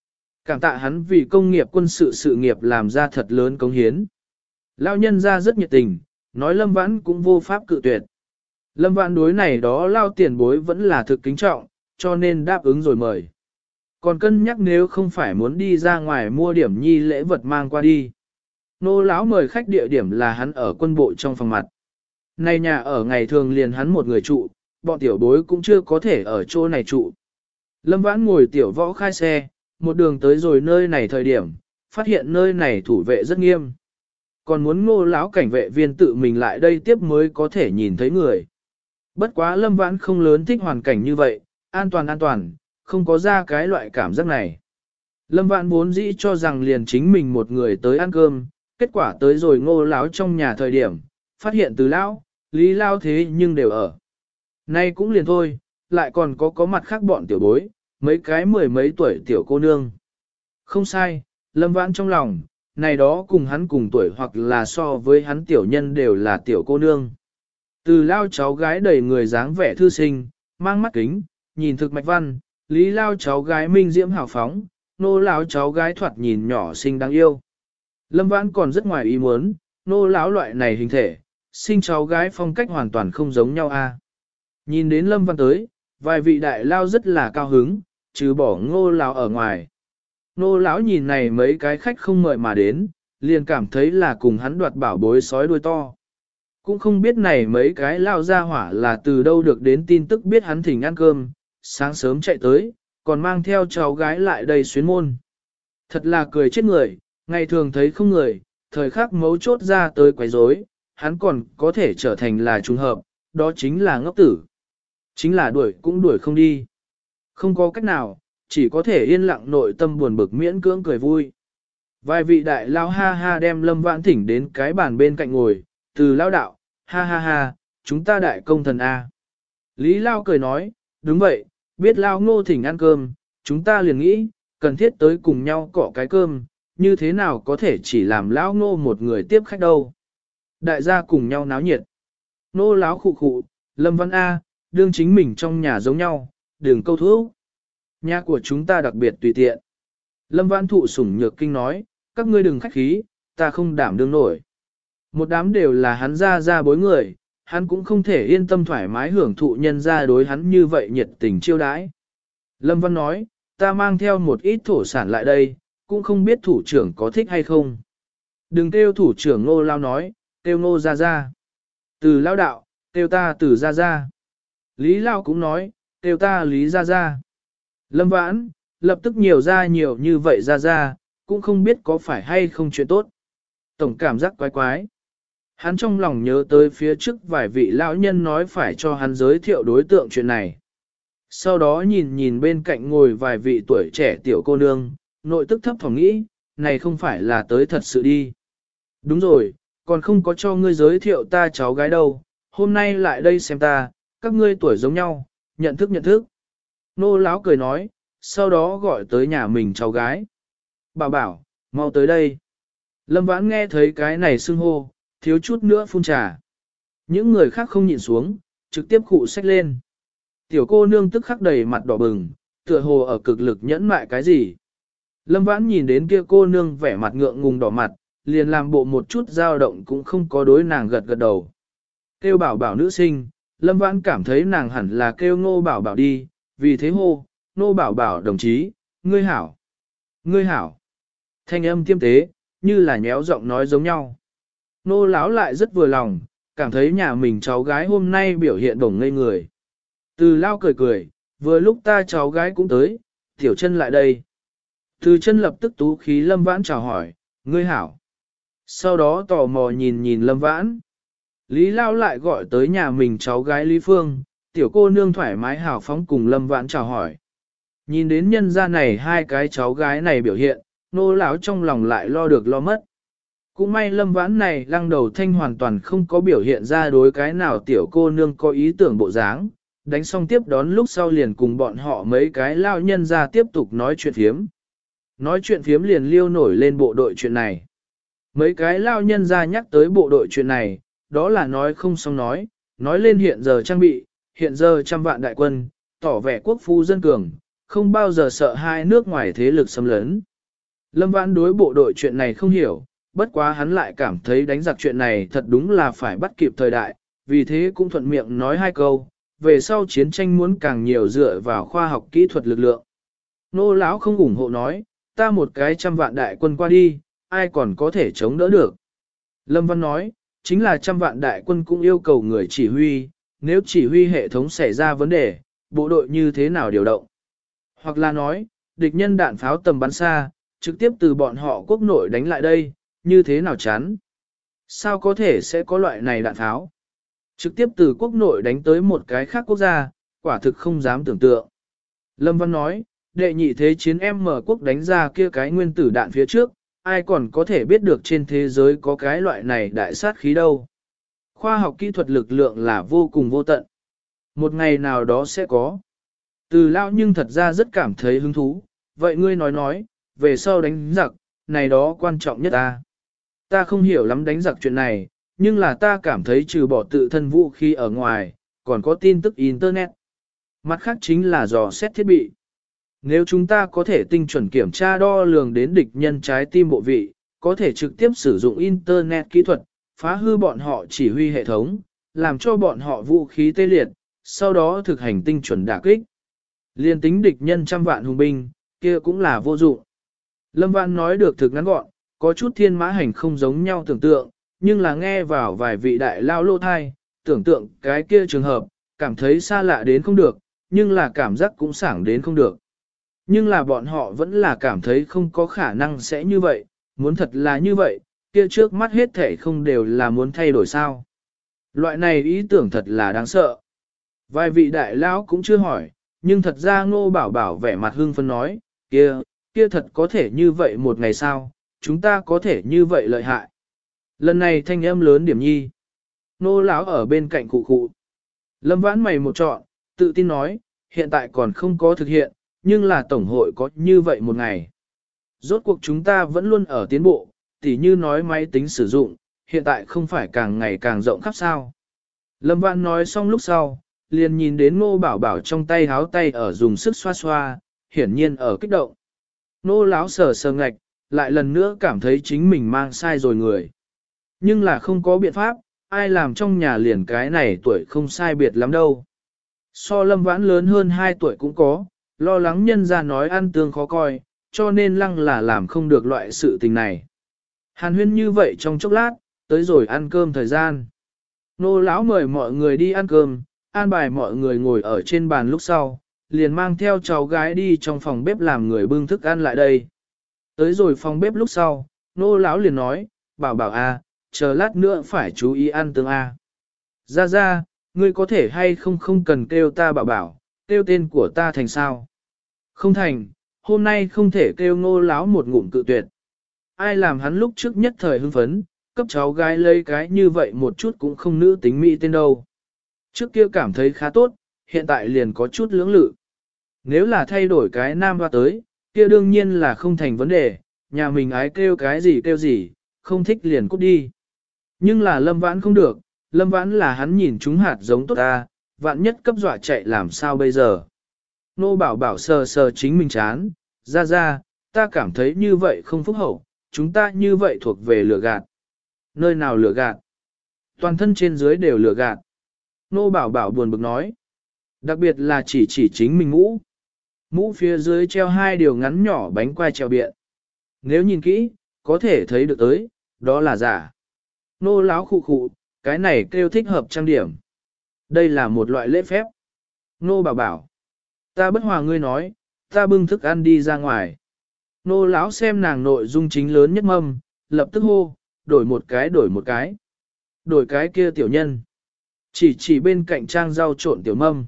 Cảm tạ hắn vì công nghiệp quân sự sự nghiệp làm ra thật lớn cống hiến. Lão nhân ra rất nhiệt tình, nói Lâm Vãn cũng vô pháp cự tuyệt. Lâm Vãn đối này đó lao tiền bối vẫn là thực kính trọng, cho nên đáp ứng rồi mời. Còn cân nhắc nếu không phải muốn đi ra ngoài mua điểm nhi lễ vật mang qua đi. Nô lão mời khách địa điểm là hắn ở quân bộ trong phòng mặt. Nay nhà ở ngày thường liền hắn một người trụ, bọn tiểu bối cũng chưa có thể ở chỗ này trụ. Lâm Vãn ngồi tiểu võ khai xe, một đường tới rồi nơi này thời điểm, phát hiện nơi này thủ vệ rất nghiêm. Còn muốn ngô lão cảnh vệ viên tự mình lại đây tiếp mới có thể nhìn thấy người. Bất quá Lâm Vãn không lớn thích hoàn cảnh như vậy, an toàn an toàn, không có ra cái loại cảm giác này. Lâm Vãn vốn dĩ cho rằng liền chính mình một người tới ăn cơm, kết quả tới rồi ngô lão trong nhà thời điểm, phát hiện từ lão, lý lao thế nhưng đều ở. Nay cũng liền thôi, lại còn có có mặt khác bọn tiểu bối, mấy cái mười mấy tuổi tiểu cô nương. Không sai, Lâm Vãn trong lòng, này đó cùng hắn cùng tuổi hoặc là so với hắn tiểu nhân đều là tiểu cô nương. Từ lao cháu gái đầy người dáng vẻ thư sinh, mang mắt kính, nhìn thực mạch văn, lý lao cháu gái minh diễm hào phóng, nô lão cháu gái thoạt nhìn nhỏ xinh đáng yêu. Lâm Vãn còn rất ngoài ý muốn, nô lão loại này hình thể, sinh cháu gái phong cách hoàn toàn không giống nhau a. Nhìn đến Lâm Văn tới, vài vị đại lao rất là cao hứng, trừ bỏ ngô lão ở ngoài. Nô lão nhìn này mấy cái khách không mời mà đến, liền cảm thấy là cùng hắn đoạt bảo bối sói đuôi to. Cũng không biết này mấy cái lao ra hỏa là từ đâu được đến tin tức biết hắn thỉnh ăn cơm, sáng sớm chạy tới, còn mang theo cháu gái lại đây xuyến môn. Thật là cười chết người, ngày thường thấy không người, thời khắc mấu chốt ra tới quấy rối, hắn còn có thể trở thành là trùng hợp, đó chính là ngốc tử. Chính là đuổi cũng đuổi không đi. Không có cách nào, chỉ có thể yên lặng nội tâm buồn bực miễn cưỡng cười vui. Vài vị đại lao ha ha đem Lâm Vãn thỉnh đến cái bàn bên cạnh ngồi, từ lao đạo, ha ha ha, chúng ta đại công thần A. Lý lao cười nói, đúng vậy, biết lao ngô thỉnh ăn cơm, chúng ta liền nghĩ, cần thiết tới cùng nhau cọ cái cơm, như thế nào có thể chỉ làm lão ngô một người tiếp khách đâu. Đại gia cùng nhau náo nhiệt. Nô láo khụ khụ, Lâm Văn A, đương chính mình trong nhà giống nhau, đừng câu thúc. Nhà của chúng ta đặc biệt tùy tiện. Lâm Văn thụ sủng nhược kinh nói, các ngươi đừng khách khí, ta không đảm đương nổi. Một đám đều là hắn ra ra bối người, hắn cũng không thể yên tâm thoải mái hưởng thụ nhân ra đối hắn như vậy nhiệt tình chiêu đãi. Lâm Văn nói, ta mang theo một ít thổ sản lại đây, cũng không biết thủ trưởng có thích hay không. Đừng kêu thủ trưởng Ngô Lao nói, kêu Ngô ra ra. Từ Lao đạo, kêu ta từ ra ra. Lý Lao cũng nói, kêu ta Lý ra ra. Lâm Vãn, lập tức nhiều ra nhiều như vậy ra ra, cũng không biết có phải hay không chuyện tốt. Tổng cảm giác quái quái. Hắn trong lòng nhớ tới phía trước vài vị lão nhân nói phải cho hắn giới thiệu đối tượng chuyện này. Sau đó nhìn nhìn bên cạnh ngồi vài vị tuổi trẻ tiểu cô nương, nội tức thấp thỏm nghĩ, này không phải là tới thật sự đi. Đúng rồi, còn không có cho ngươi giới thiệu ta cháu gái đâu, hôm nay lại đây xem ta, các ngươi tuổi giống nhau, nhận thức nhận thức. Nô lão cười nói, sau đó gọi tới nhà mình cháu gái. Bảo bảo, mau tới đây. Lâm Vãn nghe thấy cái này xưng hô, thiếu chút nữa phun trà. Những người khác không nhịn xuống, trực tiếp khụ sách lên. Tiểu cô nương tức khắc đầy mặt đỏ bừng, tựa hồ ở cực lực nhẫn mại cái gì. Lâm Vãn nhìn đến kia cô nương vẻ mặt ngượng ngùng đỏ mặt, liền làm bộ một chút dao động cũng không có đối nàng gật gật đầu. Kêu bảo bảo nữ sinh, Lâm Vãn cảm thấy nàng hẳn là kêu Ngô bảo bảo đi, vì thế hô, Ngô bảo bảo đồng chí, ngươi hảo, ngươi hảo. Thanh âm tiêm tế, như là nhéo giọng nói giống nhau. Nô lão lại rất vừa lòng, cảm thấy nhà mình cháu gái hôm nay biểu hiện đồng ngây người. Từ lao cười cười, vừa lúc ta cháu gái cũng tới, tiểu chân lại đây. Từ chân lập tức tú khí Lâm Vãn chào hỏi, ngươi hảo. Sau đó tò mò nhìn nhìn Lâm Vãn. Lý lao lại gọi tới nhà mình cháu gái Lý Phương, tiểu cô nương thoải mái hào phóng cùng Lâm Vãn chào hỏi. Nhìn đến nhân gia này hai cái cháu gái này biểu hiện, nô lão trong lòng lại lo được lo mất. Cũng may Lâm Vãn này lăng đầu thanh hoàn toàn không có biểu hiện ra đối cái nào tiểu cô nương có ý tưởng bộ dáng, đánh xong tiếp đón lúc sau liền cùng bọn họ mấy cái lao nhân ra tiếp tục nói chuyện phiếm. Nói chuyện phiếm liền liêu nổi lên bộ đội chuyện này. Mấy cái lao nhân ra nhắc tới bộ đội chuyện này, đó là nói không xong nói, nói lên hiện giờ trang bị, hiện giờ trăm vạn đại quân, tỏ vẻ quốc phu dân cường, không bao giờ sợ hai nước ngoài thế lực xâm lấn. Lâm Vãn đối bộ đội chuyện này không hiểu, bất quá hắn lại cảm thấy đánh giặc chuyện này thật đúng là phải bắt kịp thời đại, vì thế cũng thuận miệng nói hai câu, về sau chiến tranh muốn càng nhiều dựa vào khoa học kỹ thuật lực lượng. Nô lão không ủng hộ nói, ta một cái trăm vạn đại quân qua đi, ai còn có thể chống đỡ được. Lâm Văn nói, chính là trăm vạn đại quân cũng yêu cầu người chỉ huy, nếu chỉ huy hệ thống xảy ra vấn đề, bộ đội như thế nào điều động. Hoặc là nói, địch nhân đạn pháo tầm bắn xa, trực tiếp từ bọn họ quốc nội đánh lại đây, như thế nào chán. Sao có thể sẽ có loại này đạn pháo? Trực tiếp từ quốc nội đánh tới một cái khác quốc gia, quả thực không dám tưởng tượng. Lâm Văn nói, đệ nhị thế chiến em mở quốc đánh ra kia cái nguyên tử đạn phía trước, ai còn có thể biết được trên thế giới có cái loại này đại sát khí đâu. Khoa học kỹ thuật lực lượng là vô cùng vô tận. Một ngày nào đó sẽ có. Từ lão nhưng thật ra rất cảm thấy hứng thú, vậy ngươi nói nói, về sau đánh giặc, này đó quan trọng nhất ta. Ta không hiểu lắm đánh giặc chuyện này, nhưng là ta cảm thấy trừ bỏ tự thân vũ khí ở ngoài, còn có tin tức Internet. Mặt khác chính là dò xét thiết bị. Nếu chúng ta có thể tinh chuẩn kiểm tra đo lường đến địch nhân trái tim bộ vị, có thể trực tiếp sử dụng Internet kỹ thuật, phá hư bọn họ chỉ huy hệ thống, làm cho bọn họ vũ khí tê liệt, sau đó thực hành tinh chuẩn đả kích. Liên tính địch nhân trăm vạn hùng binh, kia cũng là vô dụng. Lâm Vãn nói được thực ngắn gọn, có chút thiên mã hành không giống nhau tưởng tượng, nhưng là nghe vào vài vị đại lao lô thai, tưởng tượng cái kia trường hợp, cảm thấy xa lạ đến không được, nhưng là cảm giác cũng sảng đến không được. Nhưng là bọn họ vẫn là cảm thấy không có khả năng sẽ như vậy, muốn thật là như vậy, kia trước mắt hết thể không đều là muốn thay đổi sao. Loại này ý tưởng thật là đáng sợ. Vài vị đại lão cũng chưa hỏi, nhưng thật ra Ngô Bảo Bảo vẻ mặt hưng phấn nói, kia, kia thật có thể như vậy một ngày sao, chúng ta có thể như vậy lợi hại. Lần này thanh âm lớn điểm nhi. Nô lão ở bên cạnh cụ cụ. Lâm Vãn mày một trọn, tự tin nói, hiện tại còn không có thực hiện, nhưng là tổng hội có như vậy một ngày. Rốt cuộc chúng ta vẫn luôn ở tiến bộ, tỉ như nói máy tính sử dụng, hiện tại không phải càng ngày càng rộng khắp sao. Lâm Vãn nói xong lúc sau, liền nhìn đến Ngô Bảo Bảo trong tay háo tay ở dùng sức xoa xoa, hiển nhiên ở kích động. Nô lão sờ sờ ngạch, lại lần nữa cảm thấy chính mình mang sai rồi người. Nhưng là không có biện pháp, ai làm trong nhà liền cái này tuổi không sai biệt lắm đâu. So Lâm Vãn lớn hơn hai tuổi cũng có, lo lắng nhân ra nói ăn tương khó coi, cho nên lăng là làm không được loại sự tình này. Hàn huyên như vậy trong chốc lát, tới rồi ăn cơm thời gian. Nô lão mời mọi người đi ăn cơm, an bài mọi người ngồi ở trên bàn lúc sau, liền mang theo cháu gái đi trong phòng bếp làm người bưng thức ăn lại đây. Tới rồi phòng bếp lúc sau, nô lão liền nói, bảo bảo a, chờ lát nữa phải chú ý ăn tương a. Ra ra, ngươi có thể hay không không cần kêu ta bảo bảo, kêu tên của ta thành sao? Không thành, hôm nay không thể kêu nô lão một ngụm cự tuyệt. Ai làm hắn lúc trước nhất thời hưng phấn, cấp cháu gái lấy cái như vậy một chút cũng không nữ tính mỹ tên đâu. Trước kia cảm thấy khá tốt, hiện tại liền có chút lưỡng lự. Nếu là thay đổi cái nam hoa tới, kia đương nhiên là không thành vấn đề, nhà mình ái kêu cái gì kêu gì, không thích liền cút đi. Nhưng là Lâm Vãn không được, Lâm Vãn là hắn nhìn chúng hạt giống tốt ta, vạn nhất cấp dọa chạy làm sao bây giờ. Nô bảo bảo sờ sờ chính mình chán, ra ra, ta cảm thấy như vậy không phúc hậu, chúng ta như vậy thuộc về lửa gạt. Nơi nào lửa gạt? Toàn thân trên dưới đều lửa gạt. Nô bảo bảo buồn bực nói. Đặc biệt là chỉ chỉ chính mình mũ. Mũ phía dưới treo hai điều ngắn nhỏ bánh quai treo biện. Nếu nhìn kỹ, có thể thấy được tới, đó là giả. Nô láo khụ khụ, cái này kêu thích hợp trang điểm. Đây là một loại lễ phép. Nô bảo bảo. Ta bất hòa ngươi nói, ta bưng thức ăn đi ra ngoài. Nô lão xem nàng nội dung chính lớn nhất mâm, lập tức hô, đổi một cái đổi một cái. Đổi cái kia tiểu nhân. Chỉ chỉ bên cạnh trang rau trộn tiểu mâm.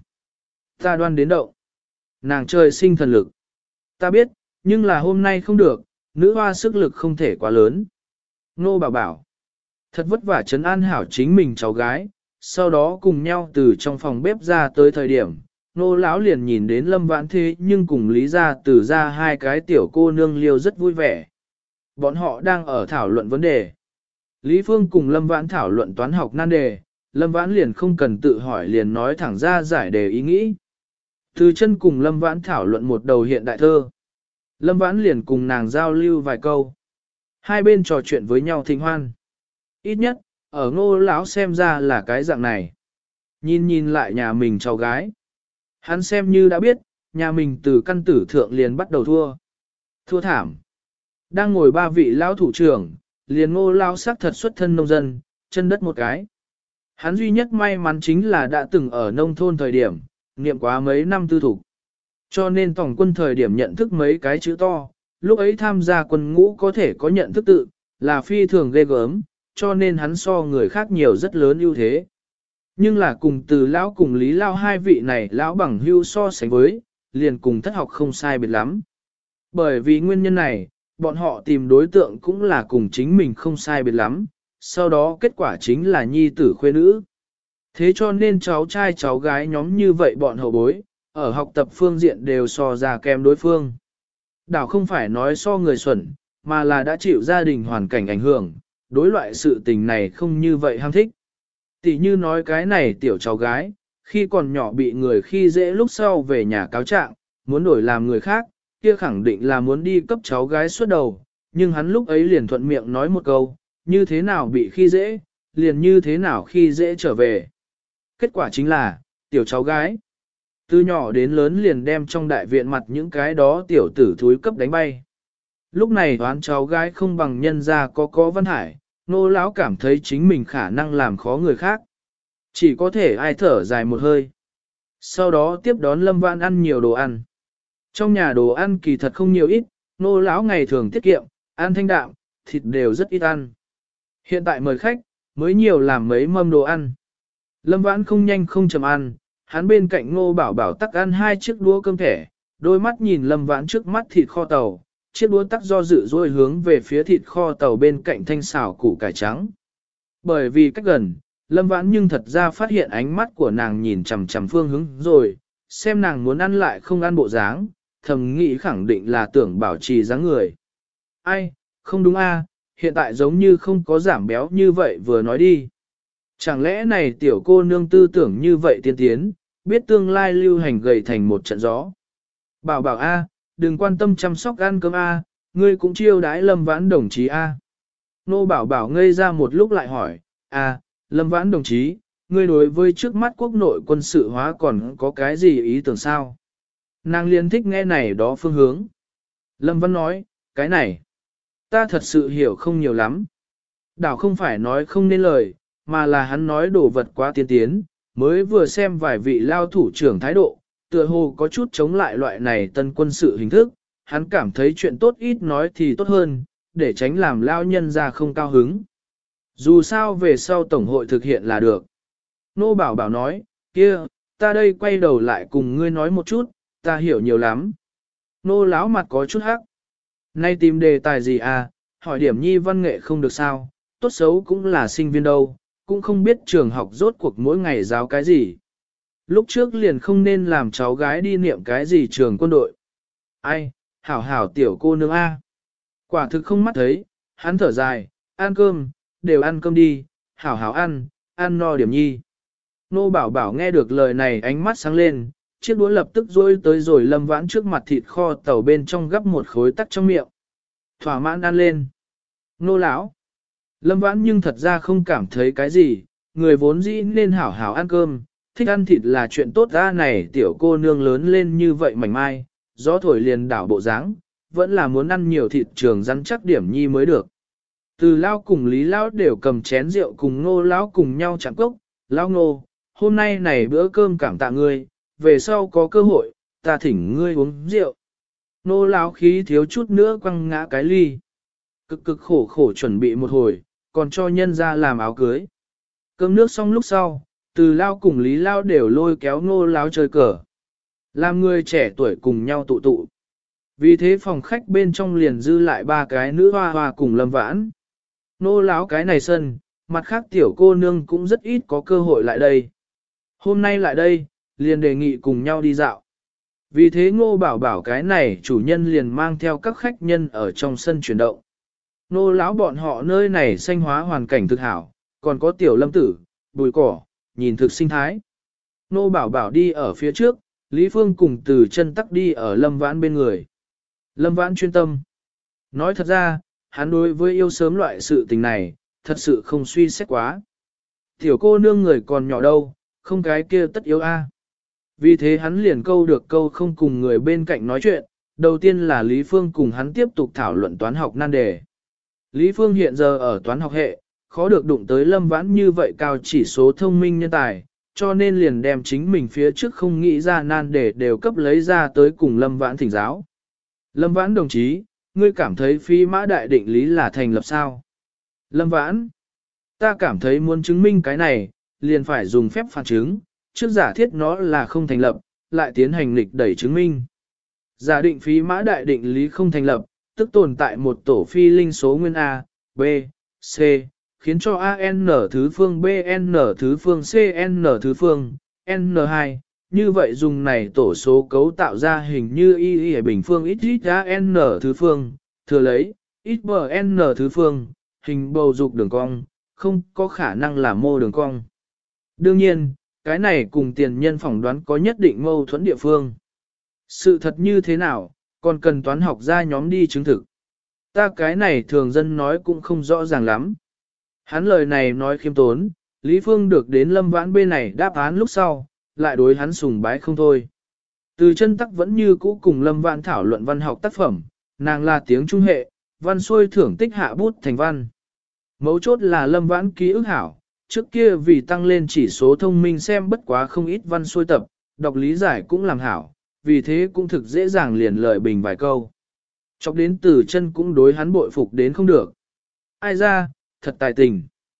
Ta đoan đến đậu. Nàng trời sinh thần lực. Ta biết, nhưng là hôm nay không được, nữ hoa sức lực không thể quá lớn. Nô bảo bảo. Thật vất vả trấn an hảo chính mình cháu gái, sau đó cùng nhau từ trong phòng bếp ra tới thời điểm, nô lão liền nhìn đến Lâm Vãn thế nhưng cùng Lý gia từ ra hai cái tiểu cô nương liêu rất vui vẻ. Bọn họ đang ở thảo luận vấn đề. Lý Phương cùng Lâm Vãn thảo luận toán học nan đề, Lâm Vãn liền không cần tự hỏi liền nói thẳng ra giải đề ý nghĩ. Từ chân cùng Lâm Vãn thảo luận một đầu hiện đại thơ. Lâm Vãn liền cùng nàng giao lưu vài câu. Hai bên trò chuyện với nhau thịnh hoan. Ít nhất, ở Ngô lão xem ra là cái dạng này. Nhìn nhìn lại nhà mình cháu gái. Hắn xem như đã biết, nhà mình từ căn tử thượng liền bắt đầu thua. Thua thảm. Đang ngồi ba vị lão thủ trưởng, liền Ngô lão sắc thật xuất thân nông dân, chân đất một cái. Hắn duy nhất may mắn chính là đã từng ở nông thôn thời điểm, niệm quá mấy năm tư thục. Cho nên tổng quân thời điểm nhận thức mấy cái chữ to, lúc ấy tham gia quân ngũ có thể có nhận thức tự, là phi thường ghê gớm, cho nên hắn so người khác nhiều rất lớn ưu thế. Nhưng là cùng từ lão cùng lý lao hai vị này lão bằng hưu so sánh với, liền cùng thất học không sai biệt lắm. Bởi vì nguyên nhân này, bọn họ tìm đối tượng cũng là cùng chính mình không sai biệt lắm, sau đó kết quả chính là nhi tử khuê nữ. Thế cho nên cháu trai cháu gái nhóm như vậy bọn hậu bối, ở học tập phương diện đều so ra kém đối phương. Đảo không phải nói so người xuẩn, mà là đã chịu gia đình hoàn cảnh ảnh hưởng, đối loại sự tình này không như vậy ham thích. Tỷ như nói cái này tiểu cháu gái, khi còn nhỏ bị người khi dễ lúc sau về nhà cáo trạng, muốn đổi làm người khác, kia khẳng định là muốn đi cấp cháu gái suốt đầu, nhưng hắn lúc ấy liền thuận miệng nói một câu, như thế nào bị khi dễ, liền như thế nào khi dễ trở về. Kết quả chính là, tiểu cháu gái, từ nhỏ đến lớn liền đem trong đại viện mặt những cái đó tiểu tử thúi cấp đánh bay. Lúc này đoán cháu gái không bằng nhân ra có có văn hải, nô lão cảm thấy chính mình khả năng làm khó người khác. Chỉ có thể ai thở dài một hơi. Sau đó tiếp đón Lâm Vãn ăn nhiều đồ ăn. Trong nhà đồ ăn kỳ thật không nhiều ít, nô lão ngày thường tiết kiệm, ăn thanh đạm, thịt đều rất ít ăn. Hiện tại mời khách, mới nhiều làm mấy mâm đồ ăn. Lâm Vãn không nhanh không chậm ăn, hắn bên cạnh Ngô Bảo Bảo tắc ăn hai chiếc đũa cơm thẻ, đôi mắt nhìn Lâm Vãn trước mắt thịt kho tàu, chiếc đũa tắc do dự rồi hướng về phía thịt kho tàu bên cạnh thanh xào củ cải trắng. Bởi vì cách gần, Lâm Vãn nhưng thật ra phát hiện ánh mắt của nàng nhìn chằm chằm phương hướng rồi, xem nàng muốn ăn lại không ăn bộ dáng, thầm nghĩ khẳng định là tưởng bảo trì dáng người. Ai, không đúng a, hiện tại giống như không có giảm béo như vậy vừa nói đi. Chẳng lẽ này tiểu cô nương tư tưởng như vậy tiên tiến, biết tương lai lưu hành gầy thành một trận gió. Bảo bảo a, đừng quan tâm chăm sóc ăn cơm a, ngươi cũng chiêu đãi Lâm Vãn đồng chí a. Nô Bảo Bảo ngây ra một lúc lại hỏi, a, Lâm Vãn đồng chí, ngươi đối với trước mắt quốc nội quân sự hóa còn có cái gì ý tưởng sao? Nàng liên thích nghe này đó phương hướng. Lâm Vãn nói, cái này, ta thật sự hiểu không nhiều lắm. Đảo không phải nói không nên lời, mà là hắn nói đồ vật quá tiên tiến, mới vừa xem vài vị lao thủ trưởng thái độ, tựa hồ có chút chống lại loại này tân quân sự hình thức, hắn cảm thấy chuyện tốt ít nói thì tốt hơn, để tránh làm lao nhân ra không cao hứng. Dù sao về sau tổng hội thực hiện là được. Nô Bảo Bảo nói, kia, ta đây quay đầu lại cùng ngươi nói một chút, ta hiểu nhiều lắm. Nô láo mặt có chút hắc. Nay tìm đề tài gì à, hỏi điểm nhi văn nghệ không được sao, tốt xấu cũng là sinh viên đâu, cũng không biết trường học rốt cuộc mỗi ngày giáo cái gì. Lúc trước liền không nên làm cháu gái đi niệm cái gì trường quân đội. Ai, hảo hảo tiểu cô nương A. Quả thực không mắt thấy, hắn thở dài, ăn cơm, đều ăn cơm đi, hảo hảo ăn, ăn no điểm nhi. Nô Bảo Bảo nghe được lời này ánh mắt sáng lên, chiếc đũa lập tức rôi tới rồi Lâm Vãn trước mặt thịt kho tàu bên trong gắp một khối tắc trong miệng. Thỏa mãn ăn lên. Nô lão. Lâm Vãn nhưng thật ra không cảm thấy cái gì, người vốn dĩ nên hảo hảo ăn cơm, thích ăn thịt là chuyện tốt ra này tiểu cô nương lớn lên như vậy mảnh mai, gió thổi liền đảo bộ dáng, vẫn là muốn ăn nhiều thịt trường rắn chắc điểm nhi mới được. Từ Lao cùng Lý Lao đều cầm chén rượu cùng Ngô Lão cùng nhau chạm cốc, Lao Ngô, hôm nay này bữa cơm cảm tạ ngươi, về sau có cơ hội, ta thỉnh ngươi uống rượu. Ngô Lão khí thiếu chút nữa quăng ngã cái ly. Cực cực khổ khổ chuẩn bị một hồi, còn cho nhân ra làm áo cưới. Cơm nước xong lúc sau, Từ Lao cùng Lý Lao đều lôi kéo Ngô Lão chơi cờ. Làm người trẻ tuổi cùng nhau tụ tụ. Vì thế phòng khách bên trong liền dư lại ba cái nữ hoa hoa cùng Lâm Vãn. Nô Lão cái này sân, mặt khác tiểu cô nương cũng rất ít có cơ hội lại đây. Hôm nay lại đây, liền đề nghị cùng nhau đi dạo. Vì thế Ngô Bảo Bảo cái này chủ nhân liền mang theo các khách nhân ở trong sân chuyển động. Nô Lão bọn họ nơi này xanh hóa hoàn cảnh thực hảo, còn có tiểu lâm tử, bùi cỏ, nhìn thực sinh thái. Nô Bảo Bảo đi ở phía trước, Lý Phương cùng Từ Chân tắc đi ở Lâm Vãn bên người. Lâm Vãn chuyên tâm. Nói thật ra, hắn đối với yêu sớm loại sự tình này, thật sự không suy xét quá. Tiểu cô nương người còn nhỏ đâu, không cái kia tất yếu a. Vì thế hắn liền câu được câu không cùng người bên cạnh nói chuyện, đầu tiên là Lý Phương cùng hắn tiếp tục thảo luận toán học nan đề. Lý Phương hiện giờ ở toán học hệ, khó được đụng tới Lâm Vãn như vậy cao chỉ số thông minh nhân tài, cho nên liền đem chính mình phía trước không nghĩ ra nan đề đều cấp lấy ra tới cùng Lâm Vãn thỉnh giáo. Lâm Vãn đồng chí, ngươi cảm thấy phi mã đại định lý là thành lập sao? Lâm Vãn, ta cảm thấy muốn chứng minh cái này, liền phải dùng phép phản chứng, trước giả thiết nó là không thành lập, lại tiến hành lịch đẩy chứng minh. Giả định phí mã đại định lý không thành lập, tức tồn tại một tổ phi linh số nguyên A, B, C, khiến cho A n thứ phương B n thứ phương C n thứ phương, N hai, như vậy dùng này tổ số cấu tạo ra hình như y y bình phương x x A n thứ phương, thừa lấy, x b n thứ phương, hình bầu dục đường cong, không có khả năng là mô đường cong. Đương nhiên, cái này cùng tiền nhân phỏng đoán có nhất định mâu thuẫn địa phương. Sự thật như thế nào, còn cần toán học ra nhóm đi chứng thực. Ta cái này thường dân nói cũng không rõ ràng lắm. Hắn lời này nói khiêm tốn, Lý Phương được đến Lâm Vãn bên này đáp án lúc sau, lại đối hắn sùng bái không thôi. Từ chân tắc vẫn như cũ cùng Lâm Vãn thảo luận văn học tác phẩm, nàng là tiếng trung hệ, văn xuôi thưởng tích hạ bút thành văn. Mấu chốt là Lâm Vãn ký ức hảo, trước kia vì tăng lên chỉ số thông minh xem bất quá không ít văn xuôi tập, đọc lý giải cũng làm hảo, vì thế cũng thực dễ dàng liền lời bình vài câu. Chọc đến từ chân cũng đối hắn bội phục đến không được. Ai ra, thật tài tình.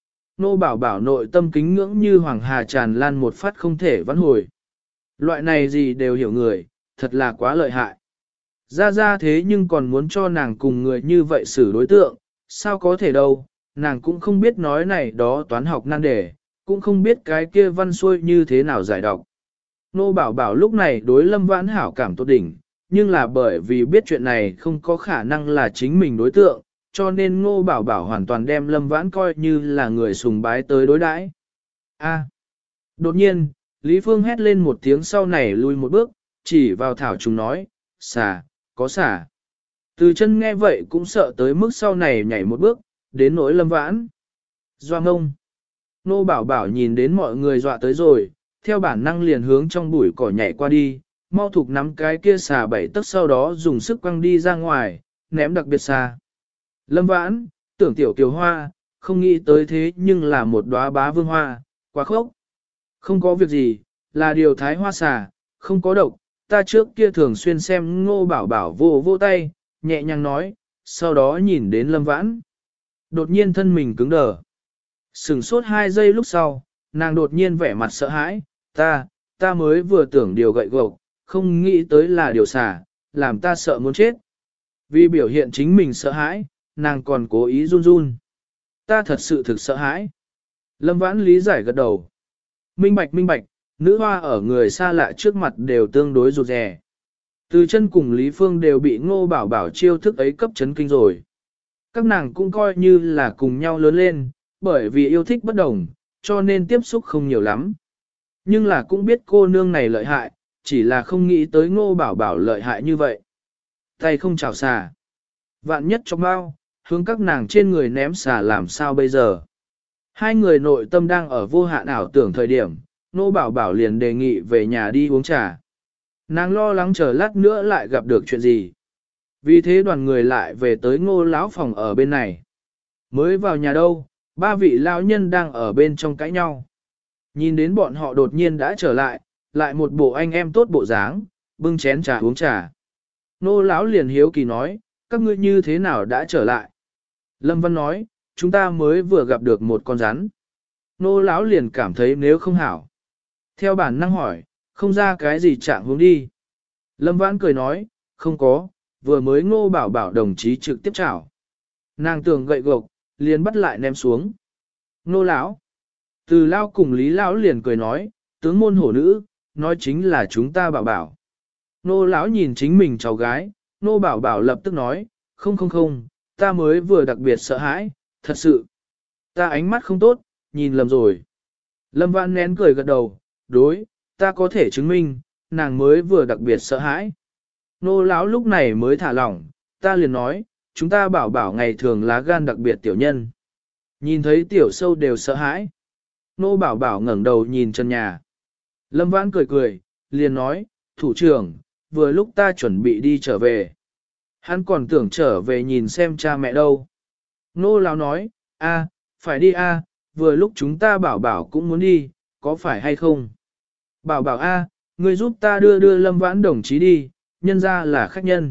Nô bảo bảo nội tâm kính ngưỡng như hoàng hà tràn lan một phát không thể vãn hồi. Loại này gì đều hiểu người, thật là quá lợi hại. Ra ra thế nhưng còn muốn cho nàng cùng người như vậy xử đối tượng, sao có thể đâu, nàng cũng không biết nói này đó toán học nan đề, cũng không biết cái kia văn xuôi như thế nào giải đọc. Nô bảo bảo lúc này đối Lâm Vãn hảo cảm tốt đỉnh, nhưng là bởi vì biết chuyện này không có khả năng là chính mình đối tượng, cho nên Ngô bảo bảo hoàn toàn đem Lâm Vãn coi như là người sùng bái tới đối đãi. A. Đột nhiên, Lý Phương hét lên một tiếng sau này lui một bước, chỉ vào thảo trùng nói, xà, có xà. Từ chân nghe vậy cũng sợ tới mức sau này nhảy một bước, đến nỗi Lâm Vãn. Doa ngông. Nô bảo bảo nhìn đến mọi người dọa tới rồi, theo bản năng liền hướng trong bụi cỏ nhảy qua đi, mau thục nắm cái kia xà bảy tấc sau đó dùng sức quăng đi ra ngoài, ném đặc biệt xa. Lâm Vãn, tưởng tiểu kiều hoa, không nghĩ tới thế nhưng là một đóa bá vương hoa, quá khốc. Không có việc gì, là điều thái hoa xà, không có độc, ta trước kia thường xuyên xem Ngô bảo bảo vô vô tay, nhẹ nhàng nói, sau đó nhìn đến Lâm Vãn. Đột nhiên thân mình cứng đờ. Sừng sốt hai giây lúc sau, nàng đột nhiên vẻ mặt sợ hãi, ta, ta mới vừa tưởng điều gậy gộc, không nghĩ tới là điều xả, làm ta sợ muốn chết. Vì biểu hiện chính mình sợ hãi, nàng còn cố ý run run. Ta thật sự thực sợ hãi. Lâm Vãn lý giải gật đầu. Minh bạch minh bạch, nữ hoa ở người xa lạ trước mặt đều tương đối rụt rè. Từ chân cùng Lý Phương đều bị Ngô bảo bảo chiêu thức ấy cấp chấn kinh rồi. Các nàng cũng coi như là cùng nhau lớn lên, bởi vì yêu thích bất đồng, cho nên tiếp xúc không nhiều lắm. Nhưng là cũng biết cô nương này lợi hại, chỉ là không nghĩ tới Ngô bảo bảo lợi hại như vậy. Tay không chào xà. Vạn nhất trong bao, hướng các nàng trên người ném xà làm sao bây giờ. Hai người nội tâm đang ở vô hạn ảo tưởng thời điểm, Ngô bảo bảo liền đề nghị về nhà đi uống trà. Nàng lo lắng chờ lát nữa lại gặp được chuyện gì. Vì thế đoàn người lại về tới Ngô lão phòng ở bên này. Mới vào nhà đâu, ba vị lão nhân đang ở bên trong cãi nhau. Nhìn đến bọn họ đột nhiên đã trở lại, lại một bộ anh em tốt bộ dáng, bưng chén trà uống trà. Nô lão liền hiếu kỳ nói, các ngươi như thế nào đã trở lại? Lâm Văn nói, chúng ta mới vừa gặp được một con rắn. Nô lão liền cảm thấy nếu không hảo. Theo bản năng hỏi, không ra cái gì trạng hướng đi. Lâm Vãn cười nói, không có, vừa mới Ngô bảo bảo đồng chí trực tiếp chảo. Nàng tưởng gậy gộc, liền bắt lại ném xuống. Nô lão. Từ lao cùng Lý lão liền cười nói, tướng môn hổ nữ, nói chính là chúng ta bảo bảo. Nô lão nhìn chính mình cháu gái, nô bảo bảo lập tức nói, không không không, ta mới vừa đặc biệt sợ hãi, thật sự. Ta ánh mắt không tốt, nhìn lầm rồi. Lâm Vãn nén cười gật đầu, đối, ta có thể chứng minh, nàng mới vừa đặc biệt sợ hãi. Nô lão lúc này mới thả lỏng, ta liền nói, chúng ta bảo bảo ngày thường lá gan đặc biệt tiểu nhân. Nhìn thấy tiểu sâu đều sợ hãi. Nô bảo bảo ngẩng đầu nhìn chân nhà. Lâm Vãn cười cười, liền nói, thủ trưởng, vừa lúc ta chuẩn bị đi trở về. Hắn còn tưởng trở về nhìn xem cha mẹ đâu. Nô lão nói, a, phải đi a, vừa lúc chúng ta bảo bảo cũng muốn đi, có phải hay không? Bảo bảo a, ngươi giúp ta đưa đưa Lâm Vãn đồng chí đi, nhân ra là khách nhân.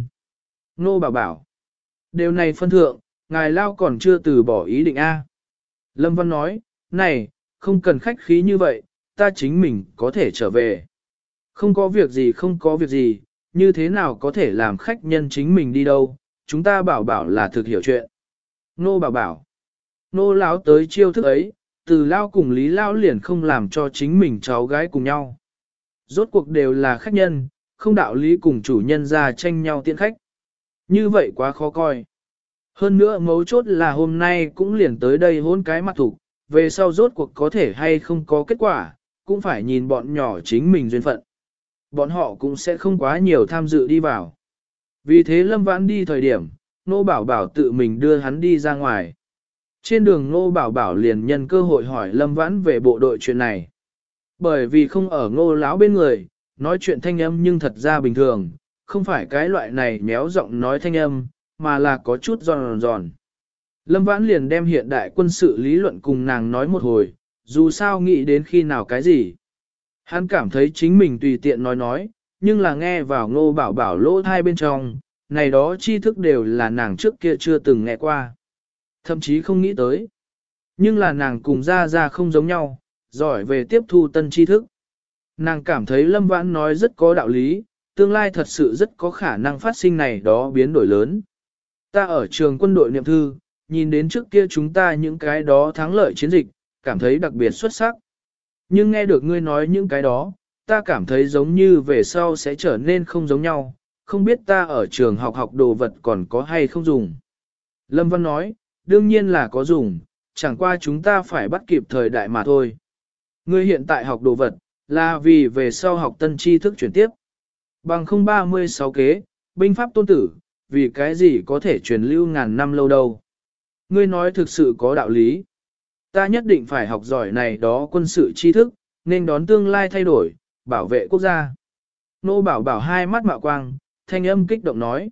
Nô bảo bảo, điều này phân thượng, ngài lao còn chưa từ bỏ ý định a. Lâm Văn nói, này, không cần khách khí như vậy, ta chính mình có thể trở về. Không có việc gì không có việc gì, như thế nào có thể làm khách nhân chính mình đi đâu, chúng ta bảo bảo là thực hiểu chuyện. Nô bảo bảo, nô lão tới chiêu thức ấy, từ lao cùng lý lao liền không làm cho chính mình cháu gái cùng nhau. Rốt cuộc đều là khách nhân, không đạo lý cùng chủ nhân ra tranh nhau tiện khách. Như vậy quá khó coi. Hơn nữa mấu chốt là hôm nay cũng liền tới đây hôn cái mặt thủ, về sau rốt cuộc có thể hay không có kết quả, cũng phải nhìn bọn nhỏ chính mình duyên phận. Bọn họ cũng sẽ không quá nhiều tham dự đi vào. Vì thế Lâm Vãn đi thời điểm, Nô Bảo Bảo tự mình đưa hắn đi ra ngoài. Trên đường Nô Bảo Bảo liền nhân cơ hội hỏi Lâm Vãn về bộ đội chuyện này. Bởi vì không ở Ngô lão bên người, nói chuyện thanh âm nhưng thật ra bình thường, không phải cái loại này méo giọng nói thanh âm, mà là có chút giòn giòn. Lâm Vãn liền đem hiện đại quân sự lý luận cùng nàng nói một hồi, dù sao nghĩ đến khi nào cái gì. Hắn cảm thấy chính mình tùy tiện nói nói, nhưng là nghe vào Ngô Bảo Bảo lỗ thai bên trong, này đó tri thức đều là nàng trước kia chưa từng nghe qua. Thậm chí không nghĩ tới. Nhưng là nàng cùng ra ra không giống nhau, giỏi về tiếp thu tân tri thức. Nàng cảm thấy Lâm Vãn nói rất có đạo lý, tương lai thật sự rất có khả năng phát sinh này đó biến đổi lớn. Ta ở trường quân đội niệm thư, nhìn đến trước kia chúng ta những cái đó thắng lợi chiến dịch, cảm thấy đặc biệt xuất sắc. Nhưng nghe được ngươi nói những cái đó, ta cảm thấy giống như về sau sẽ trở nên không giống nhau, không biết ta ở trường học học đồ vật còn có hay không dùng. Lâm Văn nói, đương nhiên là có dùng, chẳng qua chúng ta phải bắt kịp thời đại mà thôi. Ngươi hiện tại học đồ vật, là vì về sau học tân tri thức chuyển tiếp. Bằng không ba mươi sáu kế, binh pháp tôn tử, vì cái gì có thể truyền lưu ngàn năm lâu đâu. Ngươi nói thực sự có đạo lý. Ta nhất định phải học giỏi này đó quân sự tri thức, nên đón tương lai thay đổi, bảo vệ quốc gia. Nô bảo bảo hai mắt mạo quang, thanh âm kích động nói.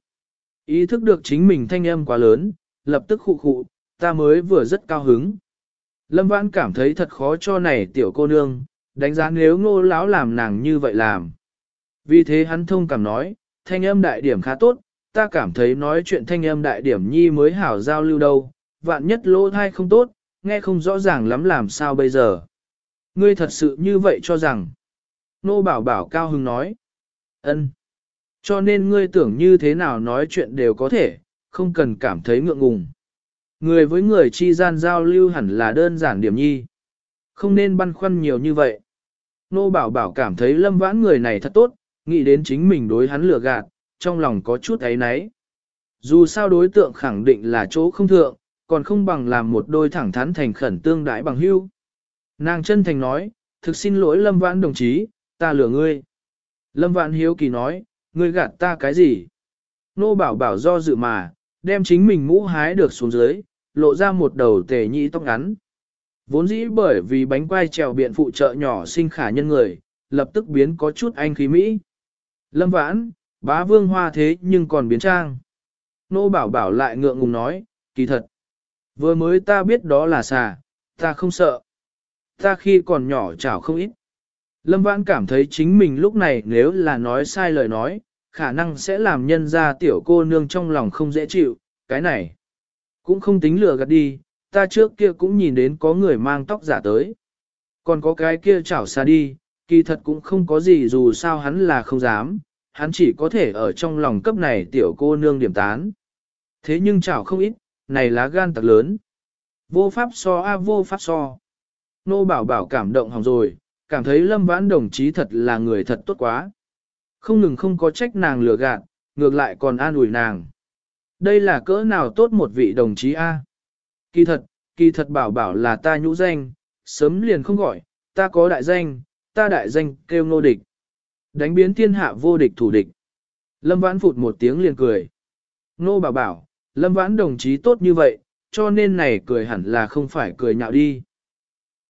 Ý thức được chính mình thanh âm quá lớn, lập tức khụ khụ, ta mới vừa rất cao hứng. Lâm Vãn cảm thấy thật khó cho này tiểu cô nương, đánh giá nếu Ngô lão làm nàng như vậy làm. Vì thế hắn thông cảm nói, thanh âm đại điểm khá tốt, ta cảm thấy nói chuyện thanh âm đại điểm nhi mới hảo giao lưu đâu, vạn nhất lỗ thai không tốt, nghe không rõ ràng lắm làm sao bây giờ. Ngươi thật sự như vậy cho rằng. Nô bảo bảo cao hứng nói. Ân. Cho nên ngươi tưởng như thế nào nói chuyện đều có thể, không cần cảm thấy ngượng ngùng. Người với người chi gian giao lưu hẳn là đơn giản điểm nhi. Không nên băn khoăn nhiều như vậy. Nô bảo bảo cảm thấy Lâm Vãn người này thật tốt, nghĩ đến chính mình đối hắn lừa gạt, trong lòng có chút ấy náy. Dù sao đối tượng khẳng định là chỗ không thượng, còn không bằng làm một đôi thẳng thắn thành khẩn tương đãi bằng hữu. Nàng chân thành nói, thực xin lỗi Lâm Vãn đồng chí, ta lừa ngươi. Lâm Vãn hiếu kỳ nói, ngươi gạt ta cái gì? Nô bảo bảo do dự mà, đem chính mình mũ hái được xuống dưới, lộ ra một đầu tề nhị tóc ngắn. Vốn dĩ bởi vì bánh quai trèo biện phụ trợ nhỏ sinh khả nhân người, lập tức biến có chút anh khí Mỹ. Lâm Vãn, bá vương hoa thế nhưng còn biến trang. Nô bảo bảo lại ngượng ngùng nói, kỳ thật. Vừa mới ta biết đó là xà, ta không sợ. Ta khi còn nhỏ chảo không ít. Lâm Vãn cảm thấy chính mình lúc này nếu là nói sai lời nói, khả năng sẽ làm nhân ra tiểu cô nương trong lòng không dễ chịu, cái này. Cũng không tính lừa gạt đi, ta trước kia cũng nhìn đến có người mang tóc giả tới. Còn có cái kia chảo xa đi, kỳ thật cũng không có gì dù sao hắn là không dám, hắn chỉ có thể ở trong lòng cấp này tiểu cô nương điểm tán. Thế nhưng chảo không ít, này lá gan tặc lớn. Vô pháp so a vô pháp so. Nô bảo bảo cảm động hỏng rồi, cảm thấy Lâm Vãn đồng chí thật là người thật tốt quá. Không ngừng không có trách nàng lừa gạt, ngược lại còn an ủi nàng. Đây là cỡ nào tốt một vị đồng chí A. Kỳ thật, kỳ thật bảo bảo là ta nhũ danh, sớm liền không gọi, ta có đại danh, ta đại danh kêu Ngô Địch. Đánh biến thiên hạ vô địch thủ địch. Lâm Vãn phụt một tiếng liền cười. Nô bảo bảo, Lâm Vãn đồng chí tốt như vậy, cho nên này cười hẳn là không phải cười nhạo đi.